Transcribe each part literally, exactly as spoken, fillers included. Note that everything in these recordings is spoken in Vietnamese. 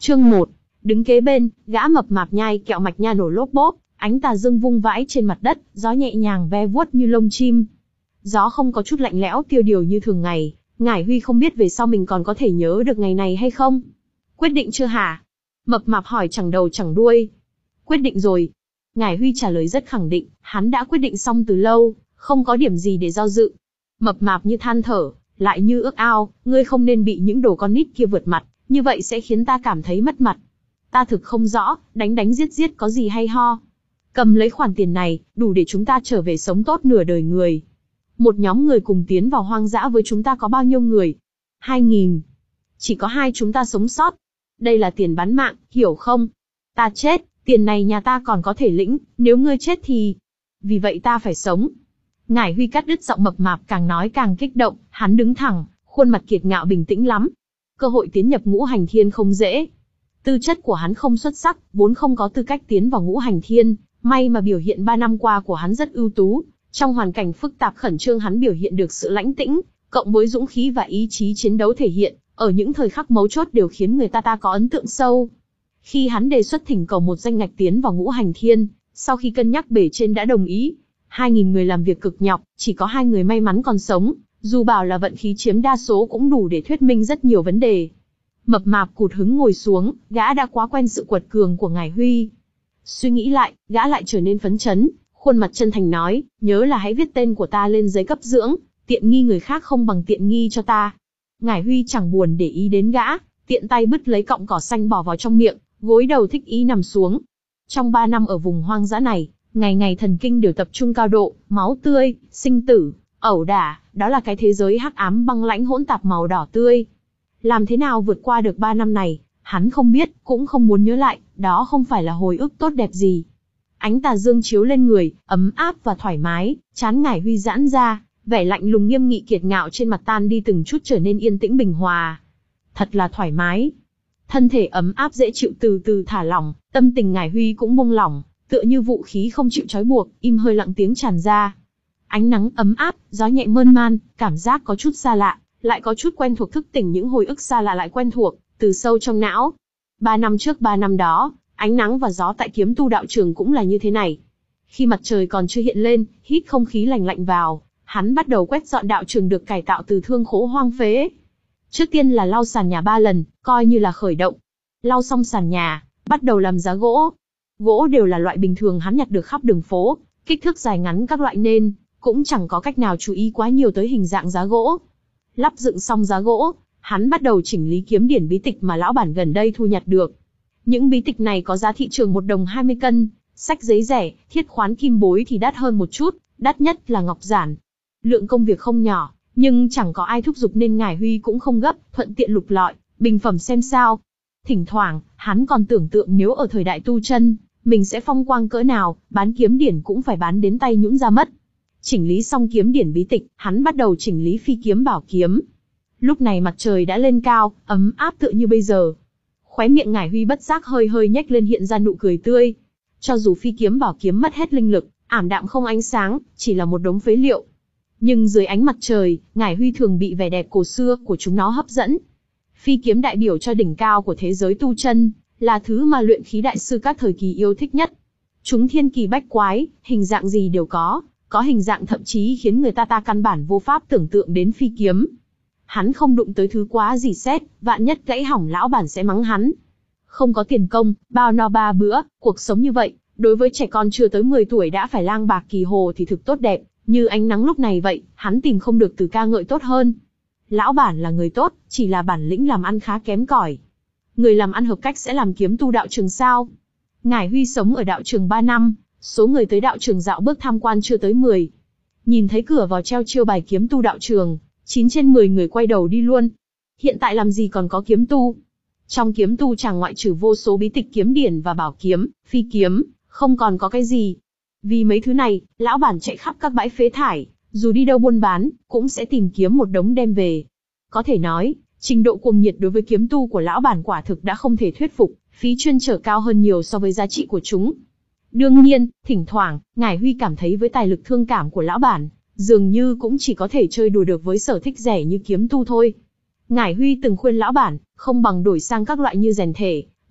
Chương một. Đứng kế bên, gã mập mạp nhai kẹo mạch nha nổ lốp bốp, ánh tà dương vung vãi trên mặt đất, gió nhẹ nhàng ve vuốt như lông chim. Gió không có chút lạnh lẽo tiêu điều như thường ngày, Ngải Huy không biết về sau mình còn có thể nhớ được ngày này hay không. Quyết định chưa hả? Mập mạp hỏi chẳng đầu chẳng đuôi. Quyết định rồi. Ngải Huy trả lời rất khẳng định, hắn đã quyết định xong từ lâu, không có điểm gì để do dự. Mập mạp như than thở, lại như ước ao, ngươi không nên bị những đồ con nít kia vượt mặt, như vậy sẽ khiến ta cảm thấy mất mặt. Ta thực không rõ, đánh đánh giết giết có gì hay ho. Cầm lấy khoản tiền này, đủ để chúng ta trở về sống tốt nửa đời người. Một nhóm người cùng tiến vào hoang dã với chúng ta có bao nhiêu người? Hai nghìn. Chỉ có hai chúng ta sống sót. Đây là tiền bán mạng, hiểu không? Ta chết, tiền này nhà ta còn có thể lĩnh, nếu ngươi chết thì... Vì vậy ta phải sống. Ngải Huy cắt đứt giọng mập mạp càng nói càng kích động, hắn đứng thẳng, khuôn mặt kiệt ngạo bình tĩnh lắm. Cơ hội tiến nhập ngũ hành thiên không dễ. Tư chất của hắn không xuất sắc, vốn không có tư cách tiến vào ngũ hành thiên, may mà biểu hiện ba năm qua của hắn rất ưu tú. Trong hoàn cảnh phức tạp khẩn trương hắn biểu hiện được sự lãnh tĩnh, cộng với dũng khí và ý chí chiến đấu thể hiện, ở những thời khắc mấu chốt đều khiến người ta ta có ấn tượng sâu. Khi hắn đề xuất thỉnh cầu một danh ngạch tiến vào ngũ hành thiên, sau khi cân nhắc bề trên đã đồng ý. Hai nghìn người làm việc cực nhọc, chỉ có hai người may mắn còn sống, dù bảo là vận khí chiếm đa số cũng đủ để thuyết minh rất nhiều vấn đề. Mập mạp cụt hứng ngồi xuống, gã đã quá quen sự quật cường của Ngải Huy. Suy nghĩ lại, gã lại trở nên phấn chấn, khuôn mặt chân thành nói, nhớ là hãy viết tên của ta lên giấy cấp dưỡng, tiện nghi người khác không bằng tiện nghi cho ta. Ngải Huy chẳng buồn để ý đến gã, tiện tay bứt lấy cọng cỏ xanh bỏ vào trong miệng, gối đầu thích ý nằm xuống. Trong ba năm ở vùng hoang dã này, ngày ngày thần kinh đều tập trung cao độ, máu tươi, sinh tử, ẩu đả, đó là cái thế giới hắc ám băng lãnh hỗn tạp màu đỏ tươi. Làm thế nào vượt qua được ba năm này, hắn không biết, cũng không muốn nhớ lại, đó không phải là hồi ức tốt đẹp gì. Ánh tà dương chiếu lên người, ấm áp và thoải mái, trán Ngải Huy giãn ra, vẻ lạnh lùng nghiêm nghị kiệt ngạo trên mặt tan đi từng chút trở nên yên tĩnh bình hòa. Thật là thoải mái. Thân thể ấm áp dễ chịu từ từ thả lỏng, tâm tình Ngải Huy cũng buông lỏng, tựa như vũ khí không chịu trói buộc, im hơi lặng tiếng tràn ra. Ánh nắng ấm áp, gió nhẹ mơn man, cảm giác có chút xa lạ, lại có chút quen thuộc thức tỉnh những hồi ức xa lạ lại quen thuộc, từ sâu trong não. Ba năm trước ba năm đó, ánh nắng và gió tại Kiếm Tu đạo trường cũng là như thế này. Khi mặt trời còn chưa hiện lên, hít không khí lành lạnh vào, hắn bắt đầu quét dọn đạo trường được cải tạo từ thương khố hoang phế. Trước tiên là lau sàn nhà ba lần, coi như là khởi động. Lau xong sàn nhà, bắt đầu làm giá gỗ. Gỗ đều là loại bình thường hắn nhặt được khắp đường phố, kích thước dài ngắn các loại nên cũng chẳng có cách nào chú ý quá nhiều tới hình dạng giá gỗ. Lắp dựng xong giá gỗ, hắn bắt đầu chỉnh lý kiếm điển bí tịch mà lão bản gần đây thu nhặt được. Những bí tịch này có giá thị trường một đồng hai mươi cân, sách giấy rẻ, thiết khoán kim bối thì đắt hơn một chút, đắt nhất là ngọc giản. Lượng công việc không nhỏ, nhưng chẳng có ai thúc giục nên Ngải Huy cũng không gấp, thuận tiện lục lọi, bình phẩm xem sao. Thỉnh thoảng, hắn còn tưởng tượng nếu ở thời đại tu chân, mình sẽ phong quang cỡ nào, bán kiếm điển cũng phải bán đến tay nhũn ra mất. Chỉnh lý xong kiếm điển bí tịch, hắn bắt đầu chỉnh lý phi kiếm bảo kiếm. Lúc này mặt trời đã lên cao, ấm áp tựa như bây giờ. Khóe miệng Ngải Huy bất giác hơi hơi nhếch lên hiện ra nụ cười tươi. Cho dù phi kiếm bảo kiếm mất hết linh lực, ảm đạm không ánh sáng, chỉ là một đống phế liệu. Nhưng dưới ánh mặt trời, Ngải Huy thường bị vẻ đẹp cổ xưa của chúng nó hấp dẫn. Phi kiếm đại biểu cho đỉnh cao của thế giới tu chân, là thứ mà luyện khí đại sư các thời kỳ yêu thích nhất. Chúng thiên kỳ bách quái, hình dạng gì đều có, có hình dạng thậm chí khiến người ta ta căn bản vô pháp tưởng tượng đến phi kiếm. Hắn không đụng tới thứ quá gì xét, vạn nhất gãy hỏng lão bản sẽ mắng hắn. Không có tiền công, bao no ba bữa, cuộc sống như vậy, đối với trẻ con chưa tới mười tuổi đã phải lang bạc kỳ hồ thì thực tốt đẹp, như ánh nắng lúc này vậy, hắn tìm không được từ ca ngợi tốt hơn. Lão bản là người tốt, chỉ là bản lĩnh làm ăn khá kém cỏi. Người làm ăn hợp cách sẽ làm Kiếm Tu đạo trường sao? Ngải Huy sống ở đạo trường ba năm, số người tới đạo trường dạo bước tham quan chưa tới mười. Nhìn thấy cửa vào treo chiêu bài Kiếm Tu đạo trường, chín trên mười người quay đầu đi luôn. Hiện tại làm gì còn có kiếm tu? Trong kiếm tu chàng ngoại trừ vô số bí tịch kiếm điển và bảo kiếm, phi kiếm, không còn có cái gì. Vì mấy thứ này, lão bản chạy khắp các bãi phế thải, dù đi đâu buôn bán, cũng sẽ tìm kiếm một đống đem về. Có thể nói, trình độ cuồng nhiệt đối với kiếm tu của lão bản quả thực đã không thể thuyết phục, phí chuyên trở cao hơn nhiều so với giá trị của chúng. Đương nhiên, thỉnh thoảng, Ngải Huy cảm thấy với tài lực thương cảm của lão bản, dường như cũng chỉ có thể chơi đùa được với sở thích rẻ như kiếm tu thôi. Ngải Huy từng khuyên lão bản, không bằng đổi sang các loại như rèn thể,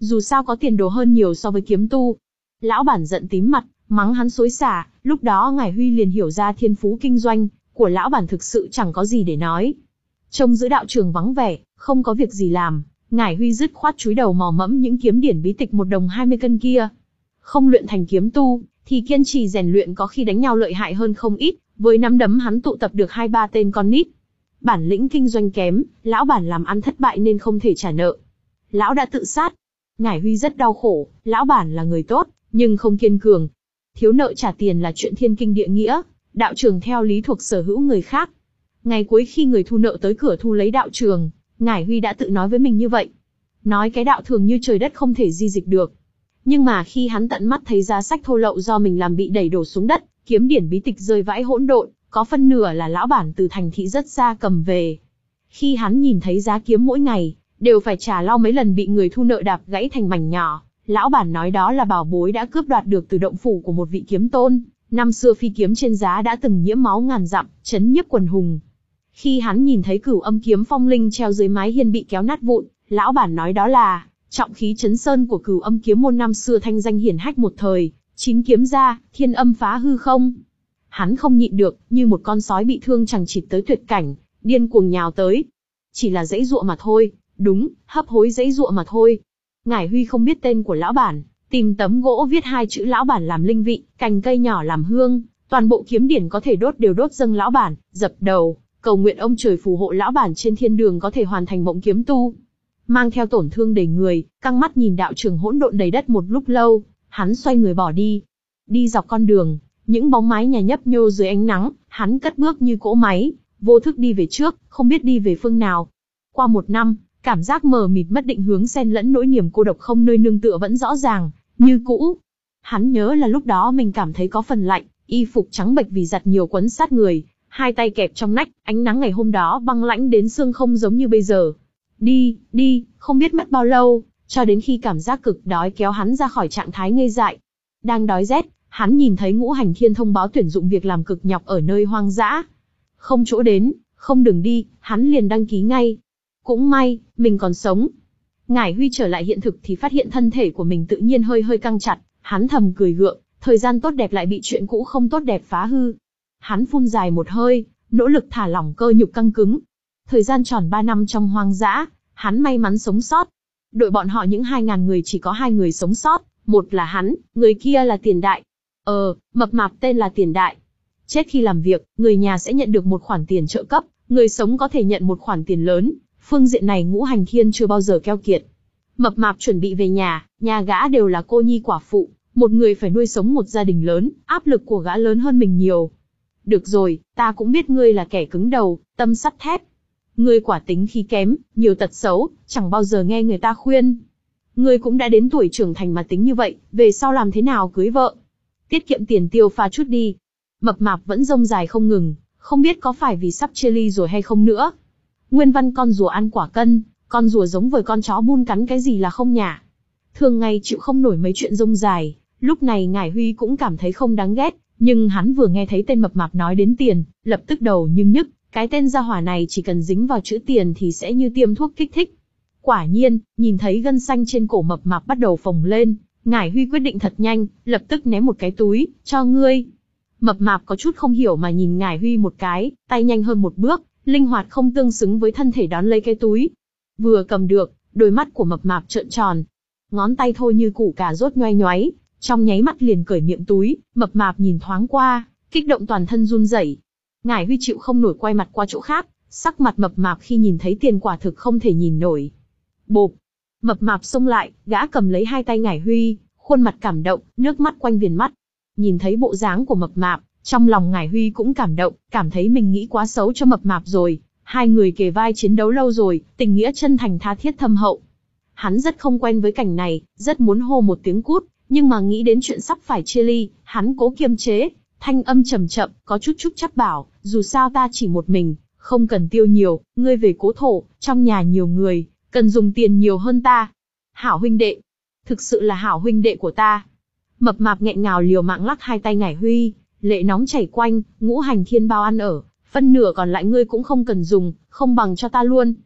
dù sao có tiền đồ hơn nhiều so với kiếm tu. Lão bản giận tím mặt, mắng hắn xối xả, lúc đó Ngải Huy liền hiểu ra thiên phú kinh doanh của lão bản thực sự chẳng có gì để nói. Trông giữ đạo trường vắng vẻ, không có việc gì làm, Ngải Huy dứt khoát chúi đầu mò mẫm những kiếm điển bí tịch một đồng hai mươi cân kia. Không luyện thành kiếm tu, thì kiên trì rèn luyện có khi đánh nhau lợi hại hơn không ít, với nắm đấm hắn tụ tập được hai ba tên con nít. Bản lĩnh kinh doanh kém, lão bản làm ăn thất bại nên không thể trả nợ. Lão đã tự sát. Ngải Huy rất đau khổ, lão bản là người tốt, nhưng không kiên cường. Thiếu nợ trả tiền là chuyện thiên kinh địa nghĩa, đạo trường theo lý thuộc sở hữu người khác. Ngày cuối khi người thu nợ tới cửa thu lấy đạo trường, Ngải Huy đã tự nói với mình như vậy. Nói cái đạo thường như trời đất không thể di dịch được. Nhưng mà khi hắn tận mắt thấy giá sách thô lậu do mình làm bị đẩy đổ xuống đất, kiếm điển bí tịch rơi vãi hỗn độn, có phân nửa là lão bản từ thành thị rất xa cầm về. Khi hắn nhìn thấy giá kiếm mỗi ngày, đều phải trả lau mấy lần bị người thu nợ đạp gãy thành mảnh nhỏ, lão bản nói đó là bảo bối đã cướp đoạt được từ động phủ của một vị kiếm tôn, năm xưa phi kiếm trên giá đã từng nhiễm máu ngàn dặm, chấn nhiếp quần hùng. Khi hắn nhìn thấy Cửu Âm kiếm phong linh treo dưới mái hiên bị kéo nát vụn, lão bản nói đó là trọng khí chấn sơn của Cửu Âm kiếm môn năm xưa thanh danh hiển hách một thời, chín kiếm ra, thiên âm phá hư không. Hắn không nhịn được, như một con sói bị thương chẳng chịt tới tuyệt cảnh, điên cuồng nhào tới. Chỉ là dãy dụa mà thôi, đúng, hấp hối dãy dụa mà thôi. Ngải Huy không biết tên của lão bản, tìm tấm gỗ viết hai chữ lão bản làm linh vị, cành cây nhỏ làm hương, toàn bộ kiếm điển có thể đốt đều đốt dâng lão bản, dập đầu, cầu nguyện ông trời phù hộ lão bản trên thiên đường có thể hoàn thành mộng kiếm tu. Mang theo tổn thương đầy người, căng mắt nhìn đạo trường hỗn độn đầy đất một lúc lâu, hắn xoay người bỏ đi. Đi dọc con đường, những bóng mái nhà nhấp nhô dưới ánh nắng, hắn cất bước như cỗ máy, vô thức đi về trước, không biết đi về phương nào. Qua một năm, cảm giác mờ mịt mất định hướng xen lẫn nỗi niềm cô độc không nơi nương tựa vẫn rõ ràng, như cũ. Hắn nhớ là lúc đó mình cảm thấy có phần lạnh, y phục trắng bệch vì giặt nhiều quấn sát người, hai tay kẹp trong nách, ánh nắng ngày hôm đó băng lãnh đến xương không giống như bây giờ. Đi, đi, không biết mất bao lâu, cho đến khi cảm giác cực đói kéo hắn ra khỏi trạng thái ngây dại. Đang đói rét, hắn nhìn thấy Ngũ Hành Thiên thông báo tuyển dụng việc làm cực nhọc ở nơi hoang dã. Không chỗ đến, không đường đi, hắn liền đăng ký ngay. Cũng may, mình còn sống. Ngải Huy trở lại hiện thực thì phát hiện thân thể của mình tự nhiên hơi hơi căng chặt, hắn thầm cười gượng, thời gian tốt đẹp lại bị chuyện cũ không tốt đẹp phá hư. Hắn phun dài một hơi, nỗ lực thả lỏng cơ nhục căng cứng. Thời gian tròn ba năm trong hoang dã, hắn may mắn sống sót. Đội bọn họ những hai ngàn người chỉ có hai người sống sót, một là hắn, người kia là Tiền Đại. Ờ, mập mạp tên là Tiền Đại. Chết khi làm việc, người nhà sẽ nhận được một khoản tiền trợ cấp, người sống có thể nhận một khoản tiền lớn. Phương diện này Ngũ Hành Thiên chưa bao giờ keo kiệt. Mập mạp chuẩn bị về nhà, nhà gã đều là cô nhi quả phụ, một người phải nuôi sống một gia đình lớn, áp lực của gã lớn hơn mình nhiều. Được rồi, ta cũng biết ngươi là kẻ cứng đầu, tâm sắt thép. Ngươi quả tính khí kém, nhiều tật xấu, chẳng bao giờ nghe người ta khuyên. Ngươi cũng đã đến tuổi trưởng thành mà tính như vậy, về sau làm thế nào cưới vợ? Tiết kiệm tiền tiêu pha chút đi. Mập mạp vẫn rông dài không ngừng, không biết có phải vì sắp chia ly rồi hay không nữa. Nguyên văn con rùa ăn quả cân, con rùa giống với con chó bun cắn cái gì là không nhả. Thường ngày chịu không nổi mấy chuyện rông dài, lúc này Ngải Huy cũng cảm thấy không đáng ghét, nhưng hắn vừa nghe thấy tên mập mạp nói đến tiền, lập tức đầu nhưng nhức, cái tên gia hỏa này chỉ cần dính vào chữ tiền thì sẽ như tiêm thuốc kích thích. Quả nhiên, nhìn thấy gân xanh trên cổ mập mạp bắt đầu phồng lên, Ngải Huy quyết định thật nhanh, lập tức ném một cái túi, cho ngươi. Mập mạp có chút không hiểu mà nhìn Ngải Huy một cái, tay nhanh hơn một bước, linh hoạt không tương xứng với thân thể đón lấy cái túi. Vừa cầm được, đôi mắt của mập mạp trợn tròn. Ngón tay thôi như củ cà rốt nhoay nhoáy, trong nháy mắt liền cởi miệng túi, mập mạp nhìn thoáng qua, kích động toàn thân run rẩy. Ngải Huy chịu không nổi quay mặt qua chỗ khác, sắc mặt mập mạp khi nhìn thấy tiền quả thực không thể nhìn nổi. Bộp! Mập mạp xông lại, gã cầm lấy hai tay Ngải Huy, khuôn mặt cảm động, nước mắt quanh viền mắt. Nhìn thấy bộ dáng của mập mạp, trong lòng Ngải Huy cũng cảm động, cảm thấy mình nghĩ quá xấu cho mập mạp rồi. Hai người kề vai chiến đấu lâu rồi, tình nghĩa chân thành tha thiết thâm hậu. Hắn rất không quen với cảnh này, rất muốn hô một tiếng cút, nhưng mà nghĩ đến chuyện sắp phải chia ly, hắn cố kiềm chế, thanh âm trầm chậm, có chút chút chắc bảo, dù sao ta chỉ một mình, không cần tiêu nhiều, ngươi về cố thổ, trong nhà nhiều người, cần dùng tiền nhiều hơn ta. Hảo huynh đệ, thực sự là hảo huynh đệ của ta. Mập mạp nghẹn ngào liều mạng lắc hai tay Ngải Huy, lệ nóng chảy quanh, Ngũ Hành Thiên bao ăn ở, phân nửa còn lại ngươi cũng không cần dùng, không bằng cho ta luôn.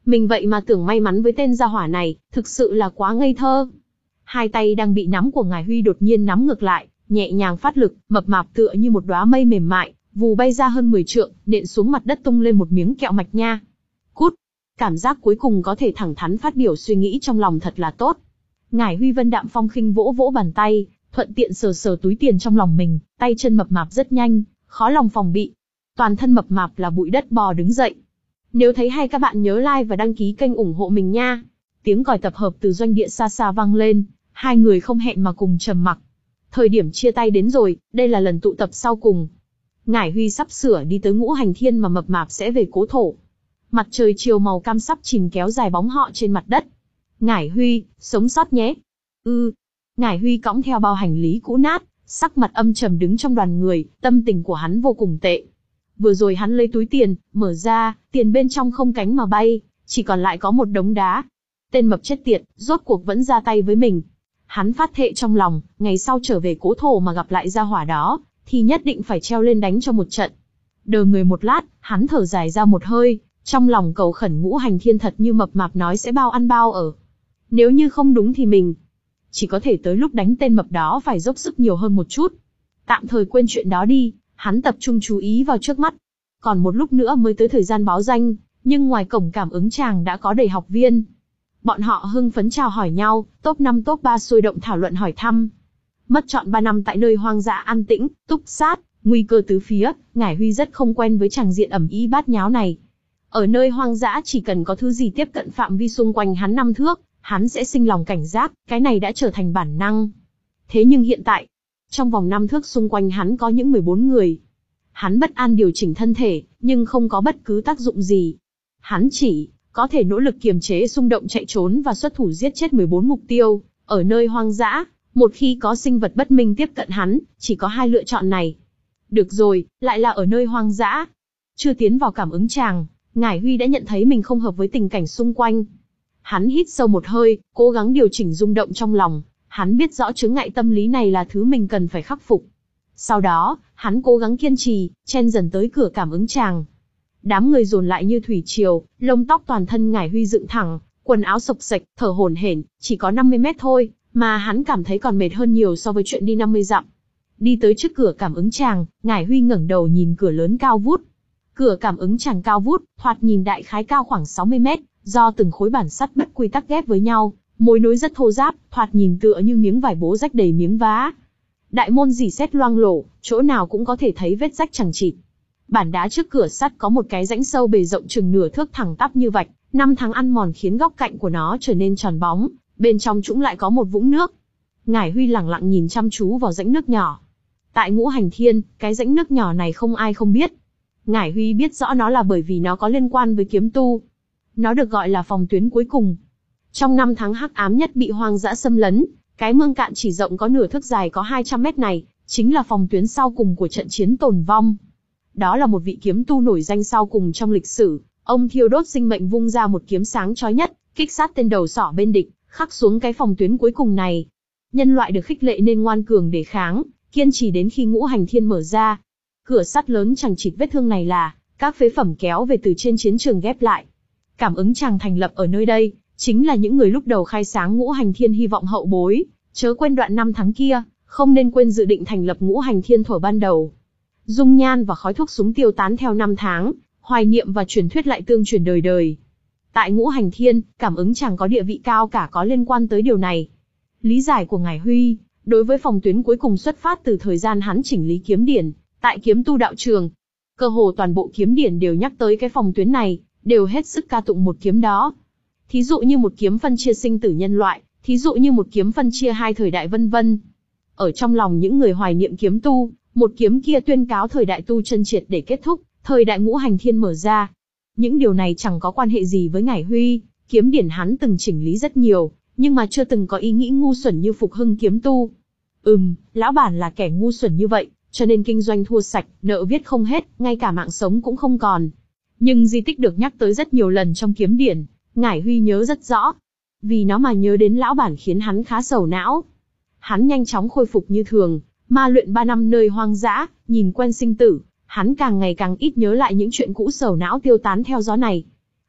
Mình vậy mà tưởng may mắn với tên gia hỏa này, thực sự là quá ngây thơ. Hai tay đang bị nắm của Ngải Huy đột nhiên nắm ngược lại, nhẹ nhàng phát lực, mập mạp tựa như một đóa mây mềm mại, vù bay ra hơn mười trượng, nện xuống mặt đất tung lên một miếng kẹo mạch nha. Cút! Cảm giác cuối cùng có thể thẳng thắn phát biểu suy nghĩ trong lòng thật là tốt. Ngải Huy vân đạm phong khinh vỗ vỗ bàn tay, thuận tiện sờ sờ túi tiền trong lòng mình, tay chân mập mạp rất nhanh, khó lòng phòng bị. Toàn thân mập mạp là bụi đất bò đứng dậy. Nếu thấy hay các bạn nhớ like và đăng ký kênh ủng hộ mình nha. Tiếng còi tập hợp từ doanh địa xa xa vang lên, hai người không hẹn mà cùng trầm mặc. Thời điểm chia tay đến rồi, đây là lần tụ tập sau cùng. Ngải Huy sắp sửa đi tới Ngũ Hành Thiên mà mập mạp sẽ về cố thổ. Mặt trời chiều màu cam sắp chìm kéo dài bóng họ trên mặt đất. Ngải Huy, sống sót nhé. Ừ. Ngải Huy cõng theo bao hành lý cũ nát, sắc mặt âm trầm đứng trong đoàn người, tâm tình của hắn vô cùng tệ. Vừa rồi hắn lấy túi tiền, mở ra, tiền bên trong không cánh mà bay, chỉ còn lại có một đống đá. Tên mập chết tiệt, rốt cuộc vẫn ra tay với mình. Hắn phát thệ trong lòng, ngày sau trở về cố thổ mà gặp lại gia hỏa đó, thì nhất định phải treo lên đánh cho một trận. Đờ người một lát, hắn thở dài ra một hơi, trong lòng cầu khẩn Ngũ Hành Thiên thật như mập mạp nói sẽ bao ăn bao ở. Nếu như không đúng thì mình chỉ có thể tới lúc đánh tên mập đó phải dốc sức nhiều hơn một chút. Tạm thời quên chuyện đó đi, hắn tập trung chú ý vào trước mắt. Còn một lúc nữa mới tới thời gian báo danh, nhưng ngoài cổng cảm ứng tràng đã có đầy học viên. Bọn họ hưng phấn chào hỏi nhau, top năm top ba sôi động thảo luận hỏi thăm. Mất trọn ba năm tại nơi hoang dã an tĩnh, túc sát, nguy cơ tứ phía, Ngải Huy rất không quen với tràng diện ầm ĩ bát nháo này. Ở nơi hoang dã chỉ cần có thứ gì tiếp cận phạm vi xung quanh hắn năm thước, hắn sẽ sinh lòng cảnh giác, cái này đã trở thành bản năng. Thế nhưng hiện tại, trong vòng năm thước xung quanh hắn có những mười bốn người. Hắn bất an điều chỉnh thân thể, nhưng không có bất cứ tác dụng gì. Hắn chỉ có thể nỗ lực kiềm chế xung động chạy trốn và xuất thủ giết chết mười bốn mục tiêu. Ở nơi hoang dã, một khi có sinh vật bất minh tiếp cận hắn, chỉ có hai lựa chọn này. Được rồi, lại là ở nơi hoang dã. Chưa tiến vào cảm ứng tràng, Ngải Huy đã nhận thấy mình không hợp với tình cảnh xung quanh. Hắn hít sâu một hơi, cố gắng điều chỉnh rung động trong lòng. Hắn biết rõ chướng ngại tâm lý này là thứ mình cần phải khắc phục. Sau đó, hắn cố gắng kiên trì, chen dần tới cửa cảm ứng tràng. Đám người dồn lại như thủy triều, lông tóc toàn thân Ngải Huy dựng thẳng, quần áo xộc xệch, thở hổn hển, chỉ có năm mươi mét thôi, mà hắn cảm thấy còn mệt hơn nhiều so với chuyện đi năm mươi dặm. Đi tới trước cửa cảm ứng tràng, Ngải Huy ngẩng đầu nhìn cửa lớn cao vút. Cửa cảm ứng tràng cao vút, thoạt nhìn đại khái cao khoảng sáu mươi mét, do từng khối bản sắt bất quy tắc ghép với nhau, mối nối rất thô ráp, thoạt nhìn tựa như miếng vải bố rách đầy miếng vá. Đại môn rỉ sét loang lổ, chỗ nào cũng có thể thấy vết rách chằng chịt. Bản đá trước cửa sắt có một cái rãnh sâu bề rộng chừng nửa thước thẳng tắp như vạch, năm tháng ăn mòn khiến góc cạnh của nó trở nên tròn bóng, bên trong cũng lại có một vũng nước. Ngải Huy lẳng lặng nhìn chăm chú vào rãnh nước nhỏ. Tại Ngũ Hành Thiên, cái rãnh nước nhỏ này không ai không biết. Ngải Huy biết rõ nó là bởi vì nó có liên quan với kiếm tu. Nó được gọi là phòng tuyến cuối cùng. Trong năm tháng hắc ám nhất bị hoang dã xâm lấn, cái mương cạn chỉ rộng có nửa thước dài có hai trăm mét này, chính là phòng tuyến sau cùng của trận chiến tồn vong. Đó là một vị kiếm tu nổi danh sau cùng trong lịch sử, ông thiêu đốt sinh mệnh vung ra một kiếm sáng chói nhất, kích sát tên đầu sỏ bên địch, khắc xuống cái phòng tuyến cuối cùng này. Nhân loại được khích lệ nên ngoan cường để kháng, kiên trì đến khi Ngũ Hành Thiên mở ra. Cửa sắt lớn chằng chịt vết thương này là các phế phẩm kéo về từ trên chiến trường ghép lại. Cảm ứng tràng thành lập ở nơi đây, chính là những người lúc đầu khai sáng Ngũ Hành Thiên hy vọng hậu bối, chớ quên đoạn năm tháng kia, không nên quên dự định thành lập Ngũ Hành Thiên thuở ban đầu. Dung nhan và khói thuốc súng tiêu tán theo năm tháng, hoài niệm và truyền thuyết lại tương truyền đời đời. Tại Ngũ Hành Thiên, cảm ứng tràng có địa vị cao cả có liên quan tới điều này. Lý giải của Ngải Huy, đối với phòng tuyến cuối cùng xuất phát từ thời gian hắn chỉnh lý kiếm điển, tại kiếm tu đạo trường. Cơ hồ toàn bộ kiếm điển đều nhắc tới cái phòng tuyến này, đều hết sức ca tụng một kiếm đó. Thí dụ như một kiếm phân chia sinh tử nhân loại, thí dụ như một kiếm phân chia hai thời đại vân vân. Ở trong lòng những người hoài niệm kiếm tu, một kiếm kia tuyên cáo thời đại tu chân triệt để kết thúc, thời đại Ngũ Hành Thiên mở ra. Những điều này chẳng có quan hệ gì với Ngải Huy, kiếm điển hắn từng chỉnh lý rất nhiều, nhưng mà chưa từng có ý nghĩ ngu xuẩn như phục hưng kiếm tu. Ừm, lão bản là kẻ ngu xuẩn như vậy, cho nên kinh doanh thua sạch, nợ viết không hết, ngay cả mạng sống cũng không còn. Nhưng di tích được nhắc tới rất nhiều lần trong kiếm điển, Ngải Huy nhớ rất rõ. Vì nó mà nhớ đến lão bản khiến hắn khá sầu não. Hắn nhanh chóng khôi phục như thường, ma luyện ba năm nơi hoang dã, nhìn quen sinh tử, hắn càng ngày càng ít nhớ lại những chuyện cũ sầu não tiêu tán theo gió này.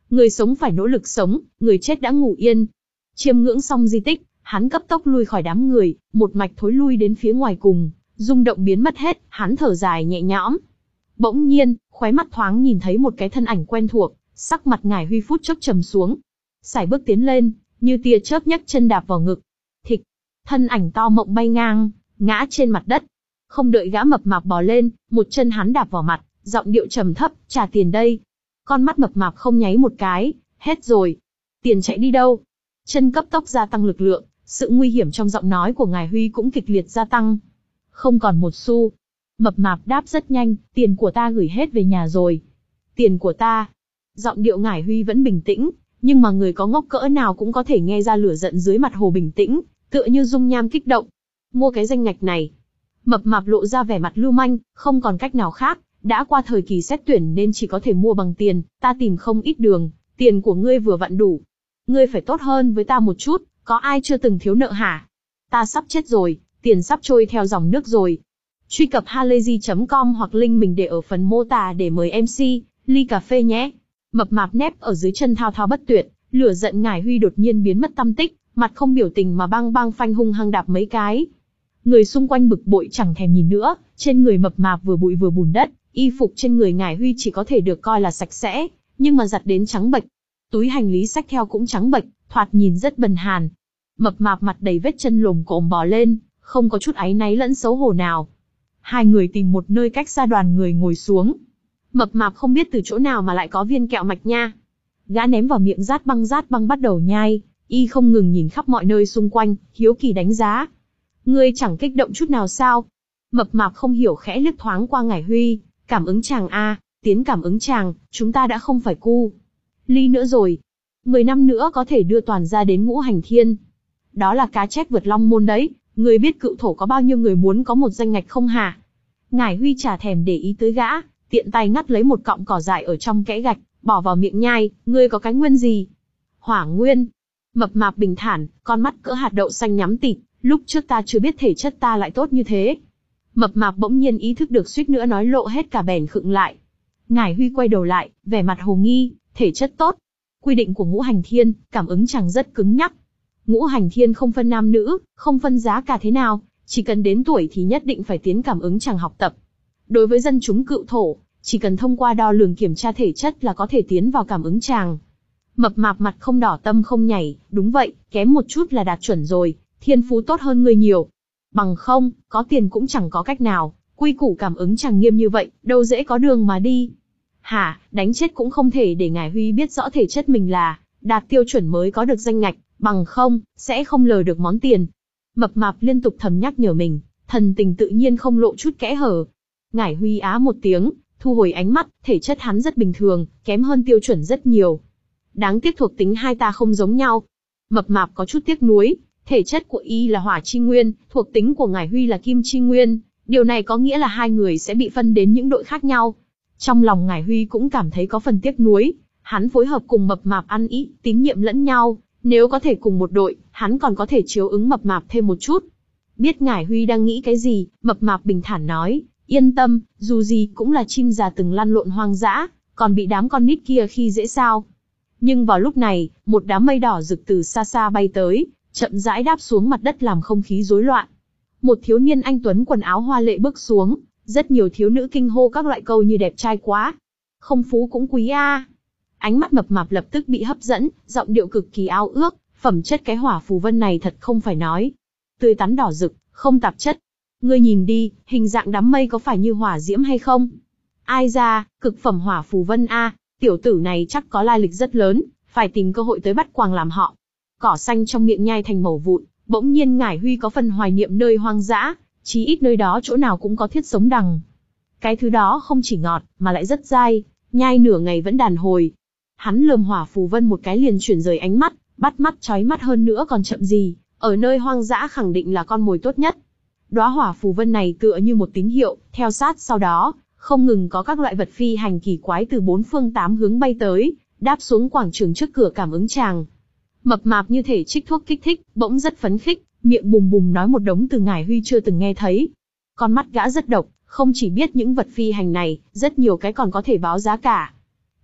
Người sống phải nỗ lực sống, người chết đã ngủ yên. Chiêm ngưỡng xong di tích, hắn cấp tốc lui khỏi đám người, một mạch thối lui đến phía ngoài cùng, rung động biến mất hết, hắn thở dài nhẹ nhõm. Bỗng nhiên, khóe mắt thoáng nhìn thấy một cái thân ảnh quen thuộc, sắc mặt Ngải Huy phút chốc trầm xuống. Sải bước tiến lên, như tia chớp nhấc chân đạp vào ngực. Thịch, thân ảnh to mộng bay ngang, ngã trên mặt đất. Không đợi gã mập mạp bò lên, một chân hắn đạp vào mặt, giọng điệu trầm thấp, trả tiền đây. Con mắt mập mạp không nháy một cái, hết rồi. Tiền chạy đi đâu? Chân cấp tốc gia tăng lực lượng, sự nguy hiểm trong giọng nói của Ngải Huy cũng kịch liệt gia tăng. Không còn một xu. Mập mạp đáp rất nhanh, tiền của ta gửi hết về nhà rồi. Tiền của ta. Giọng điệu Ngải Huy vẫn bình tĩnh, nhưng mà người có ngốc cỡ nào cũng có thể nghe ra lửa giận dưới mặt hồ bình tĩnh, tựa như dung nham kích động. Mua cái danh ngạch này. Mập mạp lộ ra vẻ mặt lưu manh, không còn cách nào khác, đã qua thời kỳ xét tuyển nên chỉ có thể mua bằng tiền, ta tìm không ít đường, tiền của ngươi vừa vặn đủ. Ngươi phải tốt hơn với ta một chút, có ai chưa từng thiếu nợ hả? Ta sắp chết rồi, tiền sắp trôi theo dòng nước rồi. Truy cập halayzi chấm com hoặc link mình để ở phần mô tả để mời em xê, ly cà phê nhé. Mập mạp nép ở dưới chân thao thao bất tuyệt, lửa giận Ngải Huy đột nhiên biến mất tăm tích, mặt không biểu tình mà băng băng phanh hung hăng đạp mấy cái. Người xung quanh bực bội chẳng thèm nhìn nữa, trên người mập mạp vừa bụi vừa bùn đất, y phục trên người Ngải Huy chỉ có thể được coi là sạch sẽ, nhưng mà giặt đến trắng bệch. Túi hành lý xách theo cũng trắng bệch, thoạt nhìn rất bần hàn. Mập mạp mặt đầy vết chân lồm cồm bò lên, không có chút áy náy lẫn xấu hổ nào. Hai người tìm một nơi cách xa đoàn người ngồi xuống. Mập mạp không biết từ chỗ nào mà lại có viên kẹo mạch nha. Gã ném vào miệng rát băng rát băng bắt đầu nhai, y không ngừng nhìn khắp mọi nơi xung quanh, hiếu kỳ đánh giá. Ngươi chẳng kích động chút nào sao? Mập mạp không hiểu khẽ liếc thoáng qua Ngải Huy, cảm ứng chàng a, tiến cảm ứng chàng, chúng ta đã không phải cu ly nữa rồi. Mười năm nữa có thể đưa toàn ra đến Ngũ Hành Thiên. Đó là cá chép vượt long môn đấy, ngươi biết cựu thổ có bao nhiêu người muốn có một danh ngạch không hả? Ngải Huy chả thèm để ý tới gã, tiện tay ngắt lấy một cọng cỏ dại ở trong kẽ gạch, bỏ vào miệng nhai, ngươi có cái nguyên gì? Hỏa nguyên. Mập mạp bình thản, con mắt cỡ hạt đậu xanh nhắm tịt, lúc trước ta chưa biết thể chất ta lại tốt như thế. Mập mạp bỗng nhiên ý thức được suýt nữa nói lộ hết cả bèn khựng lại. Ngải Huy quay đầu lại, vẻ mặt hồ nghi, thể chất tốt. Quy định của Ngũ Hành Thiên, cảm ứng chàng rất cứng nhắc. Ngũ Hành Thiên không phân nam nữ, không phân giá cả thế nào, chỉ cần đến tuổi thì nhất định phải tiến cảm ứng chàng học tập. Đối với dân chúng cựu thổ, chỉ cần thông qua đo lường kiểm tra thể chất là có thể tiến vào cảm ứng chàng. Mập mạp mặt không đỏ tâm không nhảy, đúng vậy, kém một chút là đạt chuẩn rồi, thiên phú tốt hơn người nhiều. Bằng không, có tiền cũng chẳng có cách nào, quy củ cảm ứng chàng nghiêm như vậy, đâu dễ có đường mà đi. Hả, đánh chết cũng không thể để Ngải Huy biết rõ thể chất mình là đạt tiêu chuẩn mới có được danh ngạch, bằng không, sẽ không lờ được món tiền. Mập mạp liên tục thầm nhắc nhở mình, thần tình tự nhiên không lộ chút kẽ hở. Ngải Huy á một tiếng, thu hồi ánh mắt, thể chất hắn rất bình thường, kém hơn tiêu chuẩn rất nhiều. Đáng tiếc thuộc tính hai ta không giống nhau. Mập mạp có chút tiếc nuối, thể chất của y là hỏa chi nguyên, thuộc tính của Ngải Huy là kim chi nguyên, điều này có nghĩa là hai người sẽ bị phân đến những đội khác nhau. Trong lòng Ngải Huy cũng cảm thấy có phần tiếc nuối, hắn phối hợp cùng mập mạp ăn ý, tín nhiệm lẫn nhau, nếu có thể cùng một đội, hắn còn có thể chiếu ứng mập mạp thêm một chút. Biết Ngải Huy đang nghĩ cái gì, mập mạp bình thản nói, yên tâm, dù gì cũng là chim già từng lăn lộn hoang dã, còn bị đám con nít kia khi dễ sao. Nhưng vào lúc này, một đám mây đỏ rực từ xa xa bay tới, chậm rãi đáp xuống mặt đất làm không khí rối loạn. Một thiếu niên anh tuấn quần áo hoa lệ bước xuống, rất nhiều thiếu nữ kinh hô các loại câu như đẹp trai quá, không phú cũng quý a. Ánh mắt mập mạp lập tức bị hấp dẫn, giọng điệu cực kỳ ao ước, phẩm chất cái hỏa phù vân này thật không phải nói. Tươi tắn đỏ rực, không tạp chất. Ngươi nhìn đi, hình dạng đám mây có phải như hỏa diễm hay không? Ai ra, cực phẩm hỏa phù vân a, tiểu tử này chắc có lai lịch rất lớn, phải tìm cơ hội tới bắt quàng làm họ. Cỏ xanh trong miệng nhai thành mẩu vụn, bỗng nhiên Ngải Huy có phần hoài niệm nơi hoang dã, chí ít nơi đó chỗ nào cũng có thiết sống đằng. Cái thứ đó không chỉ ngọt, mà lại rất dai, nhai nửa ngày vẫn đàn hồi. Hắn lườm hỏa phù vân một cái liền chuyển rời ánh mắt, bắt mắt chói mắt hơn nữa còn chậm gì, ở nơi hoang dã khẳng định là con mồi tốt nhất. Đóa hỏa phù vân này tựa như một tín hiệu, theo sát sau đó, không ngừng có các loại vật phi hành kỳ quái từ bốn phương tám hướng bay tới, đáp xuống quảng trường trước cửa cảm ứng chàng. Mập mạp như thể trích thuốc kích thích, bỗng rất phấn khích, miệng bùm bùm nói một đống từ Ngải Huy chưa từng nghe thấy. Con mắt gã rất độc, không chỉ biết những vật phi hành này, rất nhiều cái còn có thể báo giá cả.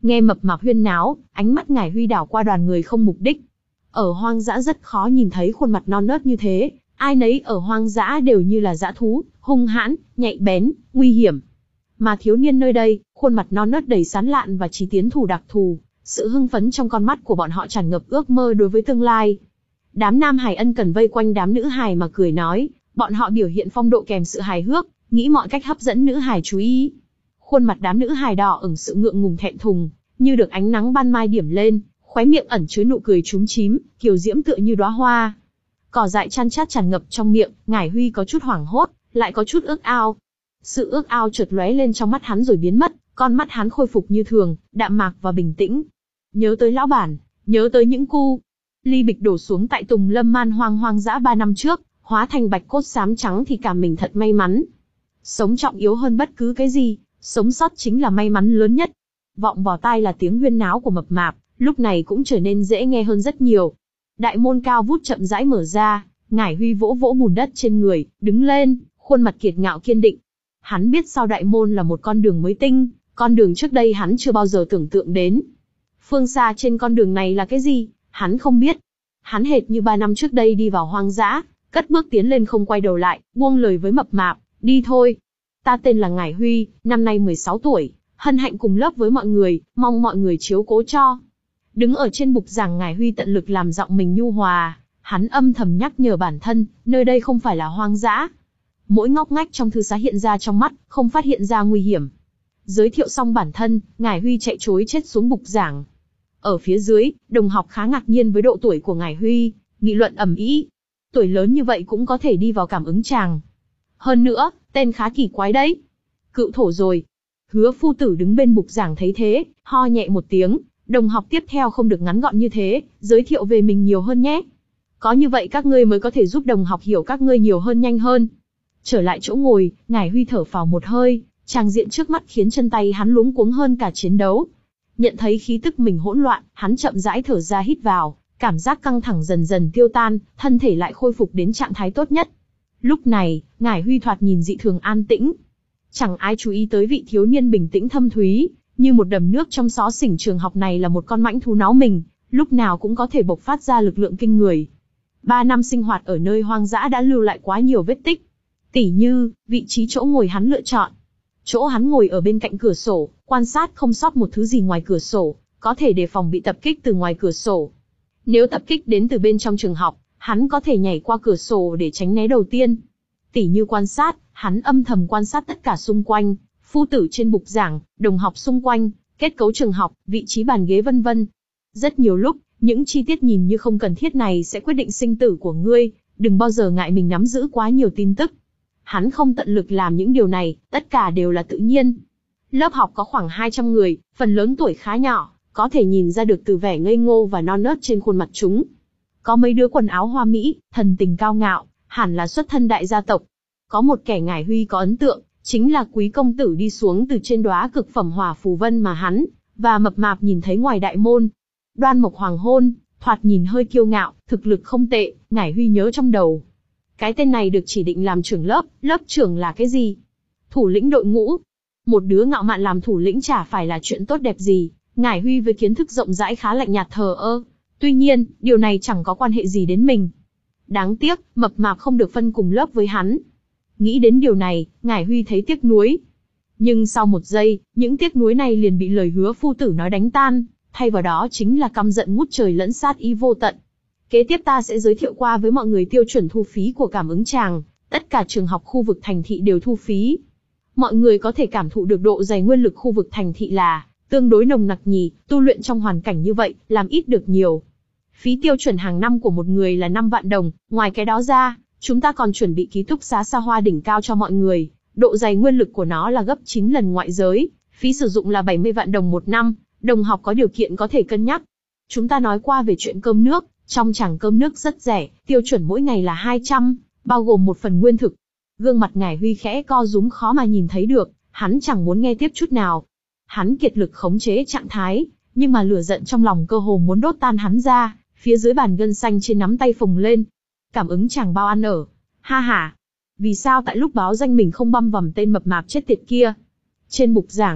Nghe mập mạp huyên náo, ánh mắt Ngải Huy đảo qua đoàn người không mục đích. Ở hoang dã rất khó nhìn thấy khuôn mặt non nớt như thế, ai nấy ở hoang dã đều như là dã thú, hung hãn, nhạy bén, nguy hiểm. Mà thiếu niên nơi đây, khuôn mặt non nớt đầy sán lạn và chí tiến thủ đặc thù, sự hưng phấn trong con mắt của bọn họ tràn ngập ước mơ đối với tương lai. Đám nam hài ân cần vây quanh đám nữ hài mà cười nói, bọn họ biểu hiện phong độ kèm sự hài hước, nghĩ mọi cách hấp dẫn nữ hài chú ý. Khuôn mặt đám nữ hài đỏ ửng sự ngượng ngùng thẹn thùng, như được ánh nắng ban mai điểm lên, khóe miệng ẩn chứa nụ cười chúm chím, kiều diễm tựa như đóa hoa. Cỏ dại chan chát tràn ngập trong miệng, Ngải Huy có chút hoảng hốt, lại có chút ước ao. Sự ước ao chợt lóe lên trong mắt hắn rồi biến mất, con mắt hắn khôi phục như thường, đạm mạc và bình tĩnh. Nhớ tới lão bản, nhớ tới những cu ly bịch đổ xuống tại Tùng Lâm man hoang hoang dã ba năm trước, hóa thành bạch cốt xám trắng thì cảm mình thật may mắn. Sống trọng yếu hơn bất cứ cái gì, sống sót chính là may mắn lớn nhất. Vọng vào tai là tiếng huyên náo của mập mạp, lúc này cũng trở nên dễ nghe hơn rất nhiều. Đại môn cao vút chậm rãi mở ra, Ngải Huy vỗ vỗ bùn đất trên người, đứng lên, khuôn mặt kiệt ngạo kiên định. Hắn biết sau đại môn là một con đường mới tinh, con đường trước đây hắn chưa bao giờ tưởng tượng đến. Phương xa trên con đường này là cái gì, hắn không biết. Hắn hệt như ba năm trước đây đi vào hoang dã, cất bước tiến lên không quay đầu lại, buông lời với mập mạp, đi thôi. Ta tên là Ngải Huy, năm nay mười sáu tuổi, hân hạnh cùng lớp với mọi người, mong mọi người chiếu cố cho. Đứng ở trên bục giảng, Ngải Huy tận lực làm giọng mình nhu hòa, hắn âm thầm nhắc nhở bản thân, nơi đây không phải là hoang dã. Mỗi ngóc ngách trong thư xá hiện ra trong mắt, không phát hiện ra nguy hiểm. Giới thiệu xong bản thân, Ngải Huy chạy trối chết xuống bục giảng. Ở phía dưới, đồng học khá ngạc nhiên với độ tuổi của Ngải Huy, nghị luận ầm ĩ. Tuổi lớn như vậy cũng có thể đi vào cảm ứng tràng. Hơn nữa, tên khá kỳ quái đấy. Cựu thổ rồi. Hứa phu tử đứng bên bục giảng thấy thế, ho nhẹ một tiếng, đồng học tiếp theo không được ngắn gọn như thế, giới thiệu về mình nhiều hơn nhé. Có như vậy các ngươi mới có thể giúp đồng học hiểu các ngươi nhiều hơn nhanh hơn. Trở lại chỗ ngồi, Ngải Huy thở phào một hơi, tràng diện trước mắt khiến chân tay hắn luống cuống hơn cả chiến đấu. Nhận thấy khí tức mình hỗn loạn, hắn chậm rãi thở ra hít vào, cảm giác căng thẳng dần dần tiêu tan, thân thể lại khôi phục đến trạng thái tốt nhất. Lúc này, Ngải Huy thoạt nhìn dị thường an tĩnh. Chẳng ai chú ý tới vị thiếu niên bình tĩnh thâm thúy, như một đầm nước trong xó xỉnh trường học này là một con mãnh thú náo mình, lúc nào cũng có thể bộc phát ra lực lượng kinh người. Ba năm sinh hoạt ở nơi hoang dã đã lưu lại quá nhiều vết tích. Tỉ như, vị trí chỗ ngồi hắn lựa chọn. Chỗ hắn ngồi ở bên cạnh cửa sổ, quan sát không sót một thứ gì ngoài cửa sổ, có thể đề phòng bị tập kích từ ngoài cửa sổ. Nếu tập kích đến từ bên trong trường học, hắn có thể nhảy qua cửa sổ để tránh né đầu tiên. Tỉ như quan sát, hắn âm thầm quan sát tất cả xung quanh, phu tử trên bục giảng, đồng học xung quanh, kết cấu trường học, vị trí bàn ghế vân vân. Rất nhiều lúc, những chi tiết nhìn như không cần thiết này sẽ quyết định sinh tử của ngươi, đừng bao giờ ngại mình nắm giữ quá nhiều tin tức. Hắn không tận lực làm những điều này, tất cả đều là tự nhiên. Lớp học có khoảng hai trăm người, phần lớn tuổi khá nhỏ, có thể nhìn ra được từ vẻ ngây ngô và non nớt trên khuôn mặt chúng. Có mấy đứa quần áo hoa mỹ, thần tình cao ngạo, hẳn là xuất thân đại gia tộc. Có một kẻ Ngải Huy có ấn tượng, chính là quý công tử đi xuống từ trên đóa cực phẩm hỏa phù vân mà hắn và mập mạp nhìn thấy ngoài đại môn. Đoan Mộc Hoàng Hôn, thoạt nhìn hơi kiêu ngạo, thực lực không tệ, Ngải Huy nhớ trong đầu. Cái tên này được chỉ định làm trưởng lớp, lớp trưởng là cái gì? Thủ lĩnh đội ngũ. Một đứa ngạo mạn làm thủ lĩnh chả phải là chuyện tốt đẹp gì. Ngải Huy với kiến thức rộng rãi khá lạnh nhạt thờ ơ. Tuy nhiên, điều này chẳng có quan hệ gì đến mình. Đáng tiếc, mập mạp không được phân cùng lớp với hắn. Nghĩ đến điều này, Ngải Huy thấy tiếc nuối. Nhưng sau một giây, những tiếc nuối này liền bị lời hứa phu tử nói đánh tan, thay vào đó chính là căm giận ngút trời lẫn sát ý vô tận. Kế tiếp ta sẽ giới thiệu qua với mọi người tiêu chuẩn thu phí của cảm ứng tràng, tất cả trường học khu vực thành thị đều thu phí. Mọi người có thể cảm thụ được độ dày nguyên lực khu vực thành thị là tương đối nồng nặc nhỉ, tu luyện trong hoàn cảnh như vậy, làm ít được nhiều. Phí tiêu chuẩn hàng năm của một người là năm vạn đồng, ngoài cái đó ra, chúng ta còn chuẩn bị ký túc xá xa hoa đỉnh cao cho mọi người, độ dày nguyên lực của nó là gấp chín lần ngoại giới, phí sử dụng là bảy mươi vạn đồng một năm, đồng học có điều kiện có thể cân nhắc. Chúng ta nói qua về chuyện cơm nước, trong tràng cơm nước rất rẻ, tiêu chuẩn mỗi ngày là hai trăm, bao gồm một phần nguyên thực. Gương mặt Ngải Huy khẽ co rúm khó mà nhìn thấy được, hắn chẳng muốn nghe tiếp chút nào. Hắn kiệt lực khống chế trạng thái, nhưng mà lửa giận trong lòng cơ hồ muốn đốt tan hắn ra, phía dưới bàn gân xanh trên nắm tay phồng lên. Cảm ứng chàng bao ăn ở. Ha ha. Vì sao tại lúc báo danh mình không băm vằm tên mập mạp chết tiệt kia? Trên bục giảng,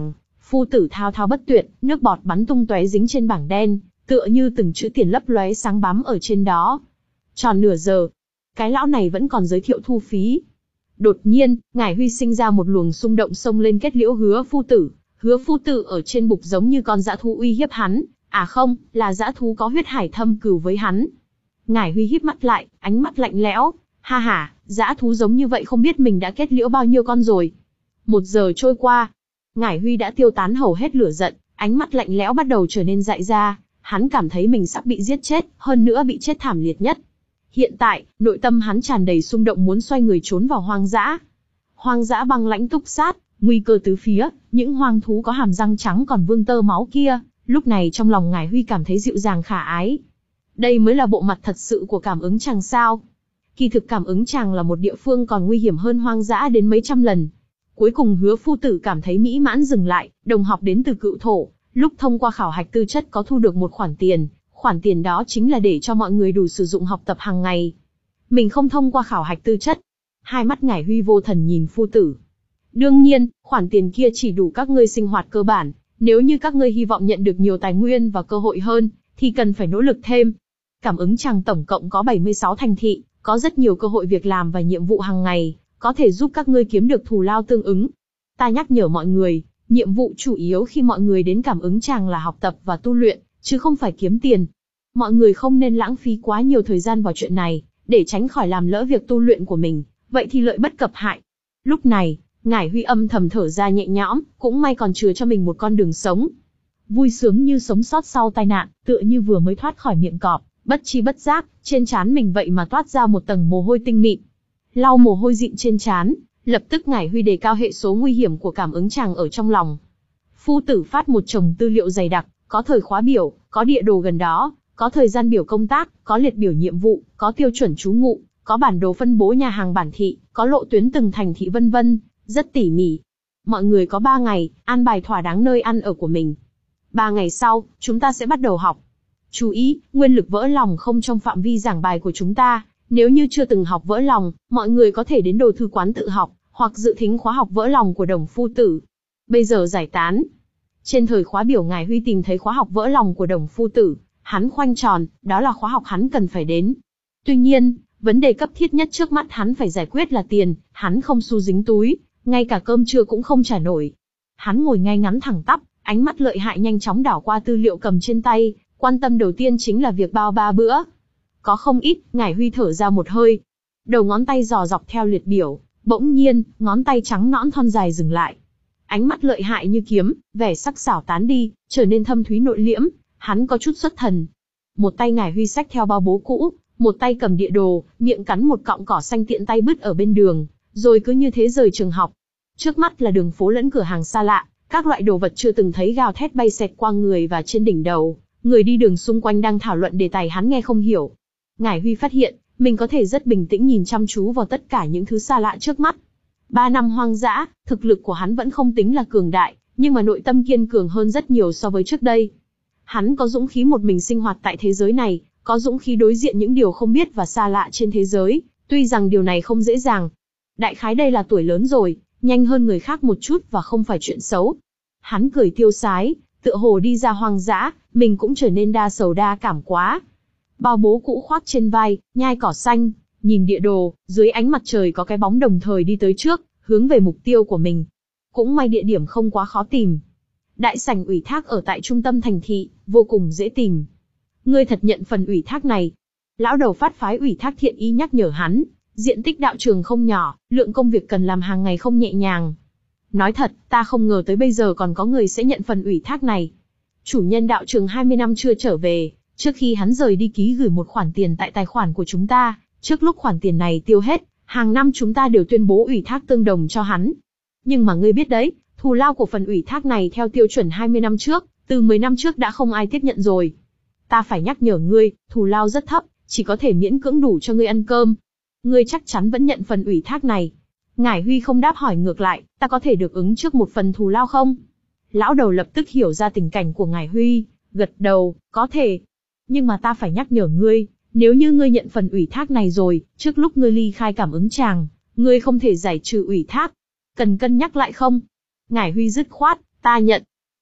Phu tử thao thao bất tuyệt, nước bọt bắn tung tóe dính trên bảng đen, tựa như từng chữ tiền lấp lóe sáng bám ở trên đó. Tròn nửa giờ, cái lão này vẫn còn giới thiệu thu phí. Đột nhiên, Ngải Huy sinh ra một luồng xung động xông lên kết liễu Hứa phu tử. Hứa phu tử ở trên bục giống như con dã thú uy hiếp hắn, à không, là dã thú có huyết hải thâm cừu với hắn. Ngải Huy híp mắt lại, ánh mắt lạnh lẽo, ha ha, dã thú giống như vậy không biết mình đã kết liễu bao nhiêu con rồi. Một giờ trôi qua, Ngải Huy đã tiêu tán hầu hết lửa giận, ánh mắt lạnh lẽo bắt đầu trở nên dại ra, hắn cảm thấy mình sắp bị giết chết, hơn nữa bị chết thảm liệt nhất. Hiện tại, nội tâm hắn tràn đầy xung động muốn xoay người trốn vào hoang dã. Hoang dã băng lãnh túc sát, nguy cơ tứ phía, những hoang thú có hàm răng trắng còn vương tơ máu kia, lúc này trong lòng Ngải Huy cảm thấy dịu dàng khả ái. Đây mới là bộ mặt thật sự của cảm ứng tràng sao. Kỳ thực cảm ứng tràng là một địa phương còn nguy hiểm hơn hoang dã đến mấy trăm lần. Cuối cùng Hứa phu tử cảm thấy mỹ mãn dừng lại, đồng học đến từ Cựu Thổ, lúc thông qua khảo hạch tư chất có thu được một khoản tiền, khoản tiền đó chính là để cho mọi người đủ sử dụng học tập hàng ngày. Mình không thông qua khảo hạch tư chất. Hai mắt Ngải Huy vô thần nhìn phu tử. Đương nhiên, khoản tiền kia chỉ đủ các ngươi sinh hoạt cơ bản, nếu như các ngươi hy vọng nhận được nhiều tài nguyên và cơ hội hơn, thì cần phải nỗ lực thêm. Cảm ứng tràng tổng cộng có bảy mươi sáu thành thị, có rất nhiều cơ hội việc làm và nhiệm vụ hàng ngày, có thể giúp các ngươi kiếm được thù lao tương ứng. Ta nhắc nhở mọi người, nhiệm vụ chủ yếu khi mọi người đến cảm ứng tràng là học tập và tu luyện, chứ không phải kiếm tiền. Mọi người không nên lãng phí quá nhiều thời gian vào chuyện này, để tránh khỏi làm lỡ việc tu luyện của mình, vậy thì lợi bất cập hại. Lúc này, Ngải Huy âm thầm thở ra nhẹ nhõm, cũng may còn chừa cho mình một con đường sống. Vui sướng như sống sót sau tai nạn, tựa như vừa mới thoát khỏi miệng cọp, bất chi bất giác, trên trán mình vậy mà toát ra một tầng mồ hôi tinh mịn. Lau mồ hôi dịn trên trán, lập tức Ngải Huy đề cao hệ số nguy hiểm của cảm ứng tràng ở trong lòng. Phu tử phát một chồng tư liệu dày đặc, có thời khóa biểu, có địa đồ gần đó, có thời gian biểu công tác, có liệt biểu nhiệm vụ, có tiêu chuẩn trú ngụ, có bản đồ phân bố nhà hàng bản thị, có lộ tuyến từng thành thị vân vân, rất tỉ mỉ. Mọi người có ba ngày, an bài thỏa đáng nơi ăn ở của mình. Ba ngày sau, chúng ta sẽ bắt đầu học. Chú ý, nguyên lực vỡ lòng không trong phạm vi giảng bài của chúng ta. Nếu như chưa từng học vỡ lòng, mọi người có thể đến đồ thư quán tự học, hoặc dự thính khóa học vỡ lòng của Đồng phu tử. Bây giờ giải tán. Trên thời khóa biểu Ngải Huy tìm thấy khóa học vỡ lòng của Đồng phu tử, hắn khoanh tròn, đó là khóa học hắn cần phải đến. Tuy nhiên, vấn đề cấp thiết nhất trước mắt hắn phải giải quyết là tiền, hắn không xu dính túi, ngay cả cơm trưa cũng không trả nổi. Hắn ngồi ngay ngắn thẳng tắp, ánh mắt lợi hại nhanh chóng đảo qua tư liệu cầm trên tay, quan tâm đầu tiên chính là việc bao ba bữa. Có không ít, Ngải Huy thở ra một hơi. Đầu ngón tay dò dọc theo liệt biểu, bỗng nhiên, ngón tay trắng nõn thon dài dừng lại. Ánh mắt lợi hại như kiếm, vẻ sắc sảo tán đi, trở nên thâm thúy nội liễm, hắn có chút xuất thần. Một tay Ngải Huy xách theo bao bố cũ, một tay cầm địa đồ, miệng cắn một cọng cỏ xanh tiện tay bứt ở bên đường, rồi cứ như thế rời trường học. Trước mắt là đường phố lẫn cửa hàng xa lạ, các loại đồ vật chưa từng thấy gào thét bay xẹt qua người và trên đỉnh đầu. Người đi đường xung quanh đang thảo luận đề tài hắn nghe không hiểu. Ngải Huy phát hiện, mình có thể rất bình tĩnh nhìn chăm chú vào tất cả những thứ xa lạ trước mắt. Ba năm hoang dã, thực lực của hắn vẫn không tính là cường đại, nhưng mà nội tâm kiên cường hơn rất nhiều so với trước đây. Hắn có dũng khí một mình sinh hoạt tại thế giới này, có dũng khí đối diện những điều không biết và xa lạ trên thế giới, tuy rằng điều này không dễ dàng. Đại khái đây là tuổi lớn rồi, nhanh hơn người khác một chút và không phải chuyện xấu. Hắn cười tiêu sái, tựa hồ đi ra hoang dã, mình cũng trở nên đa sầu đa cảm quá. Bao bố cũ khoác trên vai, nhai cỏ xanh, nhìn địa đồ, dưới ánh mặt trời có cái bóng đồng thời đi tới trước, hướng về mục tiêu của mình. Cũng may địa điểm không quá khó tìm. Đại sảnh ủy thác ở tại trung tâm thành thị, vô cùng dễ tìm. Ngươi thật nhận phần ủy thác này. Lão đầu phát phái ủy thác thiện ý nhắc nhở hắn, diện tích đạo trường không nhỏ, lượng công việc cần làm hàng ngày không nhẹ nhàng. Nói thật, ta không ngờ tới bây giờ còn có người sẽ nhận phần ủy thác này. Chủ nhân đạo trường hai mươi năm chưa trở về, trước khi hắn rời đi ký gửi một khoản tiền tại tài khoản của chúng ta, trước lúc khoản tiền này tiêu hết, hàng năm chúng ta đều tuyên bố ủy thác tương đồng cho hắn. Nhưng mà ngươi biết đấy, thù lao của phần ủy thác này theo tiêu chuẩn hai mươi năm trước, từ mười năm trước đã không ai tiếp nhận rồi. Ta phải nhắc nhở ngươi, thù lao rất thấp, chỉ có thể miễn cưỡng đủ cho ngươi ăn cơm. Ngươi chắc chắn vẫn nhận phần ủy thác này. Ngải Huy không đáp hỏi ngược lại, ta có thể được ứng trước một phần thù lao không? Lão đầu lập tức hiểu ra tình cảnh của Ngải Huy, gật đầu, có thể. Nhưng mà ta phải nhắc nhở ngươi, nếu như ngươi nhận phần ủy thác này rồi, trước lúc ngươi ly khai cảm ứng tràng, ngươi không thể giải trừ ủy thác. Cần cân nhắc lại không? Ngải Huy dứt khoát, ta nhận.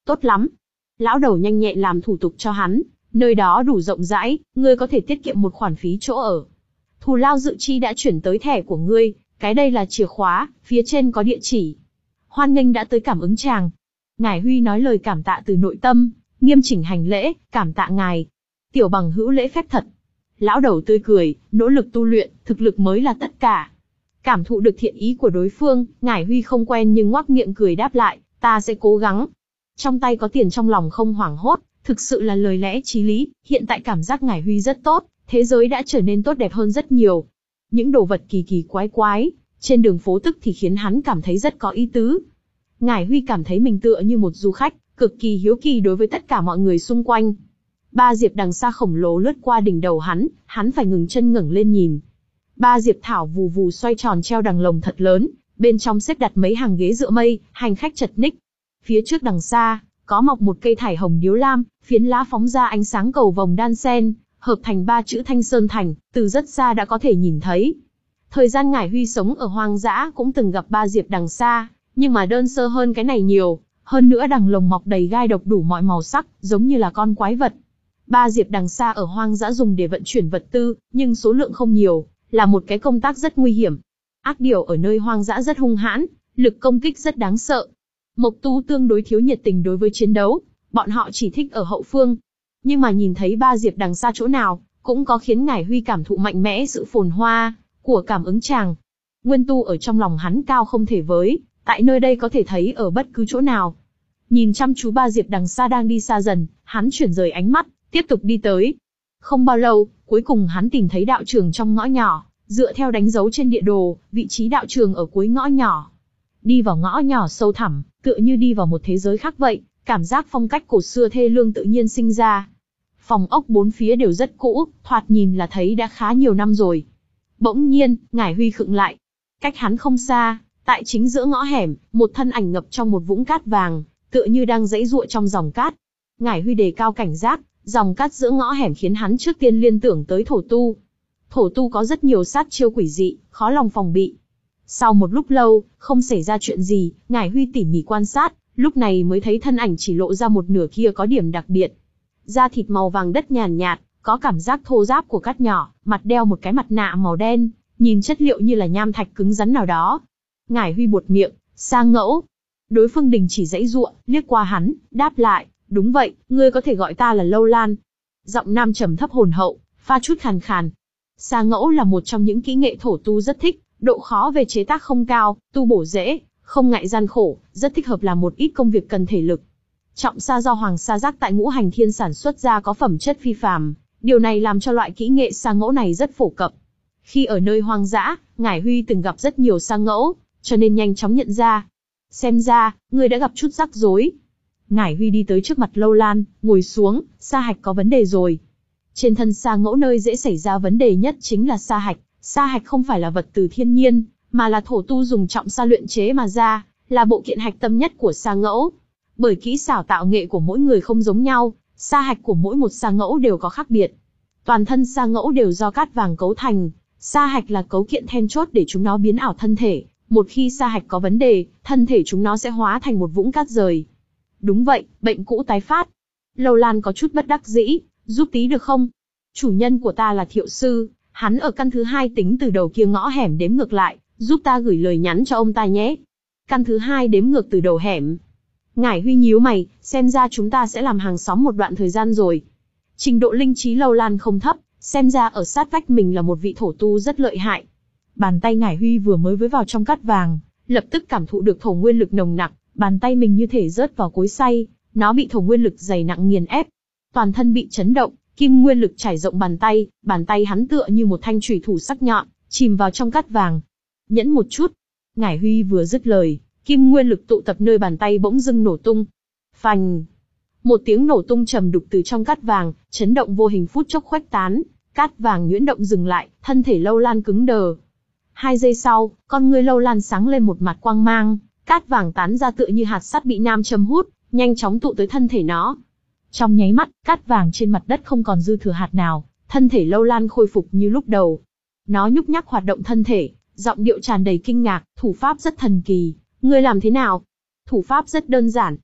Tốt lắm. Lão đầu nhanh nhẹn làm thủ tục cho hắn, nơi đó đủ rộng rãi, ngươi có thể tiết kiệm một khoản phí chỗ ở. Thù lao dự chi đã chuyển tới thẻ của ngươi, cái đây là chìa khóa, phía trên có địa chỉ. Hoan nghênh đã tới cảm ứng chàng. Ngải Huy nói lời cảm tạ từ nội tâm, nghiêm chỉnh hành lễ, cảm tạ ngài. Tiểu bằng hữu lễ phép thật. Lão đầu tươi cười, nỗ lực tu luyện, thực lực mới là tất cả. Cảm thụ được thiện ý của đối phương, Ngải Huy không quen nhưng ngoác miệng cười đáp lại, ta sẽ cố gắng. Trong tay có tiền trong lòng không hoảng hốt, thực sự là lời lẽ chí lý, hiện tại cảm giác Ngải Huy rất tốt, thế giới đã trở nên tốt đẹp hơn rất nhiều. Những đồ vật kỳ kỳ quái quái, trên đường phố tức thì khiến hắn cảm thấy rất có ý tứ. Ngải Huy cảm thấy mình tựa như một du khách, cực kỳ hiếu kỳ đối với tất cả mọi người xung quanh. Ba diệp đằng xa khổng lồ lướt qua đỉnh đầu hắn, hắn phải ngừng chân ngẩng lên nhìn. Ba diệp thảo vù vù xoay tròn treo đằng lồng thật lớn, bên trong xếp đặt mấy hàng ghế dựa mây, hành khách chật ních. Phía trước đằng xa, có mọc một cây thải hồng điếu lam, phiến lá phóng ra ánh sáng cầu vồng đan sen, hợp thành ba chữ Thanh Sơn Thành, từ rất xa đã có thể nhìn thấy. Thời gian Ngải Huy sống ở hoang dã cũng từng gặp ba diệp đằng xa, nhưng mà đơn sơ hơn cái này nhiều, hơn nữa đằng lồng mọc đầy gai độc đủ mọi màu sắc, giống như là con quái vật. Ba diệp đằng xa ở hoang dã dùng để vận chuyển vật tư, nhưng số lượng không nhiều, là một cái công tác rất nguy hiểm. Ác điểu ở nơi hoang dã rất hung hãn, lực công kích rất đáng sợ. Mộc Tu tương đối thiếu nhiệt tình đối với chiến đấu, bọn họ chỉ thích ở hậu phương. Nhưng mà nhìn thấy ba diệp đằng xa chỗ nào, cũng có khiến Ngải Huy cảm thụ mạnh mẽ sự phồn hoa của cảm ứng chàng. Nguyên tu ở trong lòng hắn cao không thể với, tại nơi đây có thể thấy ở bất cứ chỗ nào. Nhìn chăm chú ba diệp đằng xa đang đi xa dần, hắn chuyển rời ánh mắt, tiếp tục đi tới. Không bao lâu, cuối cùng hắn tìm thấy đạo trường trong ngõ nhỏ, dựa theo đánh dấu trên địa đồ, vị trí đạo trường ở cuối ngõ nhỏ. Đi vào ngõ nhỏ sâu thẳm, tựa như đi vào một thế giới khác vậy, cảm giác phong cách cổ xưa thê lương tự nhiên sinh ra. Phòng ốc bốn phía đều rất cũ, thoạt nhìn là thấy đã khá nhiều năm rồi. Bỗng nhiên, Ngải Huy khựng lại. Cách hắn không xa, tại chính giữa ngõ hẻm, một thân ảnh ngập trong một vũng cát vàng, tựa như đang giãy giụa trong dòng cát. Ngải Huy đề cao cảnh giác, dòng cát giữa ngõ hẻm khiến hắn trước tiên liên tưởng tới thổ tu. Thổ tu có rất nhiều sát chiêu quỷ dị, khó lòng phòng bị. Sau một lúc lâu, không xảy ra chuyện gì, Ngải Huy tỉ mỉ quan sát, lúc này mới thấy thân ảnh chỉ lộ ra một nửa kia có điểm đặc biệt. Da thịt màu vàng đất nhàn nhạt, có cảm giác thô ráp của cát nhỏ, mặt đeo một cái mặt nạ màu đen, nhìn chất liệu như là nham thạch cứng rắn nào đó. Ngải Huy buột miệng, Sa Ngẫu. Đối phương đình chỉ giãy giụa, liếc qua hắn, đáp lại, đúng vậy, ngươi có thể gọi ta là Lâu Lan. Giọng nam trầm thấp hồn hậu, pha chút khàn khàn. Sa Ngẫu là một trong những kỹ nghệ thổ tu rất thích, độ khó về chế tác không cao, tu bổ dễ, không ngại gian khổ, rất thích hợp làm một ít công việc cần thể lực. Trọng sa do Hoàng Sa Giác tại Ngũ Hành Thiên sản xuất ra có phẩm chất phi phàm, điều này làm cho loại kỹ nghệ sa ngẫu này rất phổ cập. Khi ở nơi hoang dã, Ngải Huy từng gặp rất nhiều sa ngẫu, cho nên nhanh chóng nhận ra. Xem ra, ngươi đã gặp chút rắc rối. Ngải Huy đi tới trước mặt Lâu Lan, ngồi xuống, sa hạch có vấn đề rồi. Trên thân sa ngẫu nơi dễ xảy ra vấn đề nhất chính là sa hạch. Sa hạch không phải là vật từ thiên nhiên, mà là thổ tu dùng trọng sa luyện chế mà ra, là bộ kiện hạch tâm nhất của sa ngẫu. Bởi kỹ xảo tạo nghệ của mỗi người không giống nhau, sa hạch của mỗi một sa ngẫu đều có khác biệt. Toàn thân sa ngẫu đều do cát vàng cấu thành, sa hạch là cấu kiện then chốt để chúng nó biến ảo thân thể. Một khi sa hạch có vấn đề, thân thể chúng nó sẽ hóa thành một vũng cát rời. Đúng vậy, bệnh cũ tái phát. Lâu Lan có chút bất đắc dĩ, giúp tí được không? Chủ nhân của ta là Thiệu Sư, hắn ở căn thứ hai tính từ đầu kia ngõ hẻm đếm ngược lại, giúp ta gửi lời nhắn cho ông ta nhé. Căn thứ hai đếm ngược từ đầu hẻm. Ngải Huy nhíu mày, xem ra chúng ta sẽ làm hàng xóm một đoạn thời gian rồi. Trình độ linh trí Lâu Lan không thấp, xem ra ở sát vách mình là một vị thổ tu rất lợi hại. Bàn tay Ngải Huy vừa mới với vào trong cát vàng, lập tức cảm thụ được thổ nguyên lực nồng nặc, bàn tay mình như thể rớt vào cối xay, nó bị thổ nguyên lực dày nặng nghiền ép. Toàn thân bị chấn động, kim nguyên lực trải rộng bàn tay, bàn tay hắn tựa như một thanh chủy thủ sắc nhọn, chìm vào trong cát vàng. Nhẫn một chút. Ngải Huy vừa dứt lời, kim nguyên lực tụ tập nơi bàn tay bỗng dưng nổ tung. Phành! Một tiếng nổ tung trầm đục từ trong cát vàng, chấn động vô hình phút chốc khuếch tán, cát vàng nhuyễn động dừng lại, thân thể Lâu Lan cứng đờ. Hai giây sau, con ngươi Lâu Lan sáng lên một mặt quang mang, cát vàng tán ra tựa như hạt sắt bị nam châm hút, nhanh chóng tụ tới thân thể nó. Trong nháy mắt, cát vàng trên mặt đất không còn dư thừa hạt nào, thân thể Lâu Lan khôi phục như lúc đầu. Nó nhúc nhắc hoạt động thân thể, giọng điệu tràn đầy kinh ngạc, thủ pháp rất thần kỳ, ngươi làm thế nào? Thủ pháp rất đơn giản.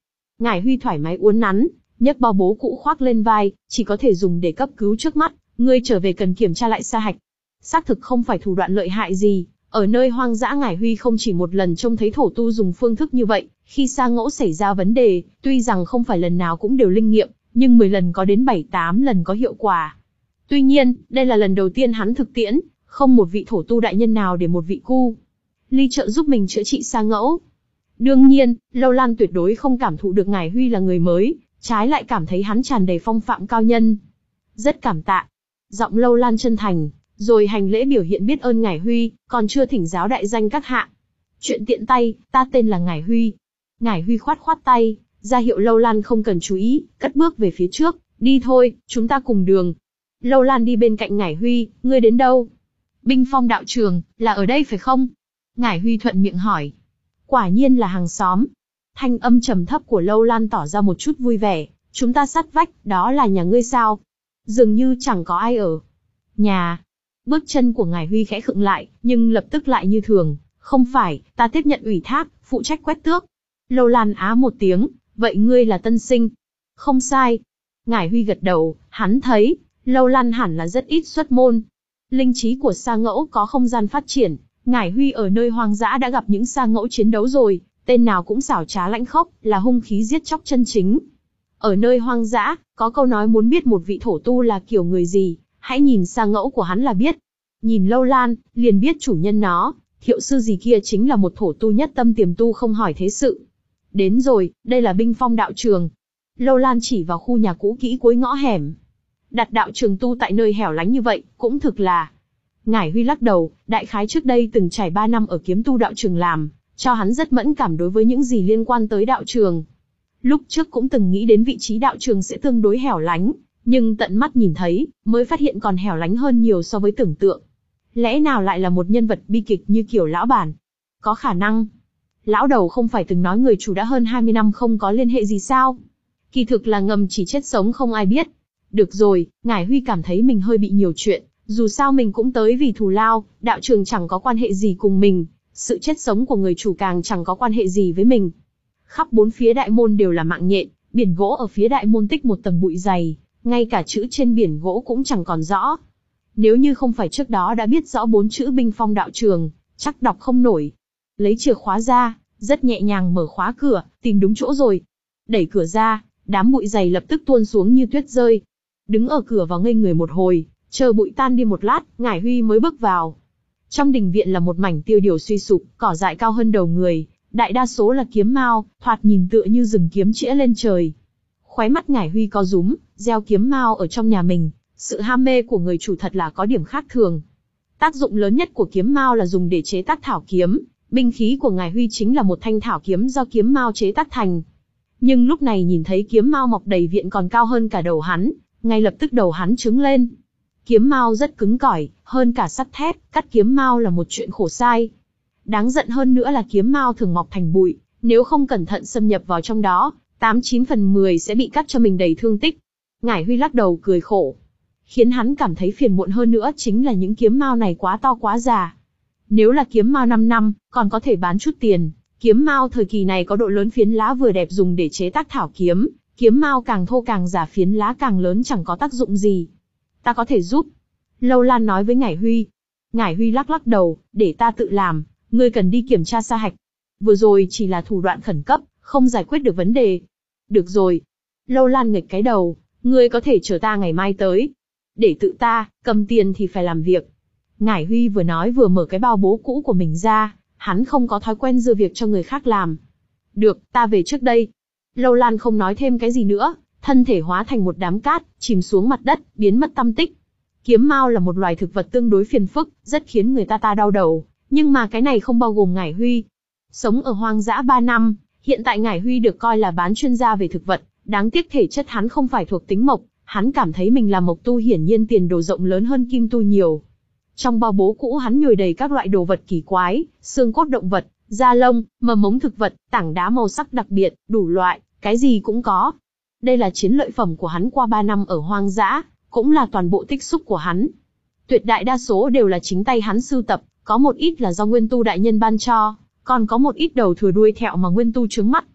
Ngải Huy thoải mái uốn nắn, nhấc bao bố cũ khoác lên vai, chỉ có thể dùng để cấp cứu trước mắt, ngươi trở về cần kiểm tra lại sa hạch. Xác thực không phải thủ đoạn lợi hại gì, ở nơi hoang dã Ngải Huy không chỉ một lần trông thấy thổ tu dùng phương thức như vậy, khi sa ngẫu xảy ra vấn đề, tuy rằng không phải lần nào cũng đều linh nghiệm, nhưng mười lần có đến bảy tám lần có hiệu quả. Tuy nhiên, đây là lần đầu tiên hắn thực tiễn, không một vị thổ tu đại nhân nào để một vị cu ly trợ giúp mình chữa trị sa ngẫu. Đương nhiên, Lâu Lan tuyệt đối không cảm thụ được Ngải Huy là người mới, trái lại cảm thấy hắn tràn đầy phong phạm cao nhân. Rất cảm tạ. Giọng Lâu Lan chân thành, rồi hành lễ biểu hiện biết ơn Ngải Huy, còn chưa thỉnh giáo đại danh các hạ. Chuyện tiện tay, ta tên là Ngải Huy. Ngải Huy khoát khoát tay, ra hiệu Lâu Lan không cần chú ý, cất bước về phía trước, đi thôi, chúng ta cùng đường. Lâu Lan đi bên cạnh Ngải Huy, ngươi đến đâu? Binh Phong đạo trường, là ở đây phải không? Ngải Huy thuận miệng hỏi. Quả nhiên là hàng xóm. Thanh âm trầm thấp của Lâu Lan tỏ ra một chút vui vẻ, chúng ta sát vách, đó là nhà ngươi sao? Dường như chẳng có ai ở. Nhà. Bước chân của Ngải Huy khẽ khựng lại, nhưng lập tức lại như thường, không phải, ta tiếp nhận ủy thác, phụ trách quét tước. Lâu Lan á một tiếng, vậy ngươi là tân sinh? Không sai. Ngải Huy gật đầu, hắn thấy, Lâu Lan hẳn là rất ít xuất môn. Linh trí của sa ngẫu có không gian phát triển, Ngải Huy ở nơi hoang dã đã gặp những sa ngẫu chiến đấu rồi, tên nào cũng xảo trá lãnh khốc, là hung khí giết chóc chân chính. Ở nơi hoang dã, có câu nói muốn biết một vị thổ tu là kiểu người gì, hãy nhìn sa ngẫu của hắn là biết. Nhìn Lâu Lan, liền biết chủ nhân nó, thiệu sư gì kia chính là một thổ tu nhất tâm tiềm tu không hỏi thế sự. Đến rồi, đây là Binh Phong đạo trường. Lâu Lan chỉ vào khu nhà cũ kỹ cuối ngõ hẻm. Đặt đạo trường tu tại nơi hẻo lánh như vậy, cũng thực là. Ngải Huy lắc đầu, đại khái trước đây từng trải ba năm ở kiếm tu đạo trường làm, cho hắn rất mẫn cảm đối với những gì liên quan tới đạo trường. Lúc trước cũng từng nghĩ đến vị trí đạo trường sẽ tương đối hẻo lánh, nhưng tận mắt nhìn thấy, mới phát hiện còn hẻo lánh hơn nhiều so với tưởng tượng. Lẽ nào lại là một nhân vật bi kịch như kiểu lão bản? Có khả năng. Lão đầu không phải từng nói người chủ đã hơn hai mươi năm không có liên hệ gì sao? Kỳ thực là ngầm chỉ chết sống không ai biết. Được rồi, Ngải Huy cảm thấy mình hơi bị nhiều chuyện, dù sao mình cũng tới vì thù lao, đạo trường chẳng có quan hệ gì cùng mình, sự chết sống của người chủ càng chẳng có quan hệ gì với mình. Khắp bốn phía đại môn đều là mạng nhện, biển gỗ ở phía đại môn tích một tầng bụi dày, ngay cả chữ trên biển gỗ cũng chẳng còn rõ. Nếu như không phải trước đó đã biết rõ bốn chữ Binh Phong đạo trường, chắc đọc không nổi. Lấy chìa khóa ra, rất nhẹ nhàng mở khóa cửa, tìm đúng chỗ rồi. Đẩy cửa ra, đám bụi dày lập tức tuôn xuống như tuyết rơi. Đứng ở cửa vào ngây người một hồi, chờ bụi tan đi một lát, Ngải Huy mới bước vào. Trong đình viện là một mảnh tiêu điều suy sụp, cỏ dại cao hơn đầu người, đại đa số là kiếm mao, thoạt nhìn tựa như rừng kiếm chĩa lên trời. Khóe mắt Ngải Huy co rúm, gieo kiếm mao ở trong nhà mình, sự ham mê của người chủ thật là có điểm khác thường. Tác dụng lớn nhất của kiếm mao là dùng để chế tác thảo kiếm, binh khí của Ngải Huy chính là một thanh thảo kiếm do kiếm mao chế tác thành. Nhưng lúc này nhìn thấy kiếm mao mọc đầy viện còn cao hơn cả đầu hắn, ngay lập tức đầu hắn trứng lên. Kiếm mao rất cứng cỏi, hơn cả sắt thép, cắt kiếm mao là một chuyện khổ sai. Đáng giận hơn nữa là kiếm mao thường mọc thành bụi, nếu không cẩn thận xâm nhập vào trong đó, tám chín phần mười sẽ bị cắt cho mình đầy thương tích. Ngải Huy lắc đầu cười khổ. Khiến hắn cảm thấy phiền muộn hơn nữa chính là những kiếm mao này quá to quá già. Nếu là kiếm mao năm năm, còn có thể bán chút tiền. Kiếm mao thời kỳ này có độ lớn phiến lá vừa đẹp dùng để chế tác thảo kiếm, kiếm mao càng thô càng già phiến lá càng lớn chẳng có tác dụng gì. Ta có thể giúp. Lâu Lan nói với Ngải Huy. Ngải Huy lắc lắc đầu, để ta tự làm, ngươi cần đi kiểm tra sa hạch. Vừa rồi chỉ là thủ đoạn khẩn cấp, không giải quyết được vấn đề. Được rồi. Lâu Lan nghịch cái đầu, ngươi có thể chờ ta ngày mai tới. Để tự ta, cầm tiền thì phải làm việc. Ngải Huy vừa nói vừa mở cái bao bố cũ của mình ra, hắn không có thói quen dư việc cho người khác làm. Được, ta về trước đây. Lâu Lan không nói thêm cái gì nữa, thân thể hóa thành một đám cát, chìm xuống mặt đất, biến mất tăm tích. Kiếm mao là một loài thực vật tương đối phiền phức, rất khiến người ta ta đau đầu, nhưng mà cái này không bao gồm Ngải Huy. Sống ở hoang dã ba năm, hiện tại Ngải Huy được coi là bán chuyên gia về thực vật, đáng tiếc thể chất hắn không phải thuộc tính mộc, hắn cảm thấy mình là mộc tu hiển nhiên tiền đồ rộng lớn hơn kim tu nhiều. Trong bao bố cũ hắn nhồi đầy các loại đồ vật kỳ quái, xương cốt động vật, da lông, mầm mống thực vật, tảng đá màu sắc đặc biệt, đủ loại, cái gì cũng có. Đây là chiến lợi phẩm của hắn qua ba năm ở hoang dã, cũng là toàn bộ tích xúc của hắn. Tuyệt đại đa số đều là chính tay hắn sưu tập, có một ít là do Nguyên Tu đại nhân ban cho, còn có một ít đầu thừa đuôi thẹo mà Nguyên Tu trướng mắt.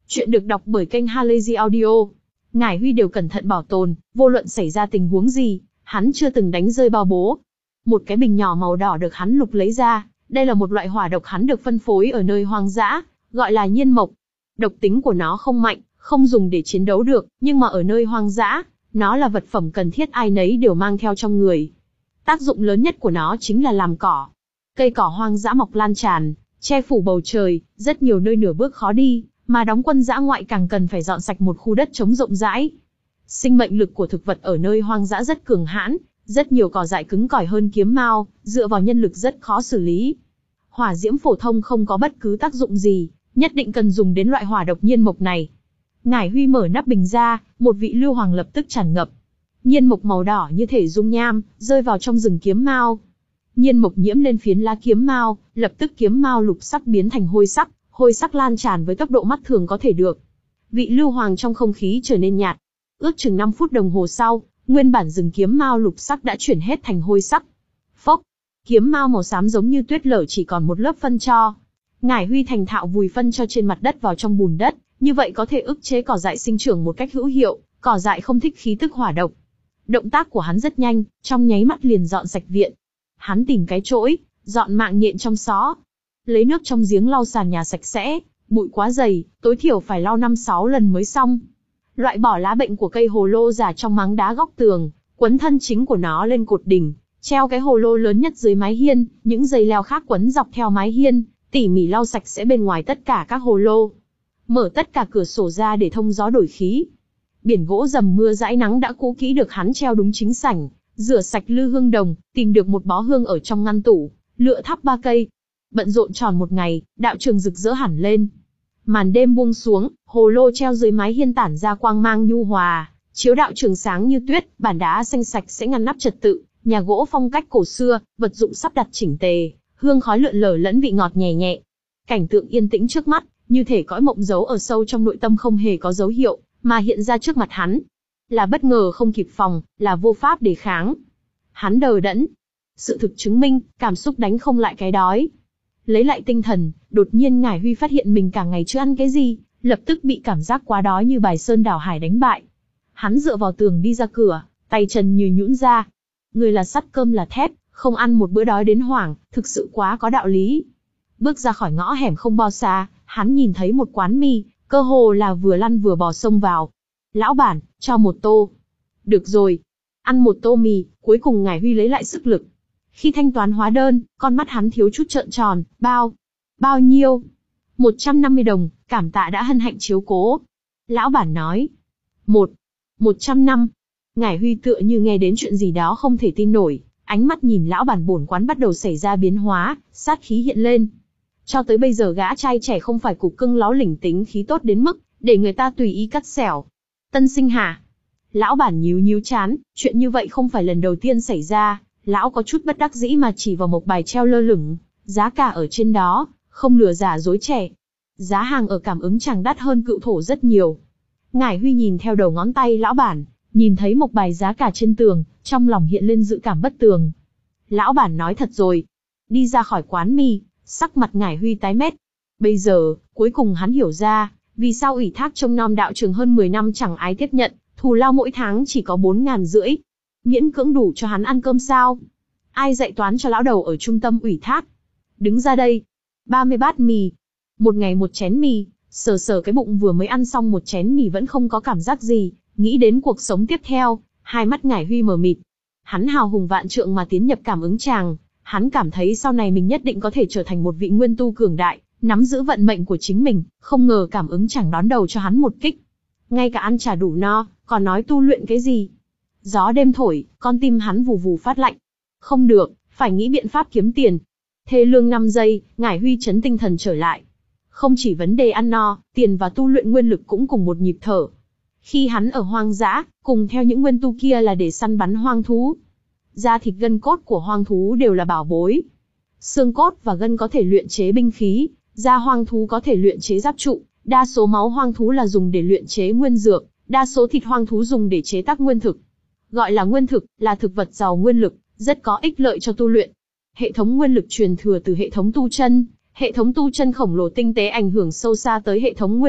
Chuyện được đọc bởi kênh Halazy Audio. Ngải Huy đều cẩn thận bảo tồn, vô luận xảy ra tình huống gì, hắn chưa từng đánh rơi bao bố. Một cái bình nhỏ màu đỏ được hắn lục lấy ra, đây là một loại hỏa độc hắn được phân phối ở nơi hoang dã, gọi là nhiên mộc. Độc tính của nó không mạnh, không dùng để chiến đấu được, nhưng mà ở nơi hoang dã, nó là vật phẩm cần thiết ai nấy đều mang theo trong người. Tác dụng lớn nhất của nó chính là làm cỏ. Cây cỏ hoang dã mọc lan tràn, che phủ bầu trời, rất nhiều nơi nửa bước khó đi, mà đóng quân dã ngoại càng cần phải dọn sạch một khu đất trống rộng rãi. Sinh mệnh lực của thực vật ở nơi hoang dã rất cường hãn, rất nhiều cỏ dại cứng cỏi hơn kiếm mao, dựa vào nhân lực rất khó xử lý. Hỏa diễm phổ thông không có bất cứ tác dụng gì, nhất định cần dùng đến loại hỏa độc nhiên mộc này. Ngải Huy mở nắp bình ra, một vị lưu hoàng lập tức tràn ngập. Nhiên mộc màu đỏ như thể dung nham, rơi vào trong rừng kiếm mao. Nhiên mộc nhiễm lên phiến lá kiếm mao, lập tức kiếm mao lục sắc biến thành hôi sắc, hôi sắc lan tràn với tốc độ mắt thường có thể được. Vị lưu hoàng trong không khí trở nên nhạt. Ước chừng năm phút đồng hồ sau, nguyên bản rừng kiếm mao lục sắc đã chuyển hết thành hôi sắc. Phốc, kiếm mao màu xám giống như tuyết lở chỉ còn một lớp phân tro. Ngải Huy thành thạo vùi phân cho trên mặt đất vào trong bùn đất, như vậy có thể ức chế cỏ dại sinh trưởng một cách hữu hiệu, cỏ dại không thích khí tức hỏa độc. Động tác của hắn rất nhanh, trong nháy mắt liền dọn sạch viện. Hắn tìm cái chổi, dọn mạng nhện trong xó. Lấy nước trong giếng lau sàn nhà sạch sẽ, bụi quá dày, tối thiểu phải lau năm sáu lần mới xong. Loại bỏ lá bệnh của cây hồ lô già trong máng đá góc tường, quấn thân chính của nó lên cột đỉnh, treo cái hồ lô lớn nhất dưới mái hiên, những dây leo khác quấn dọc theo mái hiên, tỉ mỉ lau sạch sẽ bên ngoài tất cả các hồ lô. Mở tất cả cửa sổ ra để thông gió đổi khí. Biển gỗ dầm mưa dãi nắng đã cũ kỹ được hắn treo đúng chính sảnh, rửa sạch lư hương đồng, tìm được một bó hương ở trong ngăn tủ, lựa thắp ba cây. Bận rộn tròn một ngày, đạo trường rực rỡ hẳn lên. Màn đêm buông xuống, hồ lô treo dưới mái hiên tản ra quang mang nhu hòa, chiếu đạo trường sáng như tuyết, bản đá xanh sạch sẽ ngăn nắp trật tự, nhà gỗ phong cách cổ xưa, vật dụng sắp đặt chỉnh tề, hương khói lượn lờ lẫn vị ngọt nhẹ nhẹ. Cảnh tượng yên tĩnh trước mắt, như thể cõi mộng giấu ở sâu trong nội tâm không hề có dấu hiệu, mà hiện ra trước mặt hắn. Là bất ngờ không kịp phòng, là vô pháp đề kháng. Hắn đờ đẫn. Sự thực chứng minh, cảm xúc đánh không lại cái đói. Lấy lại tinh thần, đột nhiên Ngải Huy phát hiện mình cả ngày chưa ăn cái gì, lập tức bị cảm giác quá đói như bài sơn đảo hải đánh bại. Hắn dựa vào tường đi ra cửa, tay chân như nhũn ra. Người là sắt cơm là thép, không ăn một bữa đói đến hoảng, thực sự quá có đạo lý. Bước ra khỏi ngõ hẻm không bao xa, hắn nhìn thấy một quán mì, cơ hồ là vừa lăn vừa bò xông vào. Lão bản, cho một tô. Được rồi. Ăn một tô mì, cuối cùng Ngải Huy lấy lại sức lực. Khi thanh toán hóa đơn, con mắt hắn thiếu chút trợn tròn, bao. Bao nhiêu? một trăm năm mươi đồng, cảm tạ đã hân hạnh chiếu cố. Lão bản nói. Một. một trăm năm. Ngải Huy tựa như nghe đến chuyện gì đó không thể tin nổi, ánh mắt nhìn lão bản bổn quán bắt đầu xảy ra biến hóa, sát khí hiện lên. Cho tới bây giờ gã trai trẻ không phải cục cưng láo lỉnh tính khí tốt đến mức, để người ta tùy ý cắt xẻo. Tân sinh hả? Lão bản nhíu nhíu chán, chuyện như vậy không phải lần đầu tiên xảy ra, lão có chút bất đắc dĩ mà chỉ vào một bài treo lơ lửng, giá cả ở trên đó, không lừa giả dối trẻ. Giá hàng ở cảm ứng chàng đắt hơn cựu thổ rất nhiều. Ngải Huy nhìn theo đầu ngón tay lão bản, nhìn thấy một bài giá cả trên tường, trong lòng hiện lên dự cảm bất tường. Lão bản nói thật rồi. Đi ra khỏi quán mì, sắc mặt Ngải Huy tái mét. Bây giờ, cuối cùng hắn hiểu ra, vì sao ủy thác trông nom đạo trường hơn mười năm chẳng ai tiếp nhận, thù lao mỗi tháng chỉ có bốn ngàn rưỡi. Miễn cưỡng đủ cho hắn ăn cơm sao? Ai dạy toán cho lão đầu ở trung tâm ủy thác? Đứng ra đây. ba mươi bát mì. Một ngày một chén mì, sờ sờ cái bụng vừa mới ăn xong một chén mì vẫn không có cảm giác gì, nghĩ đến cuộc sống tiếp theo, hai mắt Ngải Huy mờ mịt. Hắn hào hùng vạn trượng mà tiến nhập cảm ứng tràng, hắn cảm thấy sau này mình nhất định có thể trở thành một vị nguyên tu cường đại, nắm giữ vận mệnh của chính mình, không ngờ cảm ứng chẳng đón đầu cho hắn một kích. Ngay cả ăn chả đủ no, còn nói tu luyện cái gì? Gió đêm thổi, con tim hắn vù vù phát lạnh. Không được, phải nghĩ biện pháp kiếm tiền. Thê lương năm giây, Ngải Huy chấn tinh thần trở lại. Không chỉ vấn đề ăn no, tiền và tu luyện nguyên lực cũng cùng một nhịp thở. Khi hắn ở hoang dã, cùng theo những nguyên tu kia là để săn bắn hoang thú. Da thịt gân cốt của hoang thú đều là bảo bối. Xương cốt và gân có thể luyện chế binh khí, da hoang thú có thể luyện chế giáp trụ, đa số máu hoang thú là dùng để luyện chế nguyên dược, đa số thịt hoang thú dùng để chế tác nguyên thực. Gọi là nguyên thực, là thực vật giàu nguyên lực, rất có ích lợi cho tu luyện. Hệ thống nguyên lực truyền thừa từ hệ thống tu chân, hệ thống tu chân khổng lồ tinh tế ảnh hưởng sâu xa tới hệ thống nguyên lực,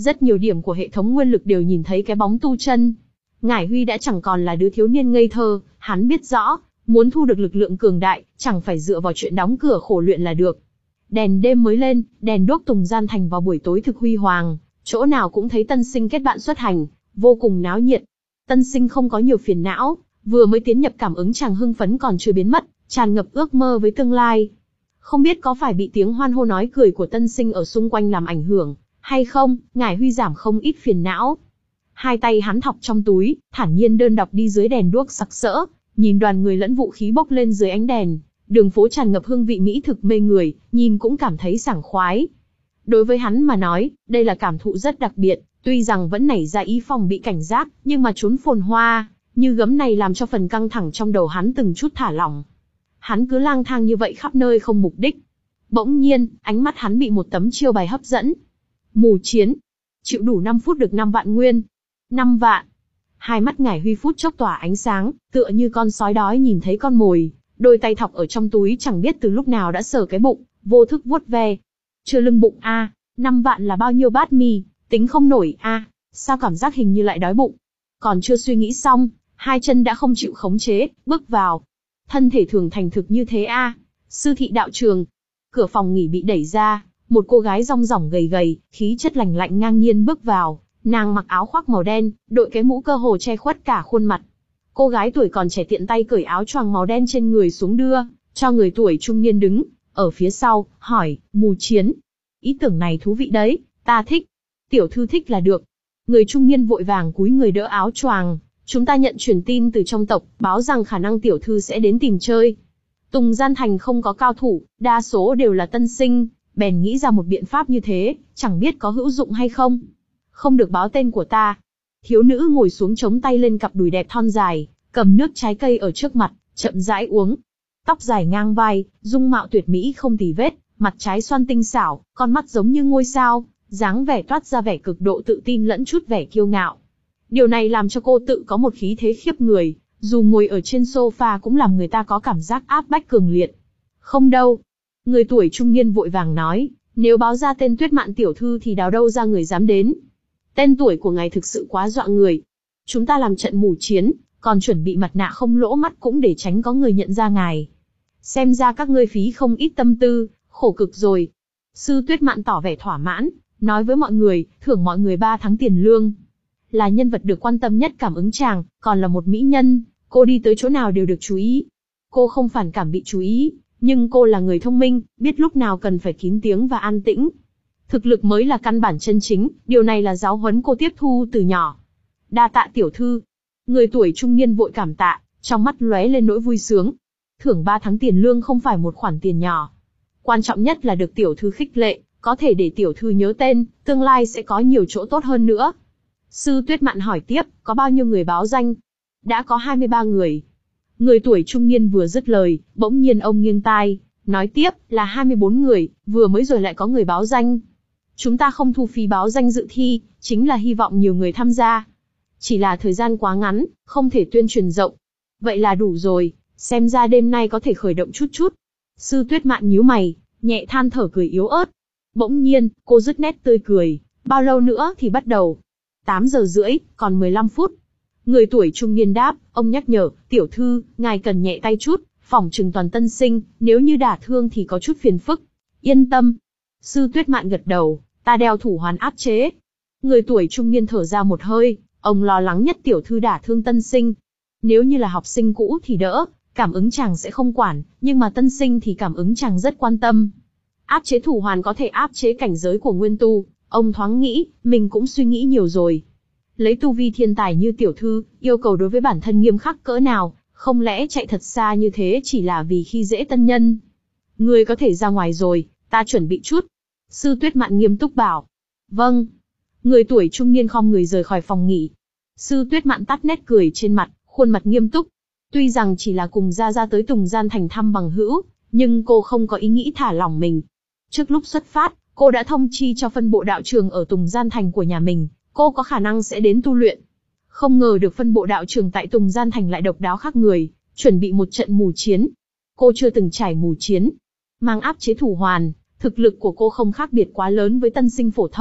Rất nhiều điểm của hệ thống nguyên lực đều nhìn thấy cái bóng tu chân. Ngải Huy đã chẳng còn là đứa thiếu niên ngây thơ, hắn biết rõ, muốn thu được lực lượng cường đại, chẳng phải dựa vào chuyện đóng cửa khổ luyện là được. Đèn đêm mới lên, đèn đuốc Tùng Gian Thành vào buổi tối thực huy hoàng, chỗ nào cũng thấy tân sinh kết bạn xuất hành, vô cùng náo nhiệt. Tân sinh không có nhiều phiền não, vừa mới tiến nhập cảm ứng chàng hưng phấn còn chưa biến mất, tràn ngập ước mơ với tương lai. Không biết có phải bị tiếng hoan hô nói cười của tân sinh ở xung quanh làm ảnh hưởng, hay không, Ngải Huy giảm không ít phiền não. Hai tay hắn thọc trong túi, thản nhiên đơn độc đi dưới đèn đuốc sặc sỡ, nhìn đoàn người lẫn vũ khí bốc lên dưới ánh đèn, đường phố tràn ngập hương vị mỹ thực mê người, nhìn cũng cảm thấy sảng khoái. Đối với hắn mà nói, đây là cảm thụ rất đặc biệt, tuy rằng vẫn nảy ra ý phòng bị cảnh giác, nhưng mà trốn phồn hoa, như gấm này làm cho phần căng thẳng trong đầu hắn từng chút thả lỏng. Hắn cứ lang thang như vậy khắp nơi không mục đích. Bỗng nhiên, ánh mắt hắn bị một tấm chiêu bài hấp dẫn. Mù chiến. Chịu đủ năm phút được năm vạn nguyên. năm vạn. Hai mắt Ngải Huy phút chốc tỏa ánh sáng, tựa như con sói đói nhìn thấy con mồi, đôi tay thọc ở trong túi chẳng biết từ lúc nào đã sờ cái bụng, vô thức vuốt ve. Chưa lưng bụng a, à, năm vạn là bao nhiêu bát mì, tính không nổi a, à, sao cảm giác hình như lại đói bụng. Còn chưa suy nghĩ xong, hai chân đã không chịu khống chế, bước vào. Thân thể thường thành thực như thế a, à. Sư thị đạo trường. Cửa phòng nghỉ bị đẩy ra, một cô gái rong ròng gầy gầy, khí chất lành lạnh ngang nhiên bước vào. Nàng mặc áo khoác màu đen, đội cái mũ cơ hồ che khuất cả khuôn mặt. Cô gái tuổi còn trẻ tiện tay cởi áo choàng màu đen trên người xuống đưa, cho người tuổi trung niên đứng ở phía sau, hỏi, Mù chiến. Ý tưởng này thú vị đấy, ta thích. Tiểu thư thích là được. Người trung niên vội vàng cúi người đỡ áo choàng. Chúng ta nhận truyền tin từ trong tộc, báo rằng khả năng tiểu thư sẽ đến tìm chơi. Tùng Gian Thành không có cao thủ, đa số đều là tân sinh, bèn nghĩ ra một biện pháp như thế, chẳng biết có hữu dụng hay không. Không được báo tên của ta. Thiếu nữ ngồi xuống chống tay lên cặp đùi đẹp thon dài, cầm nước trái cây ở trước mặt, chậm rãi uống. Tóc dài ngang vai, dung mạo tuyệt mỹ không tì vết, mặt trái xoan tinh xảo, con mắt giống như ngôi sao, dáng vẻ toát ra vẻ cực độ tự tin lẫn chút vẻ kiêu ngạo. Điều này làm cho cô tự có một khí thế khiếp người, dù ngồi ở trên sofa cũng làm người ta có cảm giác áp bách cường liệt. Không đâu. Người tuổi trung niên vội vàng nói, nếu báo ra tên Tuyết Mạn tiểu thư thì đào đâu ra người dám đến. Tên tuổi của ngài thực sự quá dọa người. Chúng ta làm trận mù chiến, còn chuẩn bị mặt nạ không lỗ mắt cũng để tránh có người nhận ra ngài. Xem ra các ngươi phí không ít tâm tư, khổ cực rồi. Sư Tuyết Mạn tỏ vẻ thỏa mãn, nói với mọi người, thưởng mọi người ba tháng tiền lương. Là nhân vật được quan tâm nhất cảm ứng chàng, còn là một mỹ nhân, cô đi tới chỗ nào đều được chú ý. Cô không phản cảm bị chú ý, nhưng cô là người thông minh, biết lúc nào cần phải kín tiếng và an tĩnh. Thực lực mới là căn bản chân chính, điều này là giáo huấn cô tiếp thu từ nhỏ. Đa tạ tiểu thư. Người tuổi trung niên vội cảm tạ, trong mắt lóe lên nỗi vui sướng. Thưởng ba tháng tiền lương không phải một khoản tiền nhỏ. Quan trọng nhất là được tiểu thư khích lệ, có thể để tiểu thư nhớ tên, tương lai sẽ có nhiều chỗ tốt hơn nữa. Sư Tuyết Mạn hỏi tiếp, có bao nhiêu người báo danh? Đã có hai mươi ba người. Người tuổi trung niên vừa dứt lời, bỗng nhiên ông nghiêng tai, nói tiếp, là hai mươi bốn người, vừa mới rồi lại có người báo danh. Chúng ta không thu phí báo danh dự thi, chính là hy vọng nhiều người tham gia. Chỉ là thời gian quá ngắn, không thể tuyên truyền rộng. Vậy là đủ rồi, xem ra đêm nay có thể khởi động chút chút. Sư Tuyết Mạn nhíu mày, nhẹ than thở cười yếu ớt. Bỗng nhiên, cô dứt nét tươi cười, bao lâu nữa thì bắt đầu? tám giờ rưỡi, còn mười lăm phút. Người tuổi trung niên đáp, ông nhắc nhở, tiểu thư, ngài cần nhẹ tay chút, phỏng chừng toàn tân sinh, nếu như đả thương thì có chút phiền phức. Yên tâm. Sư Tuyết Mạn gật đầu, ta đeo thủ hoàn áp chế. Người tuổi trung niên thở ra một hơi, ông lo lắng nhất tiểu thư đả thương tân sinh. Nếu như là học sinh cũ thì đỡ, cảm ứng chàng sẽ không quản, nhưng mà tân sinh thì cảm ứng chàng rất quan tâm. Áp chế thủ hoàn có thể áp chế cảnh giới của nguyên tu, ông thoáng nghĩ, mình cũng suy nghĩ nhiều rồi. Lấy tu vi thiên tài như tiểu thư, yêu cầu đối với bản thân nghiêm khắc cỡ nào, không lẽ chạy thật xa như thế chỉ là vì khi dễ tân nhân. Người có thể ra ngoài rồi, ta chuẩn bị chút. Sư Tuyết Mạn nghiêm túc bảo. Vâng. Người tuổi trung niên khom người rời khỏi phòng nghỉ. Sư Tuyết Mạn tắt nét cười trên mặt, khuôn mặt nghiêm túc. Tuy rằng chỉ là cùng Gia Gia tới Tùng Gian Thành thăm bằng hữu, nhưng cô không có ý nghĩ thả lỏng mình. Trước lúc xuất phát, cô đã thông chi cho phân bộ đạo trường ở Tùng Gian Thành của nhà mình, cô có khả năng sẽ đến tu luyện. Không ngờ được phân bộ đạo trường tại Tùng Gian Thành lại độc đáo khác người, chuẩn bị một trận mù chiến. Cô chưa từng trải mù chiến. Mang áp chế thủ hoàn, thực lực của cô không khác biệt quá lớn với tân sinh phổ thông,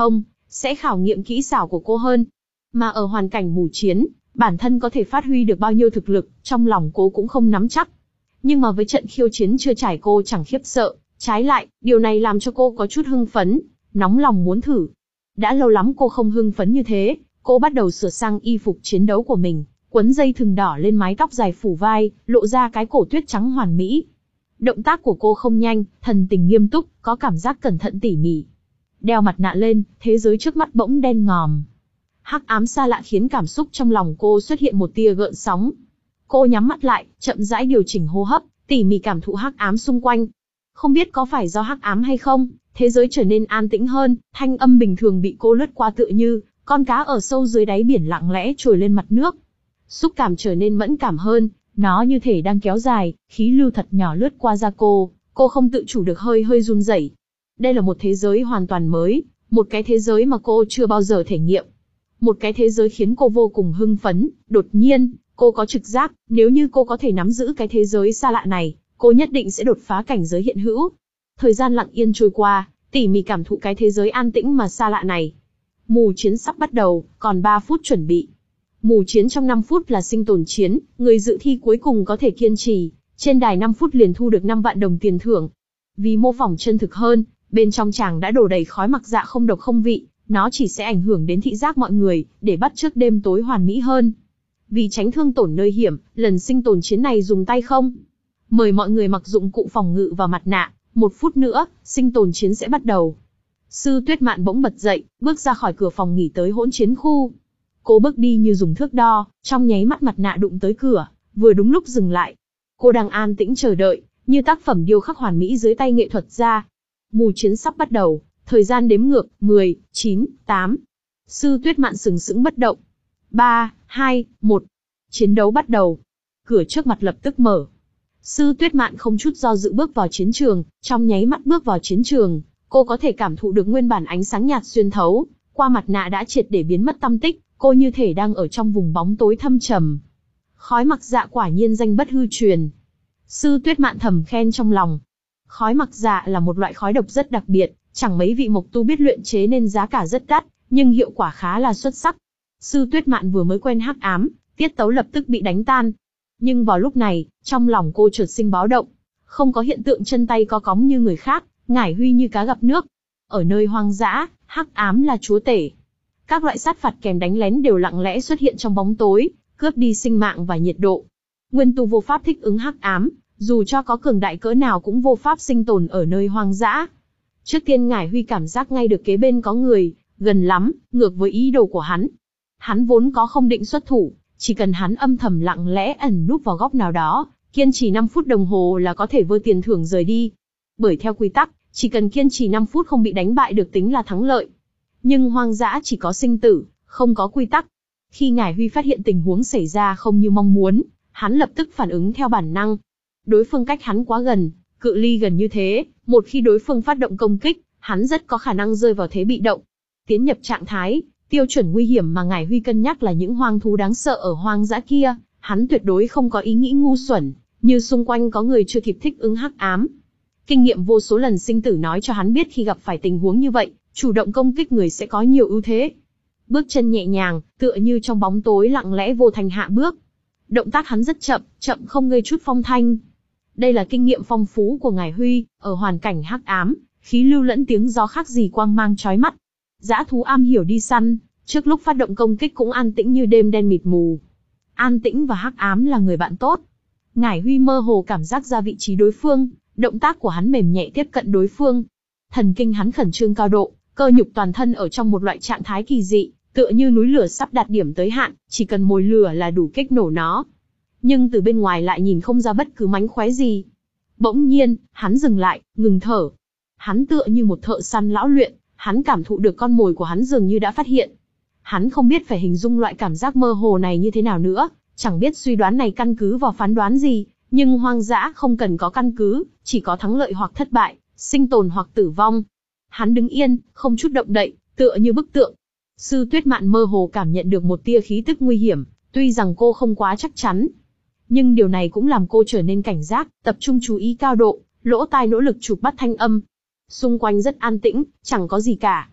sẽ khảo nghiệm kỹ xảo của cô hơn. Mà ở hoàn cảnh mù chiến, bản thân có thể phát huy được bao nhiêu thực lực, trong lòng cô cũng không nắm chắc. Nhưng mà với trận khiêu chiến chưa trải cô chẳng khiếp sợ, trái lại, điều này làm cho cô có chút hưng phấn, nóng lòng muốn thử. Đã lâu lắm cô không hưng phấn như thế, cô bắt đầu sửa sang y phục chiến đấu của mình, quấn dây thừng đỏ lên mái tóc dài phủ vai, lộ ra cái cổ tuyết trắng hoàn mỹ. Động tác của cô không nhanh, thần tình nghiêm túc, có cảm giác cẩn thận tỉ mỉ. Đeo mặt nạ lên, thế giới trước mắt bỗng đen ngòm. Hắc ám xa lạ khiến cảm xúc trong lòng cô xuất hiện một tia gợn sóng. Cô nhắm mắt lại, chậm rãi điều chỉnh hô hấp, tỉ mỉ cảm thụ hắc ám xung quanh. Không biết có phải do hắc ám hay không, thế giới trở nên an tĩnh hơn, thanh âm bình thường bị cô lướt qua tựa như con cá ở sâu dưới đáy biển lặng lẽ trồi lên mặt nước. Xúc cảm trở nên mẫn cảm hơn, nó như thể đang kéo dài, khí lưu thật nhỏ lướt qua da cô, cô không tự chủ được hơi hơi run rẩy. Đây là một thế giới hoàn toàn mới, một cái thế giới mà cô chưa bao giờ thể nghiệm. Một cái thế giới khiến cô vô cùng hưng phấn, đột nhiên, cô có trực giác, nếu như cô có thể nắm giữ cái thế giới xa lạ này, cô nhất định sẽ đột phá cảnh giới hiện hữu. Thời gian lặng yên trôi qua, tỉ mỉ cảm thụ cái thế giới an tĩnh mà xa lạ này. Mù chiến sắp bắt đầu, còn ba phút chuẩn bị. Mù chiến trong năm phút là sinh tồn chiến, người dự thi cuối cùng có thể kiên trì, trên đài năm phút liền thu được năm vạn đồng tiền thưởng. Vì mô phỏng chân thực hơn, bên trong chàng đã đổ đầy khói mặc dạ không độc không vị, nó chỉ sẽ ảnh hưởng đến thị giác mọi người, để bắt chước đêm tối hoàn mỹ hơn. Vì tránh thương tổn nơi hiểm, lần sinh tồn chiến này dùng tay không. Mời mọi người mặc dụng cụ phòng ngự và mặt nạ, một phút nữa, sinh tồn chiến sẽ bắt đầu. Sư Tuyết Mạn bỗng bật dậy, bước ra khỏi cửa phòng nghỉ tới hỗn chiến khu. Cô bước đi như dùng thước đo, trong nháy mắt mặt nạ đụng tới cửa, vừa đúng lúc dừng lại. Cô đang an tĩnh chờ đợi, như tác phẩm điêu khắc hoàn mỹ dưới tay nghệ thuật gia. Mù chiến sắp bắt đầu, thời gian đếm ngược, mười, chín, tám. Sư Tuyết Mạn sừng sững bất động. ba, hai, một. Chiến đấu bắt đầu. Cửa trước mặt lập tức mở. Sư Tuyết Mạn không chút do dự bước vào chiến trường, trong nháy mắt bước vào chiến trường, cô có thể cảm thụ được nguyên bản ánh sáng nhạt xuyên thấu, qua mặt nạ đã triệt để biến mất tăm tích, cô như thể đang ở trong vùng bóng tối thâm trầm. Khói mặc dạ quả nhiên danh bất hư truyền. Sư Tuyết Mạn thầm khen trong lòng. Khói mặc dạ là một loại khói độc rất đặc biệt, chẳng mấy vị mộc tu biết luyện chế nên giá cả rất đắt, nhưng hiệu quả khá là xuất sắc. Sư Tuyết Mạn vừa mới quen hắc ám, tiết tấu lập tức bị đánh tan. Nhưng vào lúc này, trong lòng cô chợt sinh báo động. Không có hiện tượng chân tay co cóng như người khác, ngải huy như cá gặp nước. Ở nơi hoang dã, hắc ám là chúa tể. Các loại sát phạt kèm đánh lén đều lặng lẽ xuất hiện trong bóng tối, cướp đi sinh mạng và nhiệt độ. Nguyên tu vô pháp thích ứng hắc ám, dù cho có cường đại cỡ nào cũng vô pháp sinh tồn ở nơi hoang dã. Trước tiên ngải huy cảm giác ngay được kế bên có người, gần lắm, ngược với ý đồ của hắn. Hắn vốn có không định xuất thủ, chỉ cần hắn âm thầm lặng lẽ ẩn núp vào góc nào đó, kiên trì năm phút đồng hồ là có thể vơ tiền thưởng rời đi. Bởi theo quy tắc, chỉ cần kiên trì năm phút không bị đánh bại được tính là thắng lợi. Nhưng hoang dã chỉ có sinh tử, không có quy tắc. Khi ngải huy phát hiện tình huống xảy ra không như mong muốn, hắn lập tức phản ứng theo bản năng. Đối phương cách hắn quá gần, cự ly gần như thế, một khi đối phương phát động công kích, hắn rất có khả năng rơi vào thế bị động. Tiến nhập trạng thái, tiêu chuẩn nguy hiểm mà ngải huy cân nhắc là những hoang thú đáng sợ ở hoang dã kia, hắn tuyệt đối không có ý nghĩ ngu xuẩn, như xung quanh có người chưa kịp thích ứng hắc ám. Kinh nghiệm vô số lần sinh tử nói cho hắn biết khi gặp phải tình huống như vậy, chủ động công kích người sẽ có nhiều ưu thế. Bước chân nhẹ nhàng, tựa như trong bóng tối lặng lẽ vô thành hạ bước. Động tác hắn rất chậm, chậm không gây chút phong thanh. Đây là kinh nghiệm phong phú của ngải huy, ở hoàn cảnh hắc ám, khí lưu lẫn tiếng gió khác gì quang mang chói mắt. Dã thú am hiểu đi săn, trước lúc phát động công kích cũng an tĩnh như đêm đen mịt mù. An tĩnh và hắc ám là người bạn tốt. Ngải huy mơ hồ cảm giác ra vị trí đối phương, động tác của hắn mềm nhẹ tiếp cận đối phương. Thần kinh hắn khẩn trương cao độ, cơ nhục toàn thân ở trong một loại trạng thái kỳ dị, tựa như núi lửa sắp đạt điểm tới hạn, chỉ cần mồi lửa là đủ kích nổ nó. Nhưng từ bên ngoài lại nhìn không ra bất cứ mánh khóe gì. Bỗng nhiên, hắn dừng lại, ngừng thở. Hắn tựa như một thợ săn lão luyện, hắn cảm thụ được con mồi của hắn dường như đã phát hiện. Hắn không biết phải hình dung loại cảm giác mơ hồ này như thế nào nữa, chẳng biết suy đoán này căn cứ vào phán đoán gì, nhưng hoang dã không cần có căn cứ, chỉ có thắng lợi hoặc thất bại, sinh tồn hoặc tử vong. Hắn đứng yên, không chút động đậy, tựa như bức tượng. Sư Tuyết Mạn mơ hồ cảm nhận được một tia khí tức nguy hiểm, tuy rằng cô không quá chắc chắn. Nhưng điều này cũng làm cô trở nên cảnh giác, tập trung chú ý cao độ, lỗ tai nỗ lực chụp bắt thanh âm. Xung quanh rất an tĩnh, chẳng có gì cả.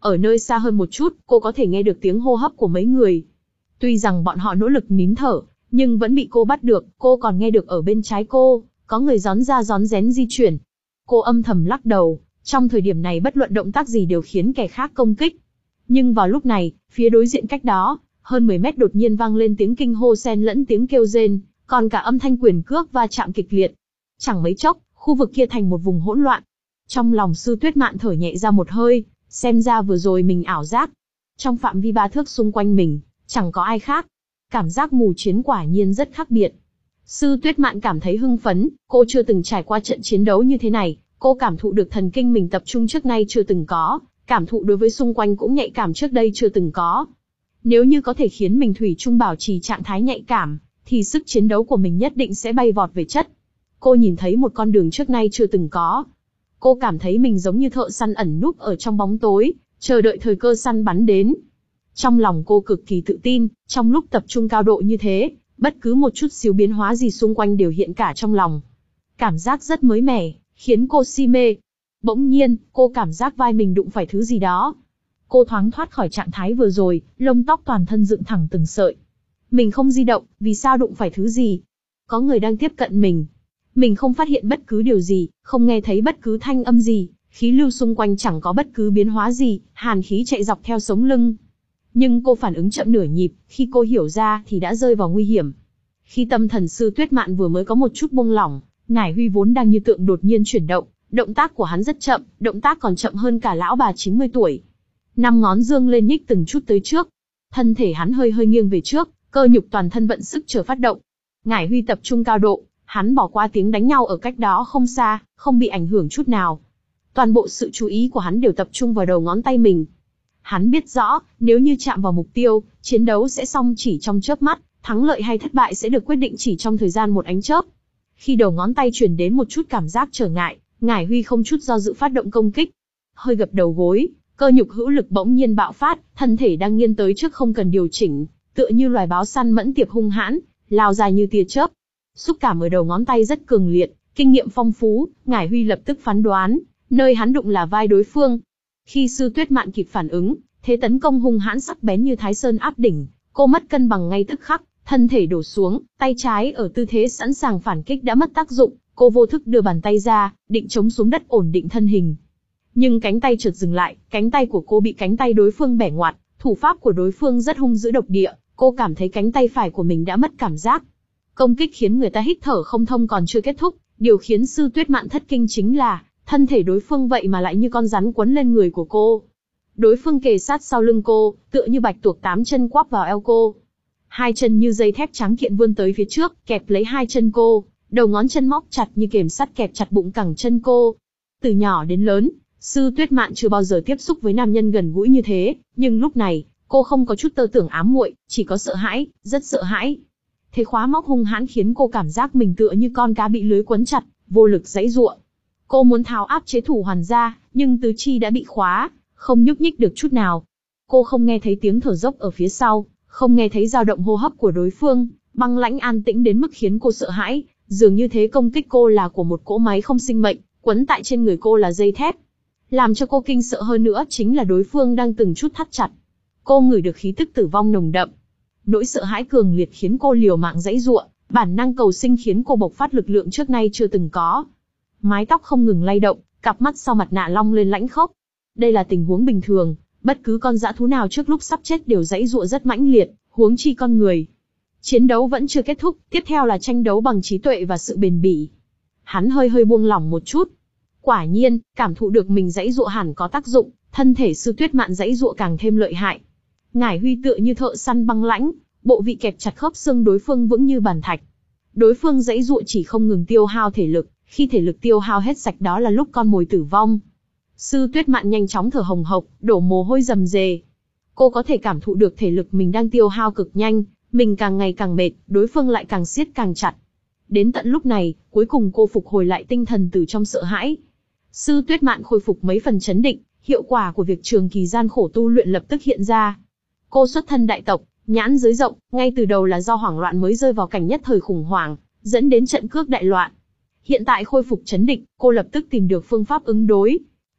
Ở nơi xa hơn một chút, cô có thể nghe được tiếng hô hấp của mấy người. Tuy rằng bọn họ nỗ lực nín thở, nhưng vẫn bị cô bắt được. Cô còn nghe được ở bên trái cô, có người rón ra rón rén di chuyển. Cô âm thầm lắc đầu, trong thời điểm này bất luận động tác gì đều khiến kẻ khác công kích. Nhưng vào lúc này, phía đối diện cách đó, hơn mười mét đột nhiên vang lên tiếng kinh hô xen lẫn tiếng kêu rên, còn cả âm thanh quyền cước va chạm kịch liệt. Chẳng mấy chốc, khu vực kia thành một vùng hỗn loạn. Trong lòng Sư Tuyết Mạn thở nhẹ ra một hơi, xem ra vừa rồi mình ảo giác. Trong phạm vi ba thước xung quanh mình, chẳng có ai khác. Cảm giác mù chiến quả nhiên rất khác biệt. Sư Tuyết Mạn cảm thấy hưng phấn, cô chưa từng trải qua trận chiến đấu như thế này, cô cảm thụ được thần kinh mình tập trung trước nay chưa từng có, cảm thụ đối với xung quanh cũng nhạy cảm trước đây chưa từng có. Nếu như có thể khiến mình thủy chung bảo trì trạng thái nhạy cảm, thì sức chiến đấu của mình nhất định sẽ bay vọt về chất. Cô nhìn thấy một con đường trước nay chưa từng có. Cô cảm thấy mình giống như thợ săn ẩn núp ở trong bóng tối, chờ đợi thời cơ săn bắn đến. Trong lòng cô cực kỳ tự tin, trong lúc tập trung cao độ như thế, bất cứ một chút xíu biến hóa gì xung quanh đều hiện cả trong lòng. Cảm giác rất mới mẻ, khiến cô si mê. Bỗng nhiên, cô cảm giác vai mình đụng phải thứ gì đó. Cô thoáng thoát khỏi trạng thái vừa rồi, lông tóc toàn thân dựng thẳng từng sợi. Mình không di động, vì sao đụng phải thứ gì? Có người đang tiếp cận mình. Mình không phát hiện bất cứ điều gì, không nghe thấy bất cứ thanh âm gì, khí lưu xung quanh chẳng có bất cứ biến hóa gì, hàn khí chạy dọc theo sống lưng. Nhưng cô phản ứng chậm nửa nhịp, khi cô hiểu ra thì đã rơi vào nguy hiểm. Khi tâm thần Sư Tuyết Mạn vừa mới có một chút buông lỏng, Ngải Huy vốn đang như tượng đột nhiên chuyển động, động tác của hắn rất chậm, động tác còn chậm hơn cả lão bà chín mươi tuổi. Năm ngón dương lên nhích từng chút tới trước. Thân thể hắn hơi hơi nghiêng về trước, cơ nhục toàn thân vận sức chờ phát động. Ngải Huy tập trung cao độ, hắn bỏ qua tiếng đánh nhau ở cách đó không xa, không bị ảnh hưởng chút nào. Toàn bộ sự chú ý của hắn đều tập trung vào đầu ngón tay mình. Hắn biết rõ, nếu như chạm vào mục tiêu, chiến đấu sẽ xong chỉ trong chớp mắt, thắng lợi hay thất bại sẽ được quyết định chỉ trong thời gian một ánh chớp. Khi đầu ngón tay truyền đến một chút cảm giác trở ngại, Ngải Huy không chút do dự phát động công kích. Hơi gập đầu gối, cơ nhục hữu lực bỗng nhiên bạo phát, thân thể đang nghiêng tới trước không cần điều chỉnh, tựa như loài báo săn mẫn tiệp hung hãn, lao dài như tia chớp. Xúc cảm ở đầu ngón tay rất cường liệt, kinh nghiệm phong phú, Ngải Huy lập tức phán đoán, nơi hắn đụng là vai đối phương. Khi Sư Tuyết Mạn kịp phản ứng, thế tấn công hung hãn sắc bén như Thái Sơn áp đỉnh, cô mất cân bằng ngay tức khắc, thân thể đổ xuống, tay trái ở tư thế sẵn sàng phản kích đã mất tác dụng, cô vô thức đưa bàn tay ra, định chống xuống đất ổn định thân hình. Nhưng cánh tay chợt dừng lại, cánh tay của cô bị cánh tay đối phương bẻ ngoặt, thủ pháp của đối phương rất hung dữ độc địa, cô cảm thấy cánh tay phải của mình đã mất cảm giác. Công kích khiến người ta hít thở không thông còn chưa kết thúc, điều khiến Sư Tuyết Mạn thất kinh chính là, thân thể đối phương vậy mà lại như con rắn quấn lên người của cô. Đối phương kề sát sau lưng cô, tựa như bạch tuộc tám chân quắp vào eo cô. Hai chân như dây thép trắng kiện vươn tới phía trước, kẹp lấy hai chân cô, đầu ngón chân móc chặt như kềm sắt kẹp chặt bụng cẳng chân cô. Từ nhỏ đến lớn, Sư Tuyết Mạn chưa bao giờ tiếp xúc với nam nhân gần gũi như thế, nhưng lúc này, cô không có chút tơ tưởng ám muội, chỉ có sợ hãi, rất sợ hãi. Thế khóa móc hung hãn khiến cô cảm giác mình tựa như con cá bị lưới quấn chặt, vô lực giãy giụa. Cô muốn tháo áp chế thủ hoàn ra, nhưng tứ chi đã bị khóa, không nhúc nhích được chút nào. Cô không nghe thấy tiếng thở dốc ở phía sau, không nghe thấy dao động hô hấp của đối phương, băng lãnh an tĩnh đến mức khiến cô sợ hãi, dường như thế công kích cô là của một cỗ máy không sinh mệnh, quấn tại trên người cô là dây thép. Làm cho cô kinh sợ hơn nữa chính là đối phương đang từng chút thắt chặt. Cô ngửi được khí tức tử vong nồng đậm. Nỗi sợ hãi cường liệt khiến cô liều mạng giãy giụa, bản năng cầu sinh khiến cô bộc phát lực lượng trước nay chưa từng có. Mái tóc không ngừng lay động, cặp mắt sau mặt nạ long lên lãnh khốc. Đây là tình huống bình thường, bất cứ con dã thú nào trước lúc sắp chết đều giãy giụa rất mãnh liệt, huống chi con người. Chiến đấu vẫn chưa kết thúc, tiếp theo là tranh đấu bằng trí tuệ và sự bền bỉ. Hắn hơi hơi buông lỏng một chút. Quả nhiên, cảm thụ được mình giãy giụa hẳn có tác dụng, thân thể Sư Tuyết Mạn giãy giụa càng thêm lợi hại. Ngải Huy tựa như thợ săn băng lãnh, bộ vị kẹp chặt khớp xương đối phương vững như bàn thạch. Đối phương giãy giụa chỉ không ngừng tiêu hao thể lực, khi thể lực tiêu hao hết sạch đó là lúc con mồi tử vong. Sư Tuyết Mạn nhanh chóng thở hồng hộc, đổ mồ hôi rầm rề. Cô có thể cảm thụ được thể lực mình đang tiêu hao cực nhanh, mình càng ngày càng mệt, đối phương lại càng siết càng chặt. Đến tận lúc này, cuối cùng cô phục hồi lại tinh thần từ trong sợ hãi. Sư Tuyết Mạn khôi phục mấy phần chấn định, hiệu quả của việc trường kỳ gian khổ tu luyện lập tức hiện ra. Cô xuất thân đại tộc, nhãn giới rộng, ngay từ đầu là do hoảng loạn mới rơi vào cảnh nhất thời khủng hoảng, dẫn đến trận cước đại loạn. Hiện tại khôi phục chấn định, cô lập tức tìm được phương pháp ứng đối.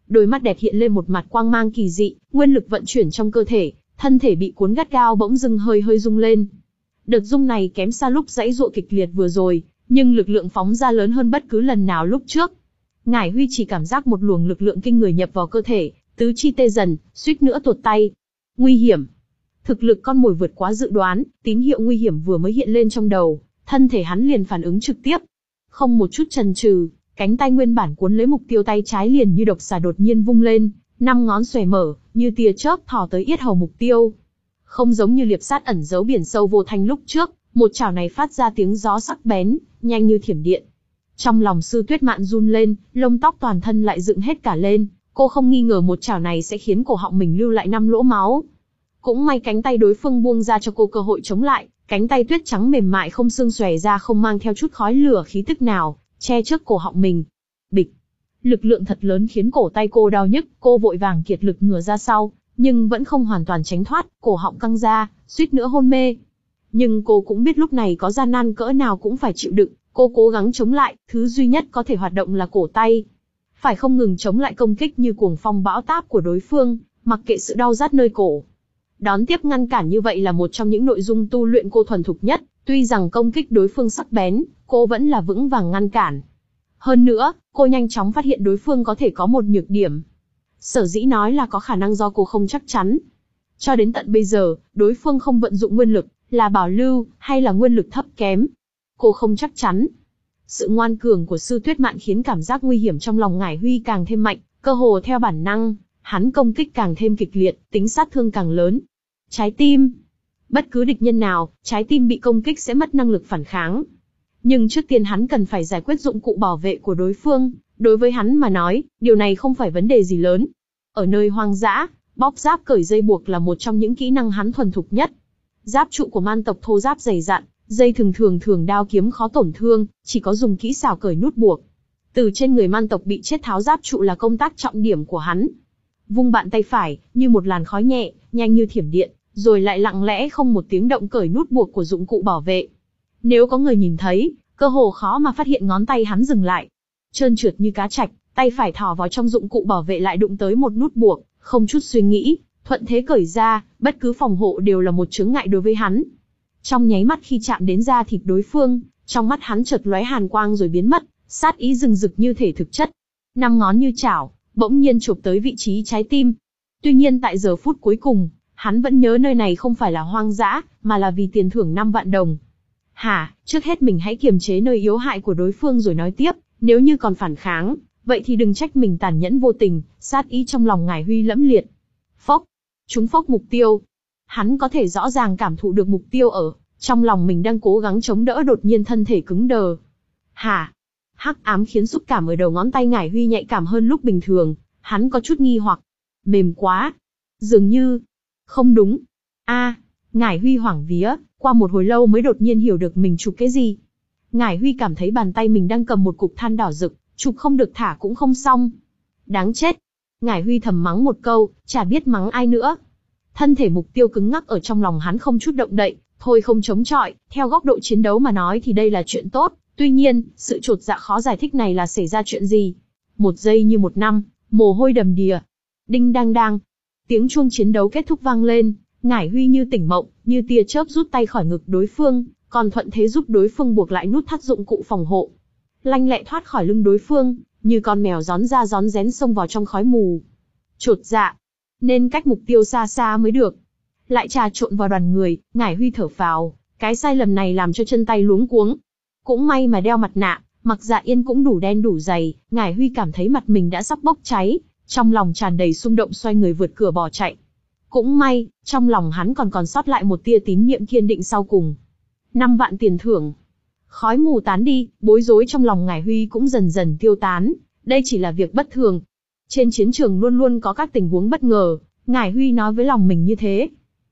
Đôi mắt đẹp hiện lên một mặt quang mang kỳ dị, nguyên lực vận chuyển trong cơ thể, thân thể bị cuốn gắt gao bỗng dưng hơi hơi rung lên. Đợt rung này kém xa lúc giãy giụa kịch liệt vừa rồi, nhưng lực lượng phóng ra lớn hơn bất cứ lần nào lúc trước. Ngải Huy chỉ cảm giác một luồng lực lượng kinh người nhập vào cơ thể, tứ chi tê dần, suýt nữa tuột tay. Nguy hiểm. Thực lực con mồi vượt quá dự đoán, tín hiệu nguy hiểm vừa mới hiện lên trong đầu, thân thể hắn liền phản ứng trực tiếp. Không một chút chần chừ, cánh tay nguyên bản cuốn lấy mục tiêu tay trái liền như độc xà đột nhiên vung lên, năm ngón xòe mở, như tia chớp thò tới yết hầu mục tiêu. Không giống như liệp sát ẩn giấu biển sâu vô thanh lúc trước, một chảo này phát ra tiếng gió sắc bén, nhanh như thiểm điện. Trong lòng Sư Tuyết Mạn run lên, lông tóc toàn thân lại dựng hết cả lên, cô không nghi ngờ một chảo này sẽ khiến cổ họng mình lưu lại năm lỗ máu. Cũng may cánh tay đối phương buông ra cho cô cơ hội chống lại, cánh tay tuyết trắng mềm mại không xương xòe ra không mang theo chút khói lửa khí tức nào, che trước cổ họng mình. Bịch. Lực lượng thật lớn khiến cổ tay cô đau nhức, cô vội vàng kiệt lực ngửa ra sau, nhưng vẫn không hoàn toàn tránh thoát, cổ họng căng ra, suýt nữa hôn mê. Nhưng cô cũng biết lúc này có gian nan cỡ nào cũng phải chịu đựng, cô cố gắng chống lại, thứ duy nhất có thể hoạt động là cổ tay. Phải không ngừng chống lại công kích như cuồng phong bão táp của đối phương, mặc kệ sự đau rát nơi cổ. Đón tiếp ngăn cản như vậy là một trong những nội dung tu luyện cô thuần thục nhất, tuy rằng công kích đối phương sắc bén, cô vẫn là vững vàng ngăn cản. Hơn nữa, cô nhanh chóng phát hiện đối phương có thể có một nhược điểm. Sở dĩ nói là có khả năng do cô không chắc chắn. Cho đến tận bây giờ, đối phương không vận dụng nguyên lực, là bảo lưu, hay là nguyên lực thấp kém. Cô không chắc chắn. Sự ngoan cường của Sư Tuyết Mạn khiến cảm giác nguy hiểm trong lòng Ngải Huy càng thêm mạnh, cơ hồ theo bản năng, hắn công kích càng thêm kịch liệt, tính sát thương càng lớn. Trái tim. Bất cứ địch nhân nào, trái tim bị công kích sẽ mất năng lực phản kháng. Nhưng trước tiên hắn cần phải giải quyết dụng cụ bảo vệ của đối phương, đối với hắn mà nói, điều này không phải vấn đề gì lớn. Ở nơi hoang dã, bóp giáp cởi dây buộc là một trong những kỹ năng hắn thuần thục nhất. Giáp trụ của man tộc thô giáp dày dặn, dây thường thường thường đao kiếm khó tổn thương, chỉ có dùng kỹ xảo cởi nút buộc. Từ trên người man tộc bị chết tháo giáp trụ là công tác trọng điểm của hắn. Vung bạn tay phải, như một làn khói nhẹ, nhanh như thiểm điện, rồi lại lặng lẽ không một tiếng động cởi nút buộc của dụng cụ bảo vệ. Nếu có người nhìn thấy, cơ hồ khó mà phát hiện ngón tay hắn dừng lại. Trơn trượt như cá trạch, tay phải thò vào trong dụng cụ bảo vệ lại đụng tới một nút buộc, không chút suy nghĩ, thuận thế cởi ra, bất cứ phòng hộ đều là một chướng ngại đối với hắn. Trong nháy mắt khi chạm đến da thịt đối phương, trong mắt hắn chợt lóe hàn quang rồi biến mất, sát ý rừng rực như thể thực chất. Năm ngón như chảo, bỗng nhiên chụp tới vị trí trái tim. Tuy nhiên tại giờ phút cuối cùng, hắn vẫn nhớ nơi này không phải là hoang dã, mà là vì tiền thưởng năm vạn đồng. Hả, trước hết mình hãy kiềm chế nơi yếu hại của đối phương rồi nói tiếp, nếu như còn phản kháng, vậy thì đừng trách mình tàn nhẫn vô tình, sát ý trong lòng Ngải Huy lẫm liệt. Phốc, trúng phốc mục tiêu. Hắn có thể rõ ràng cảm thụ được mục tiêu ở trong lòng mình đang cố gắng chống đỡ đột nhiên thân thể cứng đờ. Hả? Hắc ám khiến xúc cảm ở đầu ngón tay Ngải Huy nhạy cảm hơn lúc bình thường, hắn có chút nghi hoặc. Mềm quá. Dường như... Không đúng. A, Ngải Huy hoảng vía, qua một hồi lâu mới đột nhiên hiểu được mình chụp cái gì. Ngải Huy cảm thấy bàn tay mình đang cầm một cục than đỏ rực, chụp không được thả cũng không xong. Đáng chết. Ngải Huy thầm mắng một câu, chả biết mắng ai nữa. Thân thể mục tiêu cứng ngắc ở trong lòng hắn không chút động đậy, thôi không chống chọi, theo góc độ chiến đấu mà nói thì đây là chuyện tốt, tuy nhiên, sự chột dạ khó giải thích này là xảy ra chuyện gì? Một giây như một năm, mồ hôi đầm đìa. Đinh đang đang. Tiếng chuông chiến đấu kết thúc vang lên, Ngải Huy như tỉnh mộng, như tia chớp rút tay khỏi ngực đối phương, còn thuận thế giúp đối phương buộc lại nút thắt dụng cụ phòng hộ. Lanh lẹ thoát khỏi lưng đối phương, như con mèo rón ra rón rén xông vào trong khói mù. Chột dạ, nên cách mục tiêu xa xa mới được. Lại trà trộn vào đoàn người, Ngải Huy thở phào, cái sai lầm này làm cho chân tay luống cuống. Cũng may mà đeo mặt nạ, mặc dạ yên cũng đủ đen đủ dày, Ngải Huy cảm thấy mặt mình đã sắp bốc cháy, trong lòng tràn đầy xung động xoay người vượt cửa bỏ chạy. Cũng may, trong lòng hắn còn còn sót lại một tia tín niệm kiên định sau cùng. Năm vạn tiền thưởng. Khói mù tán đi, bối rối trong lòng Ngải Huy cũng dần dần tiêu tán, đây chỉ là việc bất thường. Trên chiến trường luôn luôn có các tình huống bất ngờ, Ngải Huy nói với lòng mình như thế.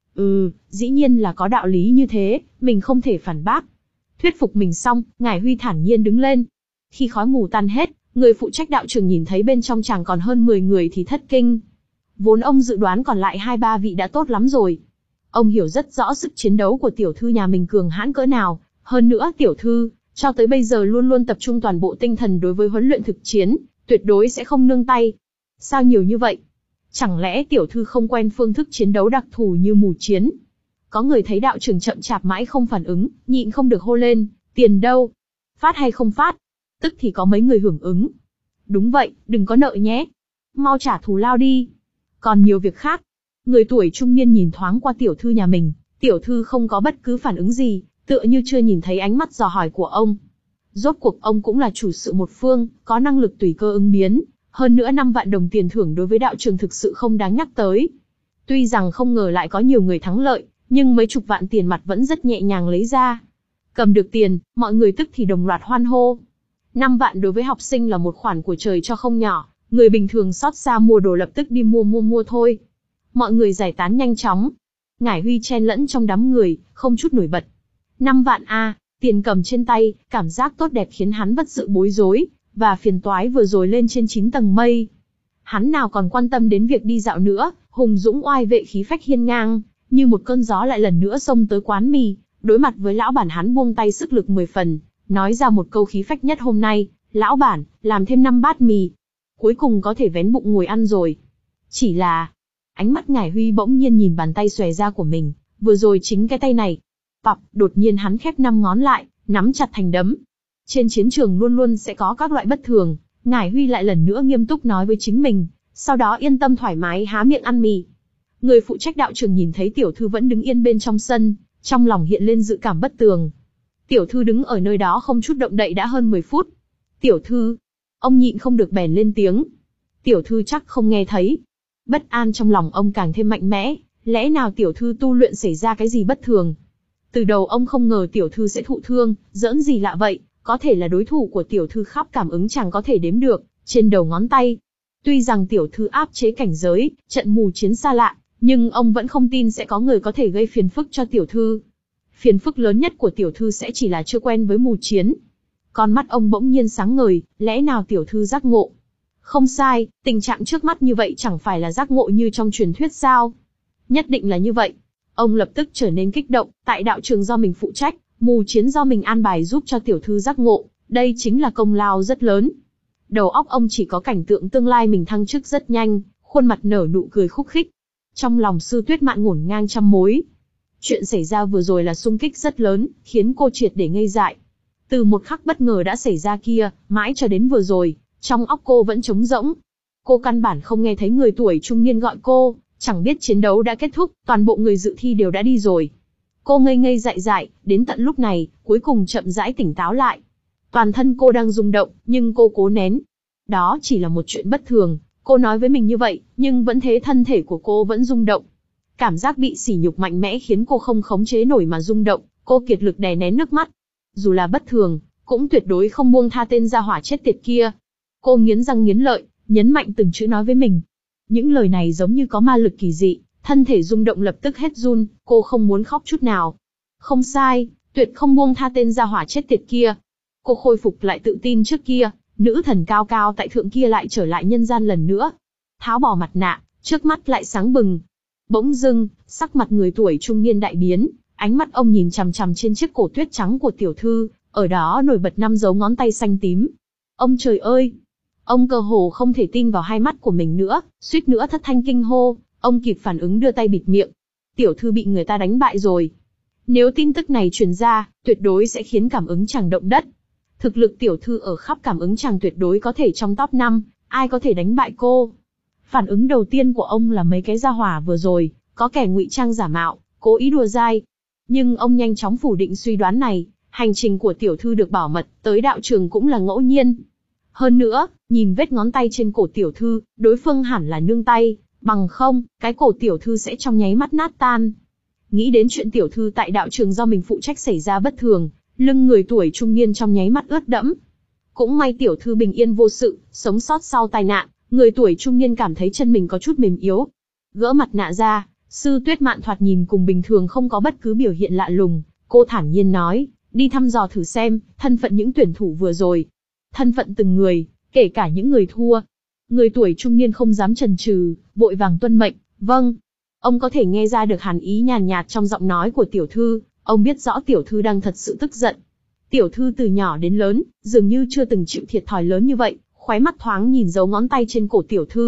Ừ, dĩ nhiên là có đạo lý như thế, mình không thể phản bác. Thuyết phục mình xong, Ngải Huy thản nhiên đứng lên. Khi khói mù tan hết, người phụ trách đạo trường nhìn thấy bên trong chàng còn hơn mười người thì thất kinh. Vốn ông dự đoán còn lại hai ba vị đã tốt lắm rồi. Ông hiểu rất rõ sức chiến đấu của tiểu thư nhà mình cường hãn cỡ nào, hơn nữa tiểu thư, cho tới bây giờ luôn luôn tập trung toàn bộ tinh thần đối với huấn luyện thực chiến, tuyệt đối sẽ không nương tay. Sao nhiều như vậy? Chẳng lẽ tiểu thư không quen phương thức chiến đấu đặc thù như mù chiến? Có người thấy đạo trưởng chậm chạp mãi không phản ứng, nhịn không được hô lên, tiền đâu? Phát hay không phát? Tức thì có mấy người hưởng ứng. Đúng vậy, đừng có nợ nhé. Mau trả thù lao đi. Còn nhiều việc khác. Người tuổi trung niên nhìn thoáng qua tiểu thư nhà mình, tiểu thư không có bất cứ phản ứng gì, tựa như chưa nhìn thấy ánh mắt dò hỏi của ông. Rốt cuộc ông cũng là chủ sự một phương, có năng lực tùy cơ ứng biến, hơn nữa năm vạn đồng tiền thưởng đối với đạo trường thực sự không đáng nhắc tới. Tuy rằng không ngờ lại có nhiều người thắng lợi, nhưng mấy chục vạn tiền mặt vẫn rất nhẹ nhàng lấy ra. Cầm được tiền, mọi người tức thì đồng loạt hoan hô. Năm vạn đối với học sinh là một khoản của trời cho không nhỏ, người bình thường xót xa mua đồ lập tức đi mua mua mua thôi. Mọi người giải tán nhanh chóng. Ngải Huy chen lẫn trong đám người, không chút nổi bật. Năm vạn a, tiền cầm trên tay, cảm giác tốt đẹp khiến hắn vất sự bối rối, và phiền toái vừa rồi lên trên chín tầng mây. Hắn nào còn quan tâm đến việc đi dạo nữa, hùng dũng oai vệ khí phách hiên ngang, như một cơn gió lại lần nữa xông tới quán mì, đối mặt với lão bản hắn buông tay sức lực mười phần, nói ra một câu khí phách nhất hôm nay, lão bản, làm thêm năm bát mì. Cuối cùng có thể vén bụng ngồi ăn rồi. Chỉ là, ánh mắt Ngải Huy bỗng nhiên nhìn bàn tay xòe ra của mình, vừa rồi chính cái tay này. Pặp, đột nhiên hắn khép năm ngón lại, nắm chặt thành đấm. Trên chiến trường luôn luôn sẽ có các loại bất thường, Ngải Huy lại lần nữa nghiêm túc nói với chính mình, sau đó yên tâm thoải mái há miệng ăn mì. Người phụ trách đạo trường nhìn thấy tiểu thư vẫn đứng yên bên trong sân, trong lòng hiện lên dự cảm bất tường. Tiểu thư đứng ở nơi đó không chút động đậy đã hơn mười phút. Tiểu thư, ông nhịn không được bèn lên tiếng. Tiểu thư chắc không nghe thấy. Bất an trong lòng ông càng thêm mạnh mẽ, lẽ nào tiểu thư tu luyện xảy ra cái gì bất thường? Từ đầu ông không ngờ tiểu thư sẽ thụ thương, giỡn gì lạ vậy, có thể là đối thủ của tiểu thư khắp cảm ứng chẳng có thể đếm được, trên đầu ngón tay. Tuy rằng tiểu thư áp chế cảnh giới, trận mù chiến xa lạ, nhưng ông vẫn không tin sẽ có người có thể gây phiền phức cho tiểu thư. Phiền phức lớn nhất của tiểu thư sẽ chỉ là chưa quen với mù chiến. Con mắt ông bỗng nhiên sáng ngời, lẽ nào tiểu thư giác ngộ? Không sai, tình trạng trước mắt như vậy chẳng phải là giác ngộ như trong truyền thuyết sao? Nhất định là như vậy. Ông lập tức trở nên kích động, tại đạo trường do mình phụ trách, mù chiến do mình an bài giúp cho tiểu thư giác ngộ, đây chính là công lao rất lớn. Đầu óc ông chỉ có cảnh tượng tương lai mình thăng chức rất nhanh, khuôn mặt nở nụ cười khúc khích. Trong lòng Sư Tuyết Mạn ngổn ngang trăm mối. Chuyện xảy ra vừa rồi là xung kích rất lớn, khiến cô triệt để ngây dại. Từ một khắc bất ngờ đã xảy ra kia, mãi cho đến vừa rồi, trong óc cô vẫn trống rỗng. Cô căn bản không nghe thấy người tuổi trung niên gọi cô, chẳng biết chiến đấu đã kết thúc, toàn bộ người dự thi đều đã đi rồi. Cô ngây ngây dại dại, đến tận lúc này, cuối cùng chậm rãi tỉnh táo lại. Toàn thân cô đang rung động, nhưng cô cố nén. Đó chỉ là một chuyện bất thường, cô nói với mình như vậy, nhưng vẫn thế thân thể của cô vẫn rung động. Cảm giác bị sỉ nhục mạnh mẽ khiến cô không khống chế nổi mà rung động, cô kiệt lực đè nén nước mắt. Dù là bất thường, cũng tuyệt đối không buông tha tên gia hỏa chết tiệt kia. Cô nghiến răng nghiến lợi, nhấn mạnh từng chữ nói với mình. Những lời này giống như có ma lực kỳ dị, thân thể rung động lập tức hết run, cô không muốn khóc chút nào. Không sai, tuyệt không buông tha tên gia hỏa chết tiệt kia. Cô khôi phục lại tự tin trước kia, nữ thần cao cao tại thượng kia lại trở lại nhân gian lần nữa. Tháo bỏ mặt nạ, trước mắt lại sáng bừng. Bỗng dưng, sắc mặt người tuổi trung niên đại biến, ánh mắt ông nhìn chằm chằm trên chiếc cổ tuyết trắng của tiểu thư, ở đó nổi bật năm dấu ngón tay xanh tím. Ông trời ơi! Ông cơ hồ không thể tin vào hai mắt của mình nữa, suýt nữa thất thanh kinh hô, ông kịp phản ứng đưa tay bịt miệng. Tiểu thư bị người ta đánh bại rồi. Nếu tin tức này truyền ra, tuyệt đối sẽ khiến cảm ứng chàng động đất. Thực lực tiểu thư ở khắp cảm ứng chàng tuyệt đối có thể trong top năm, ai có thể đánh bại cô? Phản ứng đầu tiên của ông là mấy cái gia hỏa vừa rồi, có kẻ ngụy trang giả mạo, cố ý đùa dai. Nhưng ông nhanh chóng phủ định suy đoán này, hành trình của tiểu thư được bảo mật, tới đạo trường cũng là ngẫu nhiên. Hơn nữa, nhìn vết ngón tay trên cổ tiểu thư, đối phương hẳn là nương tay, bằng không, cái cổ tiểu thư sẽ trong nháy mắt nát tan. Nghĩ đến chuyện tiểu thư tại đạo trường do mình phụ trách xảy ra bất thường, lưng người tuổi trung niên trong nháy mắt ướt đẫm. Cũng may tiểu thư bình yên vô sự, sống sót sau tai nạn, người tuổi trung niên cảm thấy chân mình có chút mềm yếu. Gỡ mặt nạ ra, Sư Tuyết Mạn thoạt nhìn cùng bình thường không có bất cứ biểu hiện lạ lùng, cô thản nhiên nói, đi thăm dò thử xem, thân phận những tuyển thủ vừa rồi. Thân phận từng người, kể cả những người thua. Người tuổi trung niên không dám chần chừ, vội vàng tuân mệnh, vâng. Ông có thể nghe ra được hàn ý nhàn nhạt trong giọng nói của tiểu thư, ông biết rõ tiểu thư đang thật sự tức giận. Tiểu thư từ nhỏ đến lớn, dường như chưa từng chịu thiệt thòi lớn như vậy, khóe mắt thoáng nhìn dấu ngón tay trên cổ tiểu thư,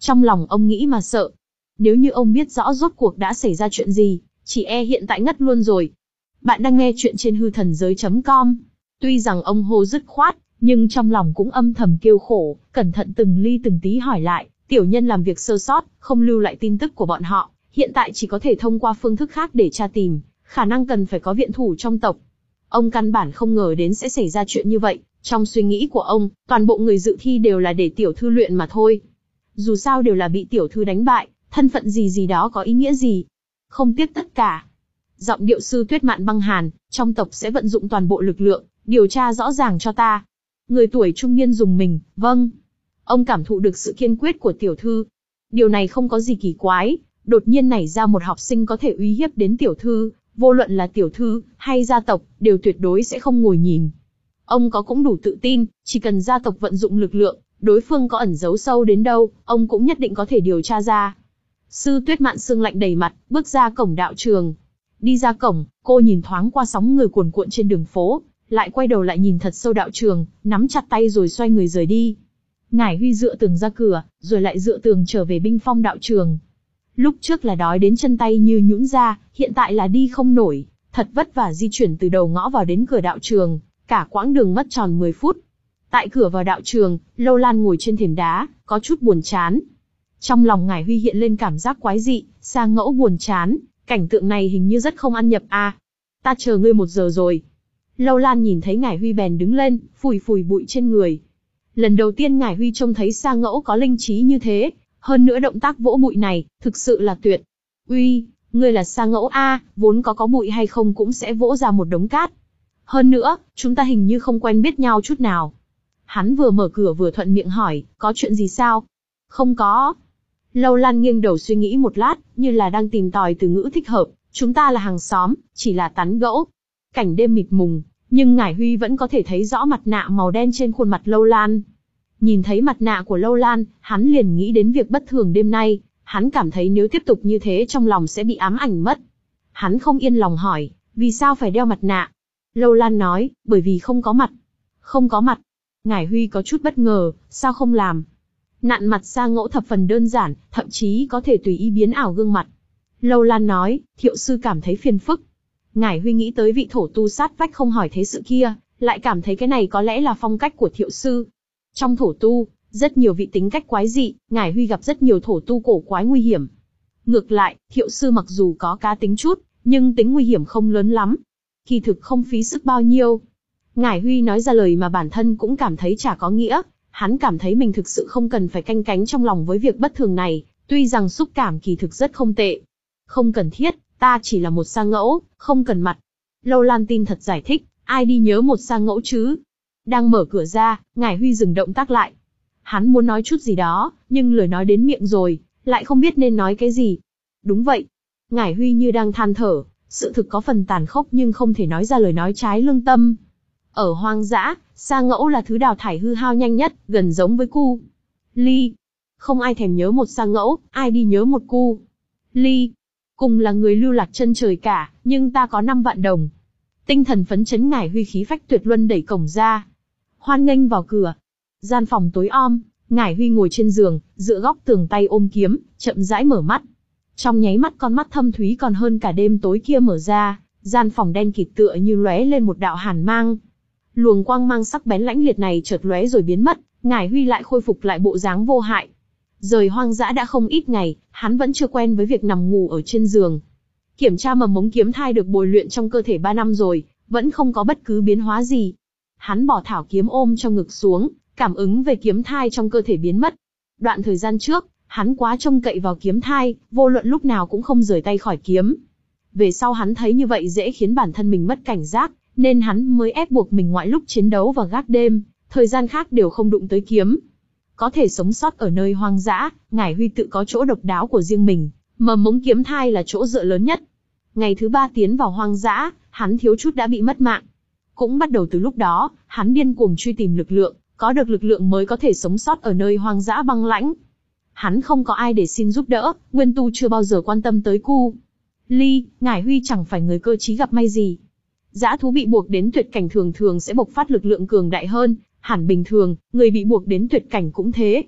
Trong lòng ông nghĩ mà sợ. Nếu như ông biết rõ rốt cuộc đã xảy ra chuyện gì, chỉ e hiện tại ngất luôn rồi. Bạn đang nghe chuyện trên hư thần giới chấm com. Tuy rằng ông hô dứt khoát, nhưng trong lòng cũng âm thầm kêu khổ, cẩn thận từng ly từng tí hỏi lại, tiểu nhân làm việc sơ sót, không lưu lại tin tức của bọn họ, hiện tại chỉ có thể thông qua phương thức khác để tra tìm, khả năng cần phải có viện thủ trong tộc. Ông căn bản không ngờ đến sẽ xảy ra chuyện như vậy, trong suy nghĩ của ông, toàn bộ người dự thi đều là để tiểu thư luyện mà thôi. Dù sao đều là bị tiểu thư đánh bại, thân phận gì gì đó có ý nghĩa gì. Không tiếc tất cả. Giọng điệu sư Tuyết Mạn băng hàn, trong tộc sẽ vận dụng toàn bộ lực lượng, điều tra rõ ràng cho ta. Người tuổi trung niên dùng mình, vâng. Ông cảm thụ được sự kiên quyết của tiểu thư. Điều này không có gì kỳ quái, đột nhiên nảy ra một học sinh có thể uy hiếp đến tiểu thư, vô luận là tiểu thư, hay gia tộc, đều tuyệt đối sẽ không ngồi nhìn. Ông có cũng đủ tự tin, chỉ cần gia tộc vận dụng lực lượng, đối phương có ẩn giấu sâu đến đâu, ông cũng nhất định có thể điều tra ra. Sư Tuyết Mạn sương lạnh đầy mặt, bước ra cổng đạo trường. Đi ra cổng, cô nhìn thoáng qua sóng người cuồn cuộn trên đường phố, lại quay đầu lại nhìn thật sâu đạo trường, nắm chặt tay rồi xoay người rời đi. Ngải Huy dựa tường ra cửa, rồi lại dựa tường trở về binh phong đạo trường. Lúc trước là đói đến chân tay như nhũn ra, hiện tại là đi không nổi, thật vất vả di chuyển từ đầu ngõ vào đến cửa đạo trường, cả quãng đường mất tròn mười phút. Tại cửa vào đạo trường, Lâu Lan ngồi trên thềm đá, có chút buồn chán. Trong lòng Ngải Huy hiện lên cảm giác quái dị, Sa Ngẫu buồn chán, cảnh tượng này hình như rất không ăn nhập a. À, ta chờ ngươi một giờ rồi. Lâu Lan nhìn thấy Ngải Huy bèn đứng lên, phủi phủi bụi trên người. Lần đầu tiên Ngải Huy trông thấy Sa Ngẫu có linh trí như thế, hơn nữa động tác vỗ bụi này, thực sự là tuyệt. Uy, ngươi là Sa Ngẫu a, à, vốn có có bụi hay không cũng sẽ vỗ ra một đống cát. Hơn nữa, chúng ta hình như không quen biết nhau chút nào. Hắn vừa mở cửa vừa thuận miệng hỏi, có chuyện gì sao? Không có. Lâu Lan nghiêng đầu suy nghĩ một lát, như là đang tìm tòi từ ngữ thích hợp, chúng ta là hàng xóm, chỉ là tán gẫu. Cảnh đêm mịt mùng, nhưng Ngải Huy vẫn có thể thấy rõ mặt nạ màu đen trên khuôn mặt Lâu Lan. Nhìn thấy mặt nạ của Lâu Lan, hắn liền nghĩ đến việc bất thường đêm nay, hắn cảm thấy nếu tiếp tục như thế trong lòng sẽ bị ám ảnh mất. Hắn không yên lòng hỏi, vì sao phải đeo mặt nạ? Lâu Lan nói, bởi vì không có mặt. Không có mặt. Ngải Huy có chút bất ngờ, sao không làm? Nặn mặt Sa Ngẫu thập phần đơn giản, thậm chí có thể tùy ý biến ảo gương mặt. Lâu Lan nói, thiệu sư cảm thấy phiền phức. Ngải Huy nghĩ tới vị thổ tu sát vách không hỏi thế sự kia, lại cảm thấy cái này có lẽ là phong cách của thiệu sư. Trong thổ tu, rất nhiều vị tính cách quái dị, Ngải Huy gặp rất nhiều thổ tu cổ quái nguy hiểm. Ngược lại, thiệu sư mặc dù có cá tính chút, nhưng tính nguy hiểm không lớn lắm. Kỳ thực không phí sức bao nhiêu. Ngải Huy nói ra lời mà bản thân cũng cảm thấy chả có nghĩa, hắn cảm thấy mình thực sự không cần phải canh cánh trong lòng với việc bất thường này, tuy rằng xúc cảm kỳ thực rất không tệ. Không cần thiết, ta chỉ là một Sa Ngẫu, không cần mặt. Lâu Lan tin thật giải thích, ai đi nhớ một Sa Ngẫu chứ? Đang mở cửa ra, Ngải Huy dừng động tác lại. Hắn muốn nói chút gì đó, nhưng lời nói đến miệng rồi, lại không biết nên nói cái gì. Đúng vậy. Ngải Huy như đang than thở, sự thực có phần tàn khốc nhưng không thể nói ra lời nói trái lương tâm. Ở hoang dã, Sa Ngẫu là thứ đào thải hư hao nhanh nhất, gần giống với cu. Ly. Không ai thèm nhớ một Sa Ngẫu, ai đi nhớ một cu. Ly. Cùng là người lưu lạc chân trời cả, nhưng ta có năm vạn đồng. Tinh thần phấn chấn Ngải Huy khí phách tuyệt luân đẩy cổng ra. Hoan nghênh vào cửa. Gian phòng tối om, Ngải Huy ngồi trên giường, dựa góc tường tay ôm kiếm, chậm rãi mở mắt. Trong nháy mắt con mắt thâm thúy còn hơn cả đêm tối kia mở ra, gian phòng đen kịt tựa như lóe lên một đạo hàn mang. Luồng quang mang sắc bén lãnh liệt này chợt lóe rồi biến mất, Ngải Huy lại khôi phục lại bộ dáng vô hại. Rời hoang dã đã không ít ngày, hắn vẫn chưa quen với việc nằm ngủ ở trên giường. Kiểm tra mầm mống kiếm thai được bồi luyện trong cơ thể ba năm rồi, vẫn không có bất cứ biến hóa gì. Hắn bỏ thảo kiếm ôm trong ngực xuống, cảm ứng về kiếm thai trong cơ thể biến mất. Đoạn thời gian trước, hắn quá trông cậy vào kiếm thai, vô luận lúc nào cũng không rời tay khỏi kiếm. Về sau hắn thấy như vậy dễ khiến bản thân mình mất cảnh giác, nên hắn mới ép buộc mình ngoại lúc chiến đấu và gác đêm, thời gian khác đều không đụng tới kiếm. Có thể sống sót ở nơi hoang dã, Ngải Huy tự có chỗ độc đáo của riêng mình, mầm mống kiếm thai là chỗ dựa lớn nhất. Ngày thứ ba tiến vào hoang dã, hắn thiếu chút đã bị mất mạng. Cũng bắt đầu từ lúc đó, hắn điên cuồng truy tìm lực lượng, có được lực lượng mới có thể sống sót ở nơi hoang dã băng lãnh. Hắn không có ai để xin giúp đỡ, Nguyên Tu chưa bao giờ quan tâm tới cu. Ly, Ngải Huy chẳng phải người cơ trí gặp may gì. Dã thú bị buộc đến tuyệt cảnh thường thường sẽ bộc phát lực lượng cường đại hơn, hẳn bình thường, người bị buộc đến tuyệt cảnh cũng thế.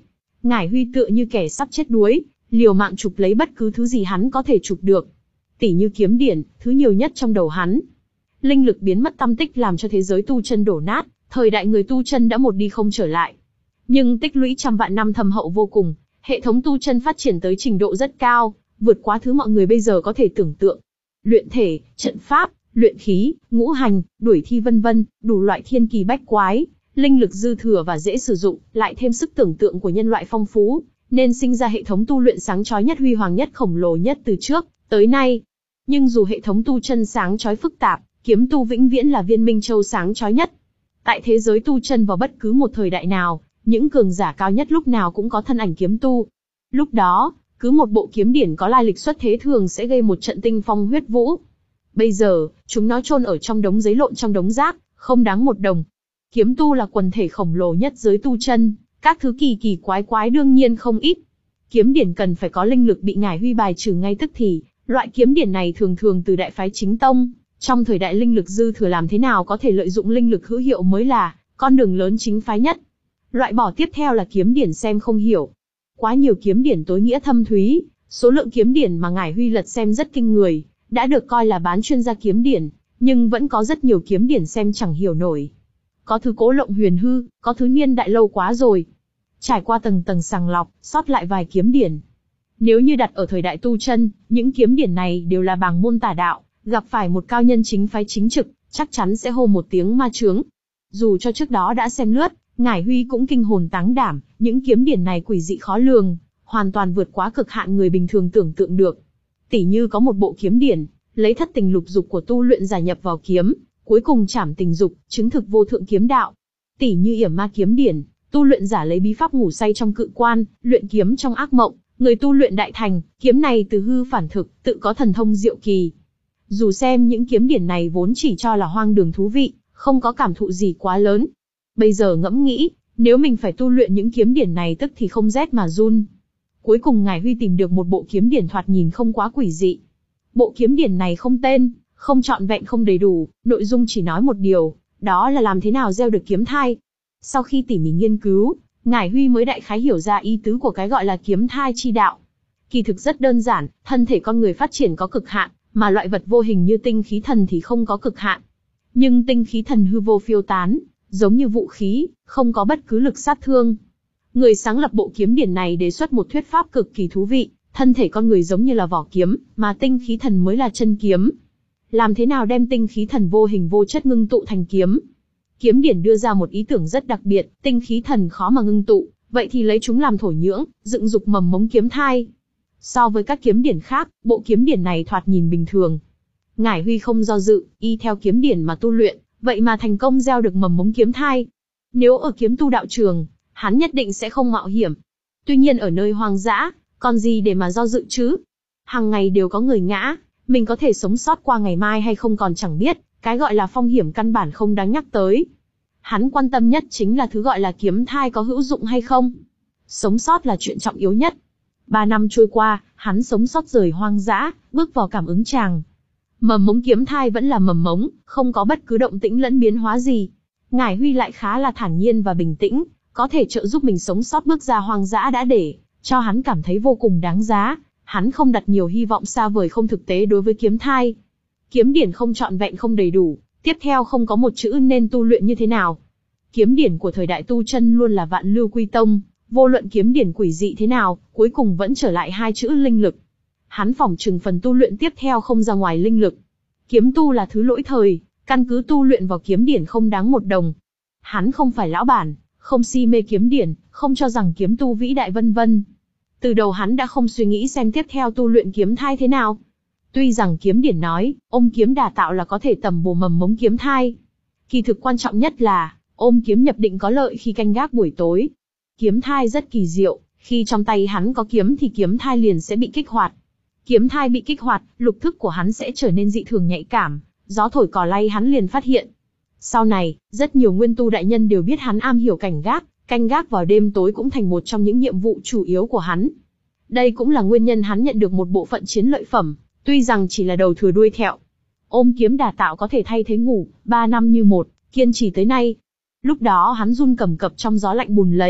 Ngải Huy tựa như kẻ sắp chết đuối, liều mạng chụp lấy bất cứ thứ gì hắn có thể chụp được. Tỉ như kiếm điển, thứ nhiều nhất trong đầu hắn. Linh lực biến mất tăm tích làm cho thế giới tu chân đổ nát, thời đại người tu chân đã một đi không trở lại. Nhưng tích lũy trăm vạn năm thâm hậu vô cùng, hệ thống tu chân phát triển tới trình độ rất cao, vượt quá thứ mọi người bây giờ có thể tưởng tượng. Luyện thể, trận pháp, luyện khí, ngũ hành, đuổi thi vân vân, đủ loại thiên kỳ bách quái, linh lực dư thừa và dễ sử dụng, lại thêm sức tưởng tượng của nhân loại phong phú, nên sinh ra hệ thống tu luyện sáng chói nhất huy hoàng nhất khổng lồ nhất từ trước tới nay. Nhưng dù hệ thống tu chân sáng chói phức tạp, kiếm tu vĩnh viễn là viên minh châu sáng chói nhất. Tại thế giới tu chân vào bất cứ một thời đại nào, những cường giả cao nhất lúc nào cũng có thân ảnh kiếm tu. Lúc đó, cứ một bộ kiếm điển có lai lịch xuất thế thường sẽ gây một trận tinh phong huyết vũ. Bây giờ, chúng nó chôn ở trong đống giấy lộn trong đống rác, không đáng một đồng. Kiếm tu là quần thể khổng lồ nhất giới tu chân, các thứ kỳ kỳ quái quái đương nhiên không ít. Kiếm điển cần phải có linh lực bị Ngải Huy bài trừ ngay tức thì, loại kiếm điển này thường thường từ đại phái chính tông, trong thời đại linh lực dư thừa làm thế nào có thể lợi dụng linh lực hữu hiệu mới là con đường lớn chính phái nhất. Loại bỏ tiếp theo là kiếm điển xem không hiểu. Quá nhiều kiếm điển tối nghĩa thâm thúy, số lượng kiếm điển mà Ngải Huy lật xem rất kinh người, đã được coi là bán chuyên gia kiếm điển, nhưng vẫn có rất nhiều kiếm điển xem chẳng hiểu nổi. Có thứ cố lộng huyền hư, có thứ niên đại lâu quá rồi. Trải qua tầng tầng sàng lọc, sót lại vài kiếm điển. Nếu như đặt ở thời đại tu chân, những kiếm điển này đều là bảng môn tà đạo, gặp phải một cao nhân chính phái chính trực, chắc chắn sẽ hô một tiếng ma chướng. Dù cho trước đó đã xem lướt, Ngải Huy cũng kinh hồn táng đảm, những kiếm điển này quỷ dị khó lường, hoàn toàn vượt quá cực hạn người bình thường tưởng tượng được. Tỉ như có một bộ kiếm điển, lấy thất tình lục dục của tu luyện giả nhập vào kiếm, cuối cùng trảm tình dục, chứng thực vô thượng kiếm đạo. Tỉ như Yểm Ma kiếm điển, tu luyện giả lấy bí pháp ngủ say trong cự quan, luyện kiếm trong ác mộng, người tu luyện đại thành, kiếm này từ hư phản thực, tự có thần thông diệu kỳ. Dù xem những kiếm điển này vốn chỉ cho là hoang đường thú vị, không có cảm thụ gì quá lớn. Bây giờ ngẫm nghĩ, nếu mình phải tu luyện những kiếm điển này tức thì không rét mà run. Cuối cùng Ngải Huy tìm được một bộ kiếm điển thoạt nhìn không quá quỷ dị. Bộ kiếm điển này không tên, không trọn vẹn không đầy đủ, nội dung chỉ nói một điều, đó là làm thế nào gieo được kiếm thai. Sau khi tỉ mỉ nghiên cứu, Ngải Huy mới đại khái hiểu ra ý tứ của cái gọi là kiếm thai chi đạo. Kỳ thực rất đơn giản, thân thể con người phát triển có cực hạn, mà loại vật vô hình như tinh khí thần thì không có cực hạn. Nhưng tinh khí thần hư vô phiêu tán, giống như vũ khí, không có bất cứ lực sát thương. Người sáng lập bộ kiếm điển này đề xuất một thuyết pháp cực kỳ thú vị, thân thể con người giống như là vỏ kiếm, mà tinh khí thần mới là chân kiếm. Làm thế nào đem tinh khí thần vô hình vô chất ngưng tụ thành kiếm? Kiếm điển đưa ra một ý tưởng rất đặc biệt, tinh khí thần khó mà ngưng tụ, vậy thì lấy chúng làm thổ nhưỡng, dựng dục mầm mống kiếm thai. So với các kiếm điển khác, bộ kiếm điển này thoạt nhìn bình thường. Ngải Huy không do dự, y theo kiếm điển mà tu luyện, vậy mà thành công gieo được mầm mống kiếm thai. Nếu ở kiếm tu đạo trường, hắn nhất định sẽ không mạo hiểm. Tuy nhiên ở nơi hoang dã, còn gì để mà do dự chứ? Hàng ngày đều có người ngã, mình có thể sống sót qua ngày mai hay không còn chẳng biết, cái gọi là phong hiểm căn bản không đáng nhắc tới. Hắn quan tâm nhất chính là thứ gọi là kiếm thai có hữu dụng hay không. Sống sót là chuyện trọng yếu nhất. Ba năm trôi qua, hắn sống sót rời hoang dã, bước vào cảm ứng tràng. Mầm mống kiếm thai vẫn là mầm mống, không có bất cứ động tĩnh lẫn biến hóa gì. Ngải Huy lại khá là thản nhiên và bình tĩnh, có thể trợ giúp mình sống sót bước ra hoang dã đã để cho hắn cảm thấy vô cùng đáng giá. Hắn không đặt nhiều hy vọng xa vời không thực tế đối với kiếm thai. Kiếm điển không trọn vẹn không đầy đủ, tiếp theo không có một chữ nên tu luyện như thế nào. Kiếm điển của thời đại tu chân luôn là vạn lưu quy tông, vô luận kiếm điển quỷ dị thế nào, cuối cùng vẫn trở lại hai chữ linh lực. Hắn phỏng chừng phần tu luyện tiếp theo không ra ngoài linh lực. Kiếm tu là thứ lỗi thời, căn cứ tu luyện vào kiếm điển không đáng một đồng. Hắn không phải lão bản, không si mê kiếm điển, không cho rằng kiếm tu vĩ đại vân vân. Từ đầu hắn đã không suy nghĩ xem tiếp theo tu luyện kiếm thai thế nào. Tuy rằng kiếm điển nói, ôm kiếm đả tạo là có thể tầm bổ mầm mống kiếm thai. Kỳ thực quan trọng nhất là, ôm kiếm nhập định có lợi khi canh gác buổi tối. Kiếm thai rất kỳ diệu, khi trong tay hắn có kiếm thì kiếm thai liền sẽ bị kích hoạt. Kiếm thai bị kích hoạt, lục thức của hắn sẽ trở nên dị thường nhạy cảm, gió thổi cỏ lay hắn liền phát hiện. Sau này, rất nhiều nguyên tu đại nhân đều biết hắn am hiểu cảnh gác, canh gác vào đêm tối cũng thành một trong những nhiệm vụ chủ yếu của hắn. Đây cũng là nguyên nhân hắn nhận được một bộ phận chiến lợi phẩm, tuy rằng chỉ là đầu thừa đuôi thẹo. Ôm kiếm đả tạo có thể thay thế ngủ, ba năm như một, kiên trì tới nay. Lúc đó hắn run cầm cập trong gió lạnh bùn lầy,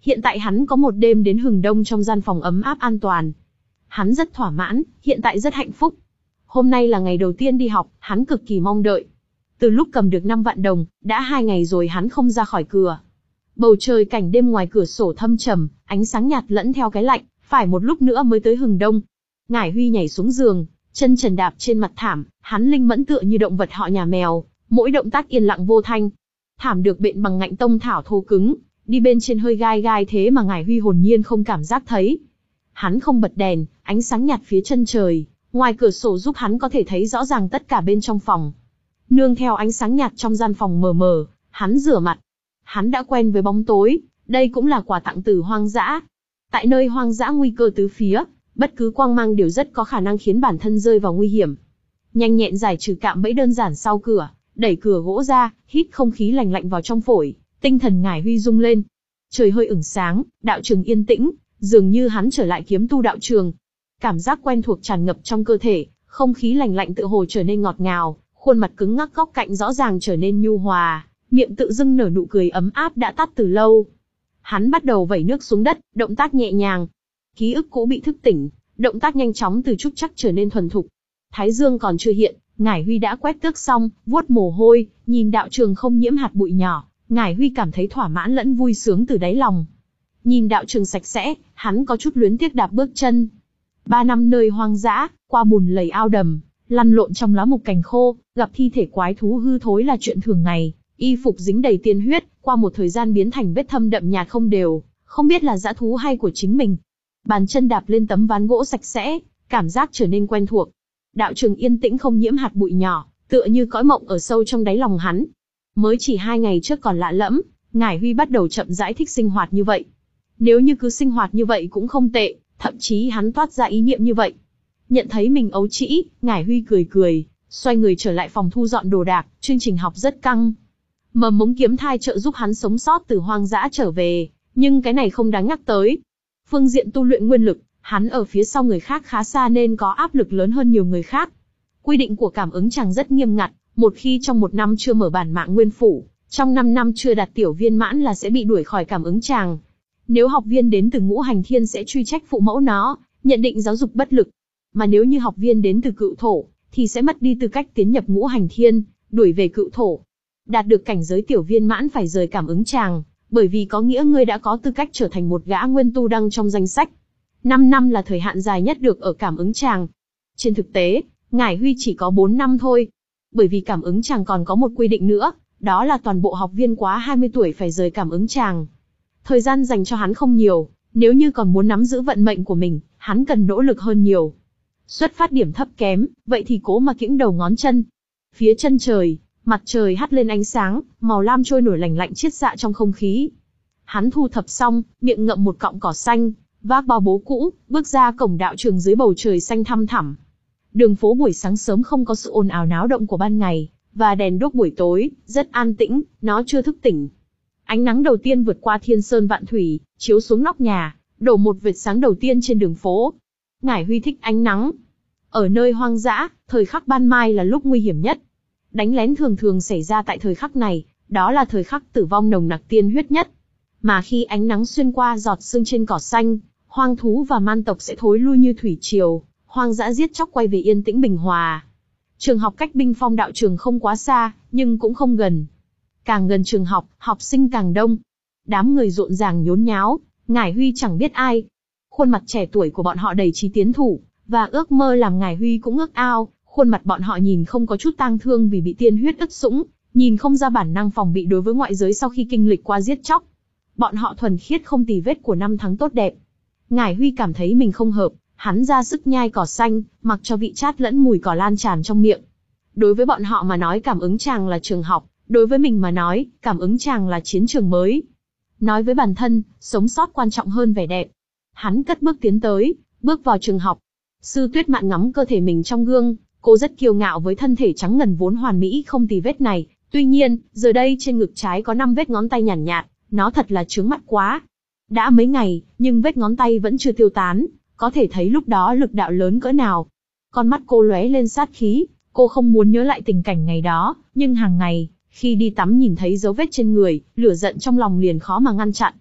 Hiện tại hắn có một đêm đến hừng đông trong gian phòng ấm áp an toàn. Hắn rất thỏa mãn, hiện tại rất hạnh phúc. Hôm nay là ngày đầu tiên đi học, hắn cực kỳ mong đợi. Từ lúc cầm được năm vạn đồng, đã hai ngày rồi hắn không ra khỏi cửa. Bầu trời cảnh đêm ngoài cửa sổ thâm trầm, ánh sáng nhạt lẫn theo cái lạnh, phải một lúc nữa mới tới hừng đông. Ngải Huy nhảy xuống giường, chân trần đạp trên mặt thảm, hắn linh mẫn tựa như động vật họ nhà mèo, mỗi động tác yên lặng vô thanh. Thảm được bện bằng ngạnh tông thảo thô cứng, đi bên trên hơi gai gai thế mà Ngải Huy hồn nhiên không cảm giác thấy. Hắn không bật đèn, ánh sáng nhạt phía chân trời, ngoài cửa sổ giúp hắn có thể thấy rõ ràng tất cả bên trong phòng. Nương theo ánh sáng nhạt trong gian phòng mờ mờ, hắn rửa mặt. Hắn đã quen với bóng tối, đây cũng là quà tặng từ hoang dã. Tại nơi hoang dã nguy cơ tứ phía, bất cứ quang mang đều rất có khả năng khiến bản thân rơi vào nguy hiểm. Nhanh nhẹn giải trừ cạm bẫy đơn giản sau cửa, đẩy cửa gỗ ra, hít không khí lành lạnh vào trong phổi, tinh thần Ngải Huy rung lên. Trời hơi ửng sáng, đạo trường yên tĩnh, dường như hắn trở lại kiếm tu đạo trường. Cảm giác quen thuộc tràn ngập trong cơ thể, không khí lành lạnh tựa hồ trở nên ngọt ngào, khuôn mặt cứng ngắc góc cạnh rõ ràng trở nên nhu hòa, miệng tự dưng nở nụ cười ấm áp đã tắt từ lâu. Hắn bắt đầu vẩy nước xuống đất, động tác nhẹ nhàng. Ký ức cũ bị thức tỉnh, động tác nhanh chóng từ trúc trắc trở nên thuần thục. Thái dương còn chưa hiện, Ngải Huy đã quét tước xong, vuốt mồ hôi, nhìn đạo trường không nhiễm hạt bụi nhỏ, Ngải Huy cảm thấy thỏa mãn lẫn vui sướng từ đáy lòng. Nhìn đạo trường sạch sẽ, hắn có chút luyến tiếc đạp bước chân. Ba năm nơi hoang dã, qua bùn lầy ao đầm, lăn lộn trong lá mục cành khô, gặp thi thể quái thú hư thối là chuyện thường ngày, y phục dính đầy tiên huyết, qua một thời gian biến thành vết thâm đậm nhạt không đều, không biết là dã thú hay của chính mình. Bàn chân đạp lên tấm ván gỗ sạch sẽ, cảm giác trở nên quen thuộc. Đạo trường yên tĩnh không nhiễm hạt bụi nhỏ, tựa như cõi mộng ở sâu trong đáy lòng hắn. Mới chỉ hai ngày trước còn lạ lẫm, Ngải Huy bắt đầu chậm rãi thích sinh hoạt như vậy. Nếu như cứ sinh hoạt như vậy cũng không tệ, thậm chí hắn toát ra ý niệm như vậy. Nhận thấy mình ấu trĩ, Ngải Huy cười cười, xoay người trở lại phòng thu dọn đồ đạc, chương trình học rất căng. Mầm mống kiếm thai trợ giúp hắn sống sót từ hoang dã trở về, nhưng cái này không đáng nhắc tới. Phương diện tu luyện nguyên lực, hắn ở phía sau người khác khá xa nên có áp lực lớn hơn nhiều người khác. Quy định của cảm ứng chàng rất nghiêm ngặt, một khi trong một năm chưa mở bản mạng nguyên phủ, trong năm năm chưa đạt tiểu viên mãn là sẽ bị đuổi khỏi cảm ứng chàng. Nếu học viên đến từ ngũ hành thiên sẽ truy trách phụ mẫu nó, nhận định giáo dục bất lực. Mà nếu như học viên đến từ cựu thổ, thì sẽ mất đi tư cách tiến nhập ngũ hành thiên, đuổi về cựu thổ. Đạt được cảnh giới tiểu viên mãn phải rời cảm ứng chàng, bởi vì có nghĩa ngươi đã có tư cách trở thành một gã nguyên tu đăng trong danh sách. năm năm là thời hạn dài nhất được ở cảm ứng chàng. Trên thực tế, Ngải Huy chỉ có bốn năm thôi. Bởi vì cảm ứng chàng còn có một quy định nữa, đó là toàn bộ học viên quá hai mươi tuổi phải rời cảm ứng chàng. Thời gian dành cho hắn không nhiều, nếu như còn muốn nắm giữ vận mệnh của mình, hắn cần nỗ lực hơn nhiều. Xuất phát điểm thấp kém, vậy thì cố mà kiễng đầu ngón chân. Phía chân trời, mặt trời hắt lên ánh sáng, màu lam trôi nổi lành lạnh chiết xạ trong không khí. Hắn thu thập xong, miệng ngậm một cọng cỏ xanh, vác bao bố cũ, bước ra cổng đạo trường dưới bầu trời xanh thăm thẳm. Đường phố buổi sáng sớm không có sự ồn ào náo động của ban ngày, và đèn đuốc buổi tối, rất an tĩnh, nó chưa thức tỉnh. Ánh nắng đầu tiên vượt qua thiên sơn vạn thủy, chiếu xuống nóc nhà, đổ một vệt sáng đầu tiên trên đường phố. Ngải Huy thích ánh nắng. Ở nơi hoang dã, thời khắc ban mai là lúc nguy hiểm nhất. Đánh lén thường thường xảy ra tại thời khắc này, đó là thời khắc tử vong nồng nặc tiên huyết nhất. Mà khi ánh nắng xuyên qua giọt sương trên cỏ xanh, hoang thú và man tộc sẽ thối lui như thủy triều, hoang dã giết chóc quay về yên tĩnh bình hòa. Trường học cách Binh Phong đạo trường không quá xa, nhưng cũng không gần. Càng gần trường học, học sinh càng đông. Đám người rộn ràng nhốn nháo, Ngải Huy chẳng biết ai. Khuôn mặt trẻ tuổi của bọn họ đầy chí tiến thủ, và ước mơ làm Ngải Huy cũng ước ao. Khuôn mặt bọn họ nhìn không có chút tang thương vì bị tiên huyết ướt sũng, nhìn không ra bản năng phòng bị đối với ngoại giới sau khi kinh lịch qua giết chóc. Bọn họ thuần khiết không tì vết của năm tháng tốt đẹp. Ngải Huy cảm thấy mình không hợp, hắn ra sức nhai cỏ xanh, mặc cho vị chát lẫn mùi cỏ lan tràn trong miệng. Đối với bọn họ mà nói cảm ứng chàng là trường học, đối với mình mà nói, cảm ứng chàng là chiến trường mới. Nói với bản thân, sống sót quan trọng hơn vẻ đẹp. Hắn cất bước tiến tới, bước vào trường học. Sư Tuyết Mạn ngắm cơ thể mình trong gương, cô rất kiêu ngạo với thân thể trắng ngần vốn hoàn mỹ không tì vết này. Tuy nhiên, giờ đây trên ngực trái có năm vết ngón tay nhàn nhạt, nhạt, nó thật là chướng mắt quá. Đã mấy ngày, nhưng vết ngón tay vẫn chưa tiêu tán, có thể thấy lúc đó lực đạo lớn cỡ nào. Con mắt cô lóe lên sát khí, cô không muốn nhớ lại tình cảnh ngày đó, nhưng hàng ngày, khi đi tắm nhìn thấy dấu vết trên người, lửa giận trong lòng liền khó mà ngăn chặn.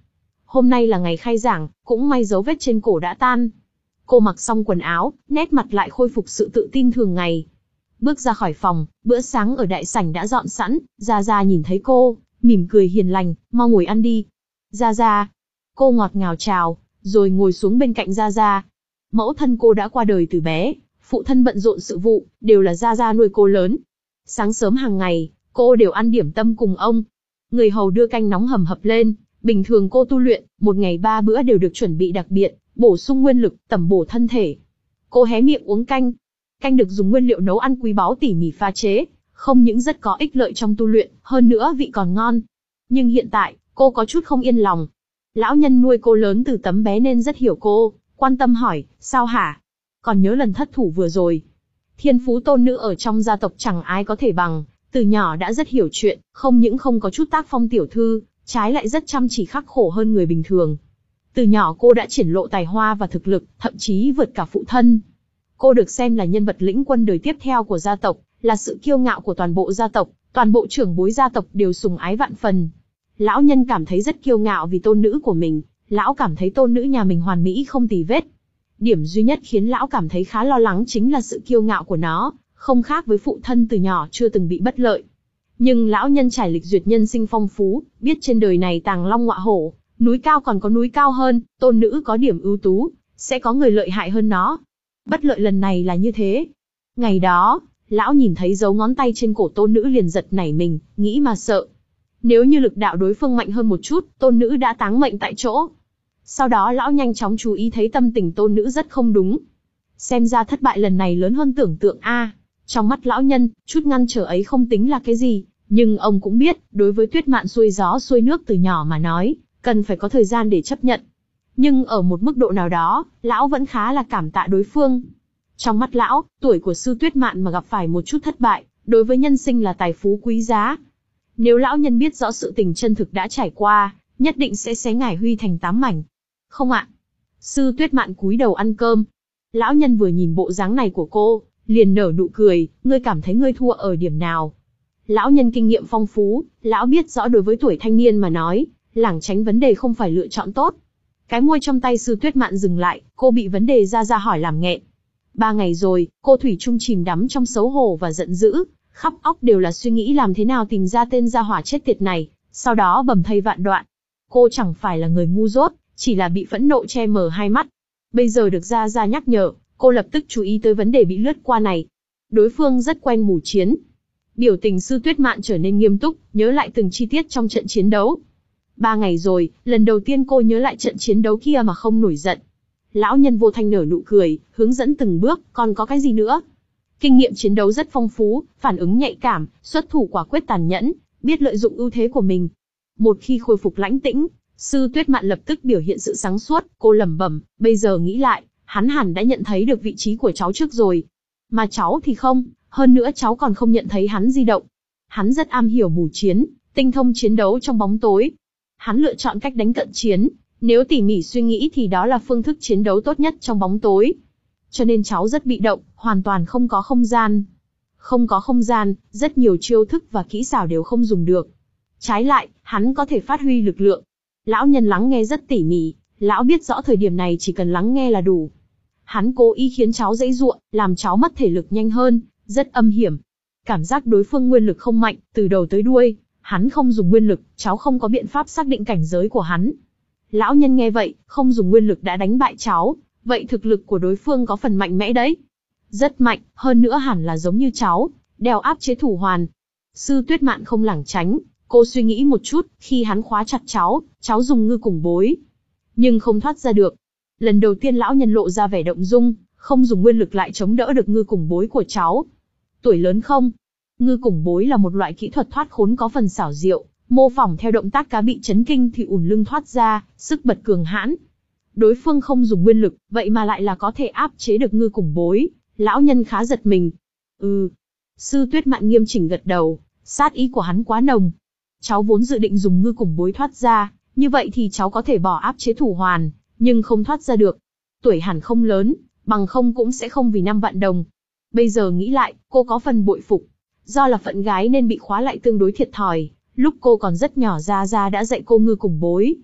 Hôm nay là ngày khai giảng, cũng may dấu vết trên cổ đã tan. Cô mặc xong quần áo, nét mặt lại khôi phục sự tự tin thường ngày. Bước ra khỏi phòng, bữa sáng ở đại sảnh đã dọn sẵn, Gia Gia nhìn thấy cô, mỉm cười hiền lành, mau ngồi ăn đi. Gia Gia. Cô ngọt ngào chào, rồi ngồi xuống bên cạnh Gia Gia. Mẫu thân cô đã qua đời từ bé, phụ thân bận rộn sự vụ, đều là Gia Gia nuôi cô lớn. Sáng sớm hàng ngày, cô đều ăn điểm tâm cùng ông. Người hầu đưa canh nóng hầm hập lên, bình thường cô tu luyện, một ngày ba bữa đều được chuẩn bị đặc biệt, bổ sung nguyên lực, tẩm bổ thân thể. Cô hé miệng uống canh. Canh được dùng nguyên liệu nấu ăn quý báu tỉ mỉ pha chế, không những rất có ích lợi trong tu luyện, hơn nữa vị còn ngon. Nhưng hiện tại, cô có chút không yên lòng. Lão nhân nuôi cô lớn từ tấm bé nên rất hiểu cô, quan tâm hỏi, sao hả? Còn nhớ lần thất thủ vừa rồi. Thiên phú tôn nữ ở trong gia tộc chẳng ai có thể bằng, từ nhỏ đã rất hiểu chuyện, không những không có chút tác phong tiểu thư, trái lại rất chăm chỉ khắc khổ hơn người bình thường. Từ nhỏ cô đã triển lộ tài hoa và thực lực, thậm chí vượt cả phụ thân. Cô được xem là nhân vật lĩnh quân đời tiếp theo của gia tộc, là sự kiêu ngạo của toàn bộ gia tộc, toàn bộ trưởng bối gia tộc đều sùng ái vạn phần. Lão nhân cảm thấy rất kiêu ngạo vì tôn nữ của mình, lão cảm thấy tôn nữ nhà mình hoàn mỹ không tì vết. Điểm duy nhất khiến lão cảm thấy khá lo lắng chính là sự kiêu ngạo của nó, không khác với phụ thân từ nhỏ chưa từng bị bất lợi. Nhưng lão nhân trải lịch duyệt nhân sinh phong phú, biết trên đời này tàng long ngọa hổ, núi cao còn có núi cao hơn, tôn nữ có điểm ưu tú, sẽ có người lợi hại hơn nó. Bất lợi lần này là như thế. Ngày đó, lão nhìn thấy dấu ngón tay trên cổ tôn nữ liền giật nảy mình, nghĩ mà sợ. Nếu như lực đạo đối phương mạnh hơn một chút, tôn nữ đã táng mệnh tại chỗ. Sau đó lão nhanh chóng chú ý thấy tâm tình tôn nữ rất không đúng. Xem ra thất bại lần này lớn hơn tưởng tượng a. Trong mắt lão nhân, chút ngăn trở ấy không tính là cái gì, nhưng ông cũng biết, đối với Tuyết Mạn xuôi gió xuôi nước từ nhỏ mà nói, cần phải có thời gian để chấp nhận. Nhưng ở một mức độ nào đó, lão vẫn khá là cảm tạ đối phương. Trong mắt lão, tuổi của sư Tuyết Mạn mà gặp phải một chút thất bại, đối với nhân sinh là tài phú quý giá. Nếu lão nhân biết rõ sự tình chân thực đã trải qua, nhất định sẽ xé ngải Huy thành tám mảnh. Không ạ. Sư Tuyết Mạn cúi đầu ăn cơm. Lão nhân vừa nhìn bộ dáng này của cô, liền nở nụ cười, ngươi cảm thấy ngươi thua ở điểm nào? Lão nhân kinh nghiệm phong phú, lão biết rõ đối với tuổi thanh niên mà nói, lảng tránh vấn đề không phải lựa chọn tốt. Cái môi trong tay sư Tuyết Mạn dừng lại, cô bị vấn đề ra ra hỏi làm nghẹn. Ba ngày rồi, cô thủy chung chìm đắm trong xấu hổ và giận dữ, khắp óc đều là suy nghĩ làm thế nào tìm ra tên gia hỏa chết tiệt này, sau đó bầm thây vạn đoạn. Cô chẳng phải là người ngu dốt, chỉ là bị phẫn nộ che mờ hai mắt. Bây giờ được gia gia nhắc nhở, cô lập tức chú ý tới vấn đề bị lướt qua này. Đối phương rất quen mù chiến. Biểu tình sư Tuyết Mạn trở nên nghiêm túc, nhớ lại từng chi tiết trong trận chiến đấu. Ba ngày rồi, lần đầu tiên cô nhớ lại trận chiến đấu kia mà không nổi giận. Lão nhân vô thanh nở nụ cười, hướng dẫn từng bước, còn có cái gì nữa? Kinh nghiệm chiến đấu rất phong phú, phản ứng nhạy cảm, xuất thủ quả quyết tàn nhẫn, biết lợi dụng ưu thế của mình. Một khi khôi phục lãnh tĩnh, sư Tuyết Mạn lập tức biểu hiện sự sáng suốt, cô lẩm bẩm, bây giờ nghĩ lại, hắn hẳn đã nhận thấy được vị trí của cháu trước rồi. Mà cháu thì không, hơn nữa cháu còn không nhận thấy hắn di động. Hắn rất am hiểu mù chiến, tinh thông chiến đấu trong bóng tối. Hắn lựa chọn cách đánh cận chiến, nếu tỉ mỉ suy nghĩ thì đó là phương thức chiến đấu tốt nhất trong bóng tối. Cho nên cháu rất bị động, hoàn toàn không có không gian. Không có không gian, rất nhiều chiêu thức và kỹ xảo đều không dùng được. Trái lại, hắn có thể phát huy lực lượng. Lão nhân lắng nghe rất tỉ mỉ, lão biết rõ thời điểm này chỉ cần lắng nghe là đủ. Hắn cố ý khiến cháu giãy giụa, làm cháu mất thể lực nhanh hơn, rất âm hiểm. Cảm giác đối phương nguyên lực không mạnh, từ đầu tới đuôi, hắn không dùng nguyên lực, cháu không có biện pháp xác định cảnh giới của hắn. Lão nhân nghe vậy, không dùng nguyên lực đã đánh bại cháu, vậy thực lực của đối phương có phần mạnh mẽ đấy. Rất mạnh, hơn nữa hẳn là giống như cháu, đeo áp chế thủ hoàn. Sư Tuyết Mạn không lảng tránh, cô suy nghĩ một chút, khi hắn khóa chặt cháu, cháu dùng ngư cùng bối. Nhưng không thoát ra được. Lần đầu tiên lão nhân lộ ra vẻ động dung, không dùng nguyên lực lại chống đỡ được ngư cùng bối của cháu. Tuổi lớn không? Ngư cùng bối là một loại kỹ thuật thoát khốn có phần xảo diệu, mô phỏng theo động tác cá bị chấn kinh thì ủn lưng thoát ra, sức bật cường hãn. Đối phương không dùng nguyên lực, vậy mà lại là có thể áp chế được ngư cùng bối, lão nhân khá giật mình. Ừ. Sư Tuyết Mạn nghiêm chỉnh gật đầu, sát ý của hắn quá nồng. Cháu vốn dự định dùng ngư cùng bối thoát ra, như vậy thì cháu có thể bỏ áp chế thủ hoàn, nhưng không thoát ra được. Tuổi hẳn không lớn, bằng không cũng sẽ không vì năm vạn đồng. Bây giờ nghĩ lại, cô có phần bội phục. Do là phận gái nên bị khóa lại tương đối thiệt thòi, lúc cô còn rất nhỏ Gia Gia đã dạy cô ngư cùng bối.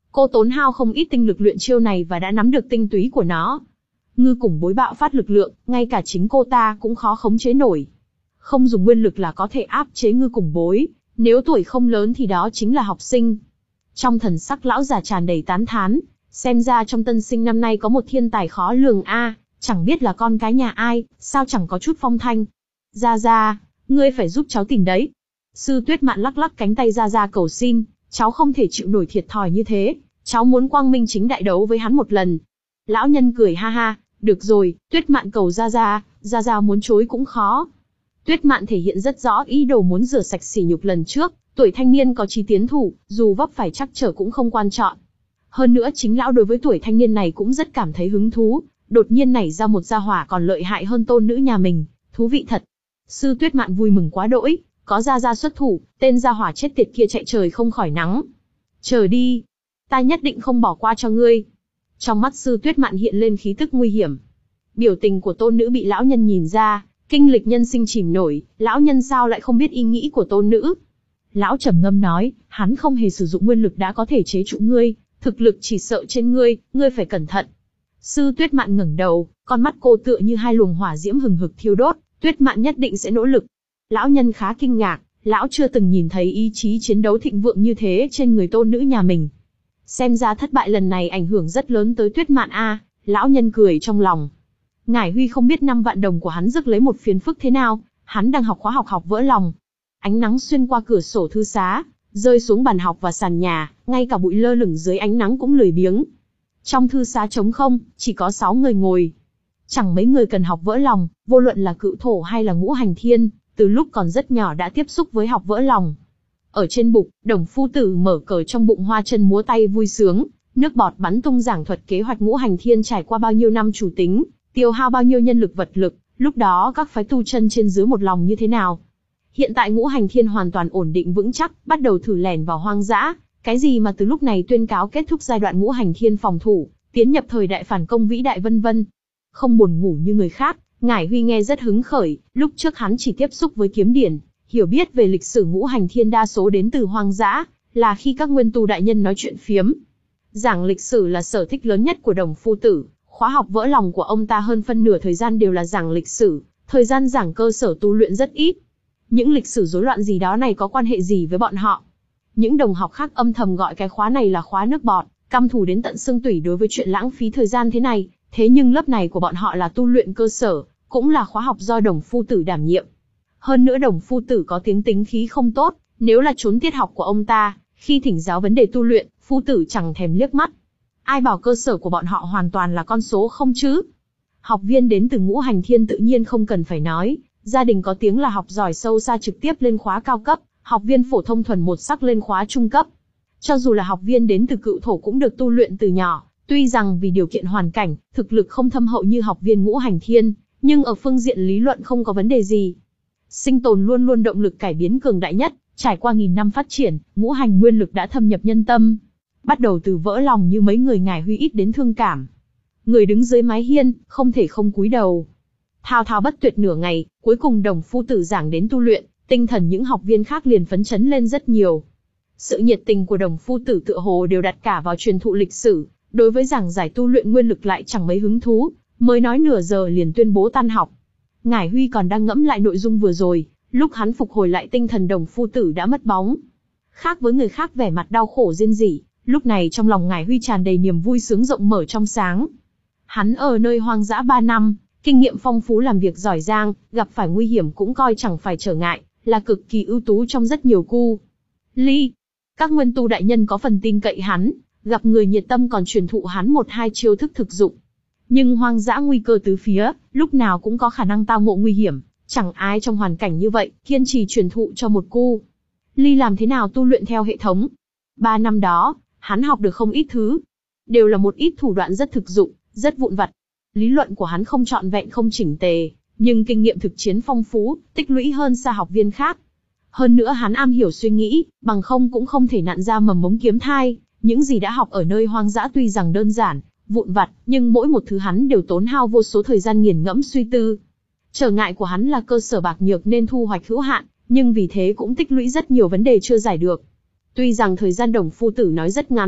Cô tốn hao không ít tinh lực luyện chiêu này và đã nắm được tinh túy của nó. Ngư cùng bối bạo phát lực lượng, ngay cả chính cô ta cũng khó khống chế nổi. Không dùng nguyên lực là có thể áp chế ngư cùng bối, nếu tuổi không lớn thì đó chính là học sinh. Trong thần sắc lão già tràn đầy tán thán, xem ra trong tân sinh năm nay có một thiên tài khó lường a, chẳng biết là con cái nhà ai, sao chẳng có chút phong thanh. Gia Gia, ngươi phải giúp cháu tìm đấy. Sư Tuyết Mạn lắc lắc cánh tay Gia Gia cầu xin, cháu không thể chịu nổi thiệt thòi như thế, cháu muốn quang minh chính đại đấu với hắn một lần. Lão nhân cười ha ha, được rồi, Tuyết Mạn cầu Gia Gia, Gia Gia muốn chối cũng khó. Tuyết Mạn thể hiện rất rõ ý đồ muốn rửa sạch sỉ nhục lần trước, tuổi thanh niên có chí tiến thủ, dù vấp phải trắc trở cũng không quan trọng. Hơn nữa chính lão đối với tuổi thanh niên này cũng rất cảm thấy hứng thú, đột nhiên nảy ra một gia hỏa còn lợi hại hơn tôn nữ nhà mình, thú vị thật. Sư Tuyết Mạn vui mừng quá đỗi, có Gia Gia xuất thủ, tên gia hỏa chết tiệt kia chạy trời không khỏi nắng. Chờ đi, ta nhất định không bỏ qua cho ngươi. Trong mắt Sư Tuyết Mạn hiện lên khí tức nguy hiểm. Biểu tình của tôn nữ bị lão nhân nhìn ra, kinh lịch nhân sinh chìm nổi, lão nhân sao lại không biết ý nghĩ của tôn nữ. Lão trầm ngâm nói, hắn không hề sử dụng nguyên lực đã có thể chế trụ ngươi, thực lực chỉ sợ trên ngươi, ngươi phải cẩn thận. Sư Tuyết Mạn ngẩng đầu, con mắt cô tựa như hai luồng hỏa diễm hừng hực thiêu đốt, Tuyết Mạn nhất định sẽ nỗ lực. Lão nhân khá kinh ngạc, lão chưa từng nhìn thấy ý chí chiến đấu thịnh vượng như thế trên người tôn nữ nhà mình. Xem ra thất bại lần này ảnh hưởng rất lớn tới Tuyết Mạn a, lão nhân cười trong lòng. Ngải Huy không biết năm vạn đồng của hắn rước lấy một phiền phức thế nào, hắn đang học khóa học học vỡ lòng. Ánh nắng xuyên qua cửa sổ thư xá, rơi xuống bàn học và sàn nhà, ngay cả bụi lơ lửng dưới ánh nắng cũng lười biếng. Trong thư xá trống không, chỉ có sáu người ngồi. Chẳng mấy người cần học vỡ lòng, vô luận là cự thổ hay là ngũ hành thiên, từ lúc còn rất nhỏ đã tiếp xúc với học vỡ lòng. Ở trên bục, Đồng phu tử mở cờ trong bụng hoa chân múa tay vui sướng, nước bọt bắn tung giảng thuật kế hoạch ngũ hành thiên trải qua bao nhiêu năm chủ tính, tiêu hao bao nhiêu nhân lực vật lực, lúc đó các phái tu chân trên dưới một lòng như thế nào. Hiện tại ngũ hành thiên hoàn toàn ổn định vững chắc, bắt đầu thử lẻn vào hoang dã, cái gì mà từ lúc này tuyên cáo kết thúc giai đoạn ngũ hành thiên phòng thủ, tiến nhập thời đại phản công vĩ đại vân vân. Không buồn ngủ như người khác, Ngải Huy nghe rất hứng khởi, lúc trước hắn chỉ tiếp xúc với kiếm điển, hiểu biết về lịch sử ngũ hành thiên đa số đến từ hoang dã, là khi các nguyên tu đại nhân nói chuyện phiếm. Giảng lịch sử là sở thích lớn nhất của Đồng phu tử, khóa học vỡ lòng của ông ta hơn phân nửa thời gian đều là giảng lịch sử, thời gian giảng cơ sở tu luyện rất ít. Những lịch sử rối loạn gì đó này có quan hệ gì với bọn họ? Những đồng học khác âm thầm gọi cái khóa này là khóa nước bọt, căm thù đến tận xương tủy đối với chuyện lãng phí thời gian thế này, thế nhưng lớp này của bọn họ là tu luyện cơ sở, cũng là khóa học do Đồng phu tử đảm nhiệm. Hơn nữa Đồng phu tử có tiếng tính khí không tốt, nếu là trốn tiết học của ông ta, khi thỉnh giáo vấn đề tu luyện, phu tử chẳng thèm liếc mắt. Ai bảo cơ sở của bọn họ hoàn toàn là con số không chứ? Học viên đến từ ngũ hành thiên tự nhiên không cần phải nói, gia đình có tiếng là học giỏi sâu xa trực tiếp lên khóa cao cấp, học viên phổ thông thuần một sắc lên khóa trung cấp. Cho dù là học viên đến từ cự thổ cũng được tu luyện từ nhỏ, tuy rằng vì điều kiện hoàn cảnh, thực lực không thâm hậu như học viên ngũ hành thiên, nhưng ở phương diện lý luận không có vấn đề gì. Sinh tồn luôn luôn động lực cải biến cường đại nhất, trải qua nghìn năm phát triển, ngũ hành nguyên lực đã thâm nhập nhân tâm. Bắt đầu từ vỡ lòng như mấy người Ngải Huy ít đến thương cảm. Người đứng dưới mái hiên, không thể không cúi đầu. Thao thao bất tuyệt nửa ngày, cuối cùng Đồng phu tử giảng đến tu luyện, tinh thần những học viên khác liền phấn chấn lên rất nhiều. Sự nhiệt tình của Đồng phu tử tựa hồ đều đặt cả vào truyền thụ lịch sử, đối với giảng giải tu luyện nguyên lực lại chẳng mấy hứng thú, mới nói nửa giờ liền tuyên bố tan học. Ngải Huy còn đang ngẫm lại nội dung vừa rồi, lúc hắn phục hồi lại tinh thần Đồng phu tử đã mất bóng. Khác với người khác vẻ mặt đau khổ rên rỉ, lúc này trong lòng Ngải Huy tràn đầy niềm vui sướng rộng mở trong sáng. Hắn ở nơi hoang dã ba năm, kinh nghiệm phong phú làm việc giỏi giang, gặp phải nguy hiểm cũng coi chẳng phải trở ngại, là cực kỳ ưu tú trong rất nhiều cu. Ly, các nguyên tu đại nhân có phần tin cậy hắn, gặp người nhiệt tâm còn truyền thụ hắn một hai chiêu thức thực dụng. Nhưng hoang dã nguy cơ tứ phía, lúc nào cũng có khả năng tao ngộ nguy hiểm, chẳng ai trong hoàn cảnh như vậy kiên trì truyền thụ cho một cu. Ly làm thế nào tu luyện theo hệ thống? Ba năm đó, hắn học được không ít thứ, đều là một ít thủ đoạn rất thực dụng, rất vụn vặt. Lý luận của hắn không trọn vẹn không chỉnh tề, nhưng kinh nghiệm thực chiến phong phú, tích lũy hơn xa học viên khác. Hơn nữa hắn am hiểu suy nghĩ, bằng không cũng không thể nặn ra mầm mống kiếm thai. Những gì đã học ở nơi hoang dã tuy rằng đơn giản, vụn vặt, nhưng mỗi một thứ hắn đều tốn hao vô số thời gian nghiền ngẫm suy tư. Trở ngại của hắn là cơ sở bạc nhược nên thu hoạch hữu hạn, nhưng vì thế cũng tích lũy rất nhiều vấn đề chưa giải được. Tuy rằng thời gian Đồng phu tử nói rất ngắn,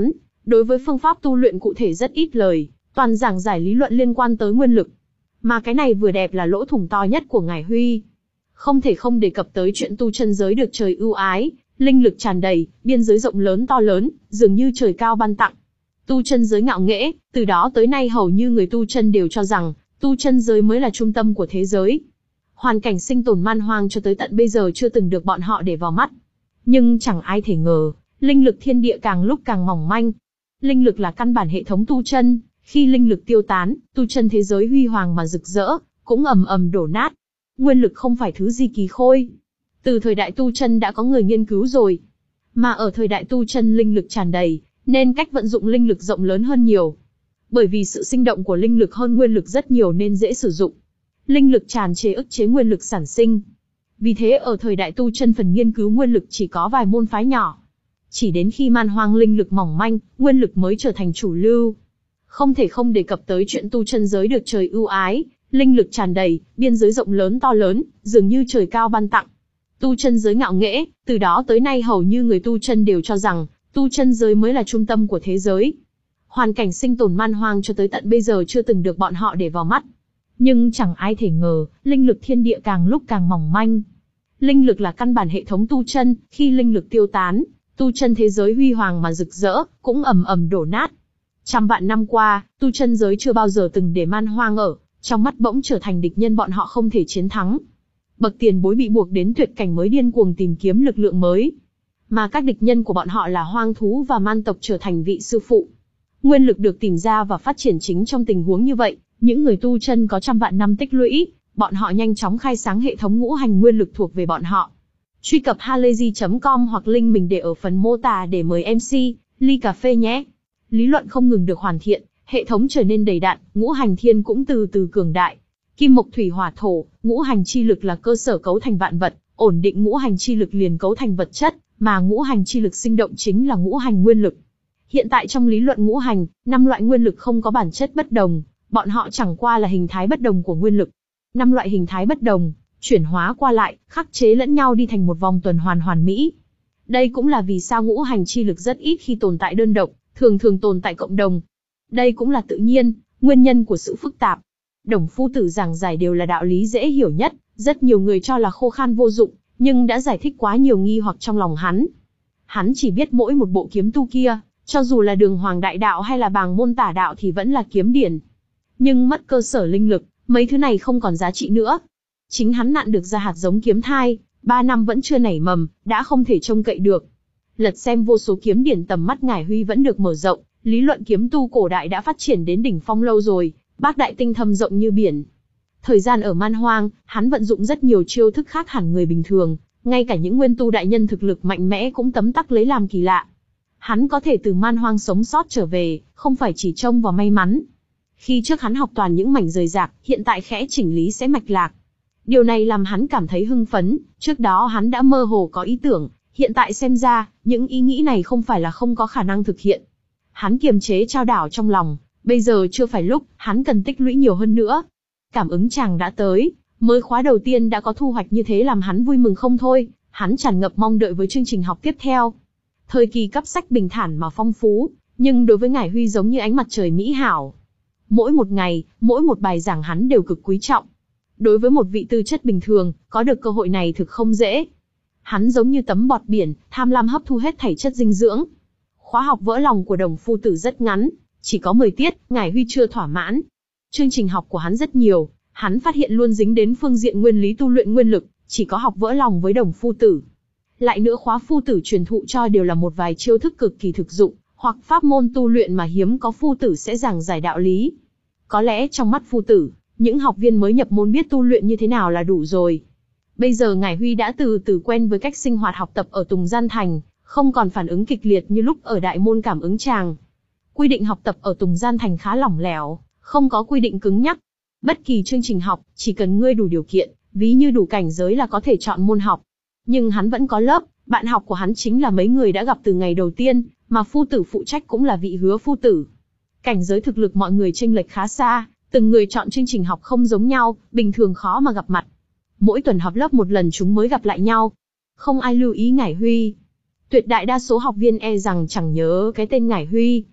Đối với phương pháp tu luyện cụ thể rất ít lời, toàn giảng giải lý luận liên quan tới nguyên lực. Mà cái này vừa đẹp là lỗ thủng to nhất của ngài Huy. Không thể không đề cập tới chuyện tu chân giới được trời ưu ái, linh lực tràn đầy, biên giới rộng lớn to lớn, dường như trời cao ban tặng. Tu chân giới ngạo nghễ, từ đó tới nay hầu như người tu chân đều cho rằng, tu chân giới mới là trung tâm của thế giới. Hoàn cảnh sinh tồn man hoang cho tới tận bây giờ chưa từng được bọn họ để vào mắt. Nhưng chẳng ai thể ngờ, linh lực thiên địa càng lúc càng mỏng manh. Linh lực là căn bản hệ thống tu chân, khi linh lực tiêu tán, tu chân thế giới huy hoàng mà rực rỡ, cũng ầm ầm đổ nát. Nguyên lực không phải thứ gì kỳ khôi. Từ thời đại tu chân đã có người nghiên cứu rồi. Mà ở thời đại tu chân linh lực tràn đầy, nên cách vận dụng linh lực rộng lớn hơn nhiều. Bởi vì sự sinh động của linh lực hơn nguyên lực rất nhiều nên dễ sử dụng. Linh lực tràn trề ức chế nguyên lực sản sinh. Vì thế ở thời đại tu chân phần nghiên cứu nguyên lực chỉ có vài môn phái nhỏ. Chỉ đến khi man hoang linh lực mỏng manh, nguyên lực mới trở thành chủ lưu. Không thể không đề cập tới chuyện tu chân giới được trời ưu ái, linh lực tràn đầy, biên giới rộng lớn to lớn, dường như trời cao ban tặng. Tu chân giới ngạo nghễ, từ đó tới nay hầu như người tu chân đều cho rằng, tu chân giới mới là trung tâm của thế giới. Hoàn cảnh sinh tồn man hoang cho tới tận bây giờ chưa từng được bọn họ để vào mắt. Nhưng chẳng ai thể ngờ, linh lực thiên địa càng lúc càng mỏng manh. Linh lực là căn bản hệ thống tu chân, khi linh lực tiêu tán, tu chân thế giới huy hoàng mà rực rỡ, cũng ầm ầm đổ nát. Trăm vạn năm qua, tu chân giới chưa bao giờ từng để man hoang ở, trong mắt bỗng trở thành địch nhân bọn họ không thể chiến thắng. Bậc tiền bối bị buộc đến tuyệt cảnh mới điên cuồng tìm kiếm lực lượng mới. Mà các địch nhân của bọn họ là hoang thú và man tộc trở thành vị sư phụ. Nguyên lực được tìm ra và phát triển chính trong tình huống như vậy, những người tu chân có trăm vạn năm tích lũy, bọn họ nhanh chóng khai sáng hệ thống ngũ hành nguyên lực thuộc về bọn họ. Truy cập halayzi chấm com hoặc link mình để ở phần mô tả để mời em xê, ly cà phê nhé. Lý luận không ngừng được hoàn thiện, hệ thống trở nên đầy đặn, ngũ hành thiên cũng từ từ cường đại. Kim mộc thủy hỏa thổ, ngũ hành chi lực là cơ sở cấu thành vạn vật, ổn định ngũ hành chi lực liền cấu thành vật chất, mà ngũ hành chi lực sinh động chính là ngũ hành nguyên lực. Hiện tại trong lý luận ngũ hành, năm loại nguyên lực không có bản chất bất đồng, bọn họ chẳng qua là hình thái bất đồng của nguyên lực. Năm loại hình thái bất đồng, chuyển hóa qua lại, khắc chế lẫn nhau đi thành một vòng tuần hoàn hoàn mỹ. Đây cũng là vì sao ngũ hành chi lực rất ít khi tồn tại đơn độc, thường thường tồn tại cộng đồng. Đây cũng là tự nhiên, nguyên nhân của sự phức tạp. Đồng Phu Tử giảng giải đều là đạo lý dễ hiểu nhất, rất nhiều người cho là khô khan vô dụng, nhưng đã giải thích quá nhiều nghi hoặc trong lòng hắn. Hắn chỉ biết mỗi một bộ kiếm tu kia, cho dù là Đường Hoàng Đại Đạo hay là Bàng Môn Tả Đạo thì vẫn là kiếm điển. Nhưng mất cơ sở linh lực, mấy thứ này không còn giá trị nữa. Chính hắn nặn được ra hạt giống kiếm thai, ba năm vẫn chưa nảy mầm, đã không thể trông cậy được. Lật xem vô số kiếm điển tầm mắt ngải Huy vẫn được mở rộng, lý luận kiếm tu cổ đại đã phát triển đến đỉnh phong lâu rồi, bác đại tinh thâm rộng như biển. Thời gian ở man hoang, hắn vận dụng rất nhiều chiêu thức khác hẳn người bình thường, ngay cả những nguyên tu đại nhân thực lực mạnh mẽ cũng tấm tắc lấy làm kỳ lạ. Hắn có thể từ man hoang sống sót trở về, không phải chỉ trông vào may mắn. Khi trước hắn học toàn những mảnh rời rạc, hiện tại khẽ chỉnh lý sẽ mạch lạc. Điều này làm hắn cảm thấy hưng phấn, trước đó hắn đã mơ hồ có ý tưởng, hiện tại xem ra, những ý nghĩ này không phải là không có khả năng thực hiện. Hắn kiềm chế trao đảo trong lòng, bây giờ chưa phải lúc, hắn cần tích lũy nhiều hơn nữa. Cảm ứng chàng đã tới, mới khóa đầu tiên đã có thu hoạch như thế làm hắn vui mừng không thôi, hắn tràn ngập mong đợi với chương trình học tiếp theo. Thời kỳ cấp sách bình thản mà phong phú, nhưng đối với ngải Huy giống như ánh mặt trời mỹ hảo. Mỗi một ngày, mỗi một bài giảng hắn đều cực quý trọng. Đối với một vị tư chất bình thường, có được cơ hội này thực không dễ. Hắn giống như tấm bọt biển, tham lam hấp thu hết thảy chất dinh dưỡng. Khóa học vỡ lòng của Đồng Phu Tử rất ngắn, chỉ có mười tiết, ngải Huy chưa thỏa mãn. Chương trình học của hắn rất nhiều, hắn phát hiện luôn dính đến phương diện nguyên lý tu luyện nguyên lực, chỉ có học vỡ lòng với Đồng Phu Tử. Lại nữa khóa Phu Tử truyền thụ cho đều là một vài chiêu thức cực kỳ thực dụng, hoặc pháp môn tu luyện mà hiếm có Phu Tử sẽ giảng giải đạo lý. Có lẽ trong mắt Phu Tử, những học viên mới nhập môn biết tu luyện như thế nào là đủ rồi. Bây giờ ngải Huy đã từ từ quen với cách sinh hoạt học tập ở Tùng Gian Thành, không còn phản ứng kịch liệt như lúc ở Đại Môn Cảm Ứng Tràng. Quy định học tập ở Tùng Gian Thành khá lỏng lẻo, không có quy định cứng nhắc. Bất kỳ chương trình học, chỉ cần ngươi đủ điều kiện, ví như đủ cảnh giới là có thể chọn môn học. Nhưng hắn vẫn có lớp, bạn học của hắn chính là mấy người đã gặp từ ngày đầu tiên, mà Phu Tử phụ trách cũng là vị Hứa Phu Tử. Cảnh giới thực lực mọi người chênh lệch khá xa, từng người chọn chương trình học không giống nhau, bình thường khó mà gặp mặt. Mỗi tuần họp lớp một lần chúng mới gặp lại nhau. Không ai lưu ý ngải Huy. Tuyệt đại đa số học viên e rằng chẳng nhớ cái tên ngải Huy.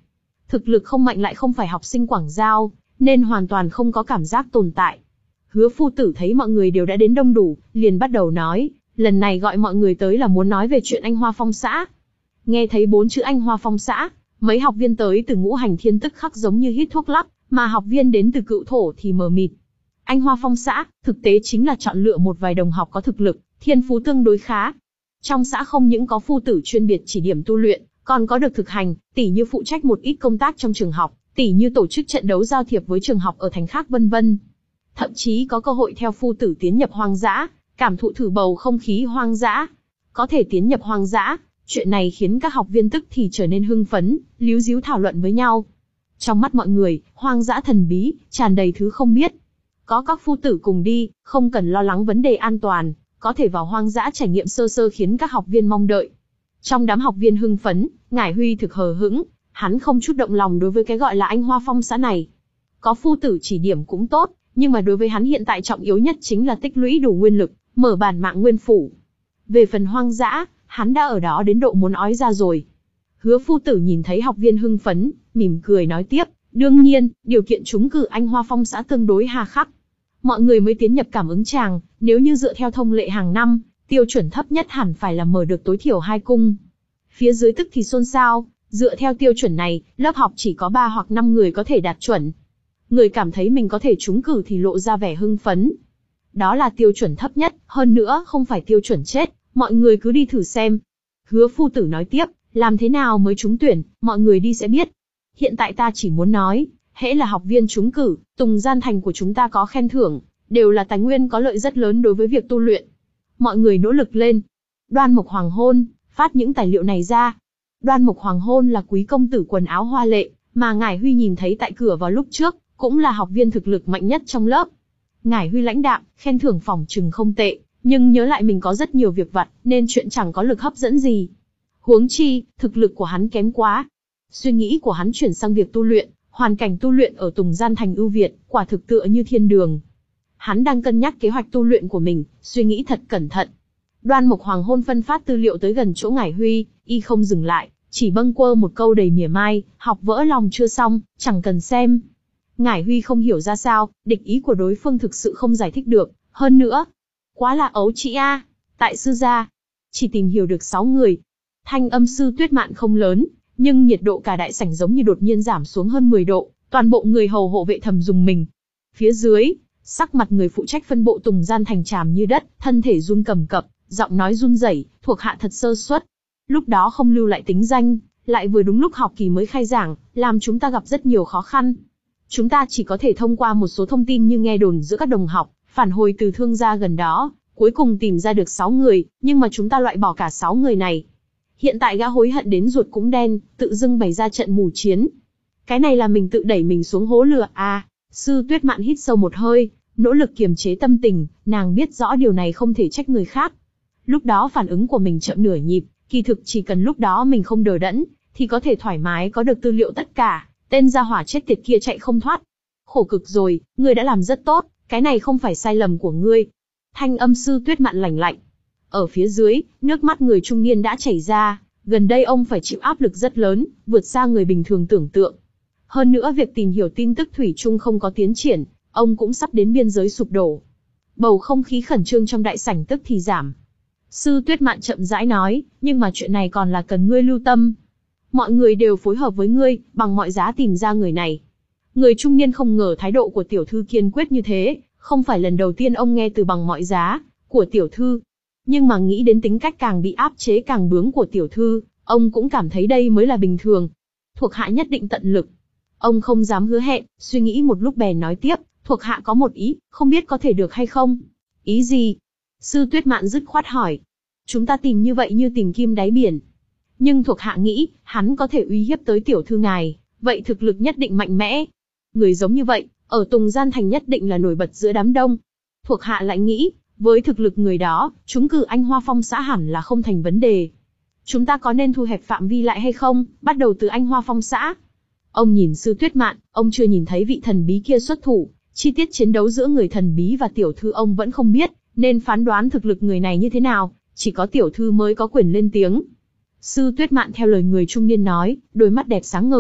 thực lực không mạnh lại không phải học sinh Quảng Giao, nên hoàn toàn không có cảm giác tồn tại. Hứa phu tử thấy mọi người đều đã đến đông đủ, liền bắt đầu nói, lần này gọi mọi người tới là muốn nói về chuyện Anh Hoa Phong xã. Nghe thấy bốn chữ Anh Hoa Phong xã, mấy học viên tới từ Ngũ Hành Thiên tức khắc giống như hít thuốc lắc, mà học viên đến từ Cựu Thổ thì mờ mịt. Anh Hoa Phong xã, thực tế chính là chọn lựa một vài đồng học có thực lực, thiên phú tương đối khá. Trong xã không những có phu tử chuyên biệt chỉ điểm tu luyện, còn có được thực hành, tỉ như phụ trách một ít công tác trong trường học, tỉ như tổ chức trận đấu giao thiệp với trường học ở thành khác vân vân. Thậm chí có cơ hội theo phu tử tiến nhập hoang dã, cảm thụ thử bầu không khí hoang dã. Có thể tiến nhập hoang dã, chuyện này khiến các học viên tức thì trở nên hưng phấn, líu díu thảo luận với nhau. Trong mắt mọi người, hoang dã thần bí, tràn đầy thứ không biết. Có các phu tử cùng đi, không cần lo lắng vấn đề an toàn, có thể vào hoang dã trải nghiệm sơ sơ khiến các học viên mong đợi. Trong đám học viên hưng phấn, Ngải Huy thực hờ hững, hắn không chút động lòng đối với cái gọi là Anh Hoa Phong xã này. Có phu tử chỉ điểm cũng tốt, nhưng mà đối với hắn hiện tại trọng yếu nhất chính là tích lũy đủ nguyên lực, mở bản mạng nguyên phủ. Về phần hoang dã, hắn đã ở đó đến độ muốn ói ra rồi. Hứa phu tử nhìn thấy học viên hưng phấn, mỉm cười nói tiếp, đương nhiên, điều kiện trúng cử Anh Hoa Phong xã tương đối hà khắc. Mọi người mới tiến nhập cảm ứng tràng, nếu như dựa theo thông lệ hàng năm, tiêu chuẩn thấp nhất hẳn phải là mở được tối thiểu hai cung. Phía dưới tức thì xôn xao, dựa theo tiêu chuẩn này, lớp học chỉ có ba hoặc năm người có thể đạt chuẩn. Người cảm thấy mình có thể trúng cử thì lộ ra vẻ hưng phấn. Đó là tiêu chuẩn thấp nhất, hơn nữa không phải tiêu chuẩn chết, mọi người cứ đi thử xem. Hứa phu tử nói tiếp, làm thế nào mới trúng tuyển, mọi người đi sẽ biết. Hiện tại ta chỉ muốn nói, hễ là học viên trúng cử, Tùng Gian Thành của chúng ta có khen thưởng, đều là tài nguyên có lợi rất lớn đối với việc tu luyện. Mọi người nỗ lực lên. Đoan Mộc Hoàng Hôn, phát những tài liệu này ra. Đoan Mộc Hoàng Hôn là quý công tử quần áo hoa lệ, mà Ngải Huy nhìn thấy tại cửa vào lúc trước, cũng là học viên thực lực mạnh nhất trong lớp. Ngải Huy lãnh đạm, khen thưởng phỏng chừng không tệ, nhưng nhớ lại mình có rất nhiều việc vặt, nên chuyện chẳng có lực hấp dẫn gì. Huống chi, thực lực của hắn kém quá. Suy nghĩ của hắn chuyển sang việc tu luyện, hoàn cảnh tu luyện ở Tùng Gian Thành ưu việt, quả thực tựa như thiên đường. Hắn đang cân nhắc kế hoạch tu luyện của mình, suy nghĩ thật cẩn thận. Đoan Mộc Hoàng Hôn phân phát tư liệu tới gần chỗ Ngải Huy, y không dừng lại, chỉ bâng quơ một câu đầy mỉa mai, học vỡ lòng chưa xong, chẳng cần xem. Ngải Huy không hiểu ra sao, địch ý của đối phương thực sự không giải thích được, hơn nữa. Quá là ấu trĩ a, tại sư gia, chỉ tìm hiểu được sáu người. Thanh âm Sư Tuyết Mạn không lớn, nhưng nhiệt độ cả đại sảnh giống như đột nhiên giảm xuống hơn mười độ, toàn bộ người hầu hộ vệ thầm dùng mình. Phía dưới, sắc mặt người phụ trách phân bộ Tùng Gian Thành tràm như đất, thân thể run cầm cập, giọng nói run rẩy, thuộc hạ thật sơ suất. Lúc đó không lưu lại tính danh, lại vừa đúng lúc học kỳ mới khai giảng, làm chúng ta gặp rất nhiều khó khăn. Chúng ta chỉ có thể thông qua một số thông tin như nghe đồn giữa các đồng học, phản hồi từ thương gia gần đó, cuối cùng tìm ra được sáu người, nhưng mà chúng ta loại bỏ cả sáu người này. Hiện tại gã hối hận đến ruột cũng đen, tự dưng bày ra trận mù chiến. Cái này là mình tự đẩy mình xuống hố lửa à. Sư Tuyết Mạn hít sâu một hơi, nỗ lực kiềm chế tâm tình, nàng biết rõ điều này không thể trách người khác. Lúc đó phản ứng của mình chậm nửa nhịp, kỳ thực chỉ cần lúc đó mình không đờ đẫn, thì có thể thoải mái có được tư liệu tất cả, tên gia hỏa chết tiệt kia chạy không thoát. Khổ cực rồi, ngươi đã làm rất tốt, cái này không phải sai lầm của ngươi. Thanh âm Sư Tuyết Mạn lạnh lạnh. Ở phía dưới, nước mắt người trung niên đã chảy ra, gần đây ông phải chịu áp lực rất lớn, vượt xa người bình thường tưởng tượng. Hơn nữa việc tìm hiểu tin tức thủy chung không có tiến triển, ông cũng sắp đến biên giới sụp đổ. Bầu không khí khẩn trương trong đại sảnh tức thì giảm. Sư Tuyết Mạn chậm rãi nói, nhưng mà chuyện này còn là cần ngươi lưu tâm. Mọi người đều phối hợp với ngươi, bằng mọi giá tìm ra người này. Người trung niên không ngờ thái độ của tiểu thư kiên quyết như thế, không phải lần đầu tiên ông nghe từ bằng mọi giá của tiểu thư. Nhưng mà nghĩ đến tính cách càng bị áp chế càng bướng của tiểu thư, ông cũng cảm thấy đây mới là bình thường. Thuộc hạ nhất định tận lực. Ông không dám hứa hẹn, suy nghĩ một lúc bèn nói tiếp, thuộc hạ có một ý, không biết có thể được hay không? Ý gì? Sư Tuyết Mạn dứt khoát hỏi. Chúng ta tìm như vậy như tìm kim đáy biển. Nhưng thuộc hạ nghĩ, hắn có thể uy hiếp tới tiểu thư ngài, vậy thực lực nhất định mạnh mẽ. Người giống như vậy, ở Tùng Gian Thành nhất định là nổi bật giữa đám đông. Thuộc hạ lại nghĩ, với thực lực người đó, trúng cử Anh Hoa Phong xã hẳn là không thành vấn đề. Chúng ta có nên thu hẹp phạm vi lại hay không, bắt đầu từ Anh Hoa Phong xã? Ông nhìn Sư Tuyết Mạn, ông chưa nhìn thấy vị thần bí kia xuất thủ, chi tiết chiến đấu giữa người thần bí và tiểu thư ông vẫn không biết, nên phán đoán thực lực người này như thế nào, chỉ có tiểu thư mới có quyền lên tiếng. Sư Tuyết Mạn theo lời người trung niên nói, đôi mắt đẹp sáng ngời,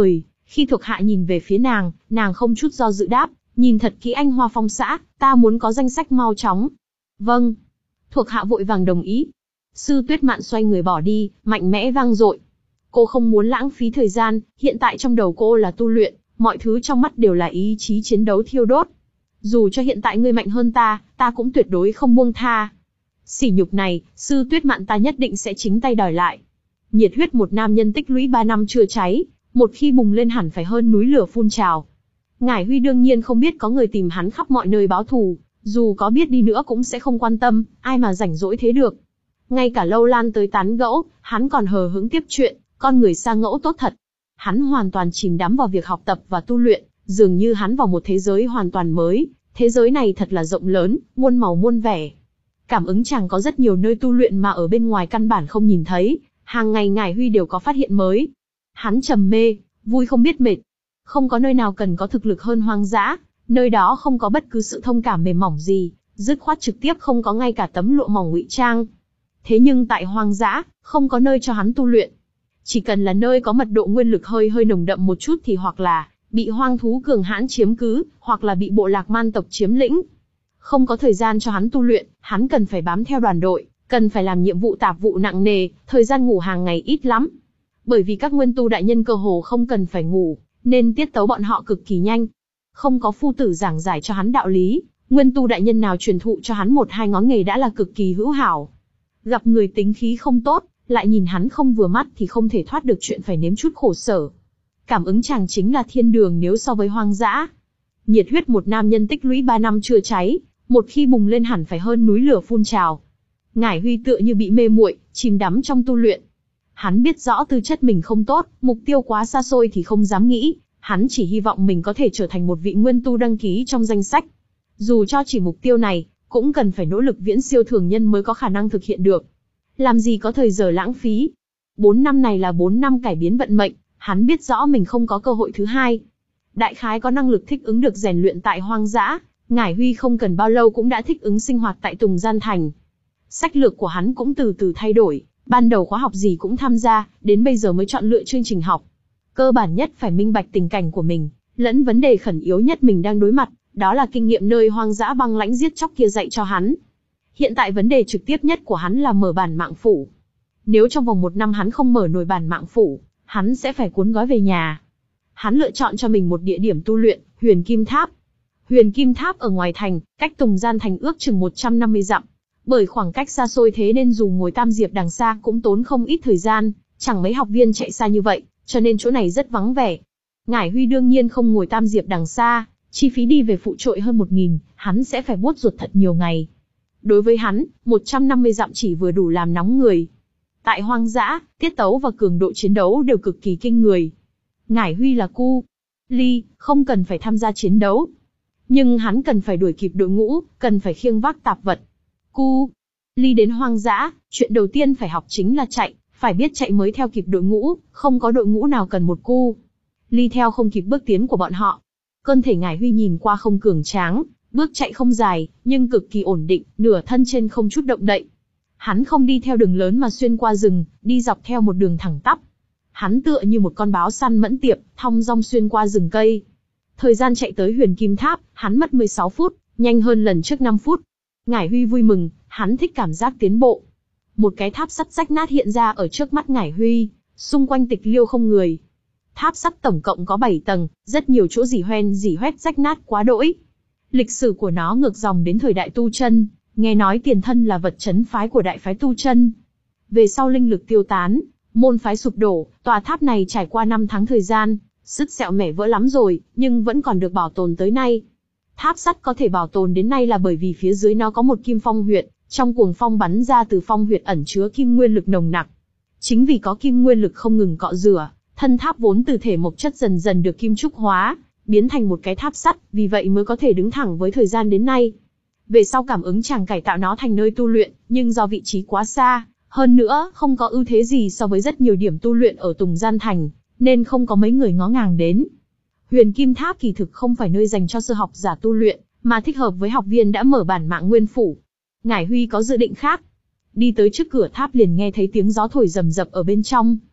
Khi thuộc hạ nhìn về phía nàng, nàng không chút do dự đáp, nhìn thật kỹ anh Hoa Phong xã, ta muốn có danh sách mau chóng. Vâng. Thuộc hạ vội vàng đồng ý. Sư Tuyết Mạn xoay người bỏ đi, mạnh mẽ vang dội. Cô không muốn lãng phí thời gian, hiện tại trong đầu cô là tu luyện, mọi thứ trong mắt đều là ý chí chiến đấu thiêu đốt. Dù cho hiện tại ngươi mạnh hơn ta, ta cũng tuyệt đối không buông tha. Sỉ nhục này, Sư Tuyết Mạn ta nhất định sẽ chính tay đòi lại. Nhiệt huyết một nam nhân tích lũy ba năm chưa cháy, một khi bùng lên hẳn phải hơn núi lửa phun trào. Ngải Huy đương nhiên không biết có người tìm hắn khắp mọi nơi báo thù, dù có biết đi nữa cũng sẽ không quan tâm, ai mà rảnh rỗi thế được. Ngay cả Lâu Lan tới tán gẫu, hắn còn hờ hững tiếp chuyện, con người xa ngẫu tốt thật. Hắn hoàn toàn chìm đắm vào việc học tập và tu luyện, dường như hắn vào một thế giới hoàn toàn mới, thế giới này thật là rộng lớn, muôn màu muôn vẻ. Cảm ứng chàng có rất nhiều nơi tu luyện mà ở bên ngoài căn bản không nhìn thấy, hàng ngày Ngải Huy đều có phát hiện mới. Hắn trầm mê, vui không biết mệt. Không có nơi nào cần có thực lực hơn hoang dã, nơi đó không có bất cứ sự thông cảm mềm mỏng gì, dứt khoát trực tiếp không có ngay cả tấm lụa mỏng ngụy trang. Thế nhưng tại hoang dã, không có nơi cho hắn tu luyện. Chỉ cần là nơi có mật độ nguyên lực hơi hơi nồng đậm một chút thì hoặc là bị hoang thú cường hãn chiếm cứ, hoặc là bị bộ lạc man tộc chiếm lĩnh. Không có thời gian cho hắn tu luyện, hắn cần phải bám theo đoàn đội, cần phải làm nhiệm vụ tạp vụ nặng nề, thời gian ngủ hàng ngày ít lắm. Bởi vì các nguyên tu đại nhân cơ hồ không cần phải ngủ, nên tiết tấu bọn họ cực kỳ nhanh. Không có phu tử giảng giải cho hắn đạo lý, nguyên tu đại nhân nào truyền thụ cho hắn một hai ngón nghề đã là cực kỳ hữu hảo. Gặp người tính khí không tốt, lại nhìn hắn không vừa mắt thì không thể thoát được chuyện phải nếm chút khổ sở. Cảm ứng chàng chính là thiên đường nếu so với hoang dã. Nhiệt huyết một nam nhân tích lũy ba năm chưa cháy, một khi bùng lên hẳn phải hơn núi lửa phun trào. Ngải Huy tựa như bị mê muội, chìm đắm trong tu luyện. Hắn biết rõ tư chất mình không tốt, mục tiêu quá xa xôi thì không dám nghĩ, hắn chỉ hy vọng mình có thể trở thành một vị nguyên tu đăng ký trong danh sách. Dù cho chỉ mục tiêu này, cũng cần phải nỗ lực viễn siêu thường nhân mới có khả năng thực hiện được. Làm gì có thời giờ lãng phí. Bốn năm này là bốn năm cải biến vận mệnh, hắn biết rõ mình không có cơ hội thứ hai. Đại khái có năng lực thích ứng được rèn luyện tại hoang dã, Ngải Huy không cần bao lâu cũng đã thích ứng sinh hoạt tại Tùng Gian Thành. Sách lược của hắn cũng từ từ thay đổi, ban đầu khóa học gì cũng tham gia, đến bây giờ mới chọn lựa chương trình học. Cơ bản nhất phải minh bạch tình cảnh của mình, lẫn vấn đề khẩn yếu nhất mình đang đối mặt, đó là kinh nghiệm nơi hoang dã băng lãnh giết chóc kia dạy cho hắn. Hiện tại vấn đề trực tiếp nhất của hắn là mở bản mạng phủ. Nếu trong vòng một năm hắn không mở nổi bản mạng phủ, hắn sẽ phải cuốn gói về nhà. Hắn lựa chọn cho mình một địa điểm tu luyện, Huyền Kim Tháp. Huyền Kim Tháp ở ngoài thành, cách Tùng Gian Thành ước chừng một trăm năm mươi dặm. Bởi khoảng cách xa xôi thế nên dù ngồi tam diệp đằng xa cũng tốn không ít thời gian, chẳng mấy học viên chạy xa như vậy, cho nên chỗ này rất vắng vẻ. Ngải Huy đương nhiên không ngồi tam diệp đằng xa, chi phí đi về phụ trội hơn một nghìn, hắn sẽ phải buốt ruột thật nhiều ngày. Đối với hắn, một trăm năm mươi dặm chỉ vừa đủ làm nóng người. Tại hoang dã, tiết tấu và cường độ chiến đấu đều cực kỳ kinh người. Ngải Huy là cu ly, không cần phải tham gia chiến đấu. Nhưng hắn cần phải đuổi kịp đội ngũ, cần phải khiêng vác tạp vật. Cu ly đến hoang dã, chuyện đầu tiên phải học chính là chạy, phải biết chạy mới theo kịp đội ngũ, không có đội ngũ nào cần một cu ly theo không kịp bước tiến của bọn họ. Cơ thể Ngải Huy nhìn qua không cường tráng, bước chạy không dài, nhưng cực kỳ ổn định, nửa thân trên không chút động đậy. Hắn không đi theo đường lớn mà xuyên qua rừng, đi dọc theo một đường thẳng tắp. Hắn tựa như một con báo săn mẫn tiệp, thong dong xuyên qua rừng cây. Thời gian chạy tới Huyền Kim Tháp, hắn mất mười sáu phút, nhanh hơn lần trước năm phút. Ngải Huy vui mừng, hắn thích cảm giác tiến bộ. Một cái tháp sắt rách nát hiện ra ở trước mắt Ngải Huy, xung quanh tịch liêu không người. Tháp sắt tổng cộng có bảy tầng, rất nhiều chỗ rỉ hoen rỉ hoét rách nát quá đỗi. Lịch sử của nó ngược dòng đến thời đại Tu Chân, nghe nói tiền thân là vật trấn phái của đại phái Tu Chân. Về sau linh lực tiêu tán, môn phái sụp đổ, tòa tháp này trải qua năm tháng thời gian, sứt sẹo mẻ vỡ lắm rồi, nhưng vẫn còn được bảo tồn tới nay. Tháp sắt có thể bảo tồn đến nay là bởi vì phía dưới nó có một kim phong huyệt, trong cuồng phong bắn ra từ phong huyệt ẩn chứa kim nguyên lực nồng nặc. Chính vì có kim nguyên lực không ngừng cọ rửa, thân tháp vốn từ thể mộc chất dần dần được kim trúc hóa, biến thành một cái tháp sắt, vì vậy mới có thể đứng thẳng với thời gian đến nay. Về sau cảm ứng chàng cải tạo nó thành nơi tu luyện, nhưng do vị trí quá xa, hơn nữa không có ưu thế gì so với rất nhiều điểm tu luyện ở Tùng Gian Thành, nên không có mấy người ngó ngàng đến. Huyền Kim Tháp kỳ thực không phải nơi dành cho sư học giả tu luyện, mà thích hợp với học viên đã mở bản mạng nguyên phủ. Ngải Huy có dự định khác. Đi tới trước cửa tháp liền nghe thấy tiếng gió thổi rầm rập ở bên trong.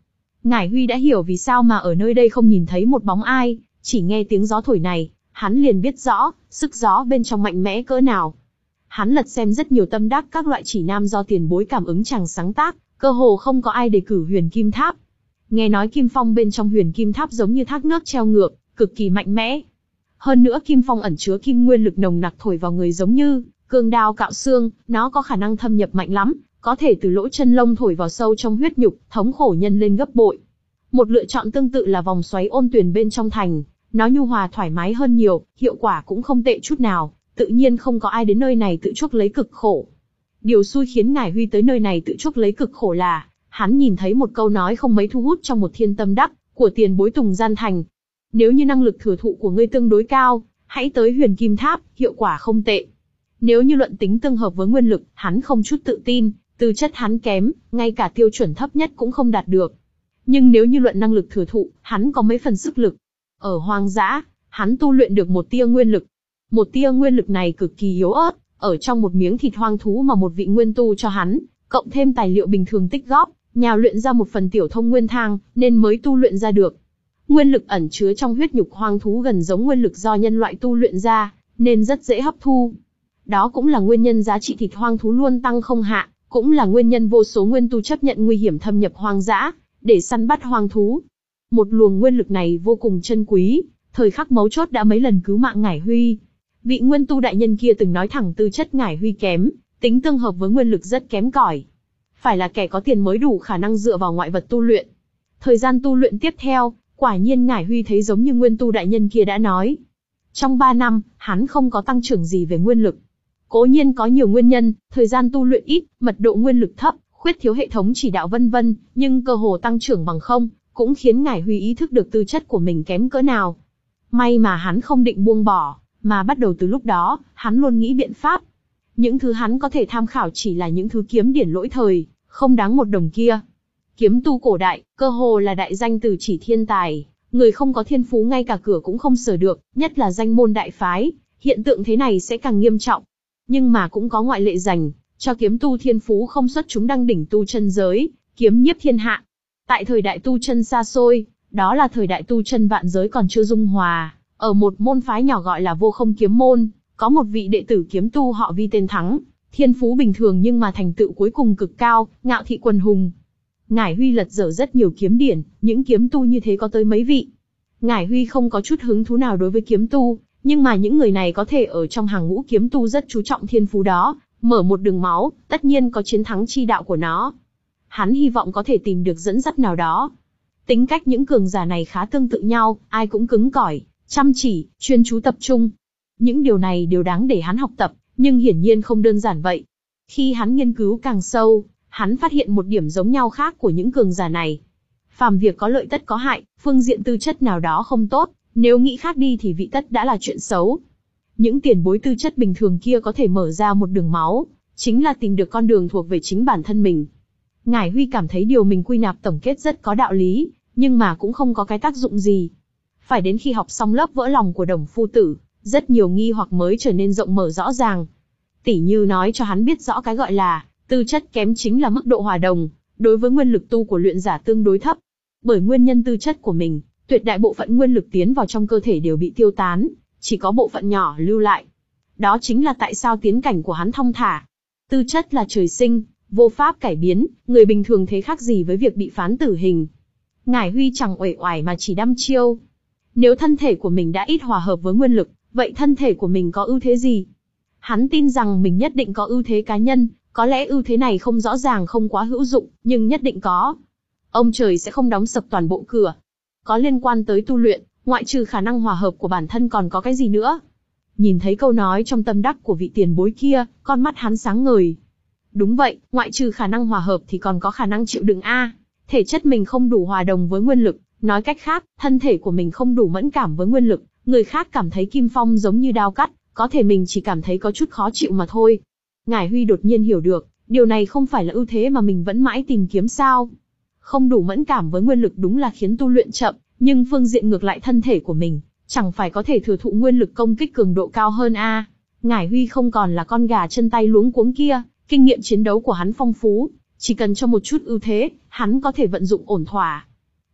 Ngải Huy đã hiểu vì sao mà ở nơi đây không nhìn thấy một bóng ai, chỉ nghe tiếng gió thổi này, hắn liền biết rõ, sức gió bên trong mạnh mẽ cỡ nào. Hắn lật xem rất nhiều tâm đắc các loại chỉ nam do tiền bối cảm ứng chàng sáng tác, cơ hồ không có ai đề cử Huyền Kim Tháp. Nghe nói kim phong bên trong Huyền Kim Tháp giống như thác nước treo ngược, cực kỳ mạnh mẽ. Hơn nữa kim phong ẩn chứa kim nguyên lực nồng nặc thổi vào người giống như cương đao cạo xương, nó có khả năng thâm nhập mạnh lắm, có thể từ lỗ chân lông thổi vào sâu trong huyết nhục, thống khổ nhân lên gấp bội. Một lựa chọn tương tự là vòng xoáy ôn tuyền bên trong thành, nó nhu hòa thoải mái hơn nhiều, hiệu quả cũng không tệ chút nào, tự nhiên không có ai đến nơi này tự chuốc lấy cực khổ. Điều xui khiến Ngải Huy tới nơi này tự chuốc lấy cực khổ là, hắn nhìn thấy một câu nói không mấy thu hút trong một thiên tâm đắc của tiền bối Tùng Gian Thành. Nếu như năng lực thừa thụ của ngươi tương đối cao, hãy tới Huyền Kim Tháp, hiệu quả không tệ. Nếu như luận tính tương hợp với nguyên lực, hắn không chút tự tin, tư chất hắn kém, ngay cả tiêu chuẩn thấp nhất cũng không đạt được. Nhưng nếu như luận năng lực thừa thụ, hắn có mấy phần sức lực. Ở hoang dã, hắn tu luyện được một tia nguyên lực. Một tia nguyên lực này cực kỳ yếu ớt, ở trong một miếng thịt hoang thú mà một vị nguyên tu cho hắn, cộng thêm tài liệu bình thường tích góp, nhào luyện ra một phần tiểu thông nguyên thang, nên mới tu luyện ra được. Nguyên lực ẩn chứa trong huyết nhục hoang thú gần giống nguyên lực do nhân loại tu luyện ra, nên rất dễ hấp thu. Đó cũng là nguyên nhân giá trị thịt hoang thú luôn tăng không hạ, cũng là nguyên nhân vô số nguyên tu chấp nhận nguy hiểm thâm nhập hoang dã, để săn bắt hoang thú. Một luồng nguyên lực này vô cùng chân quý, thời khắc mấu chốt đã mấy lần cứu mạng Ngải Huy. Vị nguyên tu đại nhân kia từng nói thẳng tư chất Ngải Huy kém, tính tương hợp với nguyên lực rất kém cỏi. Phải là kẻ có tiền mới đủ khả năng dựa vào ngoại vật tu luyện. Thời gian tu luyện tiếp theo, quả nhiên Ngải Huy thấy giống như nguyên tu đại nhân kia đã nói. Trong ba năm, hắn không có tăng trưởng gì về nguyên lực. Cố nhiên có nhiều nguyên nhân, thời gian tu luyện ít, mật độ nguyên lực thấp, khuyết thiếu hệ thống chỉ đạo vân vân, nhưng cơ hồ tăng trưởng bằng không, cũng khiến Ngải Huy ý thức được tư chất của mình kém cỡ nào. May mà hắn không định buông bỏ, mà bắt đầu từ lúc đó, hắn luôn nghĩ biện pháp. Những thứ hắn có thể tham khảo chỉ là những thứ kiếm điển lỗi thời, không đáng một đồng kia. Kiếm tu cổ đại, cơ hồ là đại danh từ chỉ thiên tài, người không có thiên phú ngay cả cửa cũng không sờ được, nhất là danh môn đại phái, hiện tượng thế này sẽ càng nghiêm trọng. Nhưng mà cũng có ngoại lệ dành, cho kiếm tu thiên phú không xuất chúng đăng đỉnh tu chân giới, kiếm nhiếp thiên hạ. Tại thời đại tu chân xa xôi, đó là thời đại tu chân vạn giới còn chưa dung hòa, ở một môn phái nhỏ gọi là Vô Không Kiếm Môn, có một vị đệ tử kiếm tu họ Vi tên Thắng, thiên phú bình thường nhưng mà thành tựu cuối cùng cực cao, ngạo thị quần hùng. Ngải Huy lật dở rất nhiều kiếm điển, những kiếm tu như thế có tới mấy vị. Ngải Huy không có chút hứng thú nào đối với kiếm tu, nhưng mà những người này có thể ở trong hàng ngũ kiếm tu rất chú trọng thiên phú đó, mở một đường máu, tất nhiên có chiến thắng chi đạo của nó. Hắn hy vọng có thể tìm được dẫn dắt nào đó. Tính cách những cường giả này khá tương tự nhau, ai cũng cứng cỏi, chăm chỉ, chuyên chú tập trung. Những điều này đều đáng để hắn học tập, nhưng hiển nhiên không đơn giản vậy. Khi hắn nghiên cứu càng sâu, hắn phát hiện một điểm giống nhau khác của những cường giả này. Phàm việc có lợi tất có hại, phương diện tư chất nào đó không tốt, nếu nghĩ khác đi thì vị tất đã là chuyện xấu. Những tiền bối tư chất bình thường kia có thể mở ra một đường máu, chính là tìm được con đường thuộc về chính bản thân mình. Ngải Huy cảm thấy điều mình quy nạp tổng kết rất có đạo lý, nhưng mà cũng không có cái tác dụng gì. Phải đến khi học xong lớp vỡ lòng của Đồng Phu Tử, rất nhiều nghi hoặc mới trở nên rộng mở rõ ràng. Tỉ như nói cho hắn biết rõ cái gọi là tư chất kém chính là mức độ hòa đồng, đối với nguyên lực tu của luyện giả tương đối thấp. Bởi nguyên nhân tư chất của mình, tuyệt đại bộ phận nguyên lực tiến vào trong cơ thể đều bị tiêu tán, chỉ có bộ phận nhỏ lưu lại. Đó chính là tại sao tiến cảnh của hắn thong thả. Tư chất là trời sinh, vô pháp cải biến, người bình thường thế khác gì với việc bị phán tử hình. Ngải Huy chẳng uể oải mà chỉ đăm chiêu. Nếu thân thể của mình đã ít hòa hợp với nguyên lực, vậy thân thể của mình có ưu thế gì? Hắn tin rằng mình nhất định có ưu thế cá nhân, có lẽ ưu thế này không rõ ràng không quá hữu dụng, nhưng nhất định có. Ông trời sẽ không đóng sập toàn bộ cửa. Có liên quan tới tu luyện, ngoại trừ khả năng hòa hợp của bản thân còn có cái gì nữa? Nhìn thấy câu nói trong tâm đắc của vị tiền bối kia, con mắt hắn sáng ngời. Đúng vậy, ngoại trừ khả năng hòa hợp thì còn có khả năng chịu đựng a. Thể chất mình không đủ hòa đồng với nguyên lực, nói cách khác, thân thể của mình không đủ mẫn cảm với nguyên lực, người khác cảm thấy kim phong giống như đao cắt, có thể mình chỉ cảm thấy có chút khó chịu mà thôi. Ngải Huy đột nhiên hiểu được, điều này không phải là ưu thế mà mình vẫn mãi tìm kiếm sao? Không đủ mẫn cảm với nguyên lực đúng là khiến tu luyện chậm, nhưng phương diện ngược lại thân thể của mình, chẳng phải có thể thừa thụ nguyên lực công kích cường độ cao hơn a? À? Ngải Huy không còn là con gà chân tay luống cuống kia, kinh nghiệm chiến đấu của hắn phong phú, chỉ cần cho một chút ưu thế, hắn có thể vận dụng ổn thỏa.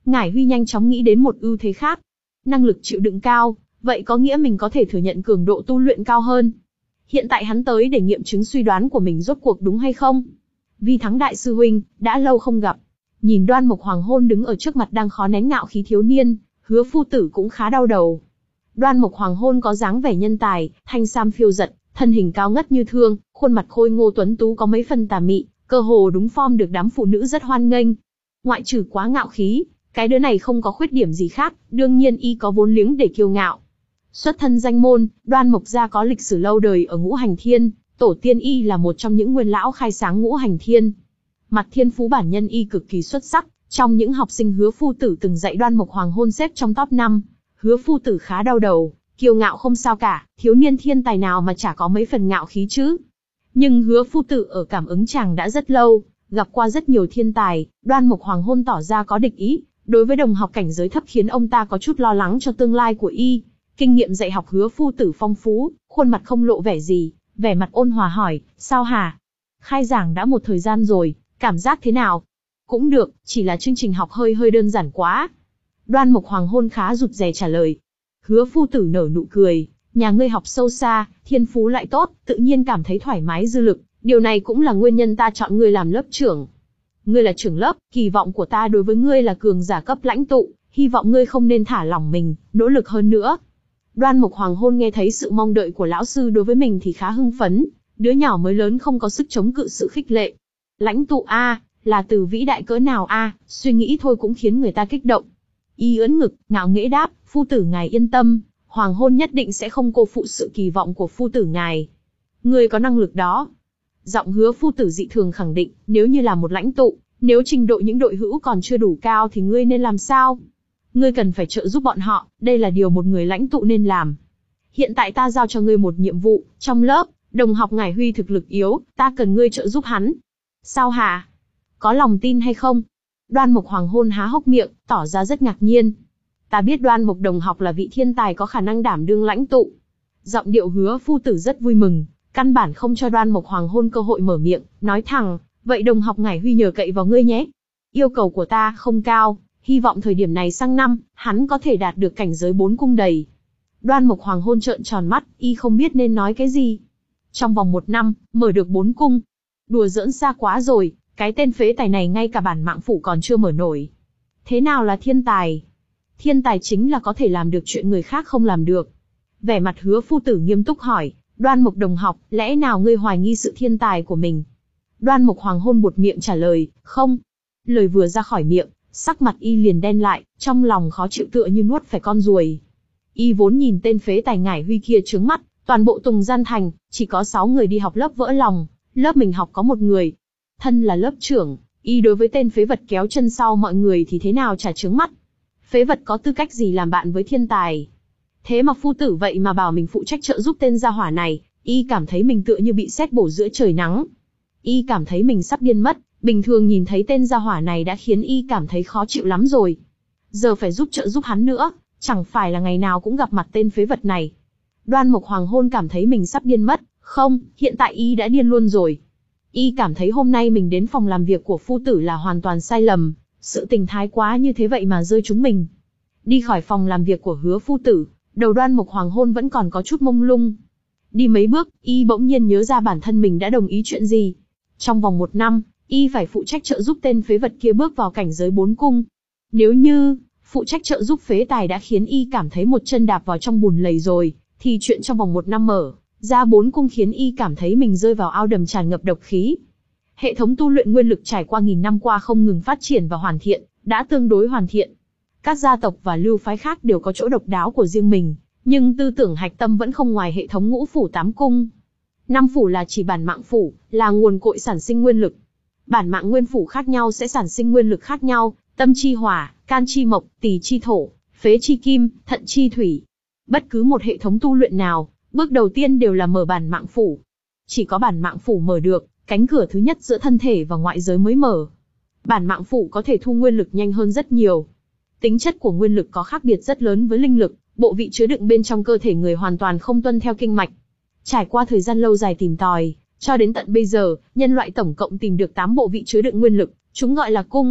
Ngải Huy nhanh chóng nghĩ đến một ưu thế khác. Năng lực chịu đựng cao, vậy có nghĩa mình có thể thừa nhận cường độ tu luyện cao hơn. Hiện tại hắn tới để nghiệm chứng suy đoán của mình rốt cuộc đúng hay không. Vi Thắng đại sư huynh, đã lâu không gặp. Nhìn Đoan Mục Hoàng Hôn đứng ở trước mặt đang khó nén ngạo khí thiếu niên, Hứa phu tử cũng khá đau đầu. Đoan Mục Hoàng Hôn có dáng vẻ nhân tài, thanh sam phiêu dật, thân hình cao ngất như thương, khuôn mặt khôi ngô tuấn tú có mấy phần tà mị, cơ hồ đúng form được đám phụ nữ rất hoan nghênh. Ngoại trừ quá ngạo khí, cái đứa này không có khuyết điểm gì khác, đương nhiên y có vốn liếng để kiêu ngạo. Xuất thân danh môn, Đoan Mục gia có lịch sử lâu đời ở Ngũ Hành Thiên, tổ tiên y là một trong những nguyên lão khai sáng Ngũ Hành Thiên. Mặt thiên phú bản nhân y cực kỳ xuất sắc, trong những học sinh Hứa phu tử từng dạy Đoan Mục Hoàng Hôn xếp trong top năm. Hứa phu tử khá đau đầu, kiêu ngạo không sao cả, thiếu niên thiên tài nào mà chả có mấy phần ngạo khí chứ. Nhưng Hứa phu tử ở cảm ứng chàng đã rất lâu, gặp qua rất nhiều thiên tài, Đoan Mục Hoàng Hôn tỏ ra có địch ý, đối với đồng học cảnh giới thấp khiến ông ta có chút lo lắng cho tương lai của y. Kinh nghiệm dạy học Hứa phu tử phong phú, khuôn mặt không lộ vẻ gì, vẻ mặt ôn hòa hỏi, sao hả? Khai giảng đã một thời gian rồi, cảm giác thế nào? Cũng được, chỉ là chương trình học hơi hơi đơn giản quá. Đoan Mục Hoàng Hôn khá rụt rè trả lời. Hứa phu tử nở nụ cười, nhà ngươi học sâu xa, thiên phú lại tốt, tự nhiên cảm thấy thoải mái dư lực, điều này cũng là nguyên nhân ta chọn ngươi làm lớp trưởng. Ngươi là trưởng lớp, kỳ vọng của ta đối với ngươi là cường giả cấp lãnh tụ, hy vọng ngươi không nên thả lỏng mình, nỗ lực hơn nữa. Đoan Mục Hoàng Hôn nghe thấy sự mong đợi của lão sư đối với mình thì khá hưng phấn, đứa nhỏ mới lớn không có sức chống cự sự khích lệ. Lãnh tụ a, là từ vĩ đại cỡ nào a, suy nghĩ thôi cũng khiến người ta kích động. Y ưỡn ngực, ngạo nghễ đáp, phu tử ngài yên tâm, Hoàng Hôn nhất định sẽ không cô phụ sự kỳ vọng của phu tử ngài. Ngươi có năng lực đó. Giọng Hứa phu tử dị thường khẳng định, nếu như là một lãnh tụ, nếu trình độ những đội hữu còn chưa đủ cao thì ngươi nên làm sao? Ngươi cần phải trợ giúp bọn họ, đây là điều một người lãnh tụ nên làm. Hiện tại ta giao cho ngươi một nhiệm vụ, trong lớp, đồng học Ngải Huy thực lực yếu, ta cần ngươi trợ giúp hắn. Sao hả? Có lòng tin hay không? Đoan Mục Hoàng Hôn há hốc miệng, tỏ ra rất ngạc nhiên. Ta biết Đoan Mục đồng học là vị thiên tài có khả năng đảm đương lãnh tụ. Giọng điệu Hứa phu tử rất vui mừng, căn bản không cho Đoan Mục Hoàng Hôn cơ hội mở miệng, nói thẳng, vậy đồng học Ngải Huy nhờ cậy vào ngươi nhé. Yêu cầu của ta không cao, hy vọng thời điểm này sang năm, hắn có thể đạt được cảnh giới bốn cung đầy. Đoan Mục Hoàng Hôn trợn tròn mắt, y không biết nên nói cái gì. Trong vòng một năm, mở được bốn cung. Đùa giỡn xa quá rồi, cái tên phế tài này ngay cả bản mạng phủ còn chưa mở nổi. Thế nào là thiên tài? Thiên tài chính là có thể làm được chuyện người khác không làm được. Vẻ mặt Hứa phu tử nghiêm túc hỏi, Đoan Mục đồng học, lẽ nào ngươi hoài nghi sự thiên tài của mình? Đoan Mục Hoàng Hôn buột miệng trả lời, không. Lời vừa ra khỏi miệng, sắc mặt y liền đen lại, trong lòng khó chịu tựa như nuốt phải con ruồi. Y vốn nhìn tên phế tài Ngải Huy kia trướng mắt, toàn bộ Tùng Gian Thành, chỉ có sáu người đi học lớp vỡ lòng, lớp mình học có một người. Thân là lớp trưởng, y đối với tên phế vật kéo chân sau mọi người thì thế nào chả trướng mắt. Phế vật có tư cách gì làm bạn với thiên tài? Thế mà phu tử vậy mà bảo mình phụ trách trợ giúp tên gia hỏa này, y cảm thấy mình tựa như bị sét bổ giữa trời nắng. Y cảm thấy mình sắp điên mất, bình thường nhìn thấy tên gia hỏa này đã khiến y cảm thấy khó chịu lắm rồi. Giờ phải giúp trợ giúp hắn nữa, chẳng phải là ngày nào cũng gặp mặt tên phế vật này. Đoan Mục Hoàng Hôn cảm thấy mình sắp điên mất, không, hiện tại y đã điên luôn rồi. Y cảm thấy hôm nay mình đến phòng làm việc của phu tử là hoàn toàn sai lầm, sự tình thái quá như thế vậy mà rơi trúng mình. Đi khỏi phòng làm việc của Hứa phu tử, đầu Đoan Mục Hoàng Hôn vẫn còn có chút mông lung. Đi mấy bước, y bỗng nhiên nhớ ra bản thân mình đã đồng ý chuyện gì. Trong vòng một năm, y phải phụ trách trợ giúp tên phế vật kia bước vào cảnh giới bốn cung. Nếu như phụ trách trợ giúp phế tài đã khiến y cảm thấy một chân đạp vào trong bùn lầy rồi, thì chuyện trong vòng một năm mở ra bốn cung khiến y cảm thấy mình rơi vào ao đầm tràn ngập độc khí. Hệ thống tu luyện nguyên lực trải qua nghìn năm qua không ngừng phát triển và hoàn thiện, đã tương đối hoàn thiện. Các gia tộc và lưu phái khác đều có chỗ độc đáo của riêng mình, nhưng tư tưởng hạch tâm vẫn không ngoài hệ thống ngũ phủ tám cung. Năm phủ là chỉ bản mạng phủ, là nguồn cội sản sinh nguyên lực. Bản mạng nguyên phủ khác nhau sẽ sản sinh nguyên lực khác nhau, tâm chi hỏa, can chi mộc, tỳ chi thổ, phế chi kim, thận chi thủy. Bất cứ một hệ thống tu luyện nào, bước đầu tiên đều là mở bản mạng phủ. Chỉ có bản mạng phủ mở được, cánh cửa thứ nhất giữa thân thể và ngoại giới mới mở. Bản mạng phủ có thể thu nguyên lực nhanh hơn rất nhiều. Tính chất của nguyên lực có khác biệt rất lớn với linh lực, bộ vị chứa đựng bên trong cơ thể người hoàn toàn không tuân theo kinh mạch. Trải qua thời gian lâu dài tìm tòi, cho đến tận bây giờ, nhân loại tổng cộng tìm được tám bộ vị chứa đựng nguyên lực, chúng gọi là cung.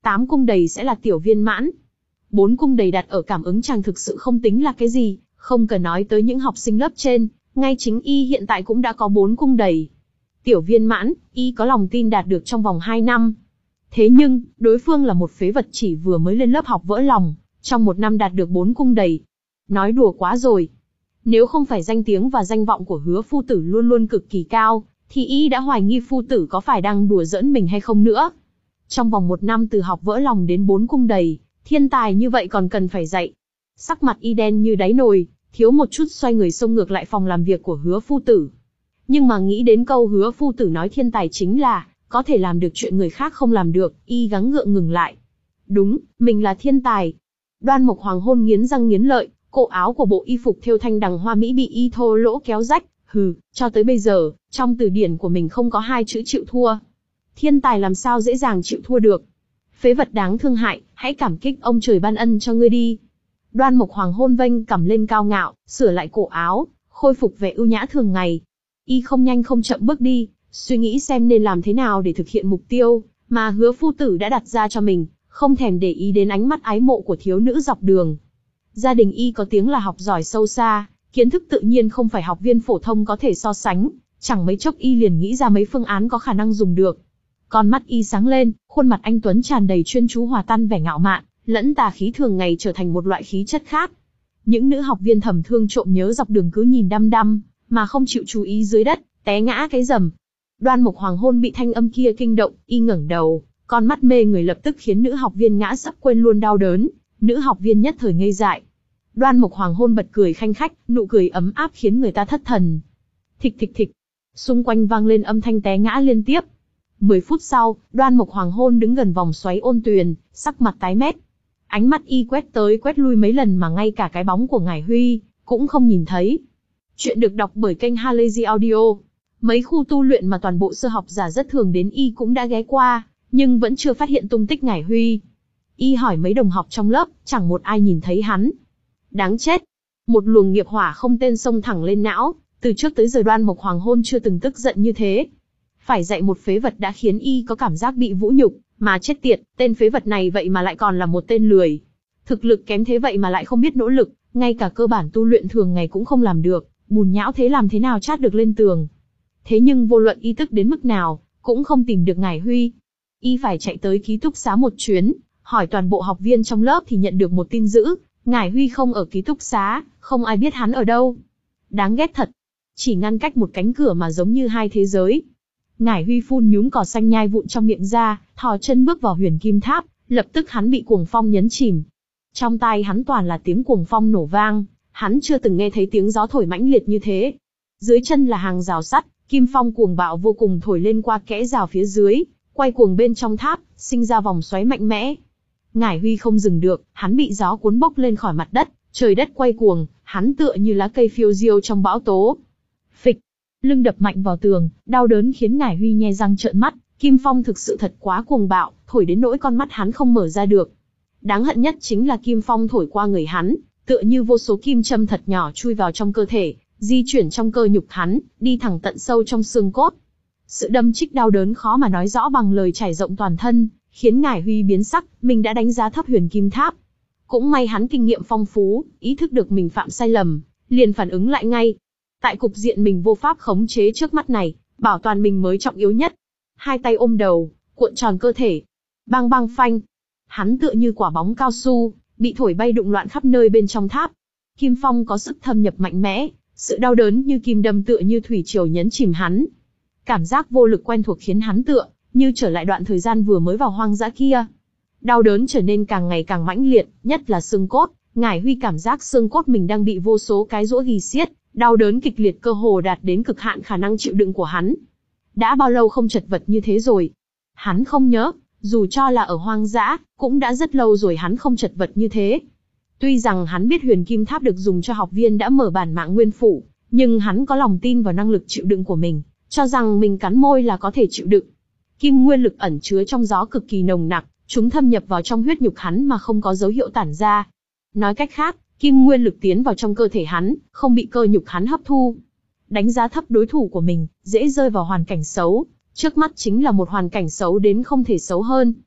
tám cung đầy sẽ là tiểu viên mãn. bốn cung đầy đặt ở cảm ứng chàng thực sự không tính là cái gì, không cần nói tới những học sinh lớp trên, ngay chính y hiện tại cũng đã có bốn cung đầy. Tiểu viên mãn, y có lòng tin đạt được trong vòng hai năm. Thế nhưng, đối phương là một phế vật chỉ vừa mới lên lớp học vỡ lòng, trong một năm đạt được bốn cung đầy. Nói đùa quá rồi. Nếu không phải danh tiếng và danh vọng của Hứa phu tử luôn luôn cực kỳ cao, thì y đã hoài nghi phu tử có phải đang đùa giỡn mình hay không nữa. Trong vòng một năm từ học vỡ lòng đến bốn cung đầy, thiên tài như vậy còn cần phải dạy. Sắc mặt y đen như đáy nồi, thiếu một chút xoay người xông ngược lại phòng làm việc của Hứa phu tử. Nhưng mà nghĩ đến câu Hứa phu tử nói thiên tài chính là có thể làm được chuyện người khác không làm được, y gắng gượng ngừng lại. Đúng, mình là thiên tài. Đoan Mộc Hoàng hôn nghiến răng nghiến lợi, cổ áo của bộ y phục thêu thanh đằng hoa mỹ bị y thô lỗ kéo rách. Hừ, cho tới bây giờ, trong từ điển của mình không có hai chữ chịu thua. Thiên tài làm sao dễ dàng chịu thua được. Phế vật đáng thương hại, hãy cảm kích ông trời ban ân cho ngươi đi. Đoan Mộc Hoàng hôn vênh cằm lên cao ngạo, sửa lại cổ áo, khôi phục vẻ ưu nhã thường ngày. Y không nhanh không chậm bước đi, suy nghĩ xem nên làm thế nào để thực hiện mục tiêu mà Hứa phu tử đã đặt ra cho mình, không thèm để ý đến ánh mắt ái mộ của thiếu nữ dọc đường. Gia đình y có tiếng là học giỏi sâu xa, kiến thức tự nhiên không phải học viên phổ thông có thể so sánh, chẳng mấy chốc y liền nghĩ ra mấy phương án có khả năng dùng được. Con mắt y sáng lên, khuôn mặt anh tuấn tràn đầy chuyên chú hòa tan vẻ ngạo mạn, lẫn tà khí thường ngày trở thành một loại khí chất khác. Những nữ học viên thầm thương trộm nhớ dọc đường cứ nhìn đăm đăm, mà không chịu chú ý dưới đất, té ngã cái rầm. Đoan Mộc Hoàng hôn bị thanh âm kia kinh động, y ngẩng đầu, con mắt mê người lập tức khiến nữ học viên ngã sắp quên luôn đau đớn, nữ học viên nhất thời ngây dại. Đoan Mộc Hoàng hôn bật cười khanh khách, nụ cười ấm áp khiến người ta thất thần. Thịch thịch thịch, xung quanh vang lên âm thanh té ngã liên tiếp. Mười phút sau, Đoan Mộc Hoàng hôn đứng gần vòng xoáy ôn tuyền, sắc mặt tái mét. Ánh mắt y quét tới quét lui mấy lần mà ngay cả cái bóng của Ngải Huy cũng không nhìn thấy. Chuyện được đọc bởi kênh Halazy Audio. Mấy khu tu luyện mà toàn bộ sơ học giả rất thường đến y cũng đã ghé qua, nhưng vẫn chưa phát hiện tung tích Ngải Huy. Y hỏi mấy đồng học trong lớp, chẳng một ai nhìn thấy hắn. Đáng chết! Một luồng nghiệp hỏa không tên xông thẳng lên não, từ trước tới giờ Đoan Mộc Hoàng hôn chưa từng tức giận như thế. Phải dạy một phế vật đã khiến y có cảm giác bị vũ nhục, mà chết tiệt, tên phế vật này vậy mà lại còn là một tên lười. Thực lực kém thế vậy mà lại không biết nỗ lực, ngay cả cơ bản tu luyện thường ngày cũng không làm được, bùn nhão thế làm thế nào chát được lên tường. Thế nhưng vô luận y tức đến mức nào, cũng không tìm được Ngải Huy. Y phải chạy tới ký túc xá một chuyến, hỏi toàn bộ học viên trong lớp thì nhận được một tin dữ, Ngải Huy không ở ký túc xá, không ai biết hắn ở đâu. Đáng ghét thật. Chỉ ngăn cách một cánh cửa mà giống như hai thế giới. Ngải Huy phun nhúm cỏ xanh nhai vụn trong miệng ra, thò chân bước vào huyền kim tháp, lập tức hắn bị cuồng phong nhấn chìm. Trong tai hắn toàn là tiếng cuồng phong nổ vang, hắn chưa từng nghe thấy tiếng gió thổi mãnh liệt như thế. Dưới chân là hàng rào sắt, kim phong cuồng bạo vô cùng thổi lên qua kẽ rào phía dưới, quay cuồng bên trong tháp, sinh ra vòng xoáy mạnh mẽ. Ngải Huy không dừng được, hắn bị gió cuốn bốc lên khỏi mặt đất, trời đất quay cuồng, hắn tựa như lá cây phiêu diêu trong bão tố. Phịch, lưng đập mạnh vào tường, đau đớn khiến Ngải Huy nhe răng trợn mắt, kim phong thực sự thật quá cuồng bạo, thổi đến nỗi con mắt hắn không mở ra được. Đáng hận nhất chính là kim phong thổi qua người hắn, tựa như vô số kim châm thật nhỏ chui vào trong cơ thể, di chuyển trong cơ nhục hắn, đi thẳng tận sâu trong xương cốt. Sự đâm chích đau đớn khó mà nói rõ bằng lời trải rộng toàn thân, khiến Ngải Huy biến sắc, mình đã đánh giá thấp huyền kim tháp. Cũng may hắn kinh nghiệm phong phú, ý thức được mình phạm sai lầm, liền phản ứng lại ngay. Tại cục diện mình vô pháp khống chế trước mắt này, bảo toàn mình mới trọng yếu nhất. Hai tay ôm đầu, cuộn tròn cơ thể. Bang bang phanh. Hắn tựa như quả bóng cao su, bị thổi bay đụng loạn khắp nơi bên trong tháp. Kim phong có sức thâm nhập mạnh mẽ, sự đau đớn như kim đâm tựa như thủy triều nhấn chìm hắn. Cảm giác vô lực quen thuộc khiến hắn tựa như trở lại đoạn thời gian vừa mới vào hoang dã kia. Đau đớn trở nên càng ngày càng mãnh liệt, nhất là xương cốt. Ngải Huy cảm giác xương cốt mình đang bị vô số cái rũa ghì xiết, đau đớn kịch liệt cơ hồ đạt đến cực hạn khả năng chịu đựng của hắn. Đã bao lâu không chật vật như thế rồi? Hắn không nhớ, dù cho là ở hoang dã, cũng đã rất lâu rồi hắn không chật vật như thế. Tuy rằng hắn biết huyền kim tháp được dùng cho học viên đã mở bản mạng nguyên phủ, nhưng hắn có lòng tin vào năng lực chịu đựng của mình, cho rằng mình cắn môi là có thể chịu đựng. Kim nguyên lực ẩn chứa trong gió cực kỳ nồng nặc, chúng thâm nhập vào trong huyết nhục hắn mà không có dấu hiệu tản ra. Nói cách khác, kim nguyên lực tiến vào trong cơ thể hắn, không bị cơ nhục hắn hấp thu. Đánh giá thấp đối thủ của mình, dễ rơi vào hoàn cảnh xấu, trước mắt chính là một hoàn cảnh xấu đến không thể xấu hơn.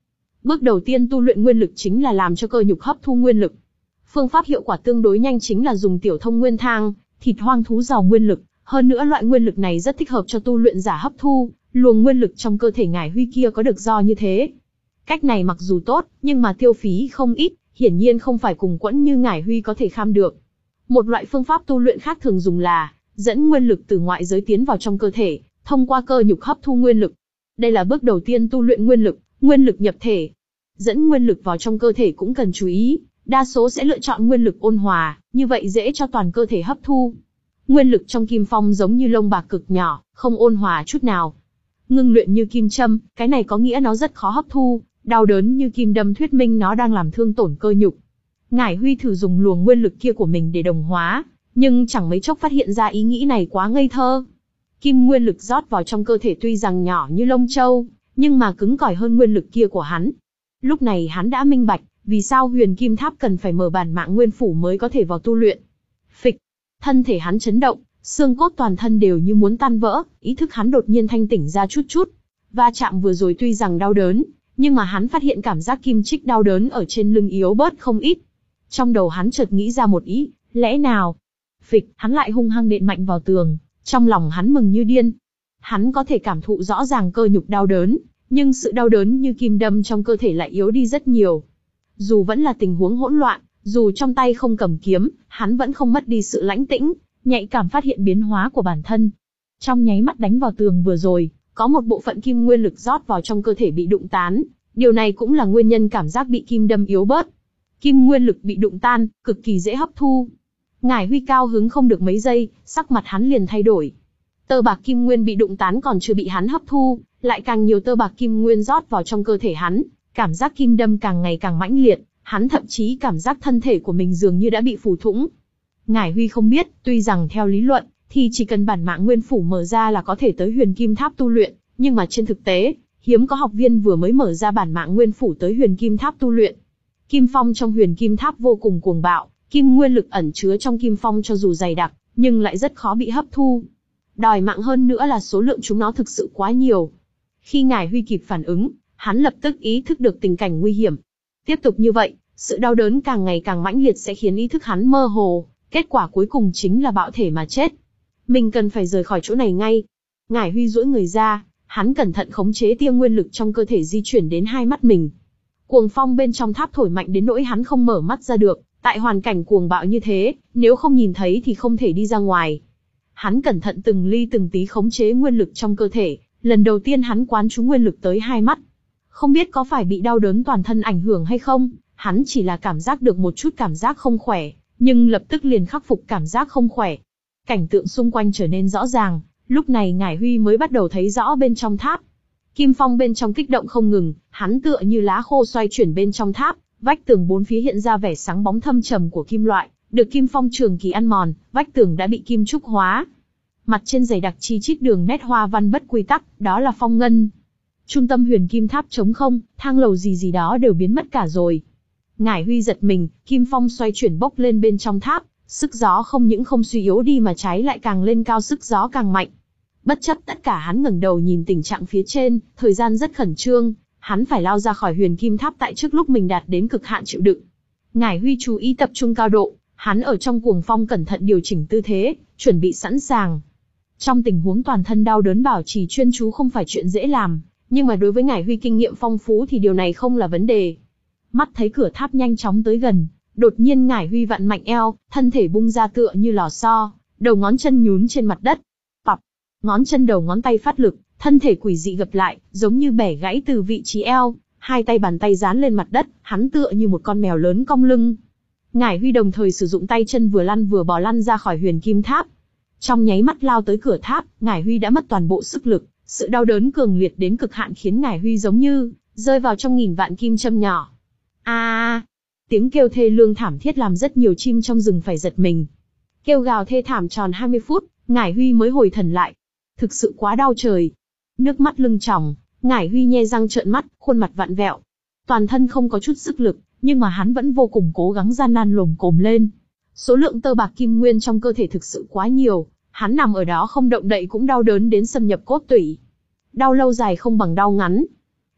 Bước đầu tiên tu luyện nguyên lực chính là làm cho cơ nhục hấp thu nguyên lực. Phương pháp hiệu quả tương đối nhanh chính là dùng tiểu thông nguyên thang, thịt hoang thú giàu nguyên lực, hơn nữa loại nguyên lực này rất thích hợp cho tu luyện giả hấp thu, luồng nguyên lực trong cơ thể Ngải Huy kia có được do như thế. Cách này mặc dù tốt, nhưng mà tiêu phí không ít, hiển nhiên không phải cùng quẫn như Ngải Huy có thể kham được. Một loại phương pháp tu luyện khác thường dùng là dẫn nguyên lực từ ngoại giới tiến vào trong cơ thể, thông qua cơ nhục hấp thu nguyên lực. Đây là bước đầu tiên tu luyện nguyên lực, nguyên lực nhập thể. Dẫn nguyên lực vào trong cơ thể cũng cần chú ý, đa số sẽ lựa chọn nguyên lực ôn hòa, như vậy dễ cho toàn cơ thể hấp thu. Nguyên lực trong kim phong giống như lông bạc cực nhỏ, không ôn hòa chút nào. Ngưng luyện như kim châm, cái này có nghĩa nó rất khó hấp thu, đau đớn như kim đâm thuyết minh nó đang làm thương tổn cơ nhục. Ngải Huy thử dùng luồng nguyên lực kia của mình để đồng hóa, nhưng chẳng mấy chốc phát hiện ra ý nghĩ này quá ngây thơ. Kim nguyên lực rót vào trong cơ thể tuy rằng nhỏ như lông châu, nhưng mà cứng cỏi hơn nguyên lực kia của hắn. Lúc này hắn đã minh bạch, vì sao huyền kim tháp cần phải mở bản mạng nguyên phủ mới có thể vào tu luyện. Phịch, thân thể hắn chấn động, xương cốt toàn thân đều như muốn tan vỡ, ý thức hắn đột nhiên thanh tỉnh ra chút chút. Va chạm vừa rồi tuy rằng đau đớn, nhưng mà hắn phát hiện cảm giác kim chích đau đớn ở trên lưng yếu bớt không ít. Trong đầu hắn chợt nghĩ ra một ý, lẽ nào? Phịch, hắn lại hung hăng đệm mạnh vào tường, trong lòng hắn mừng như điên. Hắn có thể cảm thụ rõ ràng cơ nhục đau đớn, nhưng sự đau đớn như kim đâm trong cơ thể lại yếu đi rất nhiều. Dù vẫn là tình huống hỗn loạn, dù trong tay không cầm kiếm, hắn vẫn không mất đi sự lãnh tĩnh, nhạy cảm phát hiện biến hóa của bản thân. Trong nháy mắt đánh vào tường vừa rồi, có một bộ phận kim nguyên lực rót vào trong cơ thể bị đụng tán, điều này cũng là nguyên nhân cảm giác bị kim đâm yếu bớt. Kim nguyên lực bị đụng tan, cực kỳ dễ hấp thu. Ngải Huy cao hứng không được mấy giây, sắc mặt hắn liền thay đổi. Tơ bạc kim nguyên bị đụng tán còn chưa bị hắn hấp thu, lại càng nhiều tơ bạc kim nguyên rót vào trong cơ thể hắn, cảm giác kim đâm càng ngày càng mãnh liệt, hắn thậm chí cảm giác thân thể của mình dường như đã bị phủ thủng. Ngải Huy không biết, tuy rằng theo lý luận, thì chỉ cần bản mạng nguyên phủ mở ra là có thể tới huyền kim tháp tu luyện, nhưng mà trên thực tế, hiếm có học viên vừa mới mở ra bản mạng nguyên phủ tới huyền kim tháp tu luyện. Kim phong trong huyền kim tháp vô cùng cuồng bạo, kim nguyên lực ẩn chứa trong kim phong cho dù dày đặc, nhưng lại rất khó bị hấp thu. Đòi mạng hơn nữa là số lượng chúng nó thực sự quá nhiều. Khi Ngải Huy kịp phản ứng, hắn lập tức ý thức được tình cảnh nguy hiểm. Tiếp tục như vậy, sự đau đớn càng ngày càng mãnh liệt sẽ khiến ý thức hắn mơ hồ, kết quả cuối cùng chính là bạo thể mà chết. Mình cần phải rời khỏi chỗ này ngay. Ngải Huy duỗi người ra, hắn cẩn thận khống chế tia nguyên lực trong cơ thể di chuyển đến hai mắt mình. Cuồng phong bên trong tháp thổi mạnh đến nỗi hắn không mở mắt ra được, tại hoàn cảnh cuồng bạo như thế, nếu không nhìn thấy thì không thể đi ra ngoài. Hắn cẩn thận từng ly từng tí khống chế nguyên lực trong cơ thể, lần đầu tiên hắn quán trú nguyên lực tới hai mắt. Không biết có phải bị đau đớn toàn thân ảnh hưởng hay không, hắn chỉ là cảm giác được một chút cảm giác không khỏe, nhưng lập tức liền khắc phục cảm giác không khỏe. Cảnh tượng xung quanh trở nên rõ ràng, lúc này Ngải Huy mới bắt đầu thấy rõ bên trong tháp. Kim phong bên trong kích động không ngừng, hắn tựa như lá khô xoay chuyển bên trong tháp, vách tường bốn phía hiện ra vẻ sáng bóng thâm trầm của kim loại, được kim phong trường kỳ ăn mòn, vách tường đã bị kim trúc hóa. Mặt trên dày đặc chi chít đường nét hoa văn bất quy tắc, đó là phong ngân. Trung tâm huyền kim tháp trống không, thang lầu gì gì đó đều biến mất cả rồi. Ngải Huy giật mình, kim phong xoay chuyển bốc lên bên trong tháp, sức gió không những không suy yếu đi mà trái lại càng lên cao, sức gió càng mạnh. Bất chấp tất cả hắn ngẩng đầu nhìn tình trạng phía trên, thời gian rất khẩn trương, hắn phải lao ra khỏi huyền kim tháp tại trước lúc mình đạt đến cực hạn chịu đựng. Ngải Huy chú ý tập trung cao độ, hắn ở trong cuồng phong cẩn thận điều chỉnh tư thế, chuẩn bị sẵn sàng. Trong tình huống toàn thân đau đớn bảo trì chuyên chú không phải chuyện dễ làm, nhưng mà đối với Ngải Huy kinh nghiệm phong phú thì điều này không là vấn đề. Mắt thấy cửa tháp nhanh chóng tới gần, đột nhiên Ngải Huy vặn mạnh eo, thân thể bung ra tựa như lò xo, đầu ngón chân nhún trên mặt đất. Pặp, ngón chân đầu ngón tay phát lực, thân thể quỷ dị gập lại, giống như bẻ gãy từ vị trí eo, hai tay bàn tay dán lên mặt đất, hắn tựa như một con mèo lớn cong lưng. Ngải Huy đồng thời sử dụng tay chân vừa lăn vừa bò lăn ra khỏi huyền kim tháp. Trong nháy mắt lao tới cửa tháp, Ngải Huy đã mất toàn bộ sức lực, sự đau đớn cường liệt đến cực hạn khiến Ngải Huy giống như rơi vào trong nghìn vạn kim châm nhỏ. A! À, tiếng kêu thê lương thảm thiết làm rất nhiều chim trong rừng phải giật mình. Kêu gào thê thảm tròn hai mươi phút, Ngải Huy mới hồi thần lại. Thực sự quá đau trời. Nước mắt lưng tròng, Ngải Huy nhe răng trợn mắt, khuôn mặt vặn vẹo. Toàn thân không có chút sức lực, nhưng mà hắn vẫn vô cùng cố gắng gian nan lồm cồm lên. Số lượng tơ bạc kim nguyên trong cơ thể thực sự quá nhiều, hắn nằm ở đó không động đậy cũng đau đớn đến xâm nhập cốt tủy. Đau lâu dài không bằng đau ngắn.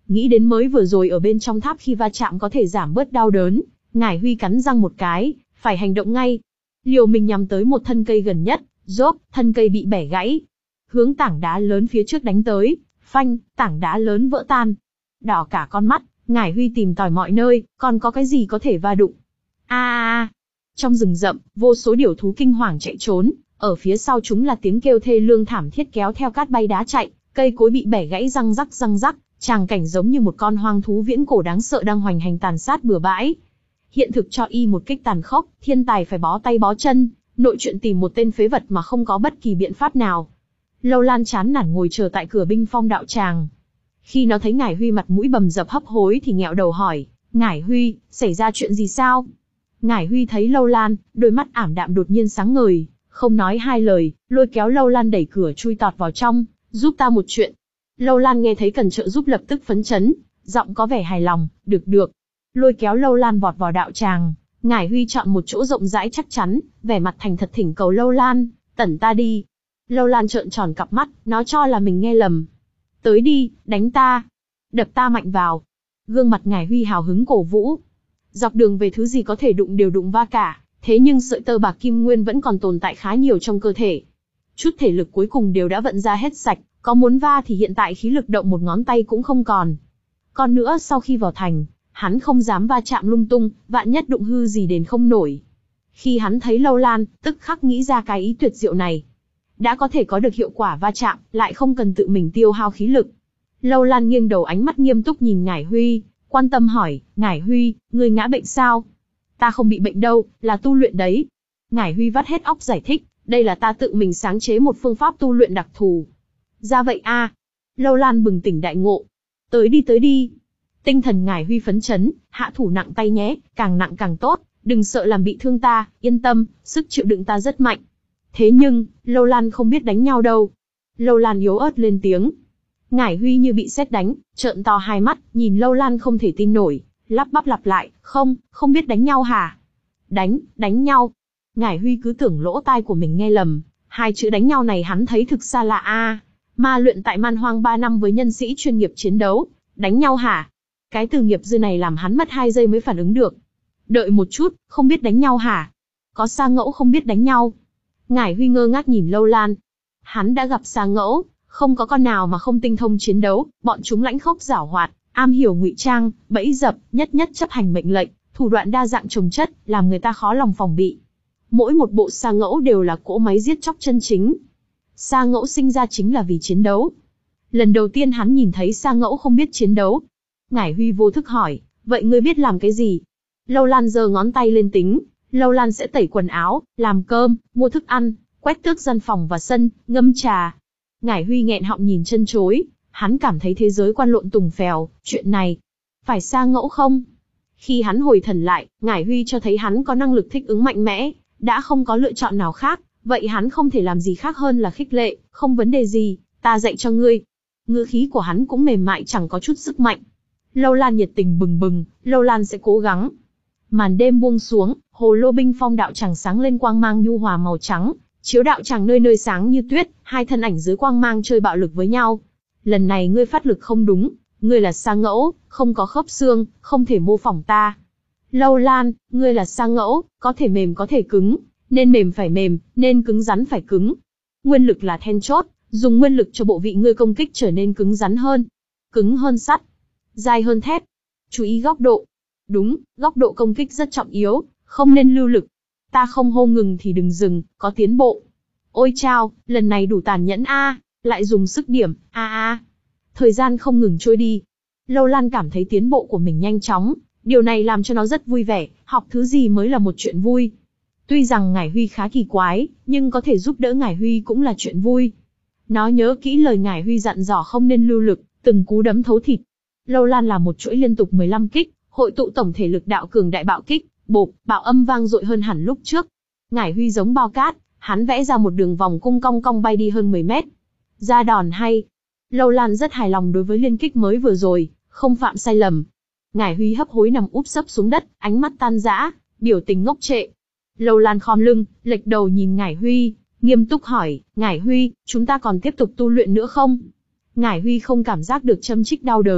Nghĩ đến mới vừa rồi ở bên trong tháp khi va chạm có thể giảm bớt đau đớn, Ngải Huy cắn răng một cái, phải hành động ngay. Liều mình nhắm tới một thân cây gần nhất, rốp, thân cây bị bẻ gãy. Hướng tảng đá lớn phía trước đánh tới, phanh, tảng đá lớn vỡ tan. Đỏ cả con mắt, Ngải Huy tìm tòi mọi nơi, còn có cái gì có thể va đụng. A a a. Trong rừng rậm, vô số điểu thú kinh hoàng chạy trốn, ở phía sau chúng là tiếng kêu thê lương thảm thiết kéo theo cát bay đá chạy, cây cối bị bẻ gãy răng rắc răng rắc, tràng cảnh giống như một con hoang thú viễn cổ đáng sợ đang hoành hành tàn sát bừa bãi. Hiện thực cho y một kích tàn khốc, thiên tài phải bó tay bó chân, nội chuyện tìm một tên phế vật mà không có bất kỳ biện pháp nào. Lâu Lan chán nản ngồi chờ tại cửa binh phong đạo tràng. Khi nó thấy Ngải Huy mặt mũi bầm dập hấp hối thì nghẹo đầu hỏi, Ngải Huy, xảy ra chuyện gì sao? Ngải Huy thấy Lâu Lan, đôi mắt ảm đạm đột nhiên sáng ngời, không nói hai lời, lôi kéo Lâu Lan đẩy cửa chui tọt vào trong, giúp ta một chuyện. Lâu Lan nghe thấy cần trợ giúp lập tức phấn chấn, giọng có vẻ hài lòng, được được. Lôi kéo Lâu Lan vọt vào đạo tràng, Ngải Huy chọn một chỗ rộng rãi chắc chắn, vẻ mặt thành thật thỉnh cầu Lâu Lan, tẩn ta đi. Lâu Lan trợn tròn cặp mắt, nó cho là mình nghe lầm. Tới đi, đánh ta, đập ta mạnh vào. Gương mặt Ngải Huy hào hứng cổ vũ. Dọc đường về thứ gì có thể đụng đều đụng va cả, thế nhưng sợi tơ bạc kim nguyên vẫn còn tồn tại khá nhiều trong cơ thể. Chút thể lực cuối cùng đều đã vận ra hết sạch, có muốn va thì hiện tại khí lực động một ngón tay cũng không còn. Còn nữa sau khi vào thành, hắn không dám va chạm lung tung, vạn nhất đụng hư gì đền không nổi. Khi hắn thấy Lâu Lan, tức khắc nghĩ ra cái ý tuyệt diệu này. Đã có thể có được hiệu quả va chạm, lại không cần tự mình tiêu hao khí lực. Lâu Lan nghiêng đầu ánh mắt nghiêm túc nhìn Ngải Huy, quan tâm hỏi, Ngải Huy, ngươi ngã bệnh sao? Ta không bị bệnh đâu, là tu luyện đấy. Ngải Huy vắt hết óc giải thích, đây là ta tự mình sáng chế một phương pháp tu luyện đặc thù. Ra vậy a? À. Lâu Lan bừng tỉnh đại ngộ. Tới đi tới đi. Tinh thần Ngải Huy phấn chấn, hạ thủ nặng tay nhé, càng nặng càng tốt, đừng sợ làm bị thương ta, yên tâm, sức chịu đựng ta rất mạnh. Thế nhưng, Lâu Lan không biết đánh nhau đâu. Lâu Lan yếu ớt lên tiếng. Ngải Huy như bị sét đánh, trợn to hai mắt, nhìn Lâu Lan không thể tin nổi, lắp bắp lặp lại, không, không biết đánh nhau hả? Đánh, đánh nhau. Ngải Huy cứ tưởng lỗ tai của mình nghe lầm, hai chữ đánh nhau này hắn thấy thực xa lạ a. Ma luyện tại Man Hoang ba năm với nhân sĩ chuyên nghiệp chiến đấu, đánh nhau hả? Cái từ nghiệp dư này làm hắn mất hai giây mới phản ứng được. Đợi một chút, không biết đánh nhau hả? Có Sa Ngẫu không biết đánh nhau? Ngải Huy ngơ ngác nhìn Lâu Lan. Hắn đã gặp Sa Ngẫu, không có con nào mà không tinh thông chiến đấu, bọn chúng lãnh khốc giảo hoạt, am hiểu ngụy trang, bẫy dập, nhất nhất chấp hành mệnh lệnh, thủ đoạn đa dạng chồng chất, làm người ta khó lòng phòng bị. Mỗi một bộ Sa Ngẫu đều là cỗ máy giết chóc chân chính. Sa Ngẫu sinh ra chính là vì chiến đấu. Lần đầu tiên hắn nhìn thấy Sa Ngẫu không biết chiến đấu. Ngải Huy vô thức hỏi, vậy ngươi biết làm cái gì? Lâu Lan giơ ngón tay lên tính, Lâu Lan sẽ tẩy quần áo, làm cơm, mua thức ăn, quét tước gian phòng và sân, ngâm trà. Ngải Huy nghẹn họng nhìn chân chối, hắn cảm thấy thế giới quan lộn tùng phèo, chuyện này, phải Sa Ngẫu không? Khi hắn hồi thần lại, Ngải Huy cho thấy hắn có năng lực thích ứng mạnh mẽ, đã không có lựa chọn nào khác, vậy hắn không thể làm gì khác hơn là khích lệ, không vấn đề gì, ta dạy cho ngươi. Ngữ khí của hắn cũng mềm mại chẳng có chút sức mạnh. Lâu Lan nhiệt tình bừng bừng, Lâu Lan sẽ cố gắng. Màn đêm buông xuống, hồ lô binh phong đạo tràng sáng lên quang mang nhu hòa màu trắng, chiếu đạo tràng nơi nơi sáng như tuyết, hai thân ảnh dưới quang mang chơi bạo lực với nhau. Lần này ngươi phát lực không đúng, ngươi là Sa Ngẫu, không có khớp xương, không thể mô phỏng ta. Lâu Lan, ngươi là Sa Ngẫu, có thể mềm có thể cứng, nên mềm phải mềm, nên cứng rắn phải cứng. Nguyên lực là then chốt, dùng nguyên lực cho bộ vị ngươi công kích trở nên cứng rắn hơn. Cứng hơn sắt, dai hơn thép. Chú ý góc độ. Đúng, góc độ công kích rất trọng yếu, không nên lưu lực. Ta không hô ngừng thì đừng dừng, có tiến bộ. Ôi chao, lần này đủ tàn nhẫn a, lại dùng sức điểm, a a. Thời gian không ngừng trôi đi. Lâu Lan cảm thấy tiến bộ của mình nhanh chóng, điều này làm cho nó rất vui vẻ, học thứ gì mới là một chuyện vui. Tuy rằng Ngải Huy khá kỳ quái, nhưng có thể giúp đỡ Ngải Huy cũng là chuyện vui. Nó nhớ kỹ lời Ngải Huy dặn dò không nên lưu lực, từng cú đấm thấu thịt. Lâu Lan là một chuỗi liên tục mười lăm kích, hội tụ tổng thể lực đạo cường đại bạo kích, bộp, bạo âm vang dội hơn hẳn lúc trước. Ngải Huy giống bao cát, hắn vẽ ra một đường vòng cung cong cong bay đi hơn mười mét. Ra đòn hay. Lâu Lan rất hài lòng đối với liên kích mới vừa rồi, không phạm sai lầm. Ngải Huy hấp hối nằm úp sấp xuống đất, ánh mắt tan rã, biểu tình ngốc trệ. Lâu Lan khom lưng, lệch đầu nhìn Ngải Huy, nghiêm túc hỏi, Ngải Huy, chúng ta còn tiếp tục tu luyện nữa không? Ngải Huy không cảm giác được châm chích đau đớn,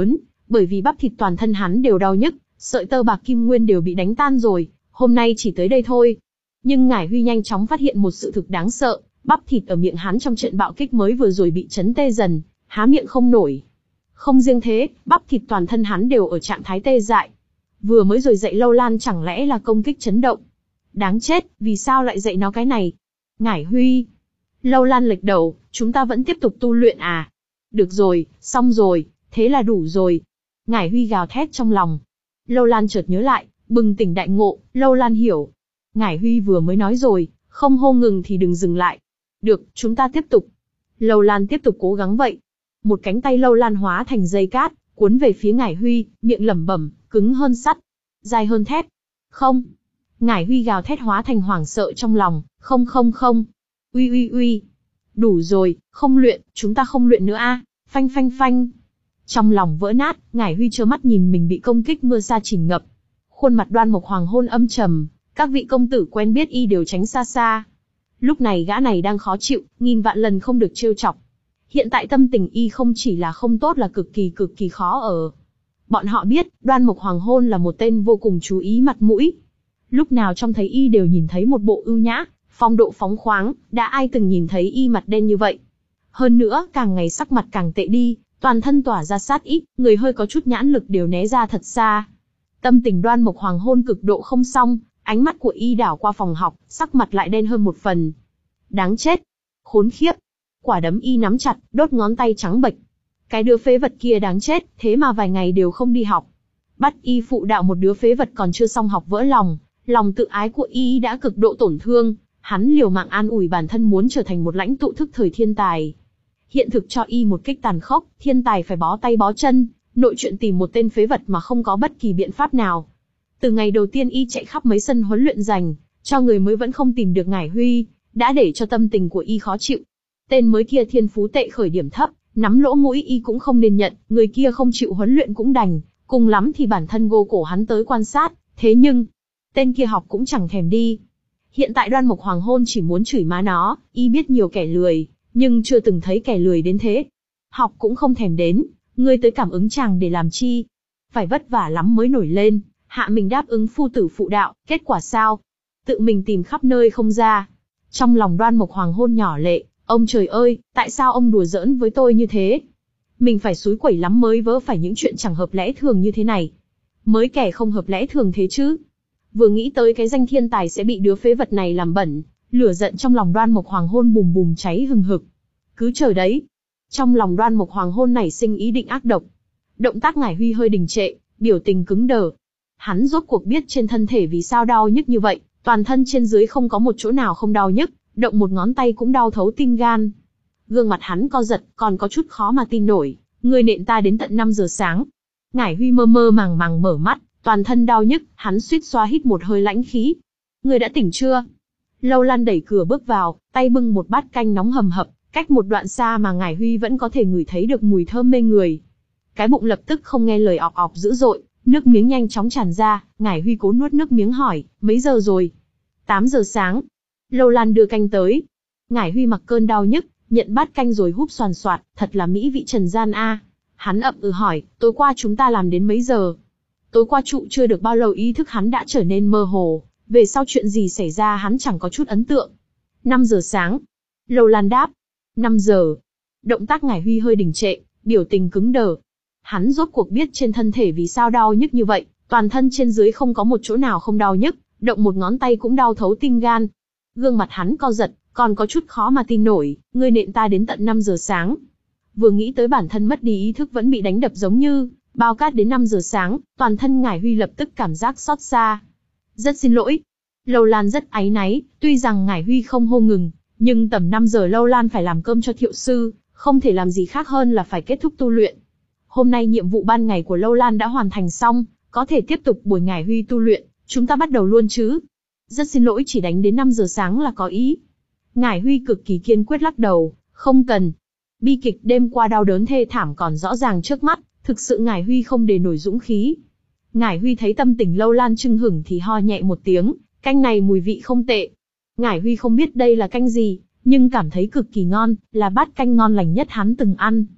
Bởi vì bắp thịt toàn thân hắn đều đau nhức, sợi tơ bạc kim nguyên đều bị đánh tan rồi, hôm nay chỉ tới đây thôi. Nhưng Ngải Huy nhanh chóng phát hiện một sự thực đáng sợ, bắp thịt ở miệng hắn trong trận bạo kích mới vừa rồi bị chấn tê dần, há miệng không nổi. Không riêng thế, bắp thịt toàn thân hắn đều ở trạng thái tê dại. Vừa mới rồi dạy Lâu Lan chẳng lẽ là công kích chấn động? Đáng chết, vì sao lại dạy nó cái này? Ngải Huy. Lâu Lan lệch đầu, chúng ta vẫn tiếp tục tu luyện à? Được rồi, xong rồi, thế là đủ rồi. Ngải Huy gào thét trong lòng. Lâu Lan chợt nhớ lại, bừng tỉnh đại ngộ, Lâu Lan hiểu. Ngải Huy vừa mới nói rồi, không hô ngừng thì đừng dừng lại. Được, chúng ta tiếp tục. Lâu Lan tiếp tục cố gắng vậy. Một cánh tay Lâu Lan hóa thành dây cát, cuốn về phía Ngải Huy, miệng lẩm bẩm, cứng hơn sắt, dài hơn thép. Không. Ngải Huy gào thét hóa thành hoảng sợ trong lòng, không không không. Uy uy uy. Đủ rồi, không luyện, chúng ta không luyện nữa a. Phanh phanh phanh. Trong lòng vỡ nát, Ngải Huy trơ mắt nhìn mình bị công kích mưa sa chìm ngập. Khuôn mặt Đoan Mộc Hoàng Hôn âm trầm, các vị công tử quen biết y đều tránh xa xa. Lúc này gã này đang khó chịu, nghìn vạn lần không được trêu chọc. Hiện tại tâm tình y không chỉ là không tốt là cực kỳ cực kỳ khó ở. Bọn họ biết, Đoan Mộc Hoàng Hôn là một tên vô cùng chú ý mặt mũi. Lúc nào trông thấy y đều nhìn thấy một bộ ưu nhã, phong độ phóng khoáng, đã ai từng nhìn thấy y mặt đen như vậy. Hơn nữa, càng ngày sắc mặt càng tệ đi, toàn thân tỏa ra sát ý, người hơi có chút nhãn lực đều né ra thật xa. Tâm tình Đoan Mộc Hoàng Hôn cực độ không xong, ánh mắt của y đảo qua phòng học, sắc mặt lại đen hơn một phần. Đáng chết! Khốn khiếp! Quả đấm y nắm chặt, đốt ngón tay trắng bệch. Cái đứa phế vật kia đáng chết, thế mà vài ngày đều không đi học. Bắt y phụ đạo một đứa phế vật còn chưa xong học vỡ lòng, lòng tự ái của y đã cực độ tổn thương, hắn liều mạng an ủi bản thân muốn trở thành một lãnh tụ thức thời thiên tài. Hiện thực cho y một kích tàn khốc, thiên tài phải bó tay bó chân, nội chuyện tìm một tên phế vật mà không có bất kỳ biện pháp nào. Từ ngày đầu tiên y chạy khắp mấy sân huấn luyện dành, cho người mới vẫn không tìm được Ngải Huy, đã để cho tâm tình của y khó chịu. Tên mới kia thiên phú tệ khởi điểm thấp, nắm lỗ mũi y cũng không nên nhận, người kia không chịu huấn luyện cũng đành, cùng lắm thì bản thân gô cổ hắn tới quan sát, thế nhưng, tên kia học cũng chẳng thèm đi. Hiện tại Đoan Mộc Hoàng Hôn chỉ muốn chửi má nó, y biết nhiều kẻ lười, nhưng chưa từng thấy kẻ lười đến thế. Học cũng không thèm đến, ngươi tới cảm ứng chàng để làm chi? Phải vất vả lắm mới nổi lên, hạ mình đáp ứng phu tử phụ đạo, kết quả sao? Tự mình tìm khắp nơi không ra. Trong lòng Đoan Mộc Hoàng Hôn nhỏ lệ, ông trời ơi, tại sao ông đùa giỡn với tôi như thế? Mình phải xúi quẩy lắm mới vớ phải những chuyện chẳng hợp lẽ thường như thế này. Mới kẻ không hợp lẽ thường thế chứ. Vừa nghĩ tới cái danh thiên tài sẽ bị đứa phế vật này làm bẩn, lửa giận trong lòng Đoan Mộc Hoàng Hôn bùm bùm cháy hừng hực. Cứ chờ đấy. Trong lòng Đoan Mộc Hoàng Hôn nảy sinh ý định ác độc. Động tác Ngải Huy hơi đình trệ, biểu tình cứng đờ. Hắn rốt cuộc biết trên thân thể vì sao đau nhức như vậy, toàn thân trên dưới không có một chỗ nào không đau nhức, động một ngón tay cũng đau thấu tim gan. Gương mặt hắn co giật, còn có chút khó mà tin nổi, ngươi nện ta đến tận năm giờ sáng. Ngải Huy mơ mơ màng màng mở mắt, toàn thân đau nhức, hắn suýt xoa hít một hơi lãnh khí. Ngươi đã tỉnh chưa? Lâu Lan đẩy cửa bước vào, tay bưng một bát canh nóng hầm hập, cách một đoạn xa mà Ngải Huy vẫn có thể ngửi thấy được mùi thơm mê người. Cái bụng lập tức không nghe lời ọc ọc dữ dội, nước miếng nhanh chóng tràn ra, Ngải Huy cố nuốt nước miếng hỏi, mấy giờ rồi? tám giờ sáng. Lâu Lan đưa canh tới. Ngải Huy mặc cơn đau nhức, nhận bát canh rồi húp xoàn xoạt, thật là mỹ vị trần gian a. Hắn ậm ừ hỏi, tối qua chúng ta làm đến mấy giờ? Tối qua trụ chưa được bao lâu ý thức hắn đã trở nên mơ hồ, về sau chuyện gì xảy ra hắn chẳng có chút ấn tượng. năm giờ sáng. Lâu Lan đáp. năm giờ. Động tác Ngải Huy hơi đình trệ, biểu tình cứng đờ. Hắn rốt cuộc biết trên thân thể vì sao đau nhức như vậy, toàn thân trên dưới không có một chỗ nào không đau nhức, động một ngón tay cũng đau thấu tim gan. Gương mặt hắn co giật, còn có chút khó mà tin nổi, ngươi nện ta đến tận năm giờ sáng. Vừa nghĩ tới bản thân mất đi ý thức vẫn bị đánh đập giống như bao cát đến năm giờ sáng, toàn thân Ngải Huy lập tức cảm giác xót xa. Rất xin lỗi. Lâu Lan rất áy náy, tuy rằng Ngải Huy không hô ngừng, nhưng tầm năm giờ Lâu Lan phải làm cơm cho Thiệu sư, không thể làm gì khác hơn là phải kết thúc tu luyện. Hôm nay nhiệm vụ ban ngày của Lâu Lan đã hoàn thành xong, có thể tiếp tục buổi Ngải Huy tu luyện, chúng ta bắt đầu luôn chứ? Rất xin lỗi, chỉ đánh đến năm giờ sáng là có ý. Ngải Huy cực kỳ kiên quyết lắc đầu, không cần. Bi kịch đêm qua đau đớn thê thảm còn rõ ràng trước mắt, thực sự Ngải Huy không để nổi dũng khí. Ngải Huy thấy tâm tình Lâu Lan chưng hửng thì ho nhẹ một tiếng, canh này mùi vị không tệ. Ngải Huy không biết đây là canh gì, nhưng cảm thấy cực kỳ ngon, là bát canh ngon lành nhất hắn từng ăn.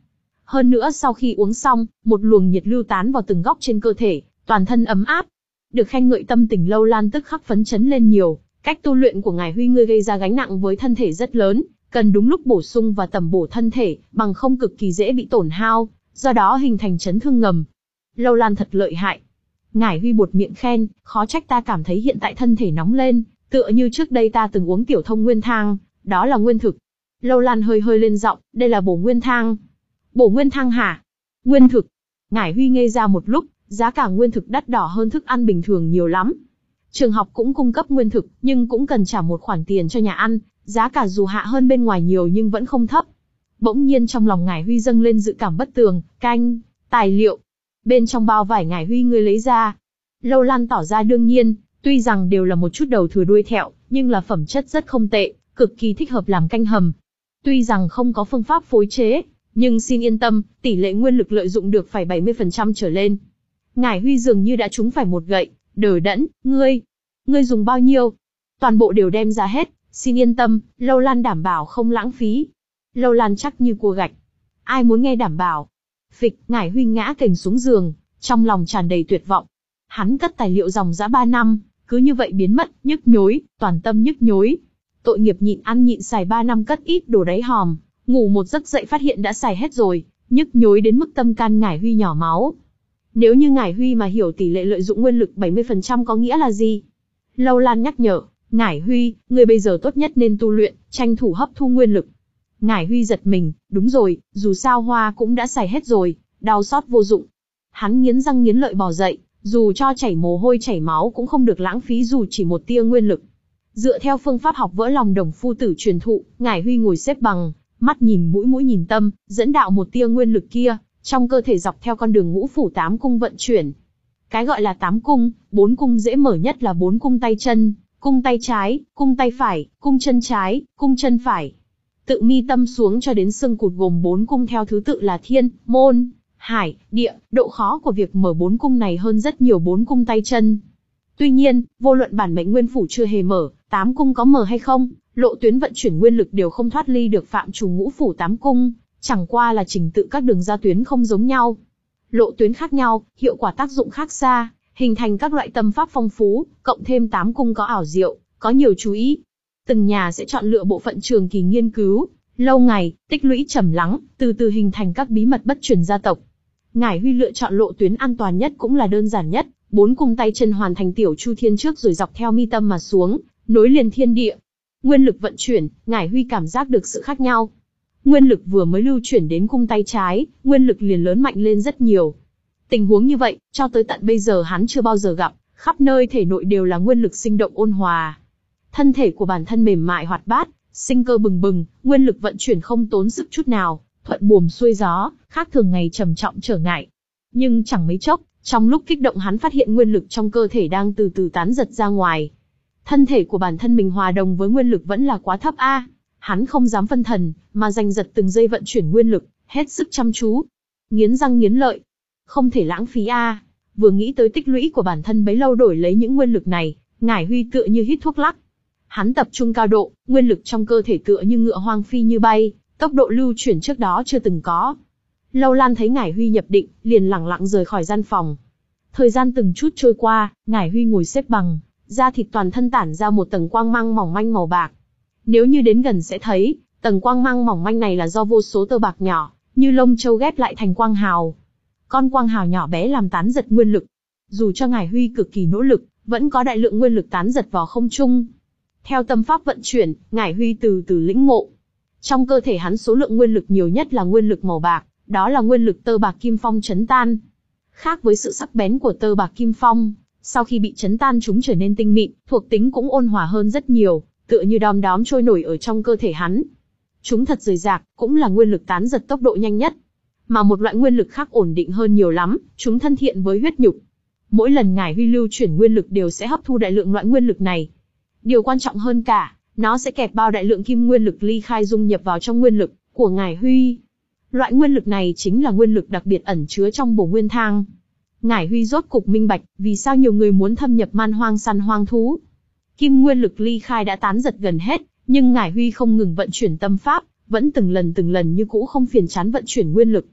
Hơn nữa sau khi uống xong, một luồng nhiệt lưu tán vào từng góc trên cơ thể, toàn thân ấm áp. Được khen ngợi tâm tình Lâu Lan tức khắc phấn chấn lên nhiều. Cách tu luyện của ngài Huy ngươi gây ra gánh nặng với thân thể rất lớn, cần đúng lúc bổ sung và tầm bổ thân thể, bằng không cực kỳ dễ bị tổn hao, do đó hình thành chấn thương ngầm. Lâu Lan thật lợi hại. Ngải Huy buột miệng khen, khó trách ta cảm thấy hiện tại thân thể nóng lên, tựa như trước đây ta từng uống tiểu thông nguyên thang, đó là nguyên thực. Lâu Lan hơi hơi lên giọng, đây là bổ nguyên thang. Bổ nguyên thang hả? Nguyên thực. Ngải Huy ngây ra một lúc, giá cả nguyên thực đắt đỏ hơn thức ăn bình thường nhiều lắm. Trường học cũng cung cấp nguyên thực, nhưng cũng cần trả một khoản tiền cho nhà ăn, giá cả dù hạ hơn bên ngoài nhiều nhưng vẫn không thấp. Bỗng nhiên trong lòng Ngải Huy dâng lên dự cảm bất tường, canh, tài liệu. Bên trong bao vải Ngải Huy ngươi lấy ra. Lâu Lan tỏ ra đương nhiên, tuy rằng đều là một chút đầu thừa đuôi thẹo, nhưng là phẩm chất rất không tệ, cực kỳ thích hợp làm canh hầm. Tuy rằng không có phương pháp phối chế, nhưng xin yên tâm, tỷ lệ nguyên lực lợi dụng được phải bảy mươi phần trăm trở lên. Ngải Huy dường như đã trúng phải một gậy, đờ đẫn, ngươi, ngươi dùng bao nhiêu? Toàn bộ đều đem ra hết, xin yên tâm, Lâu Lan đảm bảo không lãng phí. Lâu Lan chắc như cua gạch. Ai muốn nghe đảm bảo? Phịch, Ngải Huy ngã kềnh xuống giường, trong lòng tràn đầy tuyệt vọng. Hắn cất tài liệu dòng dã ba năm, cứ như vậy biến mất, nhức nhối, toàn tâm nhức nhối. Tội nghiệp nhịn ăn nhịn xài ba năm cất ít đồ đáy hòm, ngủ một giấc dậy phát hiện đã xài hết rồi, nhức nhối đến mức tâm can Ngải Huy nhỏ máu. Nếu như Ngải Huy mà hiểu tỷ lệ lợi dụng nguyên lực bảy mươi phần trăm có nghĩa là gì? Lâu Lan nhắc nhở, Ngải Huy, ngươi bây giờ tốt nhất nên tu luyện, tranh thủ hấp thu nguyên lực. Ngải Huy giật mình, đúng rồi, dù sao hoa cũng đã xài hết rồi, đau xót vô dụng. Hắn nghiến răng nghiến lợi bò dậy, dù cho chảy mồ hôi chảy máu cũng không được lãng phí dù chỉ một tia nguyên lực. Dựa theo phương pháp học vỡ lòng đồng phu tử truyền thụ, Ngải Huy ngồi xếp bằng, mắt nhìn mũi mũi nhìn tâm, dẫn đạo một tia nguyên lực kia, trong cơ thể dọc theo con đường ngũ phủ tám cung vận chuyển. Cái gọi là tám cung, bốn cung dễ mở nhất là bốn cung tay chân, cung tay trái, cung tay phải, cung chân trái, cung chân phải. Tự mi tâm xuống cho đến xương cụt gồm bốn cung theo thứ tự là thiên, môn, hải, địa. Độ khó của việc mở bốn cung này hơn rất nhiều bốn cung tay chân. Tuy nhiên, vô luận bản mệnh nguyên phủ chưa hề mở, tám cung có mở hay không, lộ tuyến vận chuyển nguyên lực đều không thoát ly được phạm trù ngũ phủ tám cung, chẳng qua là trình tự các đường ra tuyến không giống nhau. Lộ tuyến khác nhau, hiệu quả tác dụng khác xa, hình thành các loại tâm pháp phong phú, cộng thêm tám cung có ảo diệu, có nhiều chú ý. Từng nhà sẽ chọn lựa bộ phận trường kỳ nghiên cứu, lâu ngày, tích lũy trầm lắng, từ từ hình thành các bí mật bất truyền gia tộc. Ngải Huy lựa chọn lộ tuyến an toàn nhất cũng là đơn giản nhất, bốn cung tay chân hoàn thành tiểu chu thiên trước rồi dọc theo mi tâm mà xuống, nối liền thiên địa. Nguyên lực vận chuyển, Ngải Huy cảm giác được sự khác nhau. Nguyên lực vừa mới lưu chuyển đến cung tay trái, nguyên lực liền lớn mạnh lên rất nhiều. Tình huống như vậy, cho tới tận bây giờ hắn chưa bao giờ gặp, khắp nơi thể nội đều là nguyên lực sinh động ôn hòa. Thân thể của bản thân mềm mại hoạt bát, sinh cơ bừng bừng, nguyên lực vận chuyển không tốn sức chút nào, thuận buồm xuôi gió, khác thường ngày trầm trọng trở ngại. Nhưng chẳng mấy chốc, trong lúc kích động hắn phát hiện nguyên lực trong cơ thể đang từ từ tán giật ra ngoài. Thân thể của bản thân mình hòa đồng với nguyên lực vẫn là quá thấp a. À. Hắn không dám phân thần, mà giành giật từng giây vận chuyển nguyên lực, hết sức chăm chú. Nghiến răng nghiến lợi. Không thể lãng phí a. À. Vừa nghĩ tới tích lũy của bản thân bấy lâu đổi lấy những nguyên lực này, Ngải Huy tựa như hít thuốc lắc. Hắn tập trung cao độ, nguyên lực trong cơ thể tựa như ngựa hoang phi như bay, tốc độ lưu chuyển trước đó chưa từng có. Lâu Lan thấy Ngải Huy nhập định, liền lẳng lặng rời khỏi gian phòng. Thời gian từng chút trôi qua, Ngải Huy ngồi xếp bằng, da thịt toàn thân tản ra một tầng quang mang mỏng manh màu bạc. Nếu như đến gần sẽ thấy, tầng quang mang mỏng manh này là do vô số tơ bạc nhỏ, như lông châu ghép lại thành quang hào. Con quang hào nhỏ bé làm tán giật nguyên lực. Dù cho Ngải Huy cực kỳ nỗ lực, vẫn có đại lượng nguyên lực tán giật vào không trung. Theo tâm pháp vận chuyển, Ngải Huy từ từ lĩnh ngộ. Trong cơ thể hắn số lượng nguyên lực nhiều nhất là nguyên lực màu bạc, đó là nguyên lực tơ bạc kim phong chấn tan. Khác với sự sắc bén của tơ bạc kim phong, sau khi bị chấn tan chúng trở nên tinh mịn, thuộc tính cũng ôn hòa hơn rất nhiều, tựa như đom đóm trôi nổi ở trong cơ thể hắn. Chúng thật rời rạc, cũng là nguyên lực tán giật tốc độ nhanh nhất. Mà một loại nguyên lực khác ổn định hơn nhiều lắm, chúng thân thiện với huyết nhục. Mỗi lần Ngải Huy lưu chuyển nguyên lực đều sẽ hấp thu đại lượng loại nguyên lực này. Điều quan trọng hơn cả, nó sẽ kẹp bao đại lượng kim nguyên lực ly khai dung nhập vào trong nguyên lực của Ngải Huy. Loại nguyên lực này chính là nguyên lực đặc biệt ẩn chứa trong bổ nguyên thang. Ngải Huy rốt cục minh bạch, vì sao nhiều người muốn thâm nhập man hoang săn hoang thú. Kim nguyên lực ly khai đã tán giật gần hết, nhưng Ngải Huy không ngừng vận chuyển tâm pháp, vẫn từng lần từng lần như cũ không phiền chán vận chuyển nguyên lực.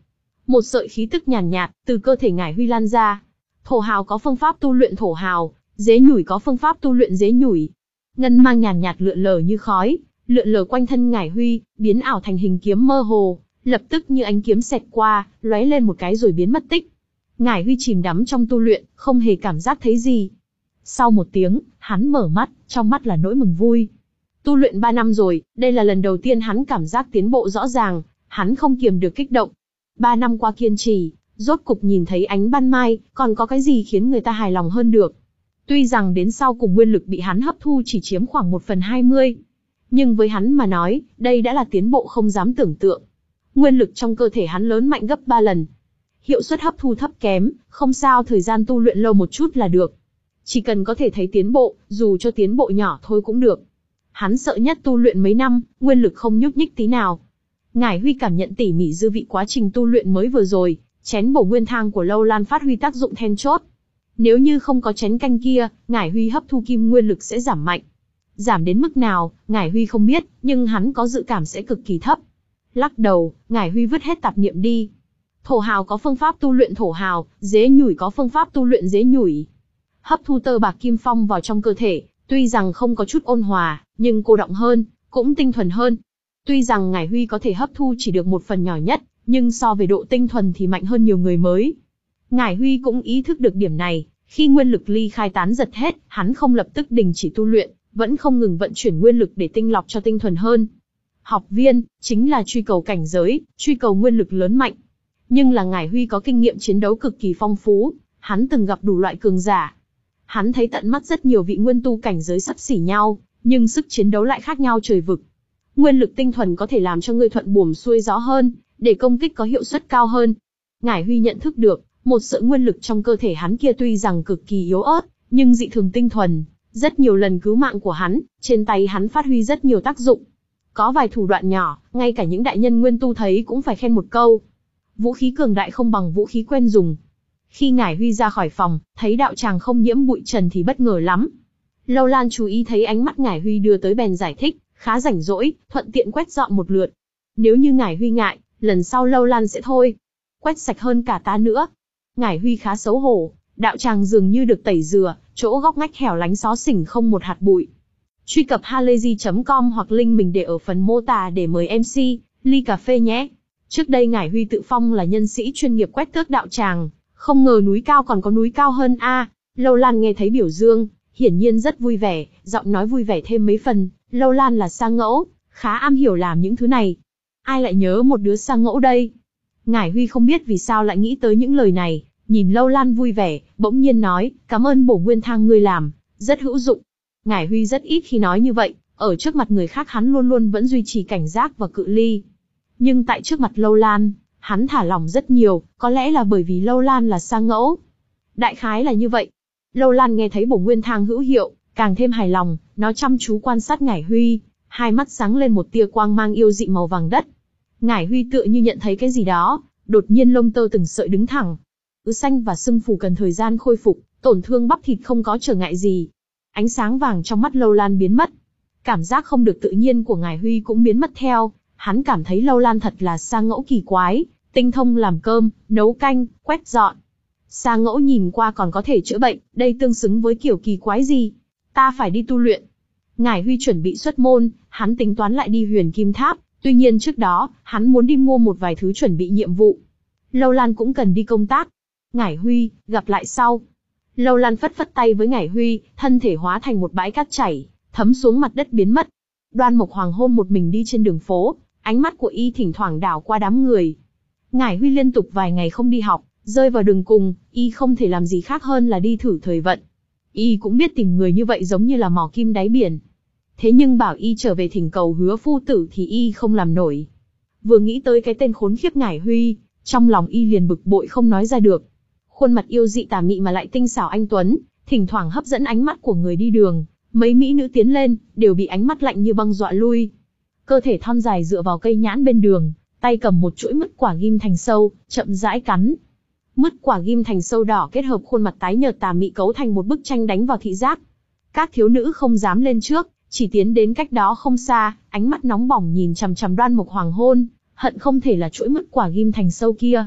Một sợi khí tức nhàn nhạt, nhạt từ cơ thể Ngải Huy lan ra. Thổ hào có phương pháp tu luyện thổ hào, dế nhủi có phương pháp tu luyện dế nhủi. Ngân mang nhàn nhạt, nhạt lượn lờ như khói, lượn lờ quanh thân Ngải Huy, biến ảo thành hình kiếm mơ hồ, lập tức như ánh kiếm xẹt qua, lóe lên một cái rồi biến mất tích. Ngải Huy chìm đắm trong tu luyện, không hề cảm giác thấy gì. Sau một tiếng, hắn mở mắt, trong mắt là nỗi mừng vui. Tu luyện ba năm rồi, đây là lần đầu tiên hắn cảm giác tiến bộ rõ ràng, hắn không kiềm được kích động. Ba năm qua kiên trì, rốt cục nhìn thấy ánh ban mai, còn có cái gì khiến người ta hài lòng hơn được. Tuy rằng đến sau cùng nguyên lực bị hắn hấp thu chỉ chiếm khoảng một phần hai mươi, nhưng với hắn mà nói, đây đã là tiến bộ không dám tưởng tượng. Nguyên lực trong cơ thể hắn lớn mạnh gấp ba lần. Hiệu suất hấp thu thấp kém, không sao, thời gian tu luyện lâu một chút là được. Chỉ cần có thể thấy tiến bộ, dù cho tiến bộ nhỏ thôi cũng được. Hắn sợ nhất tu luyện mấy năm, nguyên lực không nhúc nhích tí nào. Ngải Huy cảm nhận tỉ mỉ dư vị quá trình tu luyện mới vừa rồi, chén bổ nguyên thang của Lâu Lan phát huy tác dụng then chốt. Nếu như không có chén canh kia, Ngải Huy hấp thu kim nguyên lực sẽ giảm mạnh. Giảm đến mức nào, Ngải Huy không biết, nhưng hắn có dự cảm sẽ cực kỳ thấp. Lắc đầu, Ngải Huy vứt hết tạp niệm đi. Thổ hào có phương pháp tu luyện thổ hào, dế nhủi có phương pháp tu luyện dế nhủi. Hấp thu tơ bạc kim phong vào trong cơ thể, tuy rằng không có chút ôn hòa, nhưng cô đọng hơn, cũng tinh thuần hơn. Tuy rằng Ngải Huy có thể hấp thu chỉ được một phần nhỏ nhất, nhưng so về độ tinh thuần thì mạnh hơn nhiều người mới. Ngải Huy cũng ý thức được điểm này, khi nguyên lực ly khai tán giật hết, hắn không lập tức đình chỉ tu luyện, vẫn không ngừng vận chuyển nguyên lực để tinh lọc cho tinh thuần hơn. Học viên, chính là truy cầu cảnh giới, truy cầu nguyên lực lớn mạnh. Nhưng là Ngải Huy có kinh nghiệm chiến đấu cực kỳ phong phú, hắn từng gặp đủ loại cường giả. Hắn thấy tận mắt rất nhiều vị nguyên tu cảnh giới sắp xỉ nhau, nhưng sức chiến đấu lại khác nhau trời vực. Nguyên lực tinh thuần có thể làm cho người thuận buồm xuôi gió hơn, để công kích có hiệu suất cao hơn. Ngải Huy nhận thức được, một sợi nguyên lực trong cơ thể hắn kia tuy rằng cực kỳ yếu ớt, nhưng dị thường tinh thuần, rất nhiều lần cứu mạng của hắn, trên tay hắn phát huy rất nhiều tác dụng. Có vài thủ đoạn nhỏ, ngay cả những đại nhân nguyên tu thấy cũng phải khen một câu. Vũ khí cường đại không bằng vũ khí quen dùng. Khi Ngải Huy ra khỏi phòng, thấy đạo tràng không nhiễm bụi trần thì bất ngờ lắm. Lâu Lan chú ý thấy ánh mắt Ngải Huy đưa tới bèn giải thích, khá rảnh rỗi, thuận tiện quét dọn một lượt. Nếu như Ngải Huy ngại, lần sau Lâu Lan sẽ thôi. Quét sạch hơn cả ta nữa. Ngải Huy khá xấu hổ, đạo tràng dường như được tẩy rửa, chỗ góc ngách hẻo lánh xó xỉnh không một hạt bụi. Truy cập halayzi chấm com hoặc link mình để ở phần mô tả để mời em xê, ly cà phê nhé. Trước đây Ngải Huy tự phong là nhân sĩ chuyên nghiệp quét tước đạo tràng, không ngờ núi cao còn có núi cao hơn a. À, Lâu Lan nghe thấy biểu dương, hiển nhiên rất vui vẻ, giọng nói vui vẻ thêm mấy phần. Lâu Lan là sa ngẫu, khá am hiểu làm những thứ này. Ai lại nhớ một đứa sa ngẫu đây? Ngải Huy không biết vì sao lại nghĩ tới những lời này, nhìn Lâu Lan vui vẻ, bỗng nhiên nói, cảm ơn bổ nguyên thang ngươi làm, rất hữu dụng. Ngải Huy rất ít khi nói như vậy, ở trước mặt người khác hắn luôn luôn vẫn duy trì cảnh giác và cự ly. Nhưng tại trước mặt Lâu Lan, hắn thả lỏng rất nhiều, có lẽ là bởi vì Lâu Lan là sa ngẫu. Đại khái là như vậy. Lâu Lan nghe thấy bổ nguyên thang hữu hiệu, càng thêm hài lòng, nó chăm chú quan sát Ngải Huy, hai mắt sáng lên một tia quang mang yêu dị màu vàng đất. Ngải Huy tựa như nhận thấy cái gì đó, đột nhiên lông tơ từng sợi đứng thẳng. Ứ xanh và sưng phù cần thời gian khôi phục, tổn thương bắp thịt không có trở ngại gì. Ánh sáng vàng trong mắt Lâu Lan biến mất. Cảm giác không được tự nhiên của Ngải Huy cũng biến mất theo, hắn cảm thấy Lâu Lan thật là sa ngẫu kỳ quái, tinh thông làm cơm, nấu canh, quét dọn. Sa ngẫu nhìn qua còn có thể chữa bệnh, đây tương xứng với kiểu kỳ quái gì? Ta phải đi tu luyện. Ngải Huy chuẩn bị xuất môn, hắn tính toán lại đi Huyền Kim Tháp, tuy nhiên trước đó, hắn muốn đi mua một vài thứ chuẩn bị nhiệm vụ. Lâu Lan cũng cần đi công tác. Ngải Huy, gặp lại sau. Lâu Lan phất phất tay với Ngải Huy, thân thể hóa thành một bãi cát chảy, thấm xuống mặt đất biến mất. Đoan Mộc Hoàng hôn một mình đi trên đường phố, ánh mắt của y thỉnh thoảng đảo qua đám người. Ngải Huy liên tục vài ngày không đi học, rơi vào đường cùng, y không thể làm gì khác hơn là đi thử thời vận. Y cũng biết tìm người như vậy giống như là mò kim đáy biển. Thế nhưng bảo y trở về thỉnh cầu Hứa phu tử thì y không làm nổi. Vừa nghĩ tới cái tên khốn khiếp Ngải Huy, trong lòng y liền bực bội không nói ra được. Khuôn mặt yêu dị tà mị mà lại tinh xảo anh tuấn, thỉnh thoảng hấp dẫn ánh mắt của người đi đường. Mấy mỹ nữ tiến lên, đều bị ánh mắt lạnh như băng dọa lui. Cơ thể thon dài dựa vào cây nhãn bên đường, tay cầm một chuỗi mứt quả ghim thành sâu, chậm rãi cắn. Mứt quả ghim thành sâu đỏ kết hợp khuôn mặt tái nhợt tà mị cấu thành một bức tranh đánh vào thị giác. Các thiếu nữ không dám lên trước, chỉ tiến đến cách đó không xa, ánh mắt nóng bỏng nhìn chằm chằm Đoan Mộc Hoàng hôn, hận không thể là chuỗi mứt quả ghim thành sâu kia.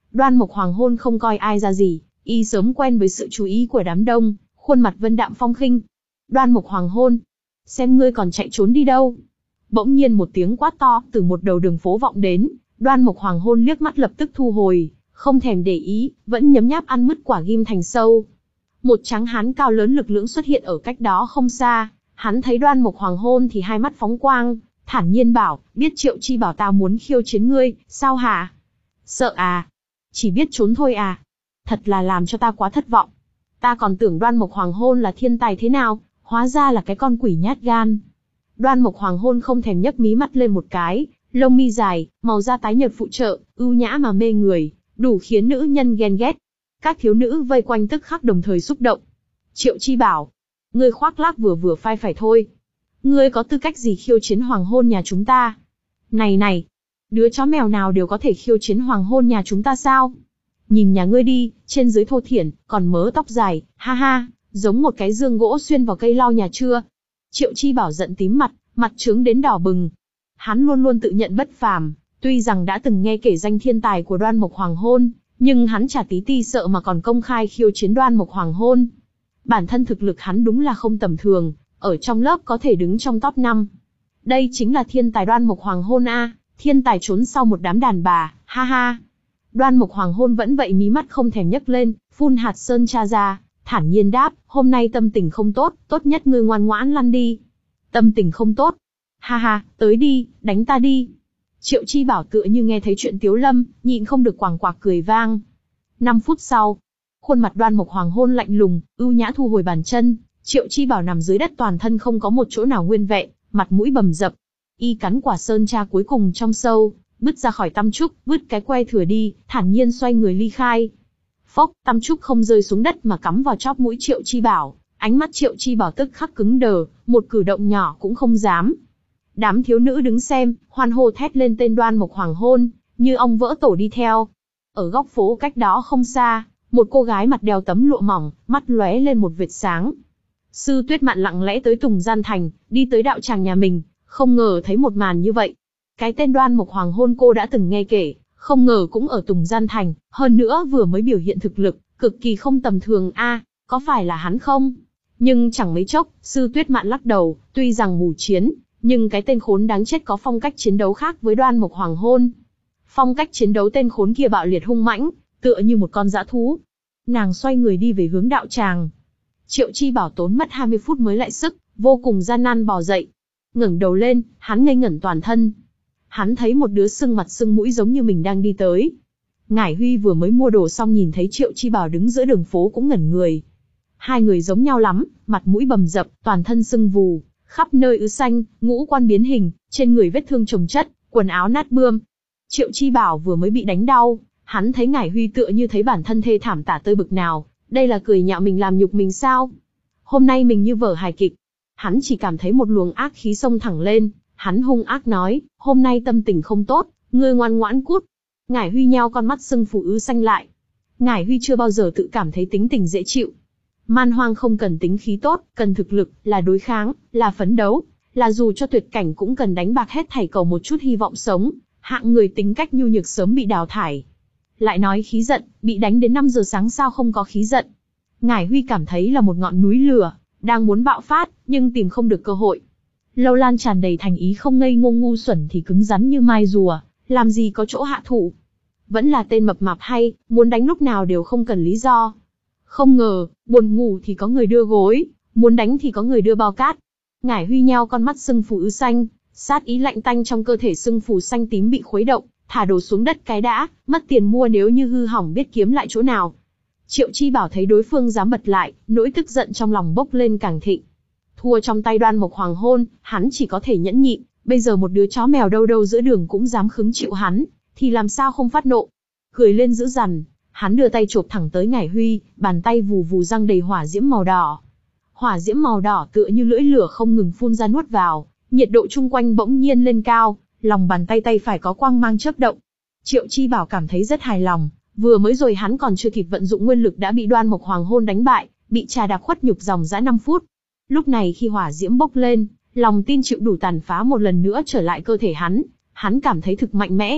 Đoan Mộc Hoàng Hôn không coi ai ra gì, y sớm quen với sự chú ý của đám đông, khuôn mặt vân đạm phong khinh. Đoan Mộc Hoàng Hôn, xem ngươi còn chạy trốn đi đâu. Bỗng nhiên một tiếng quát to từ một đầu đường phố vọng đến, Đoan Mộc Hoàng Hôn liếc mắt lập tức thu hồi, không thèm để ý, vẫn nhấm nháp ăn mứt quả ghim thành sâu. Một tráng hán cao lớn lực lưỡng xuất hiện ở cách đó không xa, hắn thấy Đoan Mộc Hoàng Hôn thì hai mắt phóng quang, thản nhiên bảo, biết Triệu Chi bảo ta muốn khiêu chiến ngươi, sao hả? Sợ à? Chỉ biết trốn thôi à? Thật là làm cho ta quá thất vọng. Ta còn tưởng Đoan Mộc Hoàng Hôn là thiên tài thế nào, hóa ra là cái con quỷ nhát gan. Đoan Mộc Hoàng Hôn không thèm nhấc mí mắt lên một cái, lông mi dài, màu da tái nhợt phụ trợ, ưu nhã mà mê người, đủ khiến nữ nhân ghen ghét. Các thiếu nữ vây quanh tức khắc đồng thời xúc động. Triệu Chi bảo, ngươi khoác lác vừa vừa phai phải thôi. Ngươi có tư cách gì khiêu chiến Hoàng Hôn nhà chúng ta? Này này, đứa chó mèo nào đều có thể khiêu chiến Hoàng Hôn nhà chúng ta sao? Nhìn nhà ngươi đi, trên dưới thô thiển, còn mớ tóc dài, ha ha, giống một cái dương gỗ xuyên vào cây lau nhà chưa? Triệu Chi bảo giận tím mặt, mặt trướng đến đỏ bừng. Hắn luôn luôn tự nhận bất phàm, tuy rằng đã từng nghe kể danh thiên tài của Đoan Mộc Hoàng Hôn, nhưng hắn chả tí ti sợ mà còn công khai khiêu chiến Đoan Mộc Hoàng Hôn. Bản thân thực lực hắn đúng là không tầm thường, ở trong lớp có thể đứng trong top năm. Đây chính là thiên tài Đoan Mộc Hoàng Hôn a, thiên tài trốn sau một đám đàn bà, ha ha. Đoan Mộc Hoàng Hôn vẫn vậy mí mắt không thèm nhấc lên, phun hạt sơn tra ra, thản nhiên đáp, hôm nay tâm tình không tốt, tốt nhất ngươi ngoan ngoãn lăn đi. Tâm tình không tốt? Ha ha, tới đi, đánh ta đi. Triệu Chi bảo tựa như nghe thấy chuyện Tiếu Lâm, nhịn không được quàng quạc cười vang. Năm phút sau, khuôn mặt Đoan Mộc Hoàng Hôn lạnh lùng, ưu nhã thu hồi bàn chân, Triệu Chi bảo nằm dưới đất toàn thân không có một chỗ nào nguyên vẹn, mặt mũi bầm dập. Y cắn quả sơn tra cuối cùng trong sâu, bứt ra khỏi tăm trúc, vứt cái que thừa đi, thản nhiên xoay người ly khai. Phốc, tăm trúc không rơi xuống đất mà cắm vào chóp mũi Triệu Chi bảo, ánh mắt Triệu Chi bảo tức khắc cứng đờ, một cử động nhỏ cũng không dám. Đám thiếu nữ đứng xem, hoan hô thét lên tên Đoan Mộc Hoàng Hôn, như ong vỡ tổ đi theo. Ở góc phố cách đó không xa, một cô gái mặt đeo tấm lụa mỏng, mắt lóe lên một vệt sáng. Sư Tuyết Mạn lặng lẽ tới Tùng Gian Thành, đi tới đạo tràng nhà mình, không ngờ thấy một màn như vậy. Cái tên Đoan Mộc Hoàng Hôn cô đã từng nghe kể, không ngờ cũng ở Tùng Gian Thành, hơn nữa vừa mới biểu hiện thực lực, cực kỳ không tầm thường a, à, có phải là hắn không? Nhưng chẳng mấy chốc, Sư Tuyết Mạn lắc đầu, tuy rằng mù chiến, nhưng cái tên khốn đáng chết có phong cách chiến đấu khác với Đoan Mộc Hoàng Hôn. Phong cách chiến đấu tên khốn kia bạo liệt hung mãnh, tựa như một con dã thú. Nàng xoay người đi về hướng đạo tràng. Triệu Chi bảo tốn mất hai mươi phút mới lại sức, vô cùng gian nan bò dậy. Ngẩng đầu lên, hắn ngây ngẩn toàn thân. Hắn thấy một đứa sưng mặt sưng mũi giống như mình đang đi tới. Ngải Huy vừa mới mua đồ xong nhìn thấy Triệu Chi bảo đứng giữa đường phố cũng ngẩn người. Hai người giống nhau lắm, mặt mũi bầm dập, toàn thân sưng vù, khắp nơi ứ xanh, ngũ quan biến hình, trên người vết thương chồng chất, quần áo nát bươm. Triệu Chi bảo vừa mới bị đánh đau, hắn thấy Ngải Huy tựa như thấy bản thân thê thảm tả tơi bực nào, đây là cười nhạo mình làm nhục mình sao? Hôm nay mình như vở hài kịch. Hắn chỉ cảm thấy một luồng ác khí xông thẳng lên, hắn hung ác nói, hôm nay tâm tình không tốt, ngươi ngoan ngoãn cút. Ngải Huy nheo con mắt sưng phù ứ xanh lại. Ngải Huy chưa bao giờ tự cảm thấy tính tình dễ chịu. Man hoang không cần tính khí tốt, cần thực lực, là đối kháng, là phấn đấu, là dù cho tuyệt cảnh cũng cần đánh bạc hết thảy cầu một chút hy vọng sống, hạng người tính cách nhu nhược sớm bị đào thải. Lại nói khí giận, bị đánh đến năm giờ sáng sao không có khí giận. Ngải Huy cảm thấy là một ngọn núi lửa, đang muốn bạo phát, nhưng tìm không được cơ hội. Lâu Lan tràn đầy thành ý không ngây ngô ngu xuẩn thì cứng rắn như mai rùa, làm gì có chỗ hạ thủ. Vẫn là tên mập mạp hay, muốn đánh lúc nào đều không cần lý do. Không ngờ, buồn ngủ thì có người đưa gối, muốn đánh thì có người đưa bao cát. Ngải Huy nheo con mắt sưng phù ứ xanh, sát ý lạnh tanh trong cơ thể sưng phù xanh tím bị khuấy động, thả đồ xuống đất cái đã, mất tiền mua nếu như hư hỏng biết kiếm lại chỗ nào. Triệu Chi bảo thấy đối phương dám bật lại, nỗi tức giận trong lòng bốc lên càng thịnh. Thua trong tay Đoan Mộc Hoàng Hôn, hắn chỉ có thể nhẫn nhịn, bây giờ một đứa chó mèo đâu đâu giữa đường cũng dám khứng chịu hắn, thì làm sao không phát nộ. Cười lên dữ dằn, hắn đưa tay chộp thẳng tới Ngải Huy, bàn tay vù vù răng đầy hỏa diễm màu đỏ. Hỏa diễm màu đỏ tựa như lưỡi lửa không ngừng phun ra nuốt vào, nhiệt độ chung quanh bỗng nhiên lên cao, lòng bàn tay tay phải có quang mang chớp động. Triệu Chi bảo cảm thấy rất hài lòng, vừa mới rồi hắn còn chưa kịp vận dụng nguyên lực đã bị Đoan Mộc Hoàng Hôn đánh bại, bị trà đạp khuất nhục dòng dã năm phút. Lúc này khi hỏa diễm bốc lên, lòng tin chịu đủ tàn phá một lần nữa trở lại cơ thể hắn, hắn cảm thấy thực mạnh mẽ.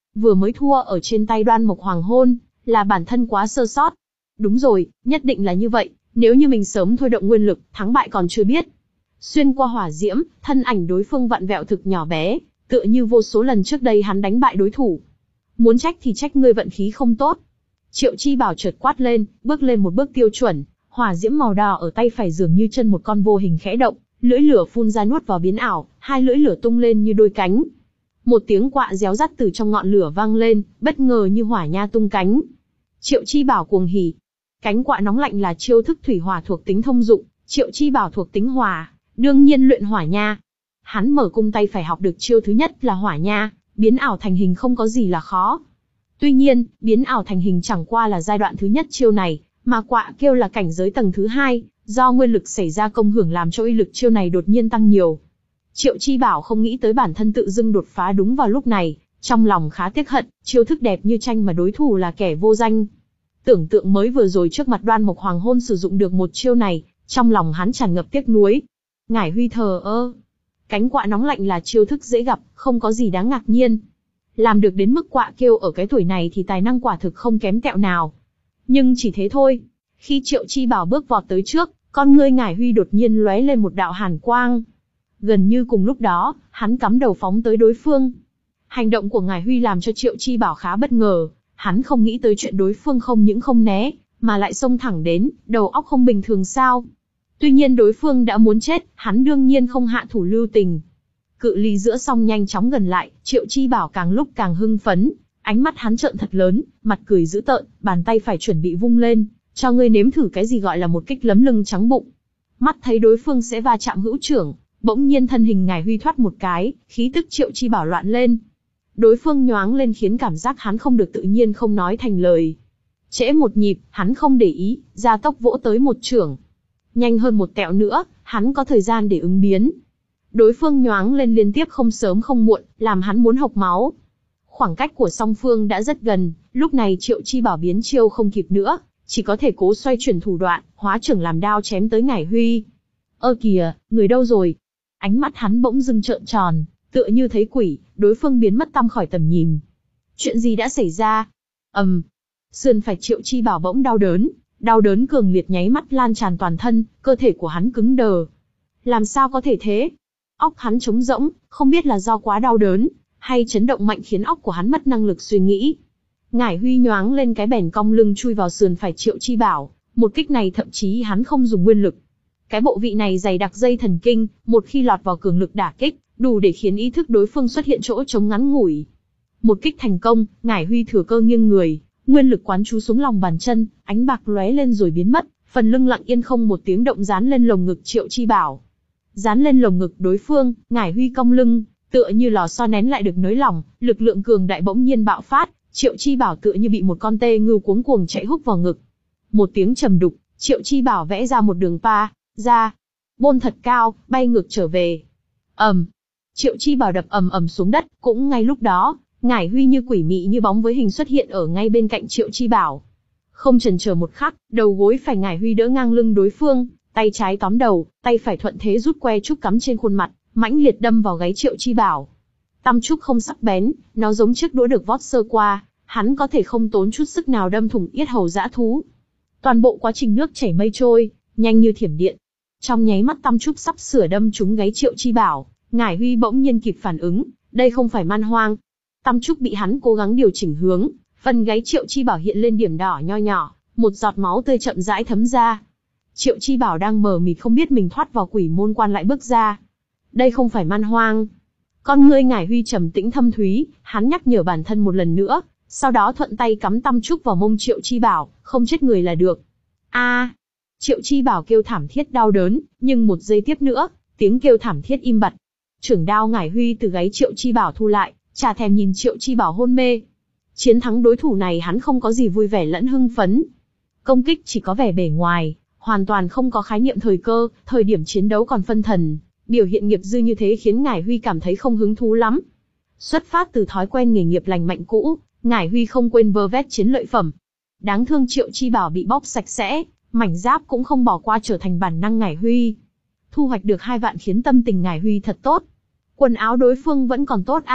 vừa mới thua ở trên tay Đoan Mộc Hoàng Hôn, là bản thân quá sơ sót. Đúng rồi, nhất định là như vậy, nếu như mình sớm thôi động nguyên lực, thắng bại còn chưa biết. Xuyên qua hỏa diễm, thân ảnh đối phương vặn vẹo thực nhỏ bé, tựa như vô số lần trước đây hắn đánh bại đối thủ. Muốn trách thì trách ngươi vận khí không tốt. Triệu Chi Bảo chợt quát lên, bước lên một bước tiêu chuẩn, hỏa diễm màu đỏ ở tay phải dường như chân một con vô hình khẽ động, lưỡi lửa phun ra nuốt vào biến ảo, hai lưỡi lửa tung lên như đôi cánh. Một tiếng quạ réo rắt từ trong ngọn lửa vang lên, bất ngờ như hỏa nha tung cánh. Triệu Chi Bảo cuồng hỉ. Cánh quạ nóng lạnh là chiêu thức thủy hỏa thuộc tính thông dụng, Triệu Chi Bảo thuộc tính hỏa, đương nhiên luyện hỏa nha. Hắn mở cung tay phải học được chiêu thứ nhất là hỏa nha, biến ảo thành hình không có gì là khó. Tuy nhiên, biến ảo thành hình chẳng qua là giai đoạn thứ nhất chiêu này, mà quạ kêu là cảnh giới tầng thứ hai, do nguyên lực xảy ra công hưởng làm cho uy lực chiêu này đột nhiên tăng nhiều. Triệu Chi Bảo không nghĩ tới bản thân tự dưng đột phá đúng vào lúc này, trong lòng khá tiếc hận, chiêu thức đẹp như tranh mà đối thủ là kẻ vô danh. Tưởng tượng mới vừa rồi trước mặt Đoan Mộc Hoàng Hôn sử dụng được một chiêu này, trong lòng hắn tràn ngập tiếc nuối. Ngải Huy thờ ơ. Cánh quạ nóng lạnh là chiêu thức dễ gặp, không có gì đáng ngạc nhiên. Làm được đến mức quạ kêu ở cái tuổi này thì tài năng quả thực không kém tẹo nào. Nhưng chỉ thế thôi. Khi Triệu Chi Bảo bước vọt tới trước, con ngươi Ngải Huy đột nhiên lóe lên một đạo hàn quang. Gần như cùng lúc đó, hắn cắm đầu phóng tới đối phương. Hành động của Ngải Huy làm cho Triệu Chi Bảo khá bất ngờ. Hắn không nghĩ tới chuyện đối phương không những không né, mà lại xông thẳng đến, đầu óc không bình thường sao. Tuy nhiên đối phương đã muốn chết, hắn đương nhiên không hạ thủ lưu tình. Cự ly giữa song nhanh chóng gần lại, Triệu Chi Bảo càng lúc càng hưng phấn, ánh mắt hắn trợn thật lớn, mặt cười dữ tợn, bàn tay phải chuẩn bị vung lên, cho ngươi nếm thử cái gì gọi là một kích lấm lưng trắng bụng. Mắt thấy đối phương sẽ va chạm hữu trưởng, bỗng nhiên thân hình Ngải Huy thoát một cái, khí tức Triệu Chi Bảo loạn lên. Đối phương nhoáng lên khiến cảm giác hắn không được tự nhiên không nói thành lời. Trễ một nhịp, hắn không để ý, gia tốc vỗ tới một chưởng. Nhanh hơn một tẹo nữa, hắn có thời gian để ứng biến. Đối phương nhoáng lên liên tiếp không sớm không muộn, làm hắn muốn hộc máu. Khoảng cách của song phương đã rất gần, lúc này Triệu Chi Bảo biến chiêu không kịp nữa, chỉ có thể cố xoay chuyển thủ đoạn, hóa chưởng làm đao chém tới Ngải Huy. Ơ kìa, người đâu rồi? Ánh mắt hắn bỗng dưng trợn tròn, tựa như thấy quỷ, đối phương biến mất tăm khỏi tầm nhìn. Chuyện gì đã xảy ra? Ầm, um, sườn phải Triệu Chi Bảo bỗng đau đớn, đau đớn cường liệt nháy mắt lan tràn toàn thân, cơ thể của hắn cứng đờ. Làm sao có thể thế? Óc hắn trống rỗng, không biết là do quá đau đớn, hay chấn động mạnh khiến óc của hắn mất năng lực suy nghĩ. Ngải Huy nhoáng lên cái bèn cong lưng chui vào sườn phải Triệu Chi Bảo, một kích này thậm chí hắn không dùng nguyên lực. Cái bộ vị này dày đặc dây thần kinh, một khi lọt vào cường lực đả kích, đủ để khiến ý thức đối phương xuất hiện chỗ trống ngắn ngủi. Một kích thành công, Ngải Huy thừa cơ nghiêng người, nguyên lực quán chú xuống lòng bàn chân, ánh bạc lóe lên rồi biến mất, phần lưng lặng yên không một tiếng động dán lên lồng ngực Triệu Chi Bảo. Dán lên lồng ngực đối phương, Ngải Huy cong lưng, tựa như lò xo nén lại được nới lỏng, lực lượng cường đại bỗng nhiên bạo phát, Triệu Chi Bảo tựa như bị một con tê ngưu cuống cuồng chạy húc vào ngực. Một tiếng trầm đục, Triệu Chi Bảo vẽ ra một đường pa, ra, bôn thật cao, bay ngược trở về. ầm, um, Triệu Chi Bảo đập ầm ầm xuống đất, cũng ngay lúc đó, Ngải Huy như quỷ mị như bóng với hình xuất hiện ở ngay bên cạnh Triệu Chi Bảo. Không chần chờ một khắc, đầu gối phải Ngải Huy đỡ ngang lưng đối phương, tay trái tóm đầu, tay phải thuận thế rút que trúc cắm trên khuôn mặt, mãnh liệt đâm vào gáy Triệu Chi Bảo. Tăm trúc không sắc bén, nó giống chiếc đũa được vót sơ qua, hắn có thể không tốn chút sức nào đâm thủng yết hầu dã thú. Toàn bộ quá trình nước chảy mây trôi, nhanh như thiểm điện. Trong nháy mắt tăm trúc sắp sửa đâm trúng gáy Triệu Chi Bảo, Ngải Huy bỗng nhiên kịp phản ứng, đây không phải man hoang. Tăm trúc bị hắn cố gắng điều chỉnh hướng, phần gáy Triệu Chi Bảo hiện lên điểm đỏ nho nhỏ, một giọt máu tươi chậm rãi thấm ra. Triệu Chi Bảo đang mờ mịt không biết mình thoát vào quỷ môn quan lại bước ra. Đây không phải man hoang. Con ngươi Ngải Huy trầm tĩnh thâm thúy, hắn nhắc nhở bản thân một lần nữa, sau đó thuận tay cắm tăm trúc vào mông Triệu Chi Bảo, không chết người là được. A! À, Triệu Chi Bảo kêu thảm thiết đau đớn, nhưng một giây tiếp nữa, tiếng kêu thảm thiết im bặt. Chưởng đao Ngải Huy từ gáy Triệu Chi Bảo thu lại, chả thèm nhìn Triệu Chi Bảo hôn mê. Chiến thắng đối thủ này hắn không có gì vui vẻ lẫn hưng phấn. Công kích chỉ có vẻ bề ngoài, hoàn toàn không có khái niệm thời cơ, thời điểm chiến đấu còn phân thần. Biểu hiện nghiệp dư như thế khiến Ngải Huy cảm thấy không hứng thú lắm. Xuất phát từ thói quen nghề nghiệp lành mạnh cũ, Ngải Huy không quên vơ vét chiến lợi phẩm. Đáng thương Triệu Chi Bảo bị bóp sạch sẽ, mảnh giáp cũng không bỏ qua trở thành bản năng Ngải Huy. Thu hoạch được hai vạn khiến tâm tình Ngải Huy thật tốt. Quần áo đối phương vẫn còn tốt a, à,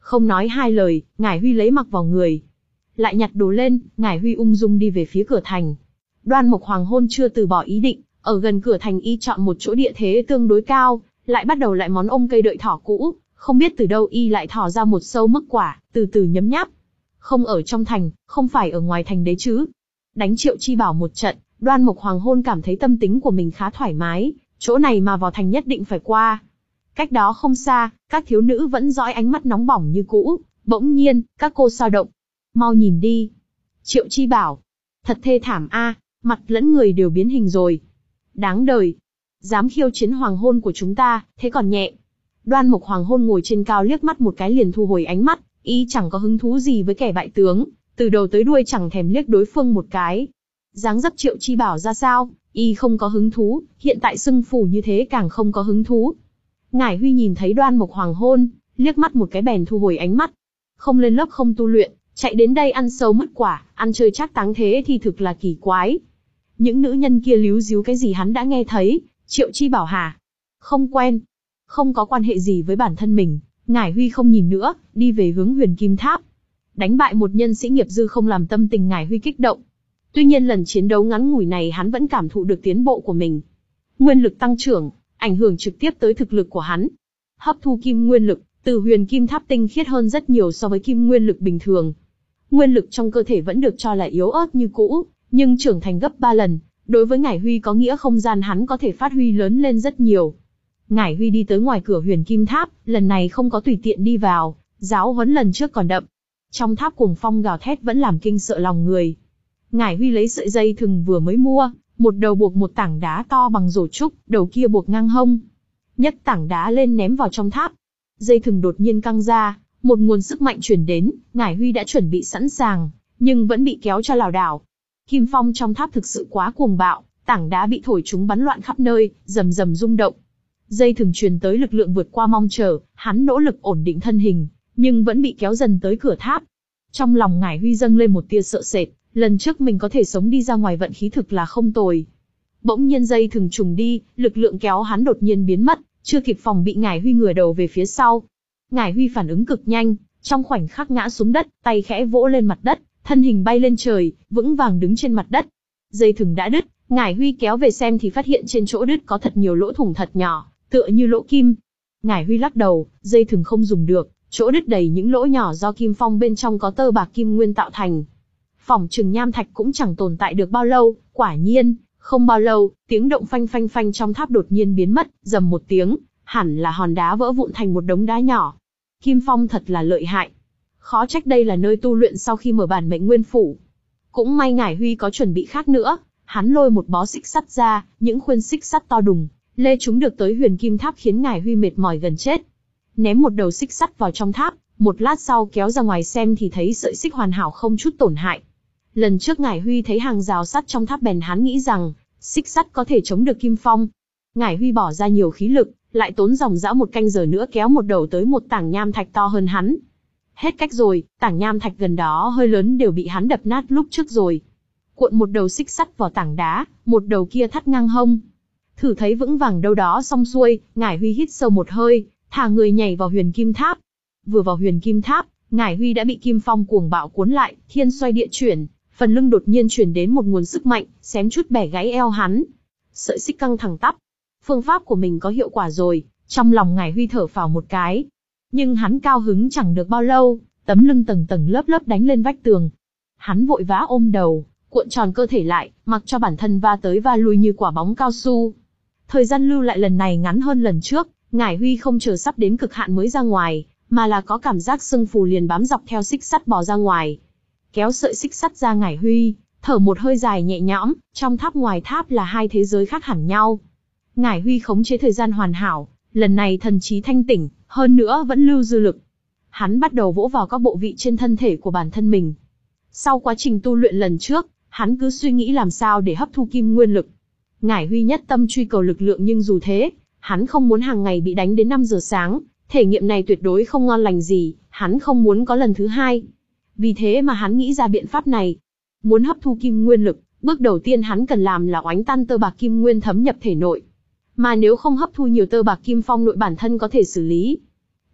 Không nói hai lời, Ngải Huy lấy mặc vào người. Lại nhặt đồ lên, Ngải Huy ung dung đi về phía cửa thành. Đoan Mộc Hoàng Hôn chưa từ bỏ ý định, ở gần cửa thành y chọn một chỗ địa thế tương đối cao, lại bắt đầu lại món ôm cây đợi thỏ cũ, không biết từ đâu y lại thò ra một sâu mứt quả, từ từ nhấm nháp. Không ở trong thành, không phải ở ngoài thành đấy chứ. Đánh Triệu Chi Bảo một trận, Đoan Mộc Hoàng Hôn cảm thấy tâm tính của mình khá thoải mái, chỗ này mà vào thành nhất định phải qua. Cách đó không xa, các thiếu nữ vẫn dõi ánh mắt nóng bỏng như cũ, bỗng nhiên, các cô sao động. Mau nhìn đi. Triệu Chi Bảo. Thật thê thảm a, mặt lẫn người đều biến hình rồi. Đáng đời. Dám khiêu chiến hoàng hôn của chúng ta, thế còn nhẹ. Đoan Mộc Hoàng Hôn ngồi trên cao liếc mắt một cái liền thu hồi ánh mắt, y chẳng có hứng thú gì với kẻ bại tướng, từ đầu tới đuôi chẳng thèm liếc đối phương một cái. Dáng dấp Triệu Chi Bảo ra sao, y không có hứng thú, hiện tại xưng phủ như thế càng không có hứng thú. Ngải Huy nhìn thấy Đoan Mộc Hoàng Hôn, liếc mắt một cái bèn thu hồi ánh mắt. Không lên lớp không tu luyện, chạy đến đây ăn sâu mứt quả, ăn chơi trác táng thế thì thực là kỳ quái. Những nữ nhân kia líu díu cái gì hắn đã nghe thấy, Triệu Chi Bảo hả? Không quen, không có quan hệ gì với bản thân mình. Ngải Huy không nhìn nữa, đi về hướng Huyền Kim Tháp. Đánh bại một nhân sĩ nghiệp dư không làm tâm tình Ngải Huy kích động. Tuy nhiên lần chiến đấu ngắn ngủi này hắn vẫn cảm thụ được tiến bộ của mình. Nguyên lực tăng trưởng, ảnh hưởng trực tiếp tới thực lực của hắn. Hấp thu kim nguyên lực, từ Huyền Kim Tháp tinh khiết hơn rất nhiều so với kim nguyên lực bình thường. Nguyên lực trong cơ thể vẫn được cho là yếu ớt như cũ, nhưng trưởng thành gấp ba lần, đối với Ngải Huy có nghĩa không gian hắn có thể phát huy lớn lên rất nhiều. Ngải Huy đi tới ngoài cửa Huyền Kim Tháp, lần này không có tùy tiện đi vào, giáo huấn lần trước còn đậm. Trong tháp cuồng phong gào thét vẫn làm kinh sợ lòng người. Ngải Huy lấy sợi dây thừng vừa mới mua, một đầu buộc một tảng đá to bằng rổ trúc, đầu kia buộc ngang hông. Nhấc tảng đá lên ném vào trong tháp. Dây thừng đột nhiên căng ra, một nguồn sức mạnh truyền đến, Ngải Huy đã chuẩn bị sẵn sàng, nhưng vẫn bị kéo cho lảo đảo. Kim phong trong tháp thực sự quá cuồng bạo, tảng đá bị thổi chúng bắn loạn khắp nơi, rầm rầm rung động. Dây thừng truyền tới lực lượng vượt qua mong chờ, hắn nỗ lực ổn định thân hình, nhưng vẫn bị kéo dần tới cửa tháp. Trong lòng Ngải Huy dâng lên một tia sợ sệt, lần trước mình có thể sống đi ra ngoài vận khí thực là không tồi. Bỗng nhiên dây thừng trùng đi, lực lượng kéo hắn đột nhiên biến mất, chưa kịp phòng bị Ngải Huy ngửa đầu về phía sau. Ngải Huy phản ứng cực nhanh, trong khoảnh khắc ngã xuống đất, tay khẽ vỗ lên mặt đất, thân hình bay lên trời, vững vàng đứng trên mặt đất. Dây thừng đã đứt, Ngải Huy kéo về xem thì phát hiện trên chỗ đứt có thật nhiều lỗ thủng thật nhỏ, tựa như lỗ kim. Ngải Huy lắc đầu, dây thừng không dùng được, chỗ đứt đầy những lỗ nhỏ do kim phong bên trong có tơ bạc kim nguyên tạo thành. Phỏng chừng nham thạch cũng chẳng tồn tại được bao lâu, quả nhiên, không bao lâu, tiếng động phanh phanh phanh trong tháp đột nhiên biến mất, rầm một tiếng, hẳn là hòn đá vỡ vụn thành một đống đá nhỏ. Kim phong thật là lợi hại. Khó trách đây là nơi tu luyện sau khi mở bản mệnh nguyên phủ. Cũng may Ngải Huy có chuẩn bị khác nữa, hắn lôi một bó xích sắt ra, những khuyên xích sắt to đùng, lê chúng được tới Huyền Kim Tháp khiến Ngải Huy mệt mỏi gần chết. Ném một đầu xích sắt vào trong tháp, một lát sau kéo ra ngoài xem thì thấy sợi xích hoàn hảo không chút tổn hại. Lần trước Ngải Huy thấy hàng rào sắt trong tháp bèn hắn nghĩ rằng, xích sắt có thể chống được kim phong. Ngải Huy bỏ ra nhiều khí lực, lại tốn dòng dã một canh giờ nữa kéo một đầu tới một tảng nham thạch to hơn hắn. Hết cách rồi, tảng nham thạch gần đó hơi lớn đều bị hắn đập nát lúc trước rồi. Cuộn một đầu xích sắt vào tảng đá, một đầu kia thắt ngang hông. Thử thấy vững vàng đâu đó xong xuôi, Ngải Huy hít sâu một hơi, thả người nhảy vào Huyền Kim Tháp. Vừa vào Huyền Kim Tháp, Ngải Huy đã bị kim phong cuồng bạo cuốn lại, thiên xoay địa chuyển, phần lưng đột nhiên truyền đến một nguồn sức mạnh, xém chút bẻ gãy eo hắn. Sợi xích căng thẳng tắp. Phương pháp của mình có hiệu quả rồi, trong lòng Ngải Huy thở phào một cái. Nhưng hắn cao hứng chẳng được bao lâu, tấm lưng tầng tầng lớp lớp đánh lên vách tường. Hắn vội vã ôm đầu, cuộn tròn cơ thể lại, mặc cho bản thân va tới va lui như quả bóng cao su. Thời gian lưu lại lần này ngắn hơn lần trước, Ngải Huy không chờ sắp đến cực hạn mới ra ngoài, mà là có cảm giác sưng phù liền bám dọc theo xích sắt bò ra ngoài. Kéo sợi xích sắt ra Ngải Huy, thở một hơi dài nhẹ nhõm, trong tháp ngoài tháp là hai thế giới khác hẳn nhau. Ngải Huy khống chế thời gian hoàn hảo, lần này thần trí thanh tỉnh, hơn nữa vẫn lưu dư lực. Hắn bắt đầu vỗ vào các bộ vị trên thân thể của bản thân mình. Sau quá trình tu luyện lần trước, hắn cứ suy nghĩ làm sao để hấp thu kim nguyên lực. Ngải Huy nhất tâm truy cầu lực lượng nhưng dù thế, hắn không muốn hàng ngày bị đánh đến năm giờ sáng, thể nghiệm này tuyệt đối không ngon lành gì, hắn không muốn có lần thứ hai. Vì thế mà hắn nghĩ ra biện pháp này. Muốn hấp thu kim nguyên lực, bước đầu tiên hắn cần làm là oánh tan tơ bạc kim nguyên thấm nhập thể nội. Mà nếu không hấp thu nhiều tơ bạc kim phong nội bản thân có thể xử lý.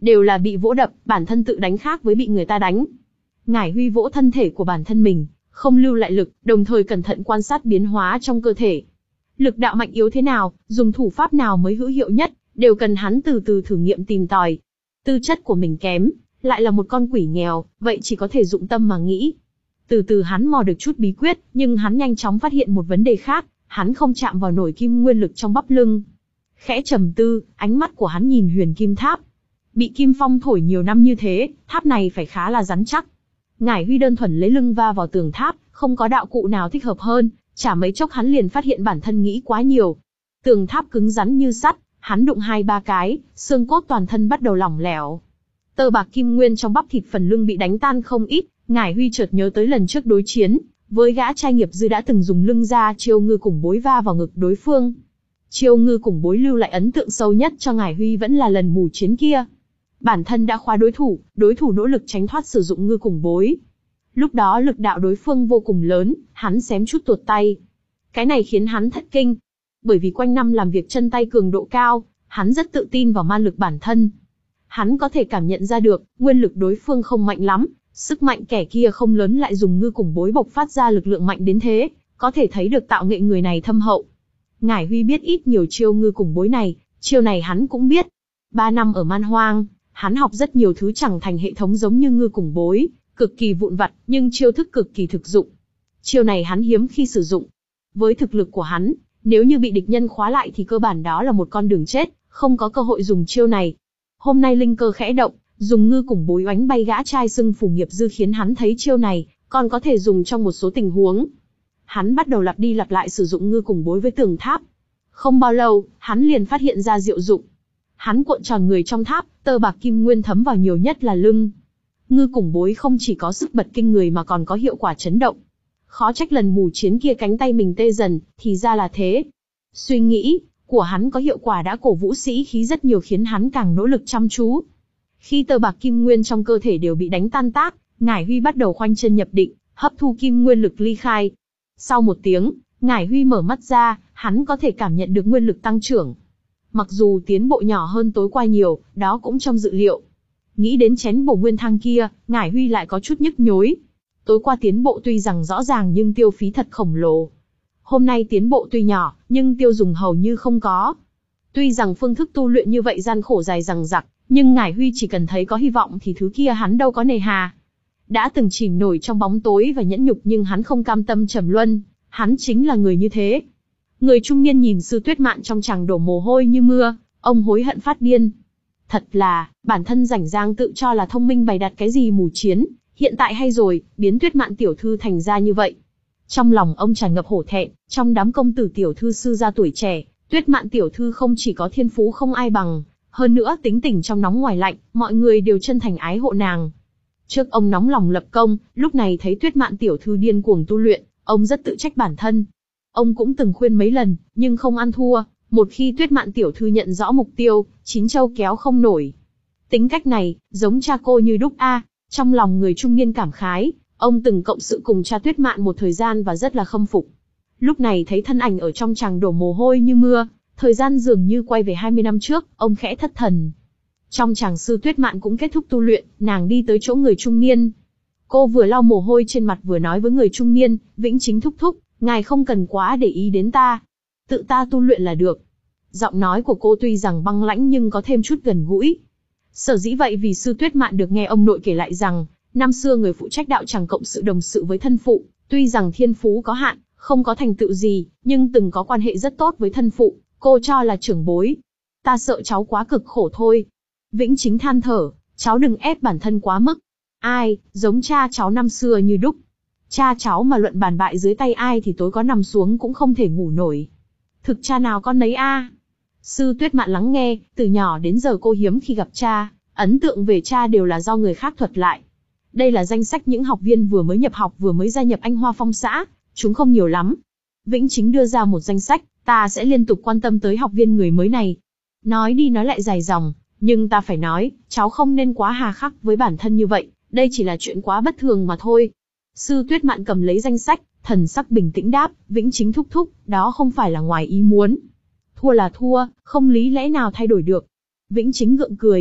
đều là bị vỗ đập, bản thân tự đánh khác với bị người ta đánh. Ngải Huy vỗ thân thể của bản thân mình, không lưu lại lực, đồng thời cẩn thận quan sát biến hóa trong cơ thể. Lực đạo mạnh yếu thế nào, dùng thủ pháp nào mới hữu hiệu nhất, đều cần hắn từ từ thử nghiệm tìm tòi. Tư chất của mình kém, lại là một con quỷ nghèo, vậy chỉ có thể dụng tâm mà nghĩ. Từ từ hắn mò được chút bí quyết, nhưng hắn nhanh chóng phát hiện một vấn đề khác, hắn không chạm vào nổi kim nguyên lực trong bắp lưng. Khẽ trầm tư, ánh mắt của hắn nhìn huyền kim tháp. Bị kim phong thổi nhiều năm như thế, tháp này phải khá là rắn chắc. Ngải Huy đơn thuần lấy lưng va vào tường tháp, không có đạo cụ nào thích hợp hơn, chả mấy chốc hắn liền phát hiện bản thân nghĩ quá nhiều. Tường tháp cứng rắn như sắt, hắn đụng hai ba cái, xương cốt toàn thân bắt đầu lỏng lẻo. Tơ bạc kim nguyên trong bắp thịt phần lưng bị đánh tan không ít, Ngải Huy chợt nhớ tới lần trước đối chiến, với gã trai nghiệp dư đã từng dùng lưng ra chiêu ngư cùng bối va vào ngực đối phương. Chiêu ngư cùng bối lưu lại ấn tượng sâu nhất cho Ngải Huy vẫn là lần mù chiến kia. Bản thân đã khóa đối thủ, đối thủ nỗ lực tránh thoát sử dụng ngư cùng bối. Lúc đó lực đạo đối phương vô cùng lớn, hắn xém chút tuột tay. Cái này khiến hắn thất kinh. Bởi vì quanh năm làm việc chân tay cường độ cao, hắn rất tự tin vào man lực bản thân. Hắn có thể cảm nhận ra được, nguyên lực đối phương không mạnh lắm, sức mạnh kẻ kia không lớn lại dùng ngư cùng bối bộc phát ra lực lượng mạnh đến thế, có thể thấy được tạo nghệ người này thâm hậu. Ngải Huy biết ít nhiều chiêu ngư cùng bối này, chiêu này hắn cũng biết. Ba năm ở man hoang, hắn học rất nhiều thứ chẳng thành hệ thống giống như ngư cùng bối, cực kỳ vụn vặt, nhưng chiêu thức cực kỳ thực dụng. Chiêu này hắn hiếm khi sử dụng. Với thực lực của hắn, nếu như bị địch nhân khóa lại thì cơ bản đó là một con đường chết, không có cơ hội dùng chiêu này. Hôm nay linh cơ khẽ động, dùng ngư cùng bối oánh bay gã trai xưng phủ nghiệp dư khiến hắn thấy chiêu này, còn có thể dùng trong một số tình huống. Hắn bắt đầu lặp đi lặp lại sử dụng ngư cùng bối với tường tháp. Không bao lâu, hắn liền phát hiện ra diệu dụng. Hắn cuộn tròn người trong tháp, tơ bạc kim nguyên thấm vào nhiều nhất là lưng. Ngư cùng bối không chỉ có sức bật kinh người mà còn có hiệu quả chấn động. Khó trách lần mù chiến kia cánh tay mình tê dần, thì ra là thế. Suy nghĩ của hắn có hiệu quả đã cổ vũ sĩ khí rất nhiều khiến hắn càng nỗ lực chăm chú. Khi tơ bạc kim nguyên trong cơ thể đều bị đánh tan tác, Ngải Huy bắt đầu khoanh chân nhập định, hấp thu kim nguyên lực ly khai. Sau một tiếng, Ngải Huy mở mắt ra, hắn có thể cảm nhận được nguyên lực tăng trưởng. Mặc dù tiến bộ nhỏ hơn tối qua nhiều, đó cũng trong dự liệu. Nghĩ đến chén bổ nguyên thang kia, Ngải Huy lại có chút nhức nhối. Tối qua tiến bộ tuy rằng rõ ràng nhưng tiêu phí thật khổng lồ. Hôm nay tiến bộ tuy nhỏ, nhưng tiêu dùng hầu như không có. Tuy rằng phương thức tu luyện như vậy gian khổ dài dằng dặc, nhưng Ngải Huy chỉ cần thấy có hy vọng thì thứ kia hắn đâu có nề hà. Đã từng chìm nổi trong bóng tối và nhẫn nhục nhưng hắn không cam tâm trầm luân, hắn chính là người như thế. Người trung niên nhìn Sư Tuyết Mạn trong tràng đổ mồ hôi như mưa, ông hối hận phát điên. Thật là, bản thân rảnh rang tự cho là thông minh bày đặt cái gì mù chiến, hiện tại hay rồi, biến Tuyết Mạn tiểu thư thành ra như vậy. Trong lòng ông tràn ngập hổ thẹn, trong đám công tử tiểu thư sư gia tuổi trẻ, Tuyết Mạn tiểu thư không chỉ có thiên phú không ai bằng, hơn nữa tính tình trong nóng ngoài lạnh, mọi người đều chân thành ái hộ nàng. Trước ông nóng lòng lập công, lúc này thấy Tuyết Mạn tiểu thư điên cuồng tu luyện, ông rất tự trách bản thân. Ông cũng từng khuyên mấy lần, nhưng không ăn thua, một khi Tuyết Mạn tiểu thư nhận rõ mục tiêu, chín châu kéo không nổi. Tính cách này, giống cha cô như đúc a. Trong lòng người trung niên cảm khái, ông từng cộng sự cùng cha Tuyết Mạn một thời gian và rất là khâm phục. Lúc này thấy thân ảnh ở trong tràng đổ mồ hôi như mưa, thời gian dường như quay về hai mươi năm trước, ông khẽ thất thần. Trong tràng Sư Tuyết Mạn cũng kết thúc tu luyện, nàng đi tới chỗ người trung niên. Cô vừa lau mồ hôi trên mặt vừa nói với người trung niên, Vĩnh Chính thúc thúc, ngài không cần quá để ý đến ta. Tự ta tu luyện là được. Giọng nói của cô tuy rằng băng lãnh nhưng có thêm chút gần gũi. Sở dĩ vậy vì Sư Tuyết Mạn được nghe ông nội kể lại rằng, năm xưa người phụ trách đạo tràng cộng sự đồng sự với thân phụ, tuy rằng thiên phú có hạn, không có thành tựu gì, nhưng từng có quan hệ rất tốt với thân phụ, cô cho là trưởng bối. Ta sợ cháu quá cực khổ thôi. Vĩnh Chính than thở, cháu đừng ép bản thân quá mức. Ai, giống cha cháu năm xưa như đúc. Cha cháu mà luận bàn bại dưới tay ai thì tối có nằm xuống cũng không thể ngủ nổi. Thực cha nào con nấy a. Sư Tuyết Mạn lắng nghe, từ nhỏ đến giờ cô hiếm khi gặp cha, ấn tượng về cha đều là do người khác thuật lại. Đây là danh sách những học viên vừa mới nhập học vừa mới gia nhập Anh Hoa Phong xã, chúng không nhiều lắm. Vĩnh Chính đưa ra một danh sách, ta sẽ liên tục quan tâm tới học viên người mới này. Nói đi nói lại dài dòng, nhưng ta phải nói, cháu không nên quá hà khắc với bản thân như vậy, đây chỉ là chuyện quá bất thường mà thôi. Sư Tuyết Mạn cầm lấy danh sách, thần sắc bình tĩnh đáp, Vĩnh Chính thúc thúc, đó không phải là ngoài ý muốn. Thua là thua, không lý lẽ nào thay đổi được. Vĩnh Chính gượng cười,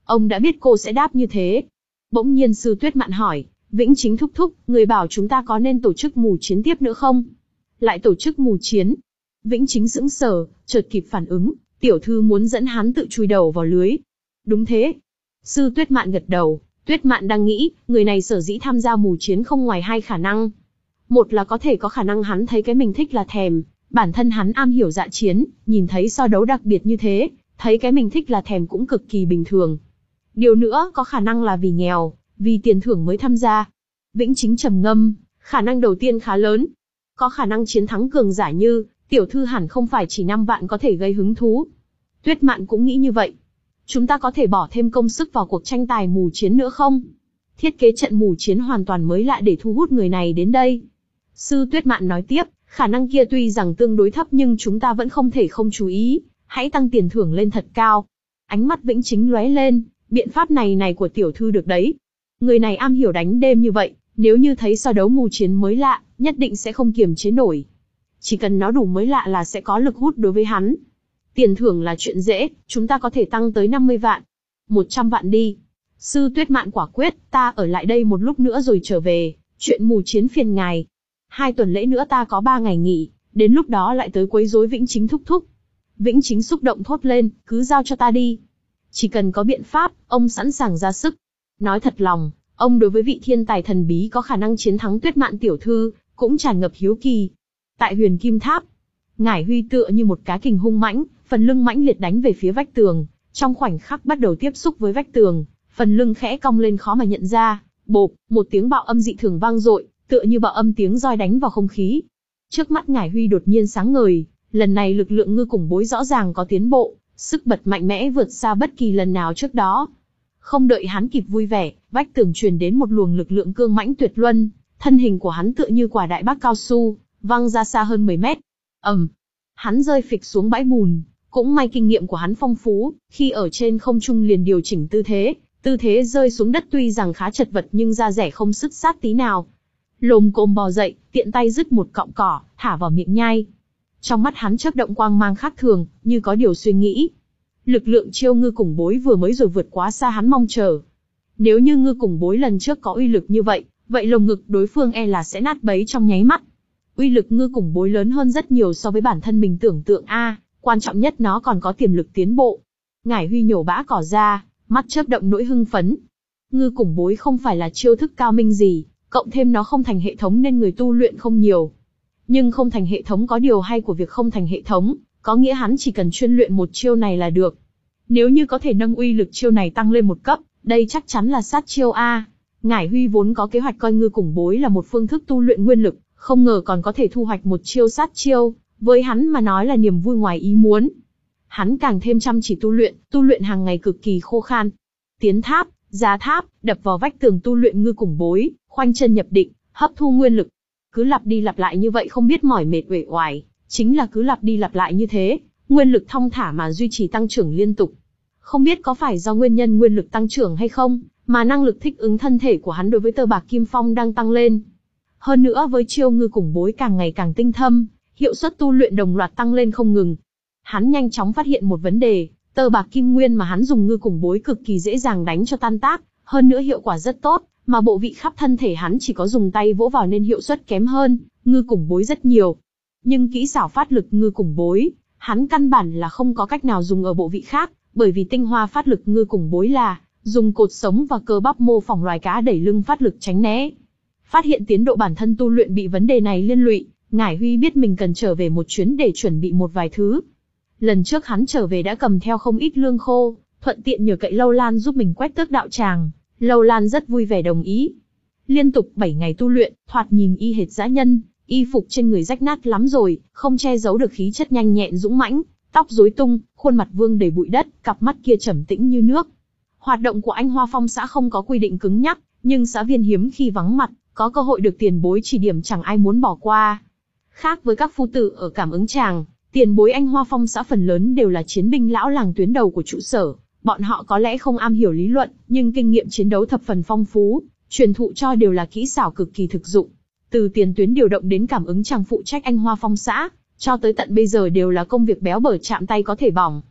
Ông đã biết cô sẽ đáp như thế. Bỗng nhiên Sư Tuyết Mạn hỏi, Vĩnh Chính thúc thúc, người bảo chúng ta có nên tổ chức mù chiến tiếp nữa không? Lại tổ chức mù chiến? Vĩnh Chính sững sờ, chợt kịp phản ứng, tiểu thư muốn dẫn hắn tự chui đầu vào lưới. Đúng thế. Sư Tuyết Mạn gật đầu, Tuyết Mạn đang nghĩ, người này sở dĩ tham gia mù chiến không ngoài hai khả năng. Một là có thể có khả năng hắn thấy cái mình thích là thèm, bản thân hắn am hiểu dạ chiến, nhìn thấy so đấu đặc biệt như thế, thấy cái mình thích là thèm cũng cực kỳ bình thường. Điều nữa có khả năng là vì nghèo, vì tiền thưởng mới tham gia. Vĩnh Chính trầm ngâm, khả năng đầu tiên khá lớn. Có khả năng chiến thắng cường giả như, tiểu thư hẳn không phải chỉ năm vạn có thể gây hứng thú. Tuyết Mạn cũng nghĩ như vậy. Chúng ta có thể bỏ thêm công sức vào cuộc tranh tài mù chiến nữa không? Thiết kế trận mù chiến hoàn toàn mới lạ để thu hút người này đến đây. Sư Tuyết Mạn nói tiếp, khả năng kia tuy rằng tương đối thấp nhưng chúng ta vẫn không thể không chú ý, hãy tăng tiền thưởng lên thật cao. Ánh mắt Vĩnh Chính lóe lên, biện pháp này này của tiểu thư được đấy. Người này am hiểu đánh đêm như vậy, nếu như thấy so đấu mù chiến mới lạ, nhất định sẽ không kiềm chế nổi. Chỉ cần nó đủ mới lạ là sẽ có lực hút đối với hắn. Tiền thưởng là chuyện dễ, chúng ta có thể tăng tới năm mươi vạn. một trăm vạn đi. Sư Tuyết Mạn quả quyết, ta ở lại đây một lúc nữa rồi trở về, chuyện mù chiến phiền ngài. Hai tuần lễ nữa ta có ba ngày nghỉ, đến lúc đó lại tới quấy rối Vĩnh Chính thúc thúc. Vĩnh Chính xúc động thốt lên, cứ giao cho ta đi. Chỉ cần có biện pháp, ông sẵn sàng ra sức. Nói thật lòng, ông đối với vị thiên tài thần bí có khả năng chiến thắng Tuyết Mạn tiểu thư, cũng tràn ngập hiếu kỳ. Tại Huyền Kim Tháp, Ngải Huy tựa như một cá kình hung mãnh, phần lưng mãnh liệt đánh về phía vách tường, trong khoảnh khắc bắt đầu tiếp xúc với vách tường, phần lưng khẽ cong lên khó mà nhận ra, bộp, một tiếng bạo âm dị thường vang dội, tựa như bạo âm tiếng roi đánh vào không khí. Trước mắt Ngải Huy đột nhiên sáng ngời, lần này lực lượng ngư cùng bối rõ ràng có tiến bộ, sức bật mạnh mẽ vượt xa bất kỳ lần nào trước đó. Không đợi hắn kịp vui vẻ, vách tường truyền đến một luồng lực lượng cương mãnh tuyệt luân, thân hình của hắn tựa như quả đại bác cao su, văng ra xa hơn mười mét. Ầm, hắn rơi phịch xuống bãi bùn. Cũng may kinh nghiệm của hắn phong phú, khi ở trên không trung liền điều chỉnh tư thế, tư thế rơi xuống đất tuy rằng khá chật vật nhưng da rẻ không sứt sát tí nào. Lồm cồm bò dậy, tiện tay rứt một cọng cỏ, thả vào miệng nhai. Trong mắt hắn chớp động quang mang khác thường, như có điều suy nghĩ. Lực lượng chiêu ngư cùng bối vừa mới rồi vượt quá xa hắn mong chờ. Nếu như ngư cùng bối lần trước có uy lực như vậy, vậy lồng ngực đối phương e là sẽ nát bấy trong nháy mắt. Uy lực ngư cùng bối lớn hơn rất nhiều so với bản thân mình tưởng tượng a. Quan trọng nhất nó còn có tiềm lực tiến bộ. Ngải Huy nhổ bã cỏ ra, mắt chớp động nỗi hưng phấn. Ngư cùng bối không phải là chiêu thức cao minh gì, cộng thêm nó không thành hệ thống nên người tu luyện không nhiều. Nhưng không thành hệ thống có điều hay của việc không thành hệ thống, có nghĩa hắn chỉ cần chuyên luyện một chiêu này là được. Nếu như có thể nâng uy lực chiêu này tăng lên một cấp, đây chắc chắn là sát chiêu A. Ngải Huy vốn có kế hoạch coi ngư cùng bối là một phương thức tu luyện nguyên lực, không ngờ còn có thể thu hoạch một chiêu sát chiêu. Với hắn mà nói là niềm vui ngoài ý muốn. Hắn càng thêm chăm chỉ tu luyện, tu luyện hàng ngày cực kỳ khô khan. Tiến tháp, ra tháp, đập vào vách tường tu luyện ngư cùng bối, khoanh chân nhập định, hấp thu nguyên lực. Cứ lặp đi lặp lại như vậy không biết mỏi mệt uể oải, chính là cứ lặp đi lặp lại như thế, nguyên lực thong thả mà duy trì tăng trưởng liên tục. Không biết có phải do nguyên nhân nguyên lực tăng trưởng hay không, mà năng lực thích ứng thân thể của hắn đối với tơ bạc kim phong đang tăng lên. Hơn nữa với chiêu ngư cùng bối càng ngày càng tinh thâm, hiệu suất tu luyện đồng loạt tăng lên không ngừng. Hắn nhanh chóng phát hiện một vấn đề, tơ bạc kim nguyên mà hắn dùng ngư cùng bối cực kỳ dễ dàng đánh cho tan tác, hơn nữa hiệu quả rất tốt, mà bộ vị khắp thân thể hắn chỉ có dùng tay vỗ vào nên hiệu suất kém hơn ngư cùng bối rất nhiều. Nhưng kỹ xảo phát lực ngư cùng bối, hắn căn bản là không có cách nào dùng ở bộ vị khác, bởi vì tinh hoa phát lực ngư cùng bối là dùng cột sống và cơ bắp mô phỏng loài cá đẩy lưng phát lực tránh né. Phát hiện tiến độ bản thân tu luyện bị vấn đề này liên lụy, Ngải Huy biết mình cần trở về một chuyến để chuẩn bị một vài thứ. Lần trước hắn trở về đã cầm theo không ít lương khô, thuận tiện nhờ cậy Lâu Lan giúp mình quét tước đạo tràng. Lâu Lan rất vui vẻ đồng ý. Liên tục bảy ngày tu luyện, thoạt nhìn y hệt dã nhân, y phục trên người rách nát lắm rồi, không che giấu được khí chất nhanh nhẹn dũng mãnh, tóc rối tung, khuôn mặt vương đầy bụi đất, cặp mắt kia trầm tĩnh như nước. Hoạt động của Anh Hoa Phong xã không có quy định cứng nhắc, nhưng xã viên hiếm khi vắng mặt, có cơ hội được tiền bối chỉ điểm chẳng ai muốn bỏ qua. Khác với các phu tử ở Cảm Ứng Tràng, tiền bối Anh Hoa Phong xã phần lớn đều là chiến binh lão làng tuyến đầu của trụ sở. Bọn họ có lẽ không am hiểu lý luận, nhưng kinh nghiệm chiến đấu thập phần phong phú, truyền thụ cho đều là kỹ xảo cực kỳ thực dụng. Từ tiền tuyến điều động đến Cảm Ứng Tràng phụ trách Anh Hoa Phong xã, cho tới tận bây giờ đều là công việc béo bở chạm tay có thể bỏng.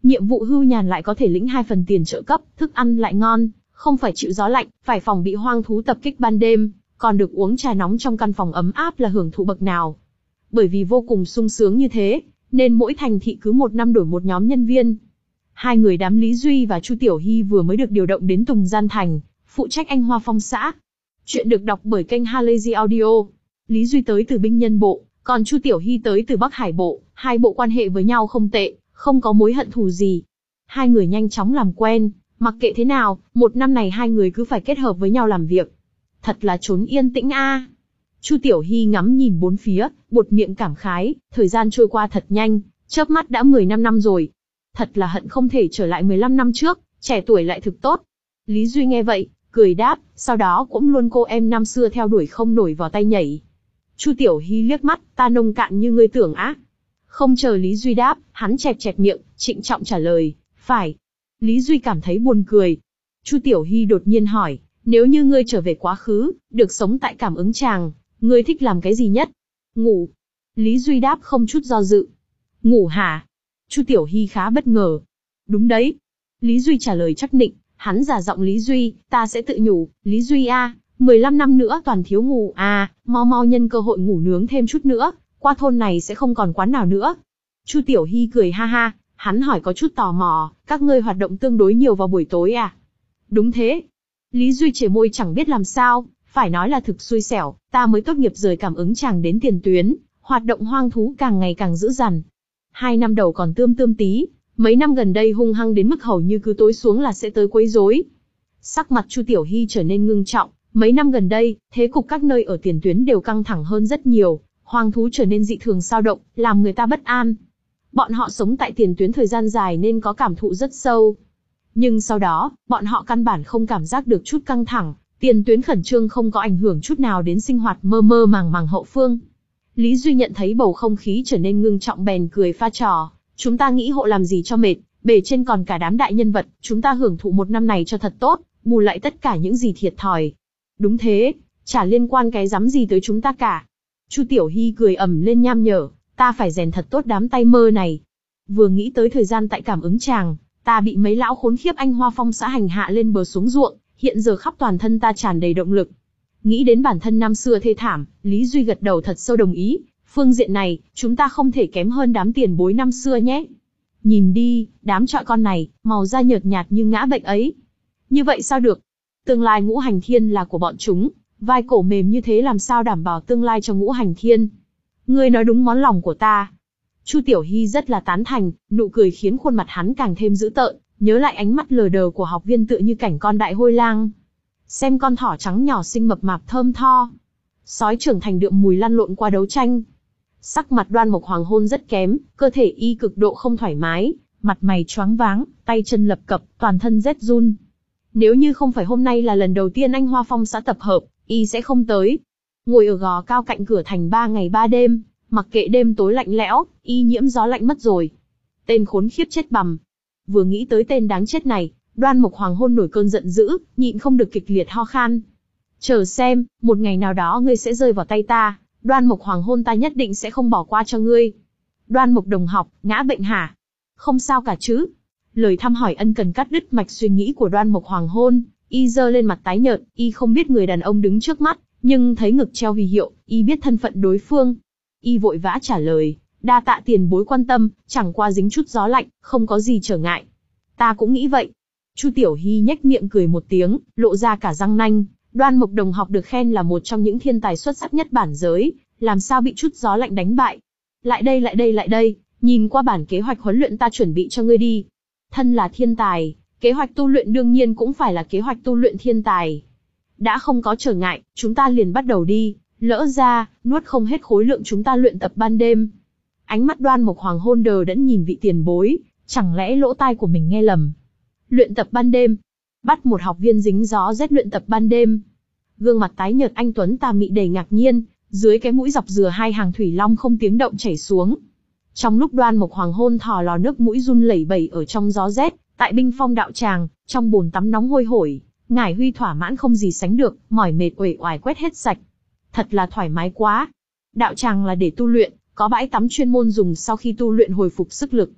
Nhiệm vụ hưu nhàn lại có thể lĩnh hai phần tiền trợ cấp, thức ăn lại ngon, không phải chịu gió lạnh, phải phòng bị hoang thú tập kích ban đêm, còn được uống trà nóng trong căn phòng ấm áp là hưởng thụ bậc nào. Bởi vì vô cùng sung sướng như thế, nên mỗi thành thị cứ một năm đổi một nhóm nhân viên. Hai người đám Lý Duy và Chu Tiểu Hy vừa mới được điều động đến Tùng Gian Thành, phụ trách Anh Hoa Phong xã. Chuyện được đọc bởi kênh Halazy Audio. Lý Duy tới từ binh nhân bộ, còn Chu Tiểu Hy tới từ Bắc Hải bộ, hai bộ quan hệ với nhau không tệ, không có mối hận thù gì. Hai người nhanh chóng làm quen, mặc kệ thế nào, một năm này hai người cứ phải kết hợp với nhau làm việc. Thật là trốn yên tĩnh a. Chu Tiểu Hy ngắm nhìn bốn phía, buột miệng cảm khái, thời gian trôi qua thật nhanh, chớp mắt đã mười lăm năm rồi. Thật là hận không thể trở lại mười lăm năm trước, trẻ tuổi lại thực tốt. Lý Duy nghe vậy, cười đáp, sau đó cũng luôn cô em năm xưa theo đuổi không nổi vào tay nhảy. Chu Tiểu Hy liếc mắt, ta nông cạn như ngươi tưởng á. Không chờ Lý Duy đáp, hắn chẹp chẹp miệng, trịnh trọng trả lời, phải. Lý Duy cảm thấy buồn cười. Chu Tiểu Hy đột nhiên hỏi, nếu như ngươi trở về quá khứ, được sống tại cảm ứng tràng, ngươi thích làm cái gì nhất? Ngủ. Lý Duy đáp không chút do dự. Ngủ hả? Chu Tiểu Hy khá bất ngờ. Đúng đấy. Lý Duy trả lời chắc nịch, hắn giả giọng Lý Duy, ta sẽ tự nhủ, Lý Duy a, mười lăm năm nữa toàn thiếu ngủ à, mau mau nhân cơ hội ngủ nướng thêm chút nữa, qua thôn này sẽ không còn quán nào nữa. Chu Tiểu Hy cười ha ha, hắn hỏi có chút tò mò, các ngươi hoạt động tương đối nhiều vào buổi tối à? Đúng thế. Lý Duy chề môi chẳng biết làm sao, phải nói là thực xui xẻo, ta mới tốt nghiệp rời cảm ứng tràng đến tiền tuyến, hoạt động hoang thú càng ngày càng dữ dằn. Hai năm đầu còn tươm tươm tí, mấy năm gần đây hung hăng đến mức hầu như cứ tối xuống là sẽ tới quấy rối. Sắc mặt Chu Tiểu Hy trở nên ngưng trọng, mấy năm gần đây, thế cục các nơi ở tiền tuyến đều căng thẳng hơn rất nhiều, hoang thú trở nên dị thường xao động, làm người ta bất an. Bọn họ sống tại tiền tuyến thời gian dài nên có cảm thụ rất sâu. Nhưng sau đó, bọn họ căn bản không cảm giác được chút căng thẳng, tiền tuyến khẩn trương không có ảnh hưởng chút nào đến sinh hoạt mơ mơ màng màng hậu phương. Lý Duy nhận thấy bầu không khí trở nên ngưng trọng bèn cười pha trò, chúng ta nghĩ hộ làm gì cho mệt, bề trên còn cả đám đại nhân vật, chúng ta hưởng thụ một năm này cho thật tốt, bù lại tất cả những gì thiệt thòi. Đúng thế, chả liên quan cái rắm gì tới chúng ta cả. Chu Tiểu Hy cười ầm lên nham nhở, ta phải rèn thật tốt đám tay mơ này. Vừa nghĩ tới thời gian tại cảm ứng tràng, ta bị mấy lão khốn khiếp Anh Hoa Phong xã hành hạ lên bờ xuống ruộng, hiện giờ khắp toàn thân ta tràn đầy động lực. Nghĩ đến bản thân năm xưa thê thảm, Lý Duy gật đầu thật sâu đồng ý, phương diện này, chúng ta không thể kém hơn đám tiền bối năm xưa nhé. Nhìn đi, đám trọi con này, màu da nhợt nhạt như ngã bệnh ấy. Như vậy sao được? Tương lai ngũ hành thiên là của bọn chúng, vai cổ mềm như thế làm sao đảm bảo tương lai cho ngũ hành thiên? Ngươi nói đúng món lòng của ta. Chu Tiểu Hy rất là tán thành, nụ cười khiến khuôn mặt hắn càng thêm dữ tợn, nhớ lại ánh mắt lờ đờ của học viên tựa như cảnh con đại hôi lang. Xem con thỏ trắng nhỏ xinh mập mạp thơm tho. Sói trưởng thành đượm mùi lăn lộn qua đấu tranh. Sắc mặt Đoan Mộc Hoàng Hôn rất kém, cơ thể y cực độ không thoải mái, mặt mày choáng váng, tay chân lập cập, toàn thân rét run. Nếu như không phải hôm nay là lần đầu tiên Anh Hoa Phong xã tập hợp, y sẽ không tới. Ngồi ở gò cao cạnh cửa thành ba ngày ba đêm, mặc kệ đêm tối lạnh lẽo, y nhiễm gió lạnh mất rồi. Tên khốn khiếp chết bằm. Vừa nghĩ tới tên đáng chết này, Đoan Mộc Hoàng Hôn nổi cơn giận dữ, nhịn không được kịch liệt ho khan. Chờ xem, một ngày nào đó ngươi sẽ rơi vào tay ta, Đoan Mộc Hoàng Hôn ta nhất định sẽ không bỏ qua cho ngươi. Đoan Mộc đồng học, ngã bệnh hả? Không sao cả chứ? Lời thăm hỏi ân cần cắt đứt mạch suy nghĩ của Đoan Mộc Hoàng Hôn, y giơ lên mặt tái nhợt, y không biết người đàn ông đứng trước mắt, nhưng thấy ngực treo huy hiệu, y biết thân phận đối phương. Y vội vã trả lời, đa tạ tiền bối quan tâm, chẳng qua dính chút gió lạnh, không có gì trở ngại. Ta cũng nghĩ vậy. Chu Tiểu Hy nhếch miệng cười một tiếng, lộ ra cả răng nanh. Đoan Mộc đồng học được khen là một trong những thiên tài xuất sắc nhất bản giới, làm sao bị chút gió lạnh đánh bại? Lại đây lại đây lại đây, nhìn qua bản kế hoạch huấn luyện ta chuẩn bị cho ngươi đi. Thân là thiên tài, kế hoạch tu luyện đương nhiên cũng phải là kế hoạch tu luyện thiên tài. Đã không có trở ngại, chúng ta liền bắt đầu đi, lỡ ra, nuốt không hết khối lượng chúng ta luyện tập ban đêm. Ánh mắt Đoan Mộc Hoàng Hôn đờ đẫn nhìn vị tiền bối, chẳng lẽ lỗ tai của mình nghe lầm. Luyện tập ban đêm, bắt một học viên dính gió rét luyện tập ban đêm. Gương mặt tái nhợt anh tuấn tà mị đầy ngạc nhiên, dưới cái mũi dọc dừa hai hàng thủy long không tiếng động chảy xuống. Trong lúc Đoan Mộc Hoàng Hôn thò lò nước mũi run lẩy bẩy ở trong gió rét, tại Binh Phong đạo tràng, trong bồn tắm nóng hôi hổi, Ngải Huy thỏa mãn không gì sánh được, mỏi mệt uể oải quét hết sạch. Thật là thoải mái quá. Đạo tràng là để tu luyện, có bãi tắm chuyên môn dùng sau khi tu luyện hồi phục sức lực.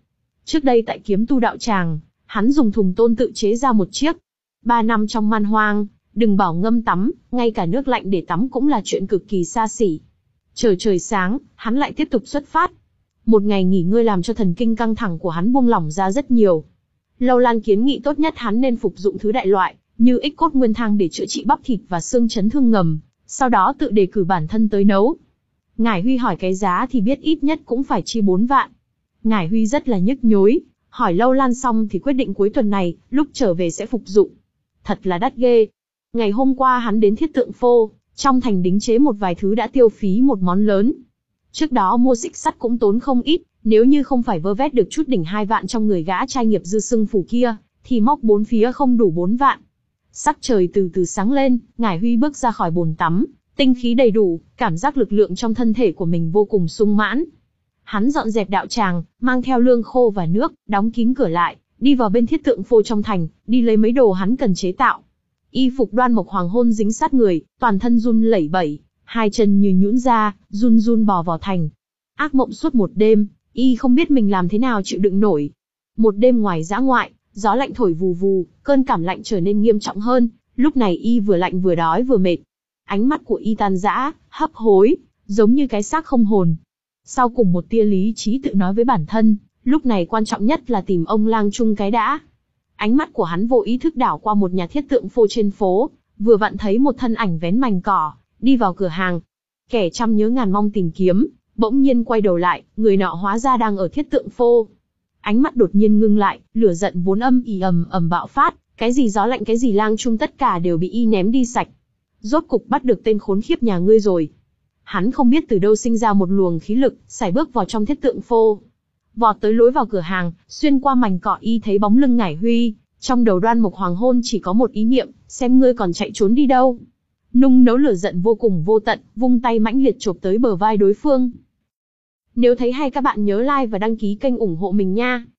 Trước đây tại Kiếm Tu đạo tràng, hắn dùng thùng tôn tự chế ra một chiếc. Ba năm trong man hoang, đừng bảo ngâm tắm, ngay cả nước lạnh để tắm cũng là chuyện cực kỳ xa xỉ. Chờ trời sáng, hắn lại tiếp tục xuất phát. Một ngày nghỉ ngơi làm cho thần kinh căng thẳng của hắn buông lỏng ra rất nhiều. Lâu Lan kiến nghị tốt nhất hắn nên phục dụng thứ đại loại, như ích cốt nguyên thang để chữa trị bắp thịt và xương chấn thương ngầm, sau đó tự đề cử bản thân tới nấu. Ngải Huy hỏi cái giá thì biết ít nhất cũng phải chi bốn vạn. Ngải Huy rất là nhức nhối, hỏi Lâu Lan xong thì quyết định cuối tuần này, lúc trở về sẽ phục dụng. Thật là đắt ghê. Ngày hôm qua hắn đến Thiết Tượng Phô, trong thành đính chế một vài thứ đã tiêu phí một món lớn. Trước đó mua xích sắt cũng tốn không ít, nếu như không phải vơ vét được chút đỉnh hai vạn trong người gã trai nghiệp dư sưng phủ kia, thì móc bốn phía không đủ bốn vạn. Sắc trời từ từ sáng lên, Ngải Huy bước ra khỏi bồn tắm, tinh khí đầy đủ, cảm giác lực lượng trong thân thể của mình vô cùng sung mãn. Hắn dọn dẹp đạo tràng, mang theo lương khô và nước, đóng kín cửa lại, đi vào bên Thiết Tượng Phô trong thành, đi lấy mấy đồ hắn cần chế tạo. Y phục Đoan Mộc Hoàng hôn dính sát người, toàn thân run lẩy bẩy, hai chân như nhũn ra, run run bò vào thành. Ác mộng suốt một đêm, Y không biết mình làm thế nào chịu đựng nổi. Một đêm ngoài dã ngoại, gió lạnh thổi vù vù, cơn cảm lạnh trở nên nghiêm trọng hơn, lúc này Y vừa lạnh vừa đói vừa mệt. Ánh mắt của Y tan rã, hấp hối, giống như cái xác không hồn. Sau cùng một tia lý trí tự nói với bản thân, lúc này quan trọng nhất là tìm ông lang trung cái đã. Ánh mắt của hắn vô ý thức đảo qua một nhà Thiết Tượng Phô trên phố, vừa vặn thấy một thân ảnh vén mành cỏ, đi vào cửa hàng. Kẻ trăm nhớ ngàn mong tìm kiếm, bỗng nhiên quay đầu lại, người nọ hóa ra đang ở Thiết Tượng Phô. Ánh mắt đột nhiên ngưng lại, lửa giận vốn âm ỉ ầm ầm bạo phát, cái gì gió lạnh cái gì lang trung tất cả đều bị Y ném đi sạch. Rốt cục bắt được tên khốn khiếp nhà ngươi rồi. Hắn không biết từ đâu sinh ra một luồng khí lực, sải bước vào trong Thiết Tượng Phô. Vọt tới lối vào cửa hàng, xuyên qua mảnh cỏ Y thấy bóng lưng Ngải Huy, trong đầu Đoan Mộc Hoàng hôn chỉ có một ý niệm, xem ngươi còn chạy trốn đi đâu. Nung nấu lửa giận vô cùng vô tận, vung tay mãnh liệt chộp tới bờ vai đối phương. Nếu thấy hay các bạn nhớ like và đăng ký kênh ủng hộ mình nha.